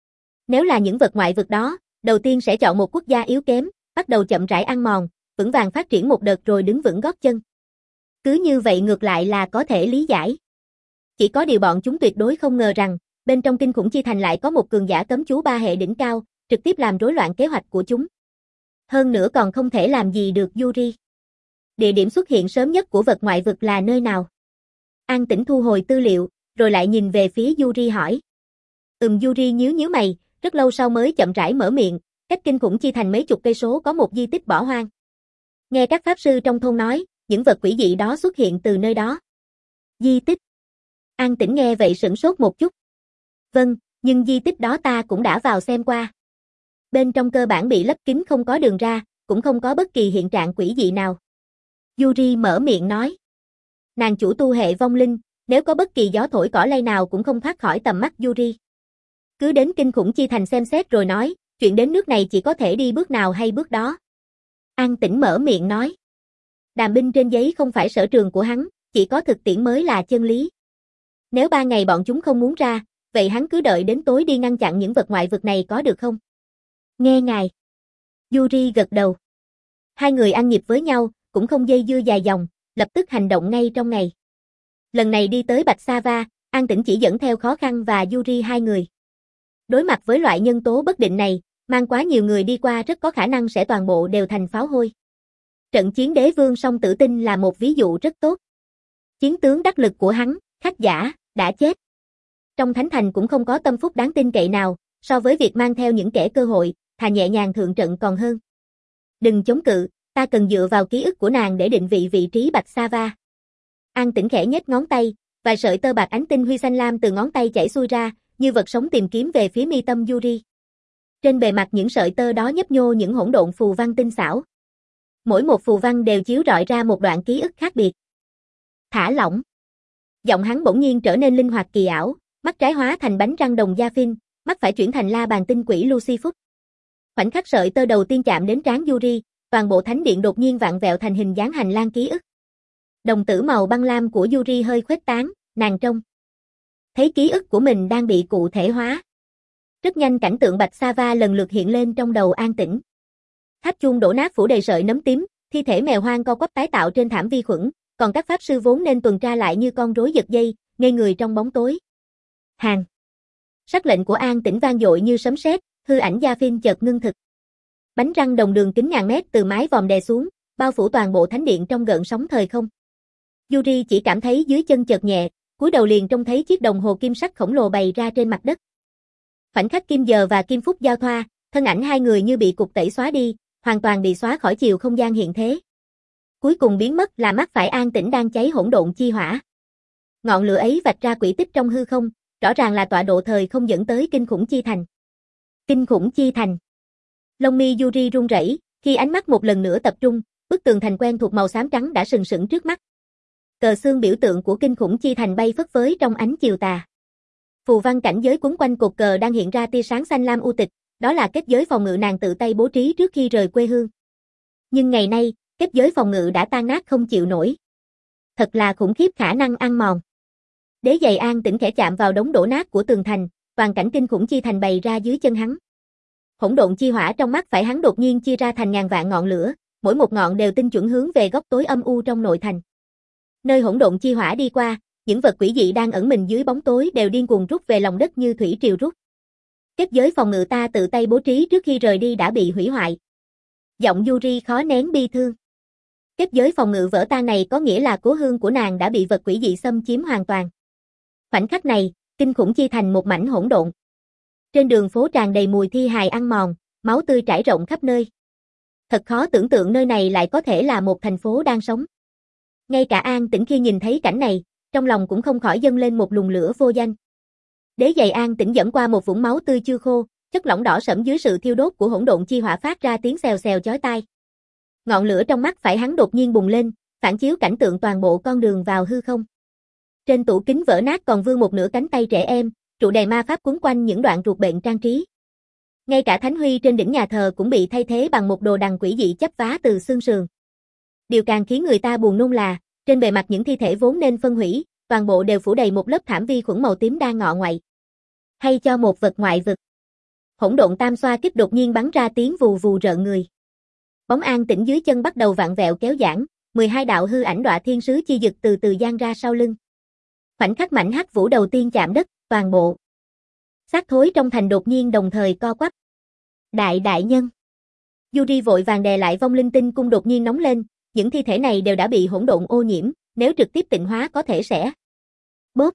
nếu là những vật ngoại vực đó, đầu tiên sẽ chọn một quốc gia yếu kém, bắt đầu chậm rãi ăn mòn, vững vàng phát triển một đợt rồi đứng vững gót chân. Cứ như vậy ngược lại là có thể lý giải. Chỉ có điều bọn chúng tuyệt đối không ngờ rằng, bên trong kinh khủng chi thành lại có một cường giả cấm chú ba hệ đỉnh cao, trực tiếp làm rối loạn kế hoạch của chúng. Hơn nữa còn không thể làm gì được Yuri. Địa điểm xuất hiện sớm nhất của vật ngoại vực là nơi nào? An Tĩnh thu hồi tư liệu, rồi lại nhìn về phía Yuri hỏi. Ừm Yuri nhíu nhíu mày, rất lâu sau mới chậm rãi mở miệng, cách kinh khủng chi thành mấy chục cây số có một di tích bỏ hoang. Nghe các pháp sư trong thôn nói, những vật quỷ dị đó xuất hiện từ nơi đó. Di tích. An Tĩnh nghe vậy sửng sốt một chút. Vâng, nhưng di tích đó ta cũng đã vào xem qua. Bên trong cơ bản bị lấp kín không có đường ra, cũng không có bất kỳ hiện trạng quỷ dị nào. Yuri mở miệng nói. Nàng chủ tu hệ vong linh, nếu có bất kỳ gió thổi cỏ lay nào cũng không thoát khỏi tầm mắt Yuri. Cứ đến kinh khủng chi thành xem xét rồi nói, chuyện đến nước này chỉ có thể đi bước nào hay bước đó. An Tĩnh mở miệng nói. Đàm binh trên giấy không phải sở trường của hắn, chỉ có thực tiễn mới là chân lý. Nếu ba ngày bọn chúng không muốn ra, vậy hắn cứ đợi đến tối đi ngăn chặn những vật ngoại vực này có được không? Nghe ngài. Yuri gật đầu. Hai người ăn nhịp với nhau, cũng không dây dưa dài dòng, lập tức hành động ngay trong ngày. Lần này đi tới Bạch Sa Va, An Tĩnh chỉ dẫn theo Khó Khăn và Yuri hai người. Đối mặt với loại nhân tố bất định này, mang quá nhiều người đi qua rất có khả năng sẽ toàn bộ đều thành pháo hôi. Trận chiến đế vương song tử tinh là một ví dụ rất tốt. Chiến tướng đắc lực của hắn, Khắc Giả, đã chết. Trong thánh thành cũng không có tâm phúc đáng tin cậy nào, so với việc mang theo những kẻ cơ hội, thà nhẹ nhàng thượng trận còn hơn. Đừng chống cự, ta cần dựa vào ký ức của nàng để định vị vị trí Bạch Sa Va. An Tĩnh khẽ nhếch ngón tay, vài sợi tơ bạc ánh tinh huy xanh lam từ ngón tay chảy xuôi ra, như vật sống tìm kiếm về phía mi tâm Yuri. Trên bề mặt những sợi tơ đó nhấp nhô những hỗn độn phù văn tinh xảo. Mỗi một phù văn đều chiếu rọi ra một đoạn ký ức khác biệt. Thả lỏng. Giọng hắn bỗng nhiên trở nên linh hoạt kỳ ảo, mắt trái hóa thành bánh răng đồng da phin, mắt phải chuyển thành la bàn tinh quỷ Lucy Phúc. Khoảnh khắc sợi tơ đầu tiên chạm đến trán Yuri, toàn bộ thánh điện đột nhiên vặn vẹo thành hình dáng hành lang ký ức. Đồng tử màu băng lam của Yuri hơi khuếch tán, nàng trông thấy ký ức của mình đang bị cụ thể hóa. Rất nhanh cảnh tượng Bạch Sa Va lần lượt hiện lên trong đầu An Tĩnh. Tháp chuông đổ nát phủ đầy sợi nấm tím, thi thể mèo hoang co quắp tái tạo trên thảm vi khuẩn, còn các pháp sư vốn nên tuần tra lại như con rối giật dây, ngây người trong bóng tối. Hàng. Sắc lệnh của An Tĩnh vang dội như sấm sét, hư ảnh da phim chợt ngưng thực. Bánh răng đồng đường kính ngàn mét từ mái vòm đè xuống, bao phủ toàn bộ thánh điện trong gợn sóng thời không. Yuri chỉ cảm thấy dưới chân chợt nhẹ, cúi đầu liền trông thấy chiếc đồng hồ kim sắc khổng lồ bày ra trên mặt đất. Khoảnh khắc kim giờ và kim phút giao thoa, thân ảnh hai người như bị cục tẩy xóa đi, hoàn toàn bị xóa khỏi chiều không gian hiện thế. Cuối cùng biến mất là mắt phải An Tĩnh đang cháy hỗn độn chi hỏa. Ngọn lửa ấy vạch ra quỹ tích trong hư không, rõ ràng là tọa độ thời không dẫn tới kinh khủng chi thành. Kinh khủng chi thành. Lông mi Yuri run rẩy, khi ánh mắt một lần nữa tập trung, bức tường thành quen thuộc màu xám trắng đã sừng sững trước mắt. Cờ xương biểu tượng của kinh khủng chi thành bay phất phới trong ánh chiều tà. Phù văn cảnh giới quấn quanh cột cờ đang hiện ra tia sáng xanh lam u tịch, đó là kết giới phòng ngự nàng tự tay bố trí trước khi rời quê hương. Nhưng ngày nay, kết giới phòng ngự đã tan nát không chịu nổi. Thật là khủng khiếp khả năng ăn mòn. Đế giày An Tĩnh khẽ chạm vào đống đổ nát của tường thành, toàn cảnh kinh khủng chi thành bày ra dưới chân hắn. Hỗn độn chi hỏa trong mắt phải hắn đột nhiên chia ra thành ngàn vạn ngọn lửa, mỗi một ngọn đều tinh chuẩn hướng về góc tối âm u trong nội thành. Nơi hỗn độn chi hỏa đi qua, những vật quỷ dị đang ẩn mình dưới bóng tối đều điên cuồng rút về lòng đất như thủy triều rút. Kết giới phòng ngự ta tự tay bố trí trước khi rời đi đã bị hủy hoại. Giọng Yuri khó nén bi thương. Kết giới phòng ngự vỡ tan này có nghĩa là cố hương của nàng đã bị vật quỷ dị xâm chiếm hoàn toàn. Khoảnh khắc này, kinh khủng chi thành một mảnh hỗn độn. Trên đường phố tràn đầy mùi thi hài ăn mòn, máu tươi trải rộng khắp nơi. Thật khó tưởng tượng nơi này lại có thể là một thành phố đang sống. Ngay cả An Tĩnh khi nhìn thấy cảnh này, trong lòng cũng không khỏi dâng lên một luồng lửa vô danh. Đế giày An Tĩnh dẫm qua một vũng máu tươi chưa khô, chất lỏng đỏ sẫm dưới sự thiêu đốt của hỗn độn chi hỏa phát ra tiếng xèo xèo chói tai. Ngọn lửa trong mắt phải hắn đột nhiên bùng lên, phản chiếu cảnh tượng toàn bộ con đường vào hư không. Trên tủ kính vỡ nát còn vương một nửa cánh tay trẻ em, trụ đèn ma pháp quấn quanh những đoạn ruột bệnh trang trí. Ngay cả thánh huy trên đỉnh nhà thờ cũng bị thay thế bằng một đồ đằng quỷ dị chấp vá từ xương sườn. Điều càng khiến người ta buồn nôn là, trên bề mặt những thi thể vốn nên phân hủy, toàn bộ đều phủ đầy một lớp thảm vi khuẩn màu tím đang ngọ ngoại. Hay cho một vật ngoại vực. Hỗn độn tam xoa kích đột nhiên bắn ra tiếng vù vù rợn người. Bóng An Tĩnh dưới chân bắt đầu vặn vẹo kéo giãn, mười hai đạo hư ảnh đọa thiên sứ chi dực từ từ giang ra sau lưng. Khoảnh khắc mảnh hắc vũ đầu tiên chạm đất, toàn bộ xác thối trong thành đột nhiên đồng thời co quắp. Đại đại nhân. Yuri vội vàng đè lại vong linh tinh cung đột nhiên nóng lên, những thi thể này đều đã bị hỗn độn ô nhiễm, nếu trực tiếp tịnh hóa có thể sẽ. Bốp.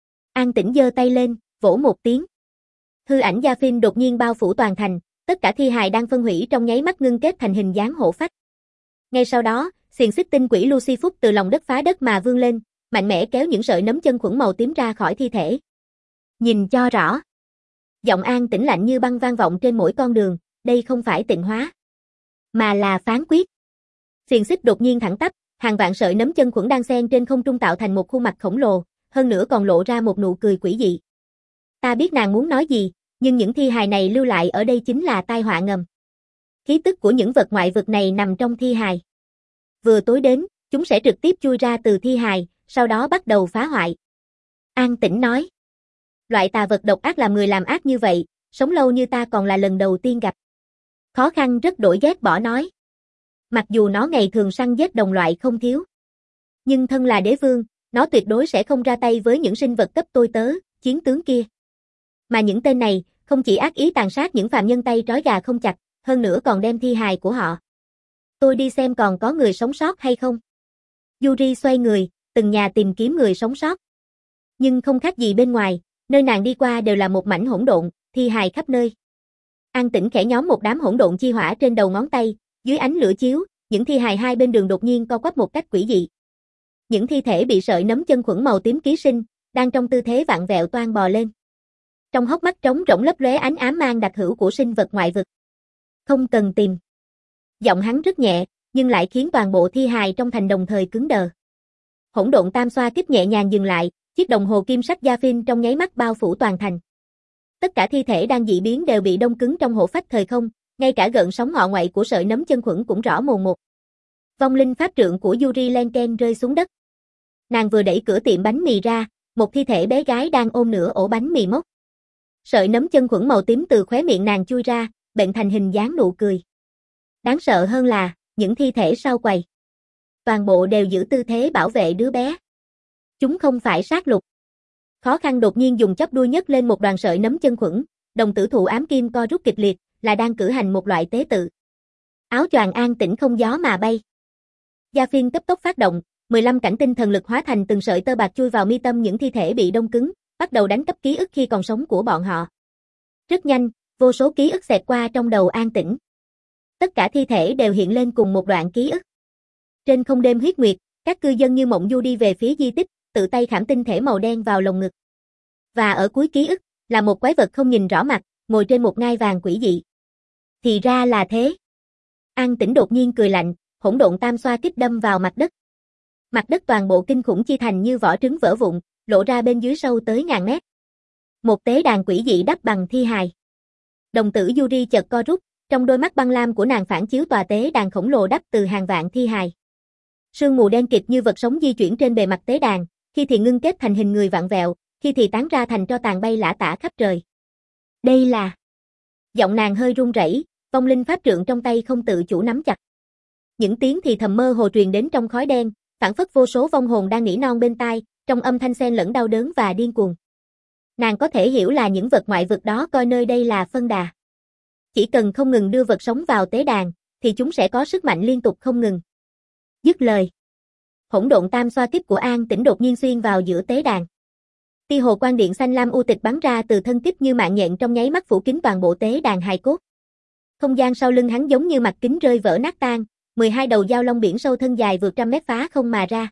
An Tĩnh giơ tay lên, vỗ một tiếng. Hư ảnh Gia Phin đột nhiên bao phủ toàn thành, tất cả thi hài đang phân hủy trong nháy mắt ngưng kết thành hình dáng hổ phách. Ngay sau đó, xiềng xích tinh quỷ Lucy Phúc từ lòng đất phá đất mà vươn lên, mạnh mẽ kéo những sợi nấm chân khuẩn màu tím ra khỏi thi thể. Nhìn cho rõ. Giọng An Tĩnh lạnh như băng vang vọng trên mỗi con đường, đây không phải tịnh hóa, mà là phán quyết. Xiềng xích đột nhiên thẳng tắp, hàng vạn sợi nấm chân khuẩn đang xen trên không trung tạo thành một khuôn mặt khổng lồ, hơn nữa còn lộ ra một nụ cười quỷ dị. Ta biết nàng muốn nói gì, nhưng những thi hài này lưu lại ở đây chính là tai họa ngầm. Khí tức của những vật ngoại vực này nằm trong thi hài. Vừa tối đến, chúng sẽ trực tiếp chui ra từ thi hài, sau đó bắt đầu phá hoại. An Tĩnh nói. Loại tà vật độc ác làm người làm ác như vậy, sống lâu như ta còn là lần đầu tiên gặp. Khó khăn rất đổi ghét bỏ nói. Mặc dù nó ngày thường săn giết đồng loại không thiếu. Nhưng thân là đế vương, nó tuyệt đối sẽ không ra tay với những sinh vật cấp tôi tớ, chiến tướng kia. Mà những tên này, không chỉ ác ý tàn sát những phạm nhân tay trói gà không chặt, hơn nữa còn đem thi hài của họ. Tôi đi xem còn có người sống sót hay không. Yuri xoay người, từng nhà tìm kiếm người sống sót. Nhưng không khác gì bên ngoài, nơi nàng đi qua đều là một mảnh hỗn độn, thi hài khắp nơi. An Tĩnh khẽ nhóm một đám hỗn độn chi hỏa trên đầu ngón tay, dưới ánh lửa chiếu, những thi hài hai bên đường đột nhiên co quắp một cách quỷ dị. Những thi thể bị sợi nấm chân khuẩn màu tím ký sinh, đang trong tư thế vặn vẹo toan bò lên. Trong hốc mắt trống rỗng lấp lóe ánh ám mang đặc hữu của sinh vật ngoại vực. Không cần tìm. Giọng hắn rất nhẹ, nhưng lại khiến toàn bộ thi hài trong thành đồng thời cứng đờ. Hỗn độn tam xoa kích nhẹ nhàng dừng lại, chiếc đồng hồ kim sắc Gia Phin trong nháy mắt bao phủ toàn thành. Tất cả thi thể đang dị biến đều bị đông cứng trong hổ phách thời không, ngay cả gợn sóng ngọ ngoại của sợi nấm chân khuẩn cũng rõ mồn một. Vong linh pháp trượng của Yuri len ken rơi xuống đất. Nàng vừa đẩy cửa tiệm bánh mì ra, một thi thể bé gái đang ôm nửa ổ bánh mì mốc. Sợi nấm chân khuẩn màu tím từ khóe miệng nàng chui ra, bệnh thành hình dáng nụ cười. Đáng sợ hơn là, những thi thể sau quầy. Toàn bộ đều giữ tư thế bảo vệ đứa bé. Chúng không phải sát lục. Khó khăn đột nhiên dùng chóp đuôi nhấc lên một đoàn sợi nấm chân khuẩn, đồng tử thụ ám kim co rút kịch liệt, là đang cử hành một loại tế tự. Áo choàng An Tĩnh không gió mà bay. Gia Phin cấp tốc phát động, mười lăm cảnh tinh thần lực hóa thành từng sợi tơ bạc chui vào mi tâm những thi thể bị đông cứng, bắt đầu đánh cắp ký ức khi còn sống của bọn họ. Rất nhanh, vô số ký ức xẹt qua trong đầu An Tĩnh. Tất cả thi thể đều hiện lên cùng một đoạn ký ức. Trên không đêm huyết nguyệt, các cư dân như mộng du đi về phía di tích, tự tay khảm tinh thể màu đen vào lồng ngực. Và ở cuối ký ức, là một quái vật không nhìn rõ mặt, ngồi trên một ngai vàng quỷ dị. Thì ra là thế. An Tĩnh đột nhiên cười lạnh, hỗn độn tam xoa kích đâm vào mặt đất. Mặt đất toàn bộ kinh khủng chi thành như vỏ trứng vỡ vụn, lộ ra bên dưới sâu tới ngàn mét. Một tế đàn quỷ dị đắp bằng thi hài. Đồng tử Yuri chợt co rút, trong đôi mắt băng lam của nàng phản chiếu tòa tế đàn khổng lồ đắp từ hàng vạn thi hài. Sương mù đen kịt như vật sống di chuyển trên bề mặt tế đàn, khi thì ngưng kết thành hình người vặn vẹo, khi thì tán ra thành tro tàn bay lả tả khắp trời. Đây là... Giọng nàng hơi run rẩy, vong linh pháp trượng trong tay không tự chủ nắm chặt. Những tiếng thì thầm mơ hồ truyền đến trong khói đen, phảng phất vô số vong hồn đang nỉ non bên tai, trong âm thanh xen lẫn đau đớn và điên cuồng. Nàng có thể hiểu là những vật ngoại vực đó coi nơi đây là phân đà. Chỉ cần không ngừng đưa vật sống vào tế đàn, thì chúng sẽ có sức mạnh liên tục không ngừng. Dứt lời. Hỗn độn tam xoa kích của An Tĩnh đột nhiên xuyên vào giữa tế đàn. Tia hồ quang điện xanh lam u tịch bắn ra từ thân kích như mạng nhện trong nháy mắt phủ kín toàn bộ tế đàn hài cốt. Không gian sau lưng hắn giống như mặt kính rơi vỡ nát tan, mười hai đầu dao long biển sâu thân dài vượt trăm mét phá không mà ra.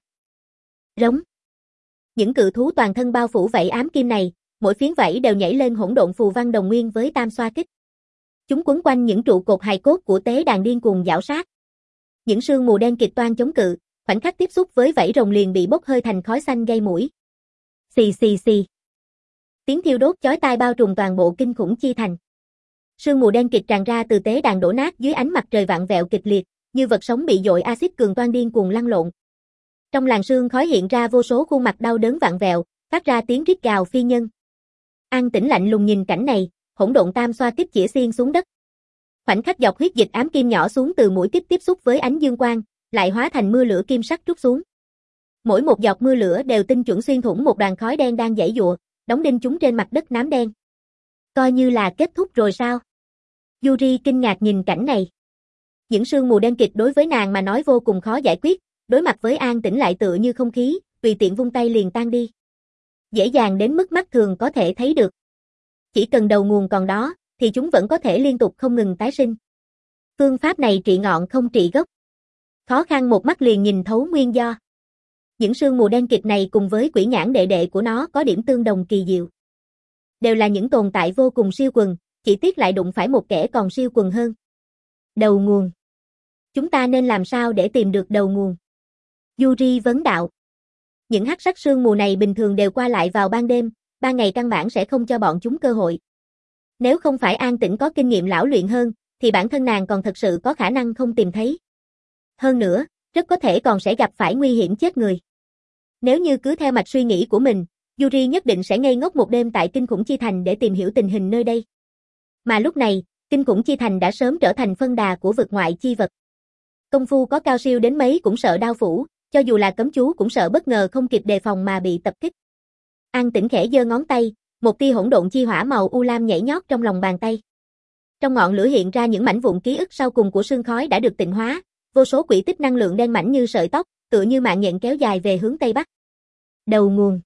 Rống. Những cự thú toàn thân bao phủ vảy ám kim này, mỗi phiến vảy đều nhảy lên hỗn độn phù văn đồng nguyên với tam xoa kích. Chúng quấn quanh những trụ cột hài cốt của tế đàn điên cuồng giảo sát. Những sương mù đen kịt toan chống cự, khoảnh khắc tiếp xúc với vảy rồng liền bị bốc hơi thành khói xanh gây mũi. Xì xì xì. Tiếng thiêu đốt chói tai bao trùm toàn bộ kinh khủng chi thành. Sương mù đen kịt tràn ra từ tế đàn đổ nát dưới ánh mặt trời vặn vẹo kịch liệt, như vật sống bị dội axit cường toan điên cuồng lăn lộn. Trong làn sương khói hiện ra vô số khuôn mặt đau đớn vặn vẹo, phát ra tiếng rít gào phi nhân. An Tĩnh lạnh lùng nhìn cảnh này, hỗn độn tam xoa kích chĩa xiên xuống đất. Khoảnh khắc dọc huyết dịch ám kim nhỏ xuống từ mũi kích tiếp xúc với ánh dương quang, lại hóa thành mưa lửa kim sắc trút xuống. Mỗi một giọt mưa lửa đều tinh chuẩn xuyên thủng một đoàn khói đen đang giãy giụa, đóng đinh chúng trên mặt đất nám đen. Coi như là kết thúc rồi sao? Yuri kinh ngạc nhìn cảnh này. Những sương mù đen kịt đối với nàng mà nói vô cùng khó giải quyết, đối mặt với An Tĩnh lại tựa như không khí, tùy tiện vung tay liền tan đi. Dễ dàng đến mức mắt thường có thể thấy được. Chỉ cần đầu nguồn còn đó, thì chúng vẫn có thể liên tục không ngừng tái sinh. Phương pháp này trị ngọn không trị gốc. Khó khăn một mắt liền nhìn thấu nguyên do. Những sương mù đen kịt này cùng với quỷ nhãn đệ đệ của nó có điểm tương đồng kỳ diệu. Đều là những tồn tại vô cùng siêu quần, chỉ tiếc lại đụng phải một kẻ còn siêu quần hơn. Đầu nguồn. Chúng ta nên làm sao để tìm được đầu nguồn? Yuri vấn đạo. Những hắc sắc sương mù này bình thường đều qua lại vào ban đêm, ban ngày căn bản sẽ không cho bọn chúng cơ hội. Nếu không phải An Tĩnh có kinh nghiệm lão luyện hơn, thì bản thân nàng còn thật sự có khả năng không tìm thấy. Hơn nữa, rất có thể còn sẽ gặp phải nguy hiểm chết người. Nếu như cứ theo mạch suy nghĩ của mình, Yuri nhất định sẽ ngây ngốc một đêm tại Kinh Khủng Chi Thành để tìm hiểu tình hình nơi đây. Mà lúc này, Kinh Khủng Chi Thành đã sớm trở thành phân đà của vực ngoại chi vật. Công phu có cao siêu đến mấy cũng sợ đao phủ, cho dù là cấm chú cũng sợ bất ngờ không kịp đề phòng mà bị tập kích. An Tĩnh khẽ giơ ngón tay, một tia hỗn độn chi hỏa màu u lam nhảy nhót trong lòng bàn tay. Trong ngọn lửa hiện ra những mảnh vụn ký ức sau cùng của sương khói đã được tịnh hóa, vô số quỹ tích năng lượng đen mảnh như sợi tóc, tựa như mạng nhện kéo dài về hướng tây bắc. Đầu nguồn.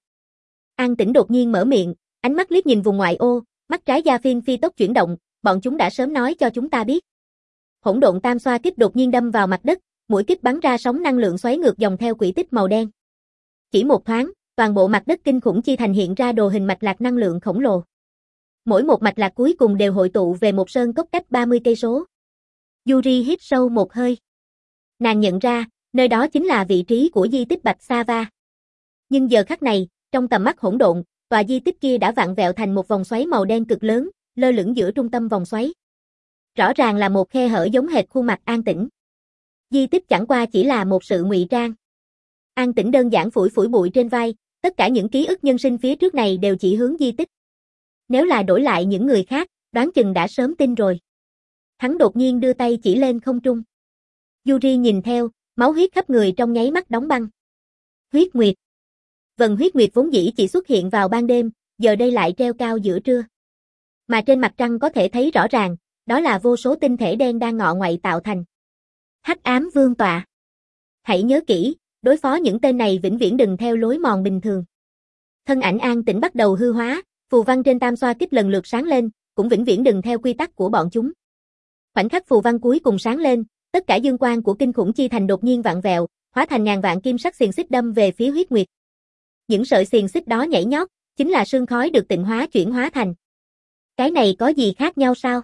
An Tĩnh đột nhiên mở miệng, ánh mắt liếc nhìn vùng ngoại ô, mắt trái Gia Phiên phi tốc chuyển động, bọn chúng đã sớm nói cho chúng ta biết. Hỗn độn tam xoa kích đột nhiên đâm vào mặt đất, mũi kích bắn ra sóng năng lượng xoáy ngược dòng theo quỹ tích màu đen. Chỉ một thoáng, toàn bộ mặt đất kinh khủng chi thành hiện ra đồ hình mạch lạc năng lượng khổng lồ. Mỗi một mạch lạc cuối cùng đều hội tụ về một sơn cốc cách ba mươi cây số. Yuri hít sâu một hơi. Nàng nhận ra, nơi đó chính là vị trí của di tích Bạch Sa Va. Nhưng giờ khắc này, trong tầm mắt hỗn độn, tòa di tích kia đã vặn vẹo thành một vòng xoáy màu đen cực lớn, lơ lửng giữa trung tâm vòng xoáy. Rõ ràng là một khe hở giống hệt khuôn mặt An Tĩnh. Di tích chẳng qua chỉ là một sự ngụy trang. An Tĩnh đơn giản phủi phủi bụi trên vai, tất cả những ký ức nhân sinh phía trước này đều chỉ hướng di tích. Nếu là đổi lại những người khác, đoán chừng đã sớm tin rồi. Hắn đột nhiên đưa tay chỉ lên không trung. Yuri nhìn theo, máu huyết khắp người trong nháy mắt đóng băng. Huyết nguyệt. Vầng huyết nguyệt vốn dĩ chỉ xuất hiện vào ban đêm, giờ đây lại treo cao giữa trưa. Mà trên mặt trăng có thể thấy rõ ràng, đó là vô số tinh thể đen đang ngọ ngoại tạo thành. Hắc ám vương tọa. Hãy nhớ kỹ, đối phó những tên này vĩnh viễn đừng theo lối mòn bình thường. Thân ảnh An Tĩnh bắt đầu hư hóa, phù văn trên tam xoa kích lần lượt sáng lên, cũng vĩnh viễn đừng theo quy tắc của bọn chúng. Khoảnh khắc phù văn cuối cùng sáng lên, tất cả dương quang của kinh khủng chi thành đột nhiên vặn vẹo, hóa thành ngàn vạn kim sắc xiềng xích đâm về phía huyết nguyệt. Những sợi xiềng xích đó nhảy nhót, chính là sương khói được tịnh hóa chuyển hóa thành. Cái này có gì khác nhau sao?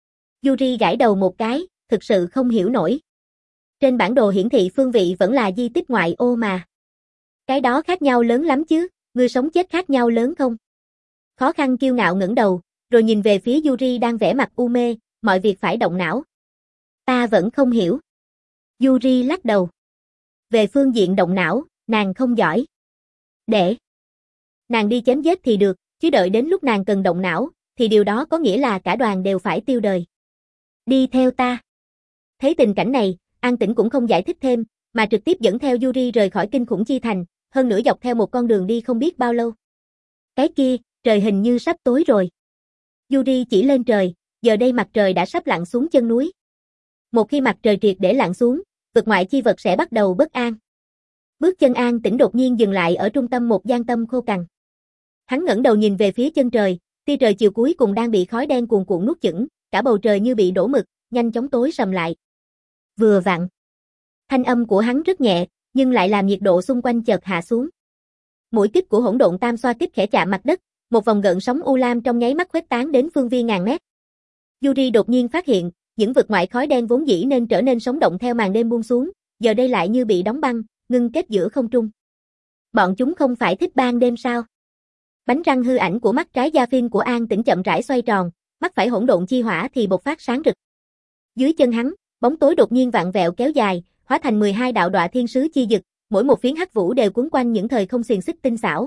Yuri gãi đầu một cái, thực sự không hiểu nổi. Trên bản đồ hiển thị phương vị vẫn là di tích ngoại ô mà. Cái đó khác nhau lớn lắm chứ, người sống chết khác nhau lớn không? Khó khăn kiêu ngạo ngẩng đầu, rồi nhìn về phía Yuri đang vẽ mặt u mê, mọi việc phải động não. Ta vẫn không hiểu. Yuri lắc đầu. Về phương diện động não, nàng không giỏi. Để nàng đi chém giết thì được, chứ đợi đến lúc nàng cần động não, thì điều đó có nghĩa là cả đoàn đều phải tiêu đời. Đi theo ta. Thấy tình cảnh này, An Tĩnh cũng không giải thích thêm, mà trực tiếp dẫn theo Yuri rời khỏi kinh khủng chi thành, hơn nữa dọc theo một con đường đi không biết bao lâu. Cái kia, trời hình như sắp tối rồi. Yuri chỉ lên trời, giờ đây mặt trời đã sắp lặn xuống chân núi. Một khi mặt trời triệt để lặn xuống, vực ngoại chi vật sẽ bắt đầu bất an. Bước chân An Tĩnh đột nhiên dừng lại ở trung tâm một gian tâm khô cằn. Hắn ngẩng đầu nhìn về phía chân trời, tia trời chiều cuối cùng đang bị khói đen cuồn cuộn nuốt chửng, cả bầu trời như bị đổ mực, nhanh chóng tối sầm lại. Vừa vặn, Thanh âm của hắn rất nhẹ, nhưng lại làm nhiệt độ xung quanh chợt hạ xuống. Mũi kích của hỗn độn tam xoa kích khẽ chạm mặt đất, một vòng gợn sóng u lam trong nháy mắt khuếch tán đến phương viên ngàn mét. Yuri đột nhiên phát hiện, những vực ngoại khói đen vốn dĩ nên trở nên sống động theo màn đêm buông xuống, giờ đây lại như bị đóng băng, ngưng kết giữa không trung. Bọn chúng không phải thích ban đêm sao? Bánh răng hư ảnh của mắt trái Gia Phiên của An Tĩnh chậm rãi xoay tròn, mắt phải hỗn độn chi hỏa thì bộc phát sáng rực. Dưới chân hắn, bóng tối đột nhiên vặn vẹo kéo dài, hóa thành mười hai đạo đọa thiên sứ chi dực, mỗi một phiến hắc vũ đều cuốn quanh những thời không xiềng xích tinh xảo.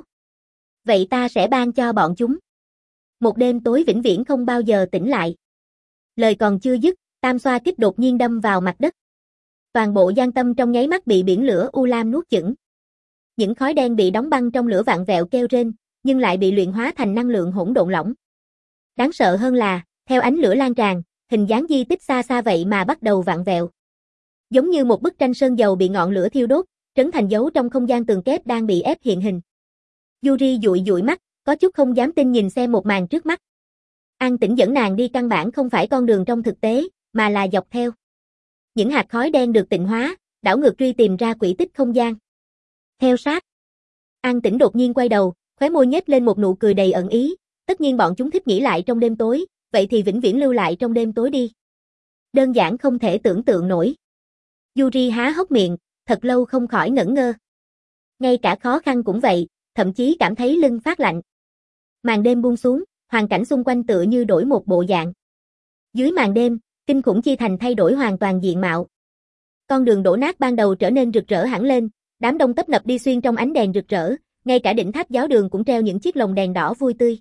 Vậy ta sẽ ban cho bọn chúng một đêm tối vĩnh viễn không bao giờ tỉnh lại. Lời còn chưa dứt, tam xoa kích đột nhiên đâm vào mặt đất. Toàn bộ Giang Tâm trong nháy mắt bị biển lửa u lam nuốt chửng. Những khói đen bị đóng băng trong lửa vặn vẹo kêu rên, nhưng lại bị luyện hóa thành năng lượng hỗn độn lỏng. Đáng sợ hơn là, theo ánh lửa lan tràn, hình dáng di tích xa xa vậy mà bắt đầu vặn vẹo. Giống như một bức tranh sơn dầu bị ngọn lửa thiêu đốt, trấn thành dấu trong không gian tường kép đang bị ép hiện hình. Yuri dụi dụi mắt, có chút không dám tin nhìn xem một màn trước mắt. An Tĩnh dẫn nàng đi căn bản không phải con đường trong thực tế, mà là dọc theo. Những hạt khói đen được tịnh hóa, đảo ngược truy tìm ra quỹ tích không gian. Theo sát. An Tĩnh đột nhiên quay đầu, khóe môi nhếch lên một nụ cười đầy ẩn ý, tất nhiên bọn chúng thích nghỉ lại trong đêm tối, vậy thì vĩnh viễn lưu lại trong đêm tối đi. Đơn giản không thể tưởng tượng nổi. Yuri há hốc miệng, thật lâu không khỏi ngẩn ngơ. Ngay cả khó khăn cũng vậy, thậm chí cảm thấy lưng phát lạnh. Màn đêm buông xuống, hoàn cảnh xung quanh tựa như đổi một bộ dạng. Dưới màn đêm, kinh khủng chi thành thay đổi hoàn toàn diện mạo. Con đường đổ nát ban đầu trở nên rực rỡ hẳn lên, đám đông tấp nập đi xuyên trong ánh đèn rực rỡ, ngay cả đỉnh tháp giáo đường cũng treo những chiếc lồng đèn đỏ vui tươi.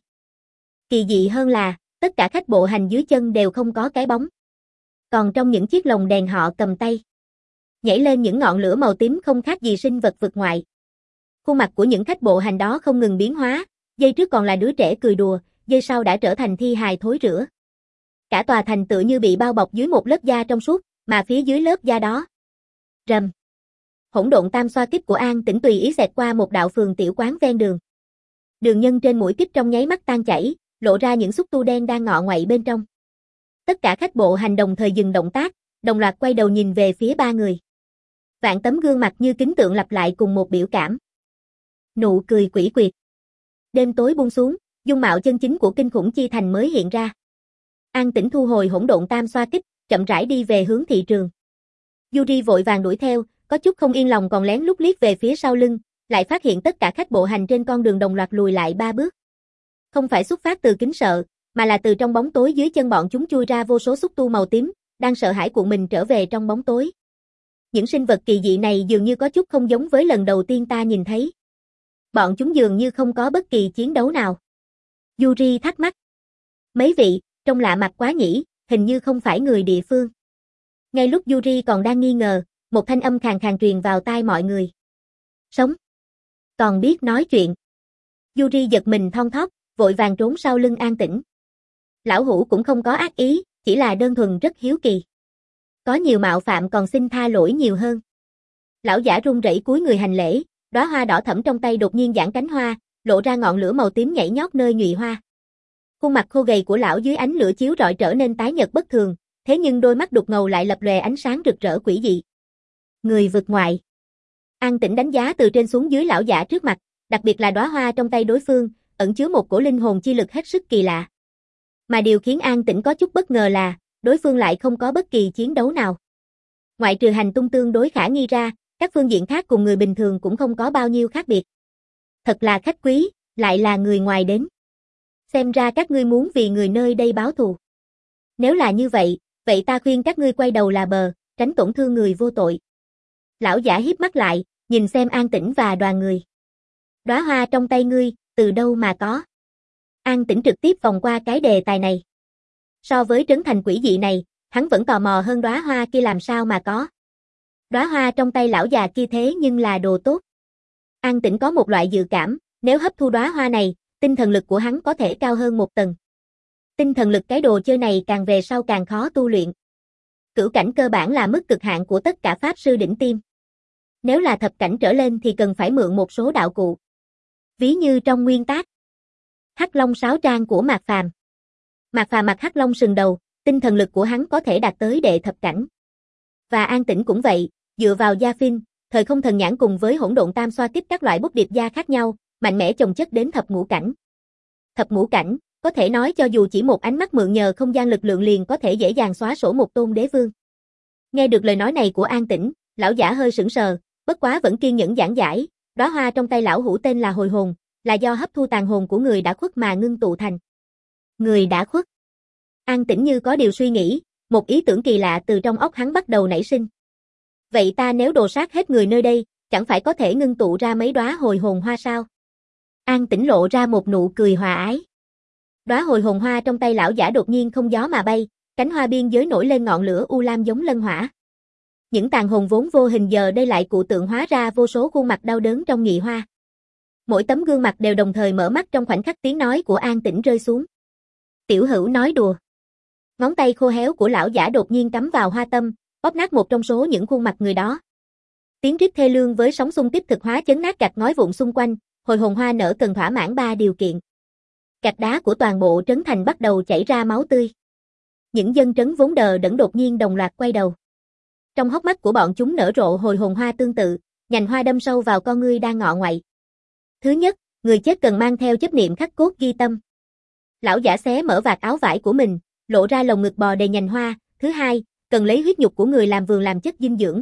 Kỳ dị hơn là, tất cả khách bộ hành dưới chân đều không có cái bóng. Còn trong những chiếc lồng đèn họ cầm tay, nhảy lên những ngọn lửa màu tím không khác gì sinh vật vực ngoại. Khuôn mặt của những khách bộ hành đó không ngừng biến hóa, giây trước còn là đứa trẻ cười đùa, giây sau đã trở thành thi hài thối rữa. Cả tòa thành tựa như bị bao bọc dưới một lớp da trong suốt, mà phía dưới lớp da đó. Rầm. Hỗn độn tam xoa kích của An Tĩnh tùy ý xẹt qua một đạo phường tiểu quán ven đường. Đường nhân trên mũi kích trong nháy mắt tan chảy, lộ ra những xúc tu đen đang ngọ nguậy bên trong. Tất cả khách bộ hành đồng thời dừng động tác, đồng loạt quay đầu nhìn về phía ba người. Vạn tấm gương mặt như kính tượng lặp lại cùng một biểu cảm. Nụ cười quỷ quyệt. Đêm tối buông xuống, dung mạo chân chính của kinh khủng chi thành mới hiện ra. An Tĩnh thu hồi hỗn độn tam xoa kích, chậm rãi đi về hướng thị trường. Yuri vội vàng đuổi theo, có chút không yên lòng còn lén lút liếc về phía sau lưng, lại phát hiện tất cả khách bộ hành trên con đường đồng loạt lùi lại ba bước. Không phải xuất phát từ kính sợ, mà là từ trong bóng tối dưới chân bọn chúng chui ra vô số xúc tu màu tím, đang sợ hãi cuộn mình trở về trong bóng tối. Những sinh vật kỳ dị này dường như có chút không giống với lần đầu tiên ta nhìn thấy. Bọn chúng dường như không có bất kỳ chiến đấu nào. Yuri thắc mắc. Mấy vị, trông lạ mặt quá nhỉ, hình như không phải người địa phương. Ngay lúc Yuri còn đang nghi ngờ, một thanh âm khàn khàn truyền vào tai mọi người. Sống. Còn biết nói chuyện. Yuri giật mình thon thóp, vội vàng trốn sau lưng An Tĩnh. Lão hủ cũng không có ác ý, chỉ là đơn thuần rất hiếu kỳ. Có nhiều mạo phạm còn xin tha lỗi nhiều hơn. Lão giả run rẩy cúi người hành lễ, đóa hoa đỏ thẫm trong tay đột nhiên giãn cánh hoa, lộ ra ngọn lửa màu tím nhảy nhót nơi nhụy hoa. Khuôn mặt khô gầy của lão dưới ánh lửa chiếu rọi trở nên tái nhợt bất thường, thế nhưng đôi mắt đục ngầu lại lập lòe ánh sáng rực rỡ quỷ dị. Người vực ngoại. An Tĩnh đánh giá từ trên xuống dưới lão giả trước mặt, đặc biệt là đóa hoa trong tay đối phương, ẩn chứa một cổ linh hồn chi lực hết sức kỳ lạ. Mà điều khiến An Tĩnh có chút bất ngờ là, đối phương lại không có bất kỳ chiến đấu nào. Ngoại trừ hành tung tương đối khả nghi ra, các phương diện khác cùng người bình thường cũng không có bao nhiêu khác biệt. Thật là khách quý, lại là người ngoài đến. Xem ra các ngươi muốn vì người nơi đây báo thù. Nếu là như vậy, vậy ta khuyên các ngươi quay đầu là bờ, tránh tổn thương người vô tội. Lão giả híp mắt lại, nhìn xem An Tĩnh và đoàn người. Đóa hoa trong tay ngươi, từ đâu mà có? An Tĩnh trực tiếp vòng qua cái đề tài này. So với trấn thành quỷ dị này, hắn vẫn tò mò hơn đóa hoa kia làm sao mà có. Đóa hoa trong tay lão già kia thế nhưng là đồ tốt. An Tĩnh có một loại dự cảm, nếu hấp thu đóa hoa này, tinh thần lực của hắn có thể cao hơn một tầng. Tinh thần lực cái đồ chơi này càng về sau càng khó tu luyện. Cửu cảnh cơ bản là mức cực hạn của tất cả pháp sư đỉnh tiêm. Nếu là thập cảnh trở lên thì cần phải mượn một số đạo cụ. Ví như trong nguyên tác Hắc Long sáo trang của Mạc Phàm. Mạc Phàm mặc Hắc Long sừng đầu, tinh thần lực của hắn có thể đạt tới đệ thập cảnh. Và An Tĩnh cũng vậy, Dựa vào gia phinh, thời không thần nhãn cùng với hỗn độn tam xoa kích các loại bút điệp gia khác nhau, mạnh mẽ chồng chất đến thập ngũ cảnh. Thập ngũ cảnh, có thể nói cho dù chỉ một ánh mắt mượn nhờ không gian lực lượng liền có thể dễ dàng xóa sổ một tôn đế vương. Nghe được lời nói này của An Tĩnh, lão giả hơi sững sờ, bất quá vẫn kiên nhẫn giảng giải, đóa hoa trong tay lão hữu tên là hồi hồn, là do hấp thu tàn hồn của người đã khuất mà ngưng tụ thành. Người đã khuất. An Tĩnh như có điều suy nghĩ, một ý tưởng kỳ lạ từ trong óc hắn bắt đầu nảy sinh. Vậy ta nếu đồ sát hết người nơi đây, chẳng phải có thể ngưng tụ ra mấy đóa hồi hồn hoa sao? An Tĩnh lộ ra một nụ cười hòa ái. Đóa hồi hồn hoa trong tay lão giả đột nhiên không gió mà bay, cánh hoa biên giới nổi lên ngọn lửa u lam giống lân hỏa. Những tàn hồn vốn vô hình giờ đây lại cụ tượng hóa ra vô số khuôn mặt đau đớn trong nhị hoa. Mỗi tấm gương mặt đều đồng thời mở mắt trong khoảnh khắc tiếng nói của An Tĩnh rơi xuống. Tiểu hữu nói đùa. Ngón tay khô héo của lão giả đột nhiên cắm vào hoa tâm, bóp nát một trong số những khuôn mặt người đó. Tiếng rít thê lương với sóng xung kích thực hóa chấn nát gạch ngói vụn xung quanh, hồi hồn hoa nở cần thỏa mãn ba điều kiện. Gạch đá của toàn bộ trấn thành bắt đầu chảy ra máu tươi. Những dân trấn vốn đờ đẫn đột nhiên đồng loạt quay đầu. Trong hốc mắt của bọn chúng nở rộ hồi hồn hoa tương tự, nhành hoa đâm sâu vào con ngươi đang ngọ ngoại. Thứ nhất, người chết cần mang theo chấp niệm khắc cốt ghi tâm. Lão giả xé mở vạt áo vải của mình, lộ ra lồng ngực bò đầy nhành hoa. Thứ hai, cần lấy huyết nhục của người làm vườn làm chất dinh dưỡng.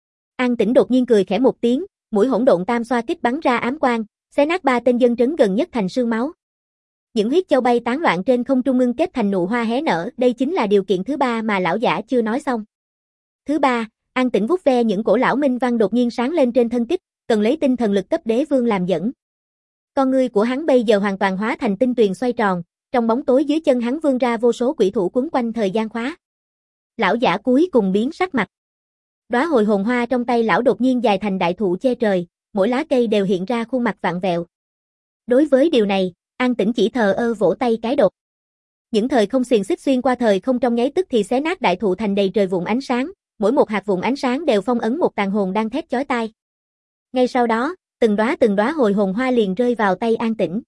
An Tĩnh đột nhiên cười khẽ một tiếng, mũi hỗn độn tam xoa kích bắn ra ám quang, xé nát ba tên dân trấn gần nhất thành sương máu. Những huyết châu bay tán loạn trên không trung ngưng kết thành nụ hoa hé nở, đây chính là điều kiện thứ ba mà lão giả chưa nói xong. Thứ ba, An Tĩnh vuốt ve những cổ lão minh văn đột nhiên sáng lên trên thân kích, cần lấy tinh thần lực cấp đế vương làm dẫn. Con ngươi của hắn bây giờ hoàn toàn hóa thành tinh tuyền xoay tròn, trong bóng tối dưới chân hắn vươn ra vô số quỷ thủ quấn quanh thời gian khóa. Lão giả cuối cùng biến sắc mặt. Đóa hồi hồn hoa trong tay lão đột nhiên dài thành đại thụ che trời, mỗi lá cây đều hiện ra khuôn mặt vặn vẹo. Đối với điều này, An Tĩnh chỉ thờ ơ vỗ tay cái đột. Những thời không xiềng xích xuyên qua thời không trong nháy tức thì xé nát đại thụ thành đầy trời vụn ánh sáng, mỗi một hạt vụn ánh sáng đều phong ấn một tàn hồn đang thét chói tai. Ngay sau đó, từng đóa từng đóa hồi hồn hoa liền rơi vào tay An Tĩnh.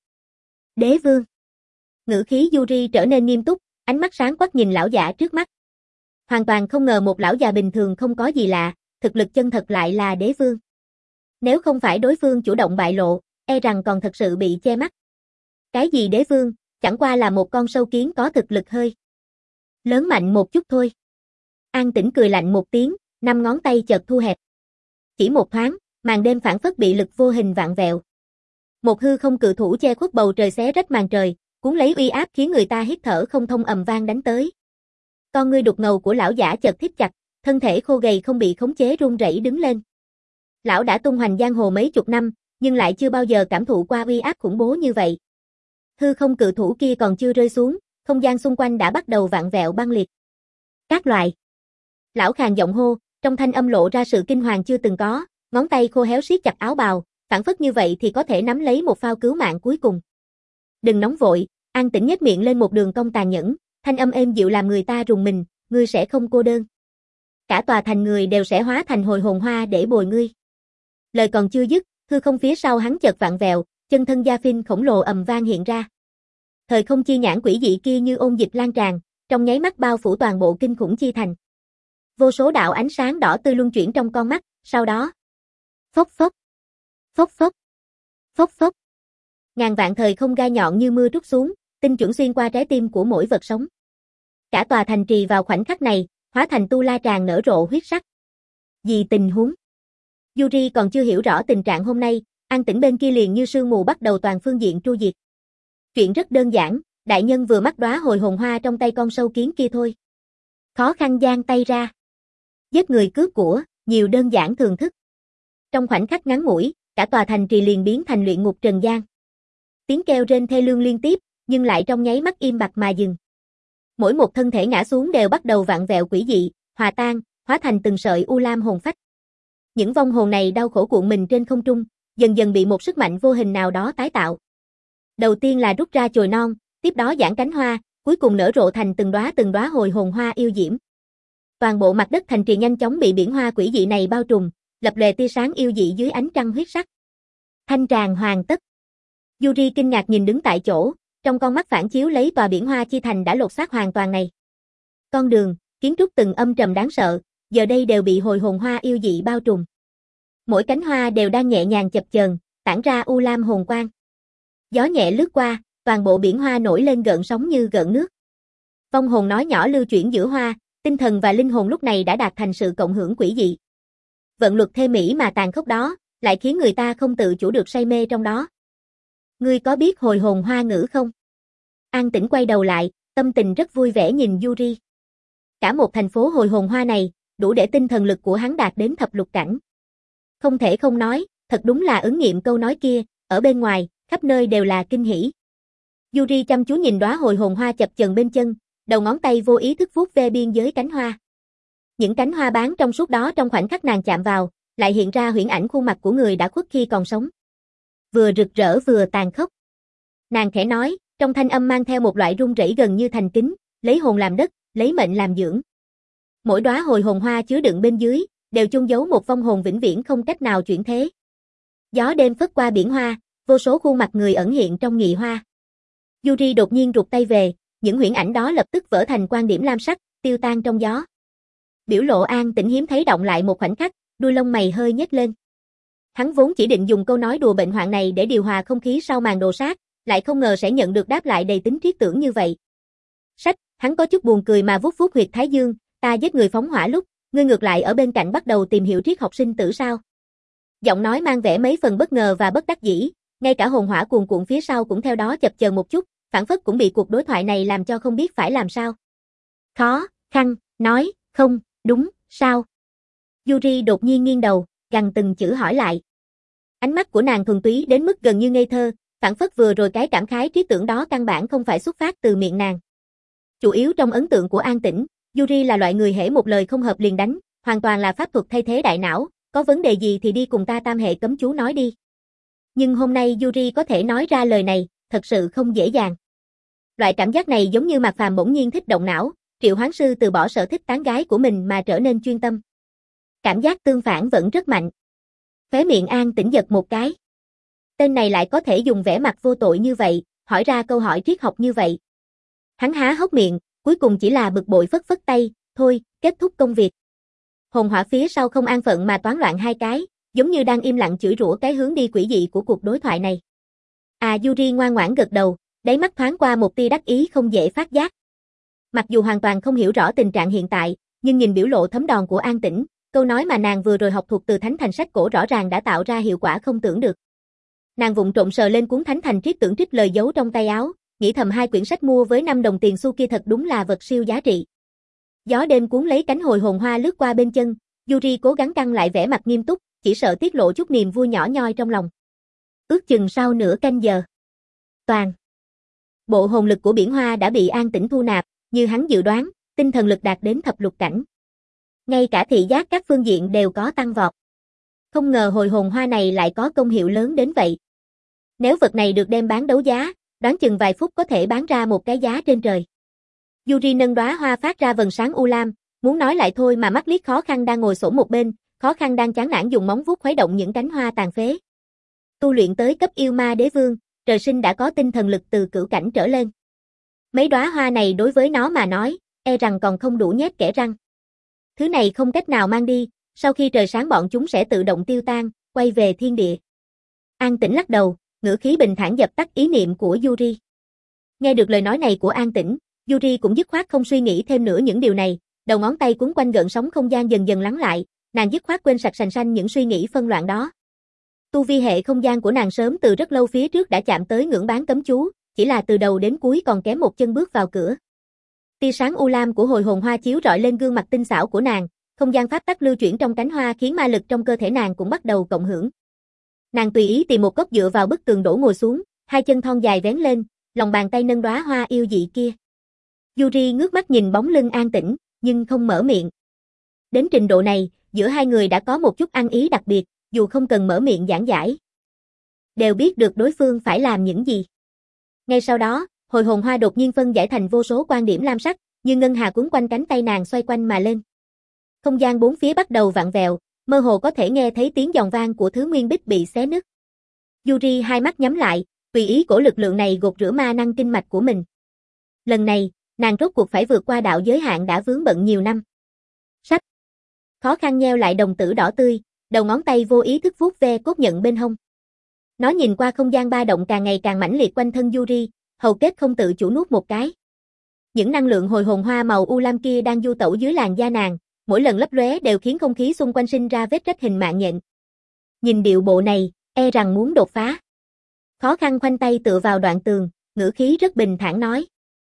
Đế vương. Ngữ khí Yuri trở nên nghiêm túc, ánh mắt sáng quắc nhìn lão giả trước mắt. Hoàn toàn không ngờ một lão già bình thường không có gì lạ, thực lực chân thật lại là đế vương. Nếu không phải đối phương chủ động bại lộ, e rằng còn thật sự bị che mắt. Cái gì đế vương, chẳng qua là một con sâu kiến có thực lực hơi lớn mạnh một chút thôi. An Tĩnh cười lạnh một tiếng, năm ngón tay chợt thu hẹp. Chỉ một thoáng, màn đêm phảng phất bị lực vô hình vặn vẹo. Một hư không cự thủ che khuất bầu trời xé rách màn trời, cuốn lấy uy áp khiến người ta hít thở không thông ầm vang đánh tới. Con ngươi đục ngầu của lão giả chợt thít chặt, thân thể khô gầy không bị khống chế run rẩy đứng lên. Lão đã tung hoành giang hồ mấy chục năm, nhưng lại chưa bao giờ cảm thụ qua uy áp khủng bố như vậy. Hư không cự thủ kia còn chưa rơi xuống, không gian xung quanh đã bắt đầu vặn vẹo băng liệt. Các loại. Lão khàn giọng hô, trong thanh âm lộ ra sự kinh hoàng chưa từng có, ngón tay khô héo siết chặt áo bào, phản phất như vậy thì có thể nắm lấy một phao cứu mạng cuối cùng. Đừng nóng vội, An Tĩnh nhếch miệng lên một đường cong tàn nhẫn, thanh âm êm dịu làm người ta rùng mình, ngươi sẽ không cô đơn. Cả tòa thành người đều sẽ hóa thành hồi hồn hoa để bồi ngươi. Lời còn chưa dứt, hư không phía sau hắn chợt vặn vẹo, chân thân gia phinh khổng lồ ầm vang hiện ra. Thời không chi nhãn quỷ dị kia như ôn dịch lan tràn, trong nháy mắt bao phủ toàn bộ kinh khủng chi thành. Vô số đạo ánh sáng đỏ tươi luân chuyển trong con mắt, sau đó phốc phốc, phốc phốc, phốc phốc. Ngàn vạn thời không gai nhọn như mưa trút xuống, tinh chuẩn xuyên qua trái tim của mỗi vật sống. Cả tòa thành trì vào khoảnh khắc này, hóa thành tu la tràn nở rộ huyết sắc. Gì tình huống? Yuri còn chưa hiểu rõ tình trạng hôm nay, An Tĩnh bên kia liền như sương mù bắt đầu toàn phương diện tru diệt. Chuyện rất đơn giản, đại nhân vừa mắc đóa hồi hồn hoa trong tay con sâu kiến kia thôi. Khó khăn giang tay ra. Giết người cướp của, nhiều đơn giản thường thức. Trong khoảnh khắc ngắn ngủi, cả tòa thành trì liền biến thành luyện ngục trần gian. Tiếng kêu rên thê lương liên tiếp, nhưng lại trong nháy mắt im bặt mà dừng. Mỗi một thân thể ngã xuống đều bắt đầu vặn vẹo quỷ dị, hòa tan, hóa thành từng sợi u lam hồn phách. Những vong hồn này đau khổ cuộn mình trên không trung, dần dần bị một sức mạnh vô hình nào đó tái tạo. Đầu tiên là rút ra chồi non, tiếp đó giãn cánh hoa, cuối cùng nở rộ thành từng đóa từng đóa hồi hồn hoa yêu diễm. Toàn bộ mặt đất thành trì nhanh chóng bị biển hoa quỷ dị này bao trùm, lập lòe tia sáng yêu dị dưới ánh trăng huyết sắc. Thanh tràng hoàn tất. Yuri kinh ngạc nhìn đứng tại chỗ, trong con mắt phản chiếu lấy tòa biển hoa chi thành đã lột xác hoàn toàn này. Con đường, kiến trúc từng âm trầm đáng sợ, giờ đây đều bị hồi hồn hoa yêu dị bao trùm. Mỗi cánh hoa đều đang nhẹ nhàng chập chờn, tản ra u lam hồn quang. Gió nhẹ lướt qua, toàn bộ biển hoa nổi lên gợn sóng như gợn nước. Vong hồn nói nhỏ lưu chuyển giữa hoa, tinh thần và linh hồn lúc này đã đạt thành sự cộng hưởng quỷ dị. Vận luật thê mỹ mà tàn khốc đó, lại khiến người ta không tự chủ được say mê trong đó. Ngươi có biết hồi hồn hoa ngữ không? An Tĩnh quay đầu lại, tâm tình rất vui vẻ nhìn Yuri. Cả một thành phố hồi hồn hoa này, đủ để tinh thần lực của hắn đạt đến thập lục cảnh. Không thể không nói, thật đúng là ứng nghiệm câu nói kia, ở bên ngoài, khắp nơi đều là kinh hỉ. Yuri chăm chú nhìn đóa hồi hồn hoa chập chờn bên chân, đầu ngón tay vô ý thức vuốt ve biên giới cánh hoa. Những cánh hoa bán trong suốt đó trong khoảnh khắc nàng chạm vào, lại hiện ra huyễn ảnh khuôn mặt của người đã khuất khi còn sống. Vừa rực rỡ vừa tàn khốc. Nàng khẽ nói, trong thanh âm mang theo một loại run rẩy gần như thành kính, lấy hồn làm đất, lấy mệnh làm dưỡng. Mỗi đóa hồi hồn hoa chứa đựng bên dưới, đều chôn giấu một vong hồn vĩnh viễn không cách nào chuyển thế. Gió đêm phất qua biển hoa, vô số khuôn mặt người ẩn hiện trong nhị hoa. Yuri đột nhiên rụt tay về, những huyễn ảnh đó lập tức vỡ thành quang điểm lam sắc, tiêu tan trong gió. Biểu lộ An Tĩnh hiếm thấy động lại một khoảnh khắc, đuôi lông mày hơi nhếch lên. Hắn vốn chỉ định dùng câu nói đùa bệnh hoạn này để điều hòa không khí sau màn đồ sát, lại không ngờ sẽ nhận được đáp lại đầy tính triết tưởng như vậy. Sách, hắn có chút buồn cười mà vuốt vuốt huyệt thái dương, ta giết người phóng hỏa lúc, ngươi ngược lại ở bên cạnh bắt đầu tìm hiểu triết học sinh tử sao? Giọng nói mang vẻ mấy phần bất ngờ và bất đắc dĩ, ngay cả hồn hỏa cuồn cuộn phía sau cũng theo đó chập chờn một chút, phản phất cũng bị cuộc đối thoại này làm cho không biết phải làm sao. Khó, khăn, nói, không, đúng, sao? Yuri đột nhiên nghiêng đầu, gằn từng chữ hỏi lại. Ánh mắt của nàng thuần túy đến mức gần như ngây thơ, phản phất vừa rồi cái cảm khái triết tưởng đó căn bản không phải xuất phát từ miệng nàng. Chủ yếu trong ấn tượng của An Tĩnh, Yuri là loại người hễ một lời không hợp liền đánh, hoàn toàn là pháp thuật thay thế đại não, có vấn đề gì thì đi cùng ta tam hệ cấm chú nói đi. Nhưng hôm nay Yuri có thể nói ra lời này, thật sự không dễ dàng. Loại cảm giác này giống như Mạc Phàm bỗng nhiên thích động não, Triệu Hoán Sư từ bỏ sở thích tán gái của mình mà trở nên chuyên tâm. Cảm giác tương phản vẫn rất mạnh. Khóe miệng An Tĩnh giật một cái. Tên này lại có thể dùng vẻ mặt vô tội như vậy, hỏi ra câu hỏi triết học như vậy. Hắn há hốc miệng, cuối cùng chỉ là bực bội phất phất tay, thôi, kết thúc công việc. Hồn hỏa phía sau không an phận mà toán loạn hai cái, giống như đang im lặng chửi rủa cái hướng đi quỷ dị của cuộc đối thoại này. À Yuri ngoan ngoãn gật đầu, đáy mắt thoáng qua một tia đắc ý không dễ phát giác. Mặc dù hoàn toàn không hiểu rõ tình trạng hiện tại, nhưng nhìn biểu lộ thấm đòn của An Tĩnh, câu nói mà nàng vừa rồi học thuộc từ Thánh Thành sách cổ rõ ràng đã tạo ra hiệu quả không tưởng được. Nàng vụng trộm sờ lên cuốn Thánh Thành triết tưởng trích lời giấu trong tay áo, nghĩ thầm hai quyển sách mua với năm đồng tiền xu kia thật đúng là vật siêu giá trị. Gió đêm cuốn lấy cánh hồi hồn hoa lướt qua bên chân, Yuri cố gắng căng lại vẻ mặt nghiêm túc, chỉ sợ tiết lộ chút niềm vui nhỏ nhoi trong lòng. Ước chừng sau nửa canh giờ. Toàn. Bộ hồn lực của biển hoa đã bị An Tĩnh thu nạp, như hắn dự đoán, tinh thần lực đạt đến thập lục cảnh. Ngay cả thị giác các phương diện đều có tăng vọt. Không ngờ hồi hồn hoa này lại có công hiệu lớn đến vậy. Nếu vật này được đem bán đấu giá, đoán chừng vài phút có thể bán ra một cái giá trên trời. Yuri nâng đóa hoa phát ra vầng sáng u lam, muốn nói lại thôi mà mắt liếc Khó Khăn đang ngồi xổm một bên, Khó Khăn đang chán nản dùng móng vuốt khuấy động những cánh hoa tàn phế. Tu luyện tới cấp yêu ma đế vương, trời sinh đã có tinh thần lực từ cửu cảnh trở lên. Mấy đóa hoa này đối với nó mà nói, e rằng còn không đủ nhét kẽ răng. Thứ này không cách nào mang đi, sau khi trời sáng bọn chúng sẽ tự động tiêu tan, quay về thiên địa. An Tĩnh lắc đầu, ngữ khí bình thản dập tắt ý niệm của Yuri. Nghe được lời nói này của An Tĩnh, Yuri cũng dứt khoát không suy nghĩ thêm nữa những điều này, đầu ngón tay cuốn quanh gợn sóng không gian dần dần lắng lại, nàng dứt khoát quên sạch sành sanh những suy nghĩ phân loạn đó. Tu vi hệ không gian của nàng sớm từ rất lâu phía trước đã chạm tới ngưỡng bán cấm chú, chỉ là từ đầu đến cuối còn kém một chân bước vào cửa. Tia sáng u lam của hồi hồn hoa chiếu rọi lên gương mặt tinh xảo của nàng, không gian pháp tắc lưu chuyển trong cánh hoa khiến ma lực trong cơ thể nàng cũng bắt đầu cộng hưởng. Nàng tùy ý tìm một góc dựa vào bức tường đổ ngồi xuống, hai chân thon dài vén lên, lòng bàn tay nâng đóa hoa yêu dị kia. Yuri ngước mắt nhìn bóng lưng An Tĩnh, nhưng không mở miệng. Đến trình độ này, giữa hai người đã có một chút ăn ý đặc biệt, dù không cần mở miệng giảng giải. Đều biết được đối phương phải làm những gì. Ngay sau đó, hồi hồn hoa đột nhiên phân giải thành vô số quan điểm lam sắc, như ngân hà cuốn quanh cánh tay nàng xoay quanh mà lên. Không gian bốn phía bắt đầu vặn vẹo, mơ hồ có thể nghe thấy tiếng giòn vang của thứ nguyên bích bị xé nứt. Yuri hai mắt nhắm lại, tùy ý cổ lực lượng này gột rửa ma năng kinh mạch của mình. Lần này, nàng rốt cuộc phải vượt qua đạo giới hạn đã vướng bận nhiều năm. Sách. Khó khăn nheo lại đồng tử đỏ tươi, đầu ngón tay vô ý thức vuốt ve cốt nhận bên hông. Nó nhìn qua không gian ba động càng ngày càng mãnh liệt quanh thân Yuri, hầu kết không tự chủ nuốt một cái. Những năng lượng hồi hồn hoa màu u lam kia đang du tẩu dưới làn da nàng, mỗi lần lấp lóe đều khiến không khí xung quanh sinh ra vết rách hình mạng nhện. Nhìn điệu bộ này, e rằng muốn đột phá. Khó khăn khoanh tay tựa vào đoạn tường, ngữ khí rất bình thản nói.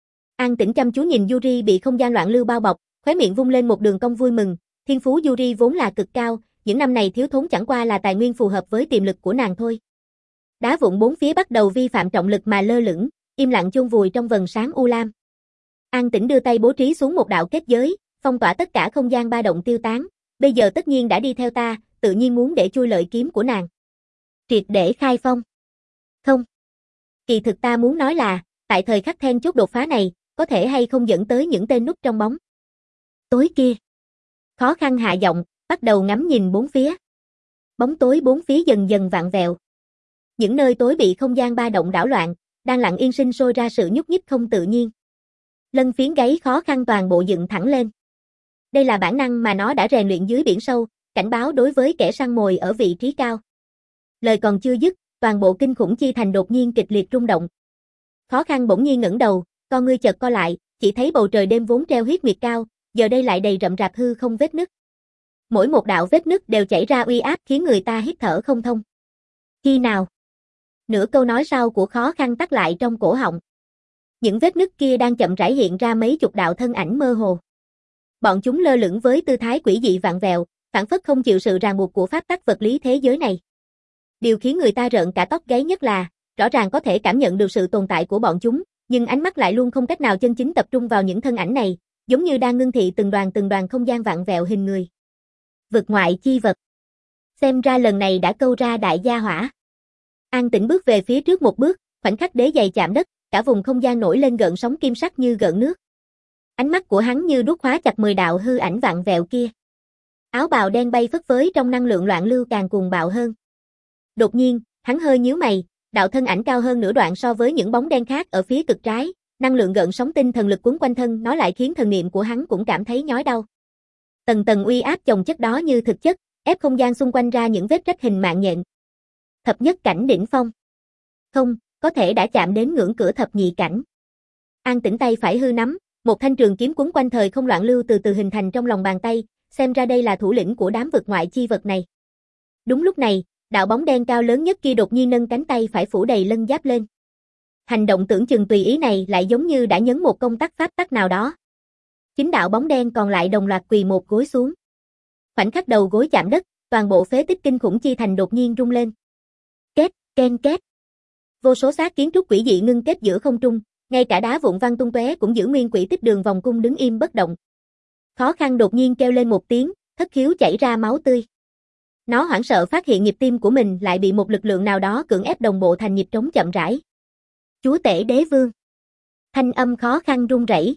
An tĩnh chăm chú nhìn Yuri bị không gian loạn lưu bao bọc, khóe miệng vung lên một đường cong vui mừng, thiên phú Yuri vốn là cực cao, những năm này thiếu thốn chẳng qua là tài nguyên phù hợp với tiềm lực của nàng thôi. Đá vụn bốn phía bắt đầu vi phạm trọng lực mà lơ lửng, im lặng chôn vùi trong vầng sáng u lam. An tĩnh đưa tay bố trí xuống một đạo kết giới, phong tỏa tất cả không gian ba động tiêu tán, bây giờ tất nhiên đã đi theo ta, tự nhiên muốn để chui lợi kiếm của nàng. Triệt để khai phong. Không. Kỳ thực ta muốn nói là, tại thời khắc then chốt đột phá này, có thể hay không dẫn tới những tên núp trong bóng tối kia. Khó khăn hạ giọng, bắt đầu ngắm nhìn bốn phía. Bóng tối bốn phía dần dần vặn vẹo. Những nơi tối bị không gian ba động đảo loạn, đang lặng yên sinh sôi ra sự nhúc nhích không tự nhiên. Lân phiến gáy khó khăn toàn bộ dựng thẳng lên. Đây là bản năng mà nó đã rèn luyện dưới biển sâu, cảnh báo đối với kẻ săn mồi ở vị trí cao. Lời còn chưa dứt, toàn bộ kinh khủng chi thành đột nhiên kịch liệt rung động. Khó khăn bỗng nhiên ngẩng đầu, con ngươi chợt co lại, chỉ thấy bầu trời đêm vốn treo huyết nguyệt cao, giờ đây lại đầy rậm rạp hư không vết nứt. Mỗi một đạo vết nứt đều chảy ra uy áp khiến người ta hít thở không thông. Khi nào? Nửa câu nói sau của khó khăn tắt lại trong cổ họng. Những vết nứt kia đang chậm rãi hiện ra mấy chục đạo thân ảnh mơ hồ. Bọn chúng lơ lửng với tư thái quỷ dị vặn vẹo, phảng phất không chịu sự ràng buộc của pháp tắc vật lý thế giới này. Điều khiến người ta rợn cả tóc gáy nhất là, rõ ràng có thể cảm nhận được sự tồn tại của bọn chúng, nhưng ánh mắt lại luôn không cách nào chân chính tập trung vào những thân ảnh này, giống như đang ngưng thị từng đoàn từng đoàn không gian vặn vẹo hình người. Vực ngoại chi vật. Xem ra lần này đã câu ra đại gia hỏa. An Tĩnh bước về phía trước một bước, khoảnh khắc đế giày chạm đất, cả vùng không gian nổi lên gợn sóng kim sắc như gợn nước. Ánh mắt của hắn như đúc khóa chặt mười đạo hư ảnh vặn vẹo kia. Áo bào đen bay phất phới trong năng lượng loạn lưu càng cuồng bạo hơn. Đột nhiên, hắn hơi nhíu mày, đạo thân ảnh cao hơn nửa đoạn so với những bóng đen khác ở phía cực trái, năng lượng gợn sóng tinh thần lực cuốn quanh thân nó lại khiến thần niệm của hắn cũng cảm thấy nhói đau. Tầng tầng uy áp chồng chất đó như thực chất, ép không gian xung quanh ra những vết rách hình mạng nhện. Thập nhất cảnh đỉnh phong. Không, có thể đã chạm đến ngưỡng cửa thập nhị cảnh. An Tĩnh tay phải hư nắm, một thanh trường kiếm quấn quanh thời không loạn lưu từ từ hình thành trong lòng bàn tay, xem ra đây là thủ lĩnh của đám vực ngoại chi vật này. Đúng lúc này, đạo bóng đen cao lớn nhất kia đột nhiên nâng cánh tay phải phủ đầy lân giáp lên. Hành động tưởng chừng tùy ý này lại giống như đã nhấn một công tắc pháp tắc nào đó. Chính đạo bóng đen còn lại đồng loạt quỳ một gối xuống. Khoảnh khắc đầu gối chạm đất, toàn bộ phế tích kinh khủng chi thành đột nhiên rung lên. Két, ken két. Vô số xác kiến trúc quỷ dị ngưng kết giữa không trung, ngay cả đá vụn văng tung tóe cũng giữ nguyên quỹ tích đường vòng cung đứng im bất động. Khó khăn đột nhiên kêu lên một tiếng, thất khiếu chảy ra máu tươi. Nó hoảng sợ phát hiện nhịp tim của mình lại bị một lực lượng nào đó cưỡng ép đồng bộ thành nhịp trống chậm rãi. Chúa tể đế vương. Thanh âm khó khăn run rẩy.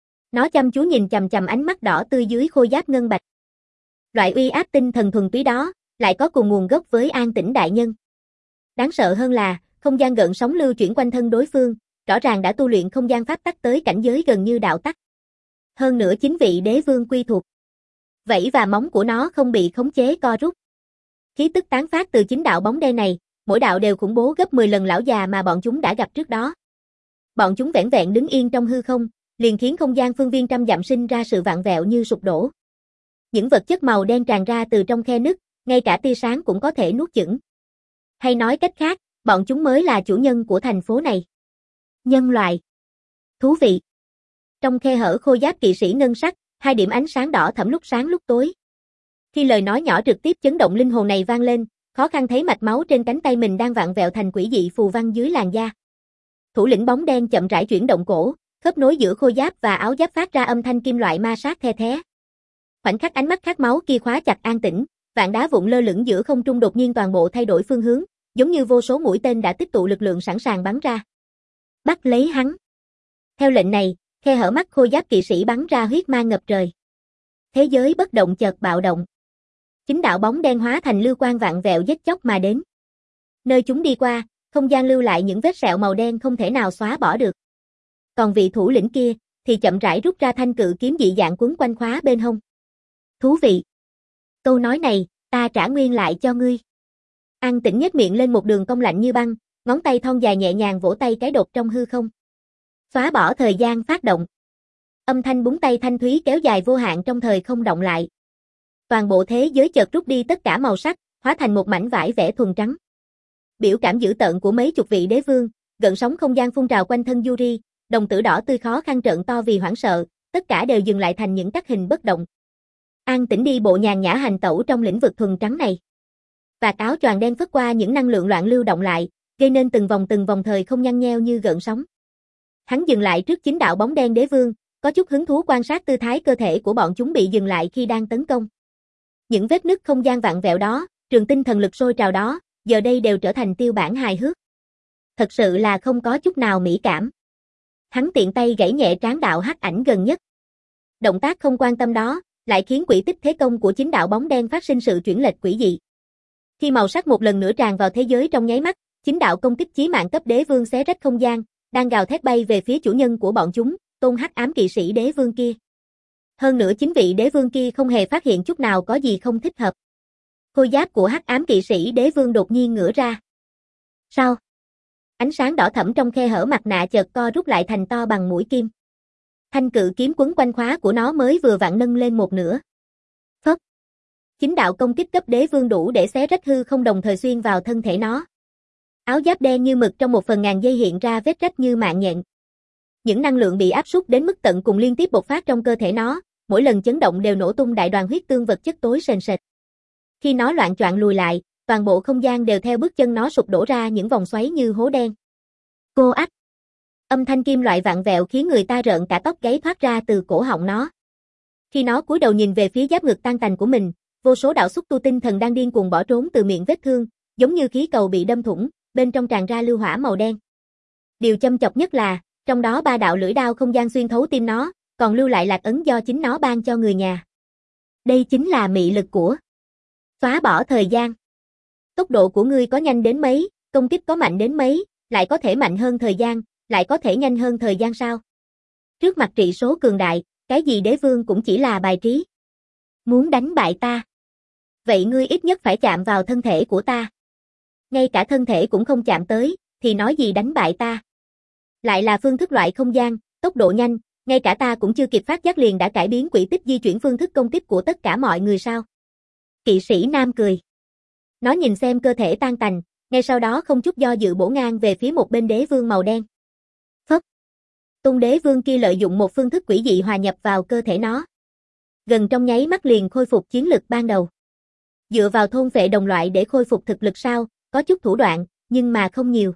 Nó chăm chú nhìn chằm chằm ánh mắt đỏ tươi dưới khôi giáp ngân bạch. Loại uy áp tinh thần thuần túy đó, lại có cùng nguồn gốc với An Tĩnh đại nhân. Đáng sợ hơn là, không gian gợn sóng lưu chuyển quanh thân đối phương, rõ ràng đã tu luyện không gian pháp tắc tới cảnh giới gần như đạo tắc. Hơn nữa chính vị đế vương quy thuộc. Vảy và móng của nó không bị khống chế co rút. Khí tức tán phát từ chính đạo bóng đen này, mỗi đạo đều khủng bố gấp mười lần lão già mà bọn chúng đã gặp trước đó. Bọn chúng vẻn vẹn đứng yên trong hư không, liền khiến không gian phương viên trăm dặm sinh ra sự vặn vẹo như sụp đổ. Những vật chất màu đen tràn ra từ trong khe nứt, ngay cả tia sáng cũng có thể nuốt chửng. Hay nói cách khác, bọn chúng mới là chủ nhân của thành phố này. Nhân loại. Thú vị. Trong khe hở khôi giáp kỵ sĩ ngân sắc, hai điểm ánh sáng đỏ thẫm lúc sáng lúc tối. Khi lời nói nhỏ trực tiếp chấn động linh hồn này vang lên, khó khăn thấy mạch máu trên cánh tay mình đang vặn vẹo thành quỷ dị phù văn dưới làn da. Thủ lĩnh bóng đen chậm rãi chuyển động cổ, khớp nối giữa khôi giáp và áo giáp phát ra âm thanh kim loại ma sát the thé. Khoảnh khắc ánh mắt khát máu kia khóa chặt An Tĩnh, vạn đá vụn lơ lửng giữa không trung đột nhiên toàn bộ thay đổi phương hướng, giống như vô số mũi tên đã tích tụ lực lượng sẵn sàng bắn ra. Bắt lấy hắn. Theo lệnh này, khe hở mắt khôi giáp kỵ sĩ bắn ra huyết mang ngập trời. Thế giới bất động chợt bạo động. Chính đạo bóng đen hóa thành lưu quang vặn vẹo giết chóc mà đến. Nơi chúng đi qua, không gian lưu lại những vết sẹo màu đen không thể nào xóa bỏ được. Còn vị thủ lĩnh kia, thì chậm rãi rút ra thanh cự kiếm dị dạng quấn quanh khóa bên hông. Thú vị. Câu nói này, ta trả nguyên lại cho ngươi. An Tĩnh nhếch miệng lên một đường cong lạnh như băng, ngón tay thon dài nhẹ nhàng vỗ tay cái đột trong hư không. Xóa bỏ thời gian phát động. Âm thanh búng tay thanh thúy kéo dài vô hạn trong thời không động lại. Toàn bộ thế giới chợt rút đi tất cả màu sắc, hóa thành một mảnh vải vẽ thuần trắng. Biểu cảm dữ tợn của mấy chục vị đế vương, gợn sóng không gian phun trào quanh thân Yuri, đồng tử đỏ tươi khó khăn trợn to vì hoảng sợ, tất cả đều dừng lại thành những tắc hình bất động. An Tĩnh đi bộ nhàn nhã hành tẩu trong lĩnh vực thuần trắng này. Vạt áo choàng đen phất qua những năng lượng loạn lưu động lại, gây nên từng vòng từng vòng thời không nhăn nheo như gợn sóng. Hắn dừng lại trước chín đạo bóng đen đế vương, có chút hứng thú quan sát tư thái cơ thể của bọn chúng bị dừng lại khi đang tấn công. Những vết nứt không gian vặn vẹo đó, trường tinh thần lực sôi trào đó, giờ đây đều trở thành tiêu bản hài hước. Thật sự là không có chút nào mỹ cảm. Hắn tiện tay gãy nhẹ trán đạo hắc ảnh gần nhất. Động tác không quan tâm đó, lại khiến quỹ tích thế công của chín đạo bóng đen phát sinh sự chuyển lệch quỷ dị. Khi màu sắc một lần nữa tràn vào thế giới trong nháy mắt, chín đạo công kích chí mạng cấp đế vương xé rách không gian, đang gào thét bay về phía chủ nhân của bọn chúng, Tôn Hắc Ám Kỵ Sĩ đế vương kia. Hơn nữa chính vị đế vương kia không hề phát hiện chút nào có gì không thích hợp. Khôi giáp của Hắc Ám Kỵ Sĩ đế vương đột nhiên ngửa ra. Sao? Ánh sáng đỏ thẫm trong khe hở mặt nạ chợt co rút lại thành to bằng mũi kim. Thanh cự kiếm quấn quanh khóa của nó mới vừa vặn nâng lên một nửa. Phốc. Chính đạo công kích cấp đế vương đủ để xé rách hư không đồng thời xuyên vào thân thể nó. Áo giáp đen như mực trong một phần ngàn giây hiện ra vết rách như mạng nhện. Những năng lượng bị áp suất đến mức tận cùng liên tiếp bộc phát trong cơ thể nó, mỗi lần chấn động đều nổ tung đại đoàn huyết tương vật chất tối sền sệt. Khi nó loạng choạng lùi lại, toàn bộ không gian đều theo bước chân nó sụp đổ ra những vòng xoáy như hố đen. Cô ách. Âm thanh kim loại vặn vẹo khiến người ta rợn cả tóc gáy thoát ra từ cổ họng nó. Khi nó cúi đầu nhìn về phía giáp ngực tan tành của mình, vô số đạo xúc tu tinh thần đang điên cuồng bỏ trốn từ miệng vết thương, giống như khí cầu bị đâm thủng, bên trong tràn ra lưu hỏa màu đen. Điều châm chọc nhất là, trong đó ba đạo lưỡi đao không gian xuyên thấu tim nó, còn lưu lại lạc ấn do chính nó ban cho người nhà. Đây chính là mị lực của xóa bỏ thời gian. Tốc độ của ngươi có nhanh đến mấy, công kích có mạnh đến mấy, lại có thể mạnh hơn thời gian, lại có thể nhanh hơn thời gian sao? Trước mặt trị số cường đại, cái gì đế vương cũng chỉ là bài trí. Muốn đánh bại ta? Vậy ngươi ít nhất phải chạm vào thân thể của ta. Ngay cả thân thể cũng không chạm tới, thì nói gì đánh bại ta? Lại là phương thức loại không gian, tốc độ nhanh, ngay cả ta cũng chưa kịp phát giác liền đã cải biến quỹ tích di chuyển phương thức công kích của tất cả mọi người sao? Kỵ sĩ nam cười. Nó nhìn xem cơ thể tan tành, ngay sau đó không chút do dự bổ ngang về phía một bên đế vương màu đen. Phất. Tôn đế vương kia lợi dụng một phương thức quỷ dị hòa nhập vào cơ thể nó. Gần trong nháy mắt liền khôi phục chiến lực ban đầu. Dựa vào thôn phệ đồng loại để khôi phục thực lực sao, có chút thủ đoạn, nhưng mà không nhiều.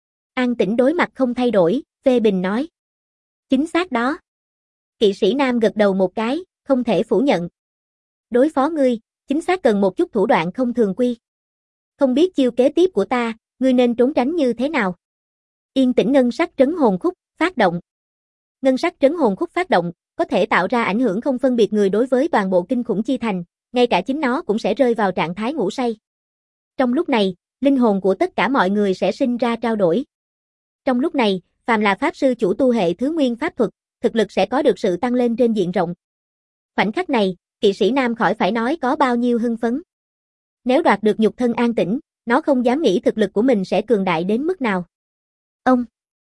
An Tĩnh đối mặt không thay đổi, phê bình nói. Chính xác đó. Kỵ sĩ nam gật đầu một cái, không thể phủ nhận. Đối phó ngươi, chính xác cần một chút thủ đoạn không thường quy. Không biết chiêu kế tiếp của ta, ngươi nên trốn tránh như thế nào? Yên tĩnh ngân sắc trấn hồn khúc, phát động. Ngân sắc trấn hồn khúc phát động, có thể tạo ra ảnh hưởng không phân biệt người đối với toàn bộ kinh khủng chi thành, ngay cả chính nó cũng sẽ rơi vào trạng thái ngủ say. Trong lúc này, linh hồn của tất cả mọi người sẽ sinh ra trao đổi. Trong lúc này, phàm là pháp sư chủ tu hệ thứ nguyên pháp thuật, thực lực sẽ có được sự tăng lên trên diện rộng. Khoảnh khắc này, kỵ sĩ nam khỏi phải nói có bao nhiêu hưng phấn. Nếu đoạt được nhục thân An Tĩnh, nó không dám nghĩ thực lực của mình sẽ cường đại đến mức nào. Ông.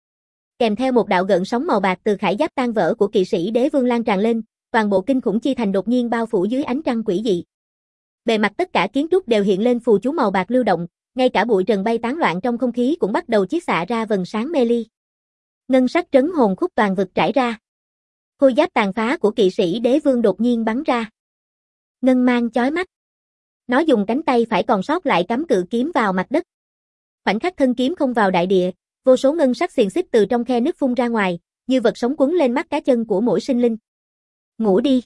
Kèm theo một đạo gợn sóng màu bạc từ khải giáp tan vỡ của kỵ sĩ đế vương lan tràn lên, toàn bộ kinh khủng chi thành đột nhiên bao phủ dưới ánh trăng quỷ dị. Bề mặt tất cả kiến trúc đều hiện lên phù chú màu bạc lưu động, ngay cả bụi trần bay tán loạn trong không khí cũng bắt đầu chiết xạ ra vầng sáng mê ly. Ngân sắc trấn hồn khúc toàn vực trải ra. Khôi giáp tàn phá của kỵ sĩ đế vương đột nhiên bắn ra. Ngân mang chói mắt. Nó dùng cánh tay phải còn sót lại cắm cự kiếm vào mặt đất. Khoảnh khắc thân kiếm không vào đại địa, vô số ngân sắc xiềng xích từ trong khe nứt phun ra ngoài, như vật sống quấn lên mắt cá chân của mỗi sinh linh. Ngủ đi.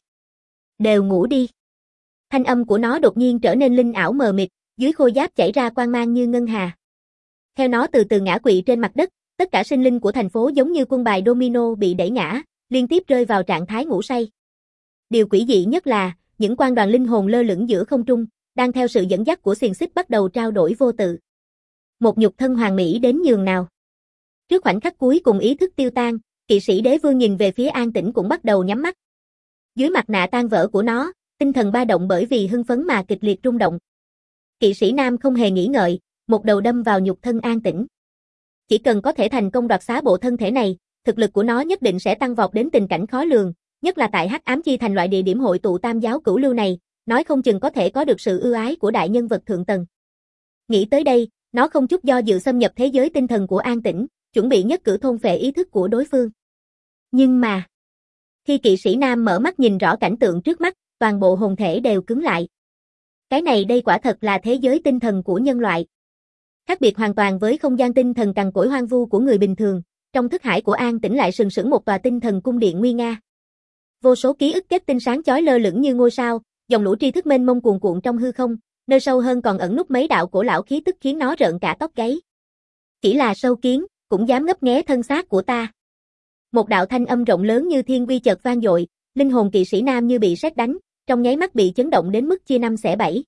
Đều ngủ đi. Thanh âm của nó đột nhiên trở nên linh ảo mờ mịt, dưới khôi giáp chảy ra quang mang như ngân hà. Theo nó từ từ ngã quỵ trên mặt đất, tất cả sinh linh của thành phố giống như quân bài domino bị đẩy ngã, liên tiếp rơi vào trạng thái ngủ say. Điều quỷ dị nhất là, những quang đoàn linh hồn lơ lửng giữa không trung, đang theo sự dẫn dắt của xiềng xích bắt đầu trao đổi vô tự. Một nhục thân hoàn mỹ đến nhường nào. Trước khoảnh khắc cuối cùng ý thức tiêu tan, kỵ sĩ đế vương nhìn về phía An Tĩnh cũng bắt đầu nhắm mắt. Dưới mặt nạ tan vỡ của nó, Tinh thần ba động bởi vì hưng phấn mà kịch liệt rung động. Kỵ sĩ nam không hề nghĩ ngợi, một đầu đâm vào nhục thân An Tĩnh. Chỉ cần có thể thành công đoạt xá bộ thân thể này, thực lực của nó nhất định sẽ tăng vọt đến tình cảnh khó lường, nhất là tại Hắc Ám Chi Thành loại địa điểm hội tụ tam giáo cửu lưu này, nói không chừng có thể có được sự ưu ái của đại nhân vật thượng tầng. Nghĩ tới đây, nó không chút do dự xâm nhập thế giới tinh thần của An Tĩnh, chuẩn bị nhất cử thôn phệ ý thức của đối phương. Nhưng mà, khi kỵ sĩ nam mở mắt nhìn rõ cảnh tượng trước mắt, toàn bộ hồn thể đều cứng lại. Cái này đây quả thật là thế giới tinh thần của nhân loại. Khác biệt hoàn toàn với không gian tinh thần cằn cỗi hoang vu của người bình thường, trong thức hải của An Tĩnh lại sừng sững một tòa tinh thần cung điện nguy nga. Vô số ký ức kết tinh sáng chói lơ lửng như ngôi sao, dòng lũ tri thức mênh mông cuồn cuộn trong hư không, nơi sâu hơn còn ẩn núp mấy đạo cổ lão khí tức khiến nó rợn cả tóc gáy. Chỉ là sâu kiến, cũng dám ngấp nghé thân xác của ta. Một đạo thanh âm rộng lớn như thiên uy chợt vang dội, linh hồn kỵ sĩ nam như bị sét đánh, trong nháy mắt bị chấn động đến mức chia năm xẻ bảy.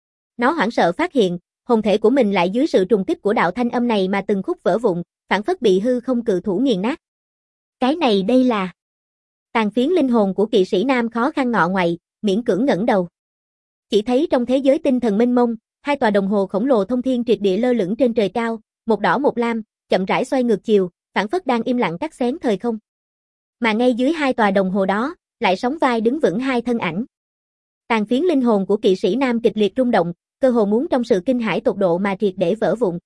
Nó hoảng sợ phát hiện, hồn thể của mình lại dưới sự trùng kích của đạo thanh âm này mà từng khúc vỡ vụn, phản phất bị hư không cự thủ nghiền nát. Cái này đây là... Tàn phiến linh hồn của kỵ sĩ nam khó khăn ngọ ngoậy, miễn cưỡng ngẩng đầu. Chỉ thấy trong thế giới tinh thần mênh mông, hai tòa đồng hồ khổng lồ thông thiên triệt địa lơ lửng trên trời cao, một đỏ một lam, chậm rãi xoay ngược chiều, phản phất đang im lặng cắt xén thời không. Mà ngay dưới hai tòa đồng hồ đó, lại sóng vai đứng vững hai thân ảnh. Tàn phiến linh hồn của kỵ sĩ nam kịch liệt rung động, cơ hồ muốn trong sự kinh hãi tột độ mà triệt để vỡ vụn.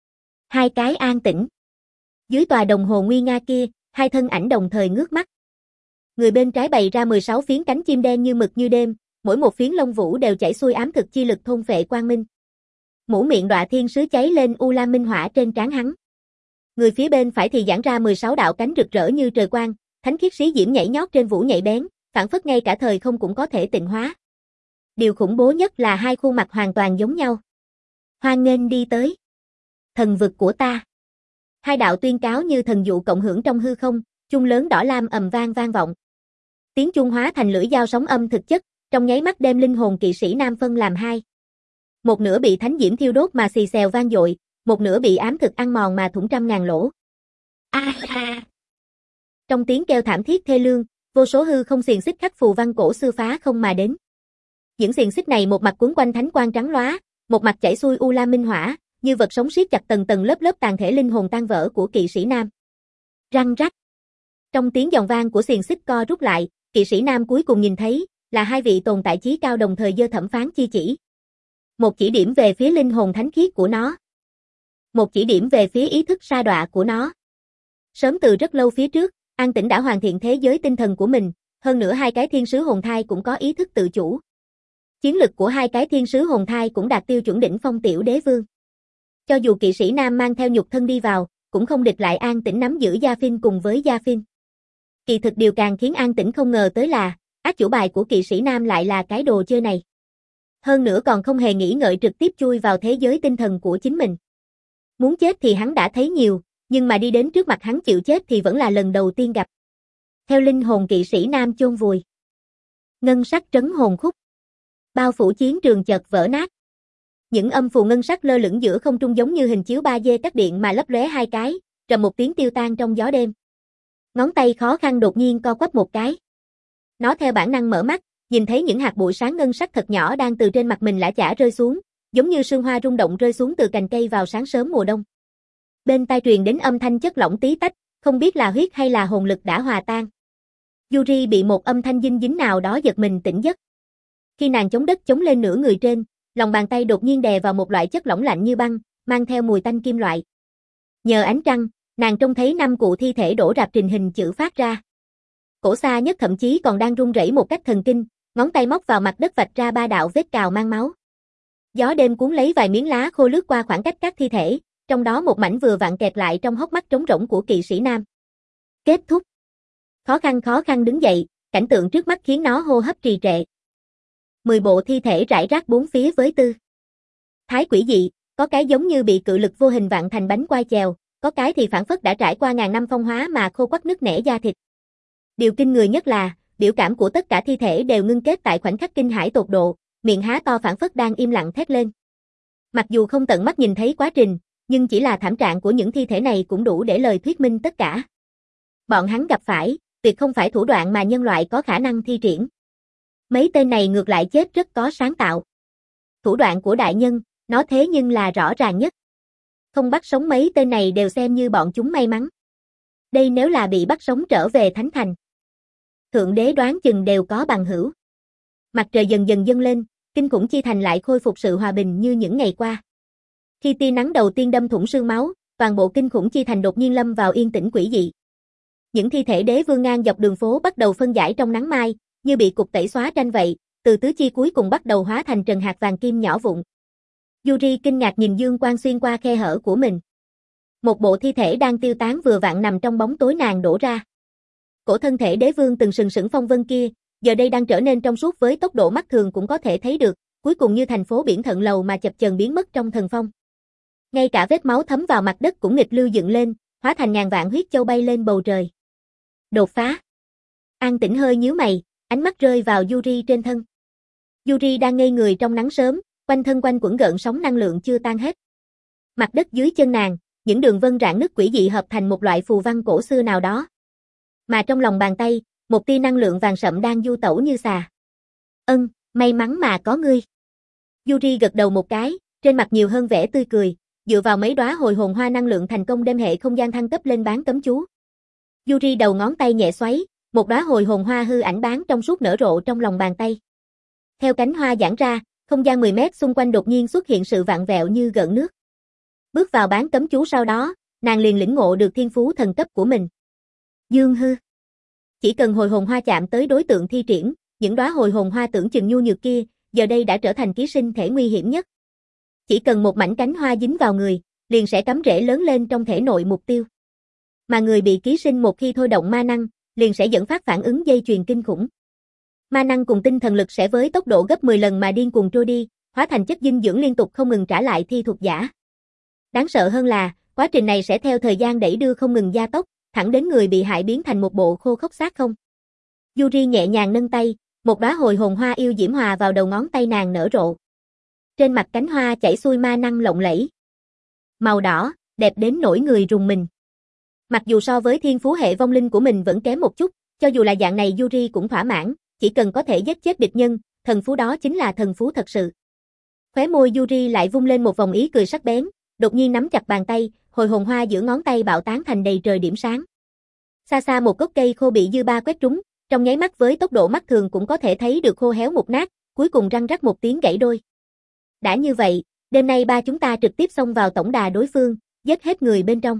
Hai cái An Tĩnh. Dưới tòa đồng hồ nguy nga kia, hai thân ảnh đồng thời ngước mắt. Người bên trái bày ra mười sáu phiến cánh chim đen như mực như đêm, mỗi một phiến lông vũ đều chảy xuôi ám thực chi lực thôn phệ quang minh. Mũ miệng đọa thiên sứ cháy lên u lam minh hỏa trên trán hắn. Người phía bên phải thì giãn ra mười sáu đạo cánh rực rỡ như trời quang, thánh khiết xí diễm nhảy nhót trên vũ nhạy bén, phản phất ngay cả thời không cũng có thể tịnh hóa. Điều khủng bố nhất là hai khuôn mặt hoàn toàn giống nhau. Hoan nghênh đi tới thần vực của ta. Hai đạo tuyên cáo như thần dụ cộng hưởng trong hư không, chuông lớn đỏ lam ầm vang vang vọng. Tiếng chuông hóa thành lưỡi dao sóng âm thực chất, trong nháy mắt đem linh hồn kỵ sĩ nam phân làm hai. Một nửa bị thánh diễm thiêu đốt mà xì xèo vang dội, một nửa bị ám thực ăn mòn mà thủng trăm ngàn lỗ. A a. Trong tiếng kêu thảm thiết thê lương, vô số hư không xiềng xích khắc phù văn cổ xưa phá không mà đến. Những xiềng xích này một mặt cuốn quanh thánh quang trắng lóa, một mặt chảy xuôi u lam minh hỏa, như vật sống siết chặt tầng tầng lớp lớp tàn thể linh hồn tan vỡ của kỵ sĩ nam. Răng rắc. Trong tiếng giòn vang của xiềng xích co rút lại, kỵ sĩ nam cuối cùng nhìn thấy là hai vị tồn tại chí cao đồng thời giơ thẩm phán chi chỉ. Một chỉ điểm về phía linh hồn thánh khiết của nó. Một chỉ điểm về phía ý thức sa đọa của nó. Sớm từ rất lâu phía trước, An Tĩnh đã hoàn thiện thế giới tinh thần của mình, hơn nữa hai cái thiên sứ hồn thai cũng có ý thức tự chủ. Chiến lực của hai cái thiên sứ hồn thai cũng đạt tiêu chuẩn đỉnh phong tiểu đế vương. Cho dù kỵ sĩ nam mang theo nhục thân đi vào, cũng không địch lại An Tĩnh nắm giữ Gia Phin cùng với Gia Phin. Kỳ thực điều càng khiến An Tĩnh không ngờ tới là, ác chủ bài của kỵ sĩ nam lại là cái đồ chơi này. Hơn nữa còn không hề nghĩ ngợi trực tiếp chui vào thế giới tinh thần của chính mình. Muốn chết thì hắn đã thấy nhiều, nhưng mà đi đến trước mặt hắn chịu chết thì vẫn là lần đầu tiên gặp. Theo linh hồn kỵ sĩ nam chôn vùi. Ngân sắc trấn hồn khúc. Bao phủ chiến trường chợt vỡ nát. Những âm phù ngân sắc lơ lửng giữa không trung giống như hình chiếu ba D cắt điện mà lấp lóe hai cái, trầm một tiếng tiêu tan trong gió đêm. Ngón tay khó khăn đột nhiên co quắp một cái. Nó theo bản năng mở mắt, nhìn thấy những hạt bụi sáng ngân sắc thật nhỏ đang từ trên mặt mình lả chả rơi xuống, giống như sương hoa rung động rơi xuống từ cành cây vào sáng sớm mùa đông. Bên tai truyền đến âm thanh chất lỏng tí tách, không biết là huyết hay là hồn lực đã hòa tan. Yuri bị một âm thanh dinh dính nào đó giật mình tỉnh giấc. Khi nàng chống đất chống lên nửa người trên, lòng bàn tay đột nhiên đè vào một loại chất lỏng lạnh như băng, mang theo mùi tanh kim loại. Nhờ ánh trăng, nàng trông thấy năm cụ thi thể đổ rạp trình hình chữ phát ra. Cổ xa nhất thậm chí còn đang run rẩy một cách thần kinh, ngón tay móc vào mặt đất vạch ra ba đạo vết cào mang máu. Gió đêm cuốn lấy vài miếng lá khô lướt qua khoảng cách các thi thể, trong đó một mảnh vừa vặn kẹt lại trong hốc mắt trống rỗng của kỵ sĩ nam. Kết thúc. Khó khăn khó khăn đứng dậy, cảnh tượng trước mắt khiến nó hô hấp trì trệ. Mười bộ thi thể rải rác bốn phía với tư thái quỷ dị, có cái giống như bị cự lực vô hình vặn thành bánh quai chèo, có cái thì phản phất đã trải qua ngàn năm phong hóa mà khô quắt nứt nẻ da thịt. Điều kinh người nhất là, biểu cảm của tất cả thi thể đều ngưng kết tại khoảnh khắc kinh hãi tột độ, miệng há to phản phất đang im lặng thét lên. Mặc dù không tận mắt nhìn thấy quá trình, nhưng chỉ là thảm trạng của những thi thể này cũng đủ để lời thuyết minh tất cả. Bọn hắn gặp phải, tuyệt không phải thủ đoạn mà nhân loại có khả năng thi triển. Mấy tên này ngược lại chết rất có sáng tạo. Thủ đoạn của đại nhân, nó thế nhưng là rõ ràng nhất. Không bắt sống mấy tên này đều xem như bọn chúng may mắn. Đây nếu là bị bắt sống trở về Thánh Thành. Thượng đế đoán chừng đều có bằng hữu. Mặt trời dần dần dâng lên, kinh khủng chi thành lại khôi phục sự hòa bình như những ngày qua. Khi tia nắng đầu tiên đâm thủng xương máu, toàn bộ kinh khủng chi thành đột nhiên lâm vào yên tĩnh quỷ dị. Những thi thể đế vương ngang dọc đường phố bắt đầu phân giải trong nắng mai, như bị cục tẩy xóa tranh vậy, từ tứ chi cuối cùng bắt đầu hóa thành trần hạt vàng kim nhỏ vụn. Yuri kinh ngạc nhìn dương quang xuyên qua khe hở của mình. Một bộ thi thể đang tiêu tán vừa vặn nằm trong bóng tối nàng đổ ra. Cổ thân thể đế vương từng sừng sững phong vân kia, giờ đây đang trở nên trong suốt với tốc độ mắt thường cũng có thể thấy được, cuối cùng như thành phố biển thận lầu mà chập chờn biến mất trong thần phong. Ngay cả vết máu thấm vào mặt đất cũng nghịch lưu dựng lên, hóa thành ngàn vạn huyết châu bay lên bầu trời. Đột phá. An Tĩnh hơi nhíu mày, ánh mắt rơi vào Yuri trên thân. Yuri đang ngây người trong nắng sớm, quanh thân quanh quẩn gợn sóng năng lượng chưa tan hết. Mặt đất dưới chân nàng, những đường vân rạn nứt quỷ dị hợp thành một loại phù văn cổ xưa nào đó. Mà trong lòng bàn tay, một tia năng lượng vàng sậm đang du tẩu như xà. Ân, may mắn mà có ngươi. Yuri gật đầu một cái, trên mặt nhiều hơn vẻ tươi cười, dựa vào mấy đóa hồi hồn hoa năng lượng thành công đem hệ không gian thăng cấp lên bán cấm chú. Yuri đầu ngón tay nhẹ xoáy, một đóa hồi hồn hoa hư ảnh bán trong suốt nở rộ trong lòng bàn tay. Theo cánh hoa giãn ra, không gian mười mét xung quanh đột nhiên xuất hiện sự vặn vẹo như gợn nước. Bước vào bán cấm chú sau đó, nàng liền lĩnh ngộ được thiên phú thần cấp của mình. Dương hư. Chỉ cần hồi hồn hoa chạm tới đối tượng thi triển, những đóa hồi hồn hoa tưởng chừng nhu nhược kia, giờ đây đã trở thành ký sinh thể nguy hiểm nhất. Chỉ cần một mảnh cánh hoa dính vào người, liền sẽ cắm rễ lớn lên trong thể nội mục tiêu. Mà người bị ký sinh một khi thôi động ma năng, liền sẽ dẫn phát phản ứng dây chuyền kinh khủng. Ma năng cùng tinh thần lực sẽ với tốc độ gấp mười lần mà điên cuồng trôi đi, hóa thành chất dinh dưỡng liên tục không ngừng trả lại thi thuộc giả. Đáng sợ hơn là, quá trình này sẽ theo thời gian đẩy đưa không ngừng gia tốc, thẳng đến người bị hại biến thành một bộ khô khốc xác không. Yuri nhẹ nhàng nâng tay, một đóa hồi hồn hoa yêu diễm hòa vào đầu ngón tay nàng nở rộ. Trên mặt cánh hoa chảy xuôi ma năng lộng lẫy. Màu đỏ, đẹp đến nỗi người rùng mình. Mặc dù so với thiên phú hệ vong linh của mình vẫn kém một chút, cho dù là dạng này Yuri cũng thỏa mãn, chỉ cần có thể giết chết địch nhân, thần phú đó chính là thần phú thật sự. Khóe môi Yuri lại vung lên một vòng ý cười sắc bén, đột nhiên nắm chặt bàn tay, hồi hồn hoa giữa ngón tay bạo tán thành đầy trời điểm sáng. Xa xa một gốc cây khô bị dư ba quét trúng, trong nháy mắt với tốc độ mắt thường cũng có thể thấy được khô héo mục nát, cuối cùng răng rắc một tiếng gãy đôi. Đã như vậy, đêm nay ba chúng ta trực tiếp xông vào tổng đà đối phương, giết hết người bên trong.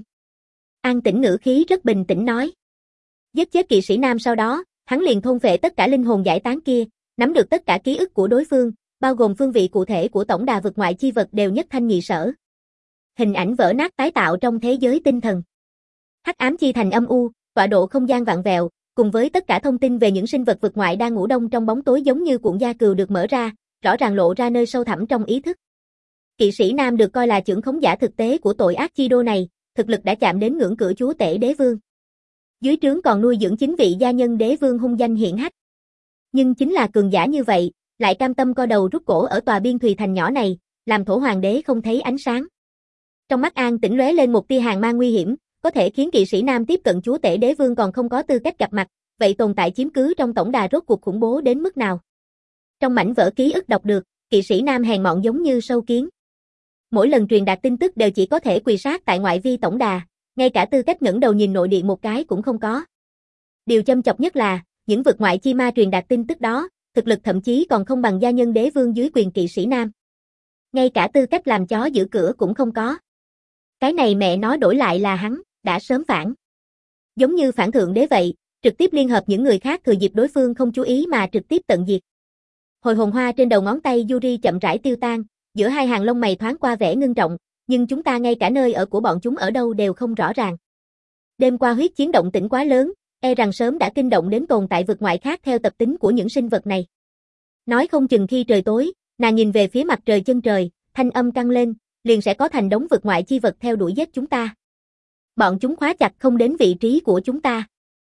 An Tĩnh ngữ khí rất bình tĩnh nói. Giết chết kỵ sĩ nam sau đó, hắn liền thôn phệ tất cả linh hồn giải tán kia, nắm được tất cả ký ức của đối phương, bao gồm phương vị cụ thể của tổng đà vực ngoại chi vật đều nhất thanh nhị sở. Hình ảnh vỡ nát tái tạo trong thế giới tinh thần. Hắc ám chi thành âm u, tọa độ không gian vặn vẹo, cùng với tất cả thông tin về những sinh vật vực ngoại đang ngủ đông trong bóng tối giống như cuộn da cừu được mở ra, rõ ràng lộ ra nơi sâu thẳm trong ý thức. Kỵ sĩ nam được coi là trưởng khống giả thực tế của tội ác chi đô này, thực lực đã chạm đến ngưỡng cửa chúa tể đế vương. Dưới trướng còn nuôi dưỡng chính vị gia nhân đế vương hung danh hiển hách. Nhưng chính là cường giả như vậy, lại cam tâm co đầu rút cổ ở tòa biên thùy thành nhỏ này, làm thổ hoàng đế không thấy ánh sáng. Trong mắt An Tĩnh lóe lên một tia hàn mang nguy hiểm, có thể khiến kỵ sĩ nam tiếp cận chúa tể đế vương còn không có tư cách gặp mặt, vậy tồn tại chiếm cứ trong tổng đà rốt cuộc khủng bố đến mức nào? Trong mảnh vỡ ký ức đọc được, kỵ sĩ nam hèn mọn giống như sâu kiến. Mỗi lần truyền đạt tin tức đều chỉ có thể quỳ sát tại ngoại vi tổng đà, ngay cả tư cách ngẩng đầu nhìn nội địa một cái cũng không có. Điều châm chọc nhất là, những vực ngoại chi ma truyền đạt tin tức đó, thực lực thậm chí còn không bằng gia nhân đế vương dưới quyền kỵ sĩ nam. Ngay cả tư cách làm chó giữ cửa cũng không có. Cái này mẹ nói đổi lại là hắn, đã sớm phản. Giống như phản thượng đế vậy, trực tiếp liên hợp những người khác thừa dịp đối phương không chú ý mà trực tiếp tận diệt. Hồi hồn hoa trên đầu ngón tay Yuri chậm rãi tiêu tan, giữa hai hàng lông mày thoáng qua vẻ ngưng trọng, nhưng chúng ta ngay cả nơi ở của bọn chúng ở đâu đều không rõ ràng. Đêm qua huyết chiến động tĩnh quá lớn, e rằng sớm đã kinh động đến tồn tại vực ngoại khác theo tập tính của những sinh vật này. Nói không chừng khi trời tối, nàng nhìn về phía mặt trời chân trời, thanh âm căng lên, liền sẽ có thành đống vực ngoại chi vật theo đuổi giết chúng ta. Bọn chúng khóa chặt không đến vị trí của chúng ta.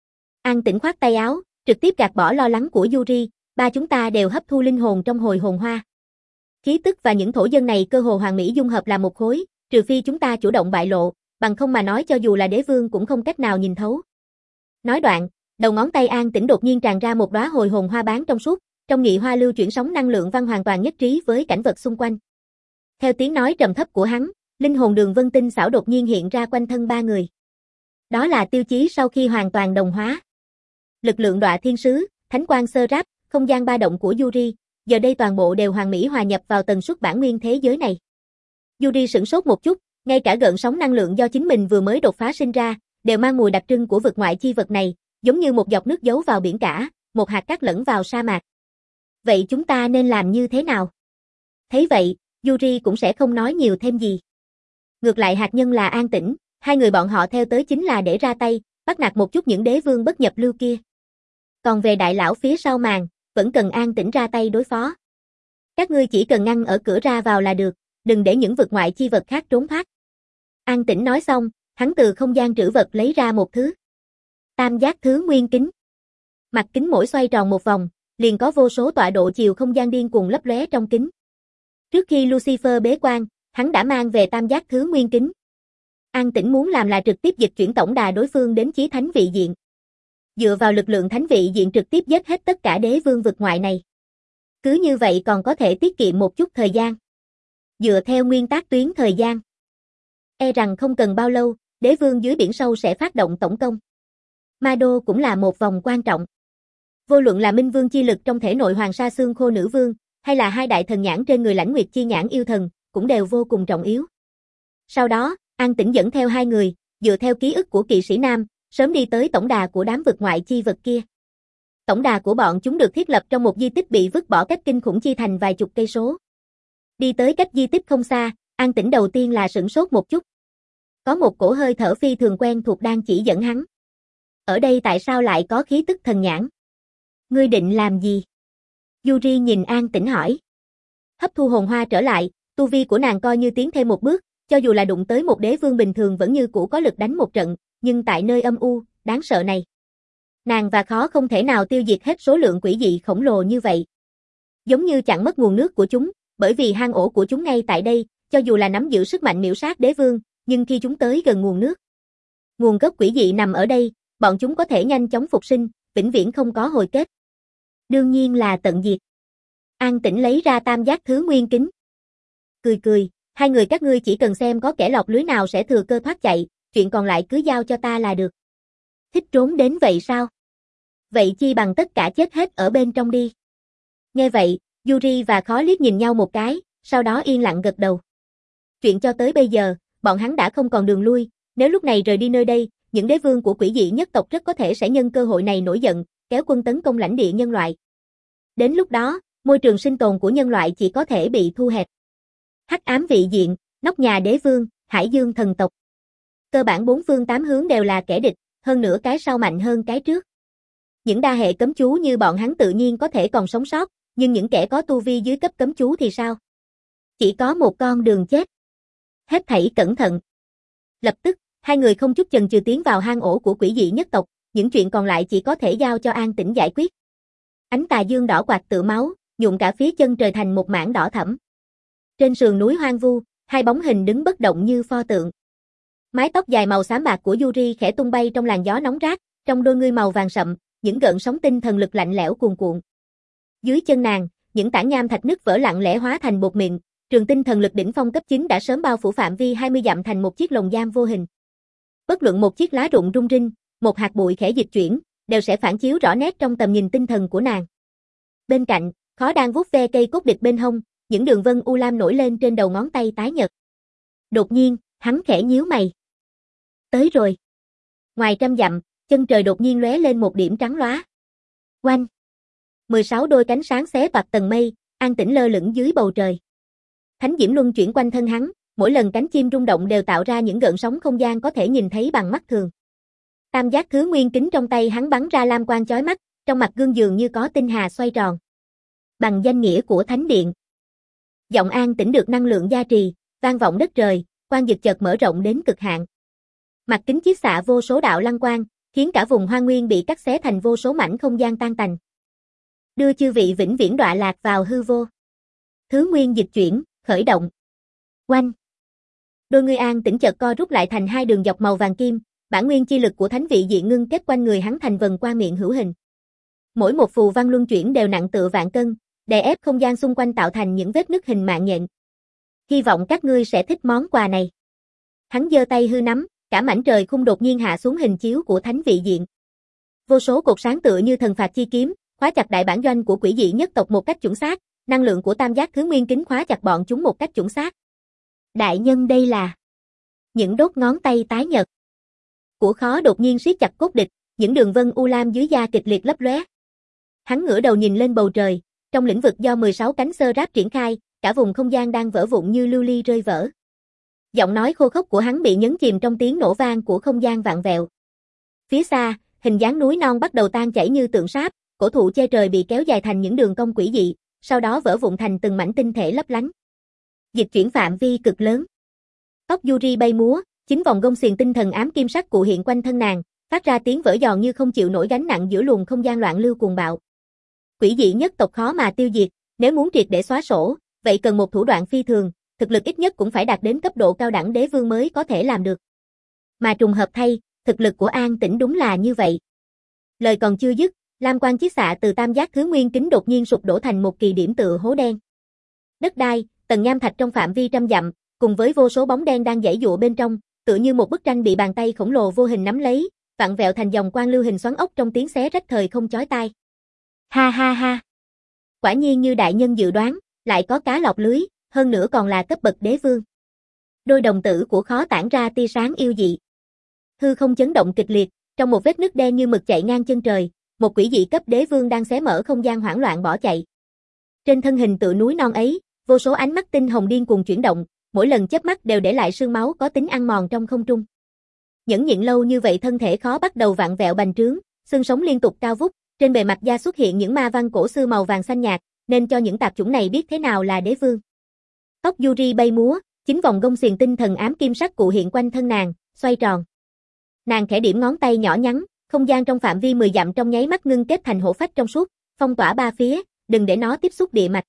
An Tĩnh khoát tay áo, trực tiếp gạt bỏ lo lắng của Yuri, ba chúng ta đều hấp thu linh hồn trong hồi hồn hoa. Khí tức và những thổ dân này cơ hồ hoàn mỹ dung hợp làm một khối, trừ phi chúng ta chủ động bại lộ, bằng không mà nói cho dù là đế vương cũng không cách nào nhìn thấu. Nói đoạn, đầu ngón tay An Tĩnh đột nhiên tràn ra một đóa hồi hồn hoa bán trong suốt, trong nghị hoa lưu chuyển sóng năng lượng văn hoàn toàn nhất trí với cảnh vật xung quanh. Theo tiếng nói trầm thấp của hắn, linh hồn đường vân tinh xảo đột nhiên hiện ra quanh thân ba người. Đó là tiêu chí sau khi hoàn toàn đồng hóa. Lực lượng Đọa Thiên Sứ, Thánh Quang Sơ Ráp, không gian ba động của Yuri, giờ đây toàn bộ đều hoàn mỹ hòa nhập vào tần suất bản nguyên thế giới này. Yuri sửng sốt một chút, ngay cả gợn sóng năng lượng do chính mình vừa mới đột phá sinh ra, đều mang mùi đặc trưng của vực ngoại chi vật này, giống như một giọt nước giấu vào biển cả, một hạt cát lẫn vào sa mạc. Vậy chúng ta nên làm như thế nào? Thấy vậy, Yuri cũng sẽ không nói nhiều thêm gì. Ngược lại hạt nhân là an tĩnh, hai người bọn họ theo tới chính là để ra tay, bắt nạt một chút những đế vương bất nhập lưu kia. Còn về đại lão phía sau màn, vẫn cần an tĩnh ra tay đối phó. Các ngươi chỉ cần ngăn ở cửa ra vào là được, đừng để những vực ngoại chi vật khác trốn thoát. An tĩnh nói xong, hắn từ không gian trữ vật lấy ra một thứ. Tam giác thứ nguyên kính. Mặt kính mỗi xoay tròn một vòng, liền có vô số tọa độ chiều không gian điên cuồng lấp lóe trong kính. Trước khi Lucifer bế quan, hắn đã mang về tam giác thứ nguyên kính. An tĩnh muốn làm là trực tiếp dịch chuyển tổng đà đối phương đến chí thánh vị diện. Dựa vào lực lượng thánh vị diện trực tiếp giết hết tất cả đế vương vực ngoại này. Cứ như vậy còn có thể tiết kiệm một chút thời gian. Dựa theo nguyên tắc tuyến thời gian, e rằng không cần bao lâu, đế vương dưới biển sâu sẽ phát động tổng công. Ma đô cũng là một vòng quan trọng. Vô luận là minh vương chi lực trong thể nội hoàng sa xương khô nữ vương, hay là hai đại thần nhãn trên người lãnh nguyệt chi nhãn yêu thần, cũng đều vô cùng trọng yếu. Sau đó, An Tĩnh dẫn theo hai người, dựa theo ký ức của kỵ sĩ nam, sớm đi tới tổng đà của đám vực ngoại chi vật kia. Tổng đà của bọn chúng được thiết lập trong một di tích bị vứt bỏ cách kinh khủng chi thành vài chục cây số. Đi tới cách di tích không xa, An Tĩnh đầu tiên là sửng sốt một chút. Có một cổ hơi thở phi thường quen thuộc đang chỉ dẫn hắn. Ở đây tại sao lại có khí tức thần nhãn? Ngươi định làm gì? Yuri nhìn An Tĩnh hỏi. Hấp thu hồn hoa trở lại, tu vi của nàng coi như tiến thêm một bước, cho dù là đụng tới một đế vương bình thường vẫn như cũ có lực đánh một trận, nhưng tại nơi âm u, đáng sợ này, nàng và khó không thể nào tiêu diệt hết số lượng quỷ dị khổng lồ như vậy. Giống như chặn mất nguồn nước của chúng, bởi vì hang ổ của chúng ngay tại đây, cho dù là nắm giữ sức mạnh miểu sát đế vương, nhưng khi chúng tới gần nguồn nước, nguồn gốc quỷ dị nằm ở đây, bọn chúng có thể nhanh chóng phục sinh, vĩnh viễn không có hồi kết. Đương nhiên là tận diệt. An Tĩnh lấy ra tam giác thứ nguyên kính. Cười cười, hai người các ngươi chỉ cần xem có kẻ lọt lưới nào sẽ thừa cơ thoát chạy, chuyện còn lại cứ giao cho ta là được. Thích trốn đến vậy sao? Vậy chi bằng tất cả chết hết ở bên trong đi. Nghe vậy, Yuri và Khó liếc nhìn nhau một cái, sau đó yên lặng gật đầu. Chuyện cho tới bây giờ, bọn hắn đã không còn đường lui, nếu lúc này rời đi nơi đây, những đế vương của quỷ dị nhất tộc rất có thể sẽ nhân cơ hội này nổi giận, kéo quân tấn công lãnh địa nhân loại. Đến lúc đó, môi trường sinh tồn của nhân loại chỉ có thể bị thu hẹp. Hắc ám vị diện, nóc nhà đế vương, hải dương thần tộc. Cơ bản bốn phương tám hướng đều là kẻ địch, hơn nữa cái sau mạnh hơn cái trước. Những đa hệ cấm chú như bọn hắn tự nhiên có thể còn sống sót, nhưng những kẻ có tu vi dưới cấp cấm chú thì sao? Chỉ có một con đường chết. Hết thảy cẩn thận. Lập tức, hai người không chút chần chừ tiến vào hang ổ của quỷ dị nhất tộc, những chuyện còn lại chỉ có thể giao cho An Tĩnh giải quyết. Ánh tà dương đỏ quạt tựa máu, nhuộm cả phía chân trời thành một mảng đỏ thẫm. Trên sườn núi hoang vu, hai bóng hình đứng bất động như pho tượng. Mái tóc dài màu xám bạc của Yuri khẽ tung bay trong làn gió nóng rát, trong đôi ngươi màu vàng sậm, những gợn sóng tinh thần lực lạnh lẽo cuồn cuộn. Dưới chân nàng, những tảng nham thạch nứt vỡ lặng lẽ hóa thành bột mịn, trường tinh thần lực đỉnh phong cấp chín đã sớm bao phủ phạm vi hai mươi dặm thành một chiếc lồng giam vô hình. Bất luận một chiếc lá rụng rung rinh, một hạt bụi khẽ dịch chuyển, đều sẽ phản chiếu rõ nét trong tầm nhìn tinh thần của nàng. Bên cạnh, Khó đang vuốt ve cây cốt địch bên hông, những đường vân u lam nổi lên trên đầu ngón tay tái nhợt. Đột nhiên, hắn khẽ nhíu mày. Tới rồi. Ngoài trăm dặm, chân trời đột nhiên lóe lên một điểm trắng lóa. Oanh! mười sáu đôi cánh sáng xé toạc tầng mây, An Tĩnh lơ lửng dưới bầu trời. Thánh diễm luân chuyển quanh thân hắn, mỗi lần cánh chim rung động đều tạo ra những gợn sóng không gian có thể nhìn thấy bằng mắt thường. Tam giác thứ nguyên kính trong tay hắn bắn ra lam quang chói mắt, trong mặt gương dường như có tinh hà xoay tròn. Bằng danh nghĩa của Thánh Điện. Giọng An Tĩnh được năng lượng gia trì, vang vọng đất trời, quang dực chợt mở rộng đến cực hạn. Mặt kính chiết xạ vô số đạo lăng quang, khiến cả vùng hoang nguyên bị cắt xé thành vô số mảnh không gian tan tành. Đưa chư vị vĩnh viễn đọa lạc vào hư vô. Thứ nguyên dịch chuyển, khởi động. Oanh! Đôi ngươi An Tĩnh chợt co rút lại thành hai đường dọc màu vàng kim, bản nguyên chi lực của thánh vị diện ngưng kết quanh người hắn thành vần qua miệng hữu hình. Mỗi một phù văn luân chuyển đều nặng tựa vạn cân, đè ép không gian xung quanh tạo thành những vết nứt hình mạng nhện. Hy vọng các ngươi sẽ thích món quà này. Hắn giơ tay hư nắm, cả mảnh trời khung đột nhiên hạ xuống hình chiếu của thánh vị diện. Vô số cột sáng tựa như thần phạt chi kiếm, khóa chặt đại bản doanh của quỷ dị nhất tộc một cách chuẩn xác, năng lượng của tam giác thứ nguyên kính khóa chặt bọn chúng một cách chuẩn xác. Đại nhân đây là... Những đốt ngón tay tái nhợt của Khó đột nhiên siết chặt cốt địch, những đường vân u lam dưới da kịch liệt lấp lóe. Hắn ngửa đầu nhìn lên bầu trời, trong lĩnh vực do mười sáu cánh sơ ráp triển khai, cả vùng không gian đang vỡ vụn như lưu ly rơi vỡ. Giọng nói khô khốc của hắn bị nhấn chìm trong tiếng nổ vang của không gian vạn vẹo. Phía xa, hình dáng núi non bắt đầu tan chảy như tượng sáp, cổ thụ che trời bị kéo dài thành những đường cong quỷ dị, sau đó vỡ vụn thành từng mảnh tinh thể lấp lánh. Dịch chuyển phạm vi cực lớn. Tóc Yuri bay múa, chính vòng gông xiềng tinh thần ám kim sắc cụ hiện quanh thân nàng, phát ra tiếng vỡ giòn như không chịu nổi gánh nặng giữa luồng không gian loạn lưu cuồng bạo. Quỷ dị nhất tộc khó mà tiêu diệt, nếu muốn triệt để xóa sổ, vậy cần một thủ đoạn phi thường, thực lực ít nhất cũng phải đạt đến cấp độ cao đẳng đế vương mới có thể làm được. Mà trùng hợp thay, thực lực của An Tĩnh đúng là như vậy. Lời còn chưa dứt, lam quang chiết xạ từ tam giác thứ nguyên kính đột nhiên sụp đổ thành một kỳ điểm tựa hố đen. Đất đai, tầng nham thạch trong phạm vi trăm dặm, cùng với vô số bóng đen đang giãy giụa bên trong, tựa như một bức tranh bị bàn tay khổng lồ vô hình nắm lấy, vặn vẹo thành dòng quang lưu hình xoắn ốc trong tiếng xé rách thời không chói tai. Ha ha ha. Quả nhiên như đại nhân dự đoán, lại có cá lọt lưới, hơn nữa còn là cấp bậc đế vương. Đôi đồng tử của Khó tản ra tia sáng yêu dị. Hư không chấn động kịch liệt, trong một vết nứt đen như mực chạy ngang chân trời, một quỷ dị cấp đế vương đang xé mở không gian hoảng loạn bỏ chạy. Trên thân hình tựa núi non ấy, vô số ánh mắt tinh hồng điên cuồng chuyển động, mỗi lần chớp mắt đều để lại sương máu có tính ăn mòn trong không trung. Nhẫn nhịn lâu như vậy thân thể Khó bắt đầu vặn vẹo bành trướng, xương sống liên tục cao vút, trên bề mặt da xuất hiện những ma văn cổ xưa màu vàng xanh nhạt, nên cho những tạp chủng này biết thế nào là đế vương. Tóc Yuri bay múa, chính vòng gông xiềng tinh thần ám kim sắc cụ hiện quanh thân nàng, xoay tròn. Nàng khẽ điểm ngón tay nhỏ nhắn, không gian trong phạm vi mười dặm trong nháy mắt ngưng kết thành hổ phách trong suốt, phong tỏa ba phía, đừng để nó tiếp xúc địa mạch.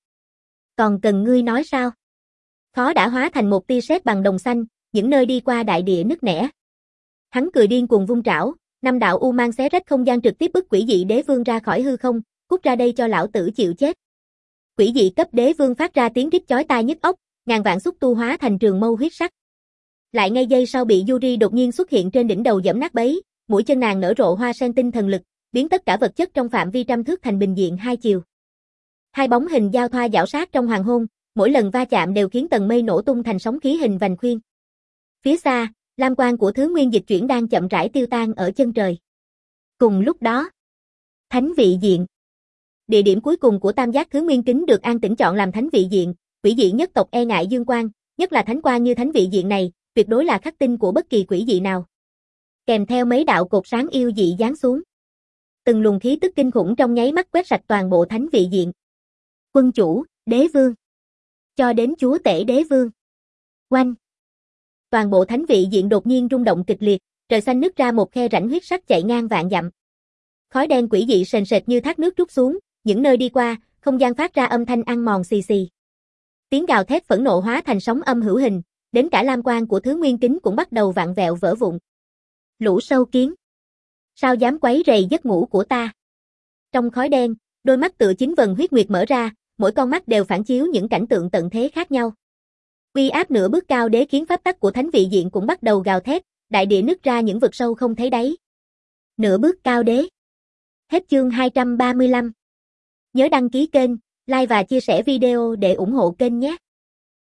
Còn cần ngươi nói sao? Khó đã hóa thành một tia sét bằng đồng xanh, những nơi đi qua đại địa nứt nẻ. Hắn cười điên cuồng vung trảo, năm đạo u mang xé rách không gian trực tiếp bức quỷ dị đế vương ra khỏi hư không, cút ra đây cho lão tử chịu chết. Quỷ dị cấp đế vương phát ra tiếng rít chói tai nhức óc, ngàn vạn xúc tu hóa thành trường mâu huyết sắc. Lại ngay giây sau bị Yuri đột nhiên xuất hiện trên đỉnh đầu giẫm nát bấy, mũi chân nàng nở rộ hoa sen tinh thần lực, biến tất cả vật chất trong phạm vi trăm thước thành bình diện hai chiều. Hai bóng hình giao thoa giảo sát trong hoàng hôn, mỗi lần va chạm đều khiến tầng mây nổ tung thành sóng khí hình vành khuyên. Phía xa, lam quang của thứ nguyên dịch chuyển đang chậm rãi tiêu tan ở chân trời. Cùng lúc đó, thánh vị diện. Địa điểm cuối cùng của tam giác thứ nguyên kính được An Tĩnh chọn làm thánh vị diện, quỷ dị nhất tộc e ngại dương quang, nhất là thánh quang như thánh vị diện này, tuyệt đối là khắc tinh của bất kỳ quỷ dị nào. Kèm theo mấy đạo cột sáng yêu dị giáng xuống. Từng luồng khí tức kinh khủng trong nháy mắt quét sạch toàn bộ thánh vị diện. Quân chủ, đế vương, cho đến chúa tể đế vương. Oanh! Toàn bộ thánh vị diện đột nhiên rung động kịch liệt, trời xanh nứt ra một khe rãnh huyết sắc chạy ngang vạn dặm. Khói đen quỷ dị sền sệt như thác nước trút xuống, những nơi đi qua, không gian phát ra âm thanh ăn mòn xì xì. Tiếng gào thét phẫn nộ hóa thành sóng âm hữu hình, đến cả lam quang của thứ nguyên kính cũng bắt đầu vặn vẹo vỡ vụn. Lũ sâu kiến! Sao dám quấy rầy giấc ngủ của ta? Trong khói đen, đôi mắt tựa chính vần huyết nguyệt mở ra, mỗi con mắt đều phản chiếu những cảnh tượng tận thế khác nhau. Uy áp nửa bước cao đế khiến pháp tắc của thánh vị diện cũng bắt đầu gào thét, đại địa nứt ra những vực sâu không thấy đáy. Nửa bước cao đế. Hết chương hai trăm ba mươi lăm. Nhớ đăng ký kênh, like và chia sẻ video để ủng hộ kênh nhé.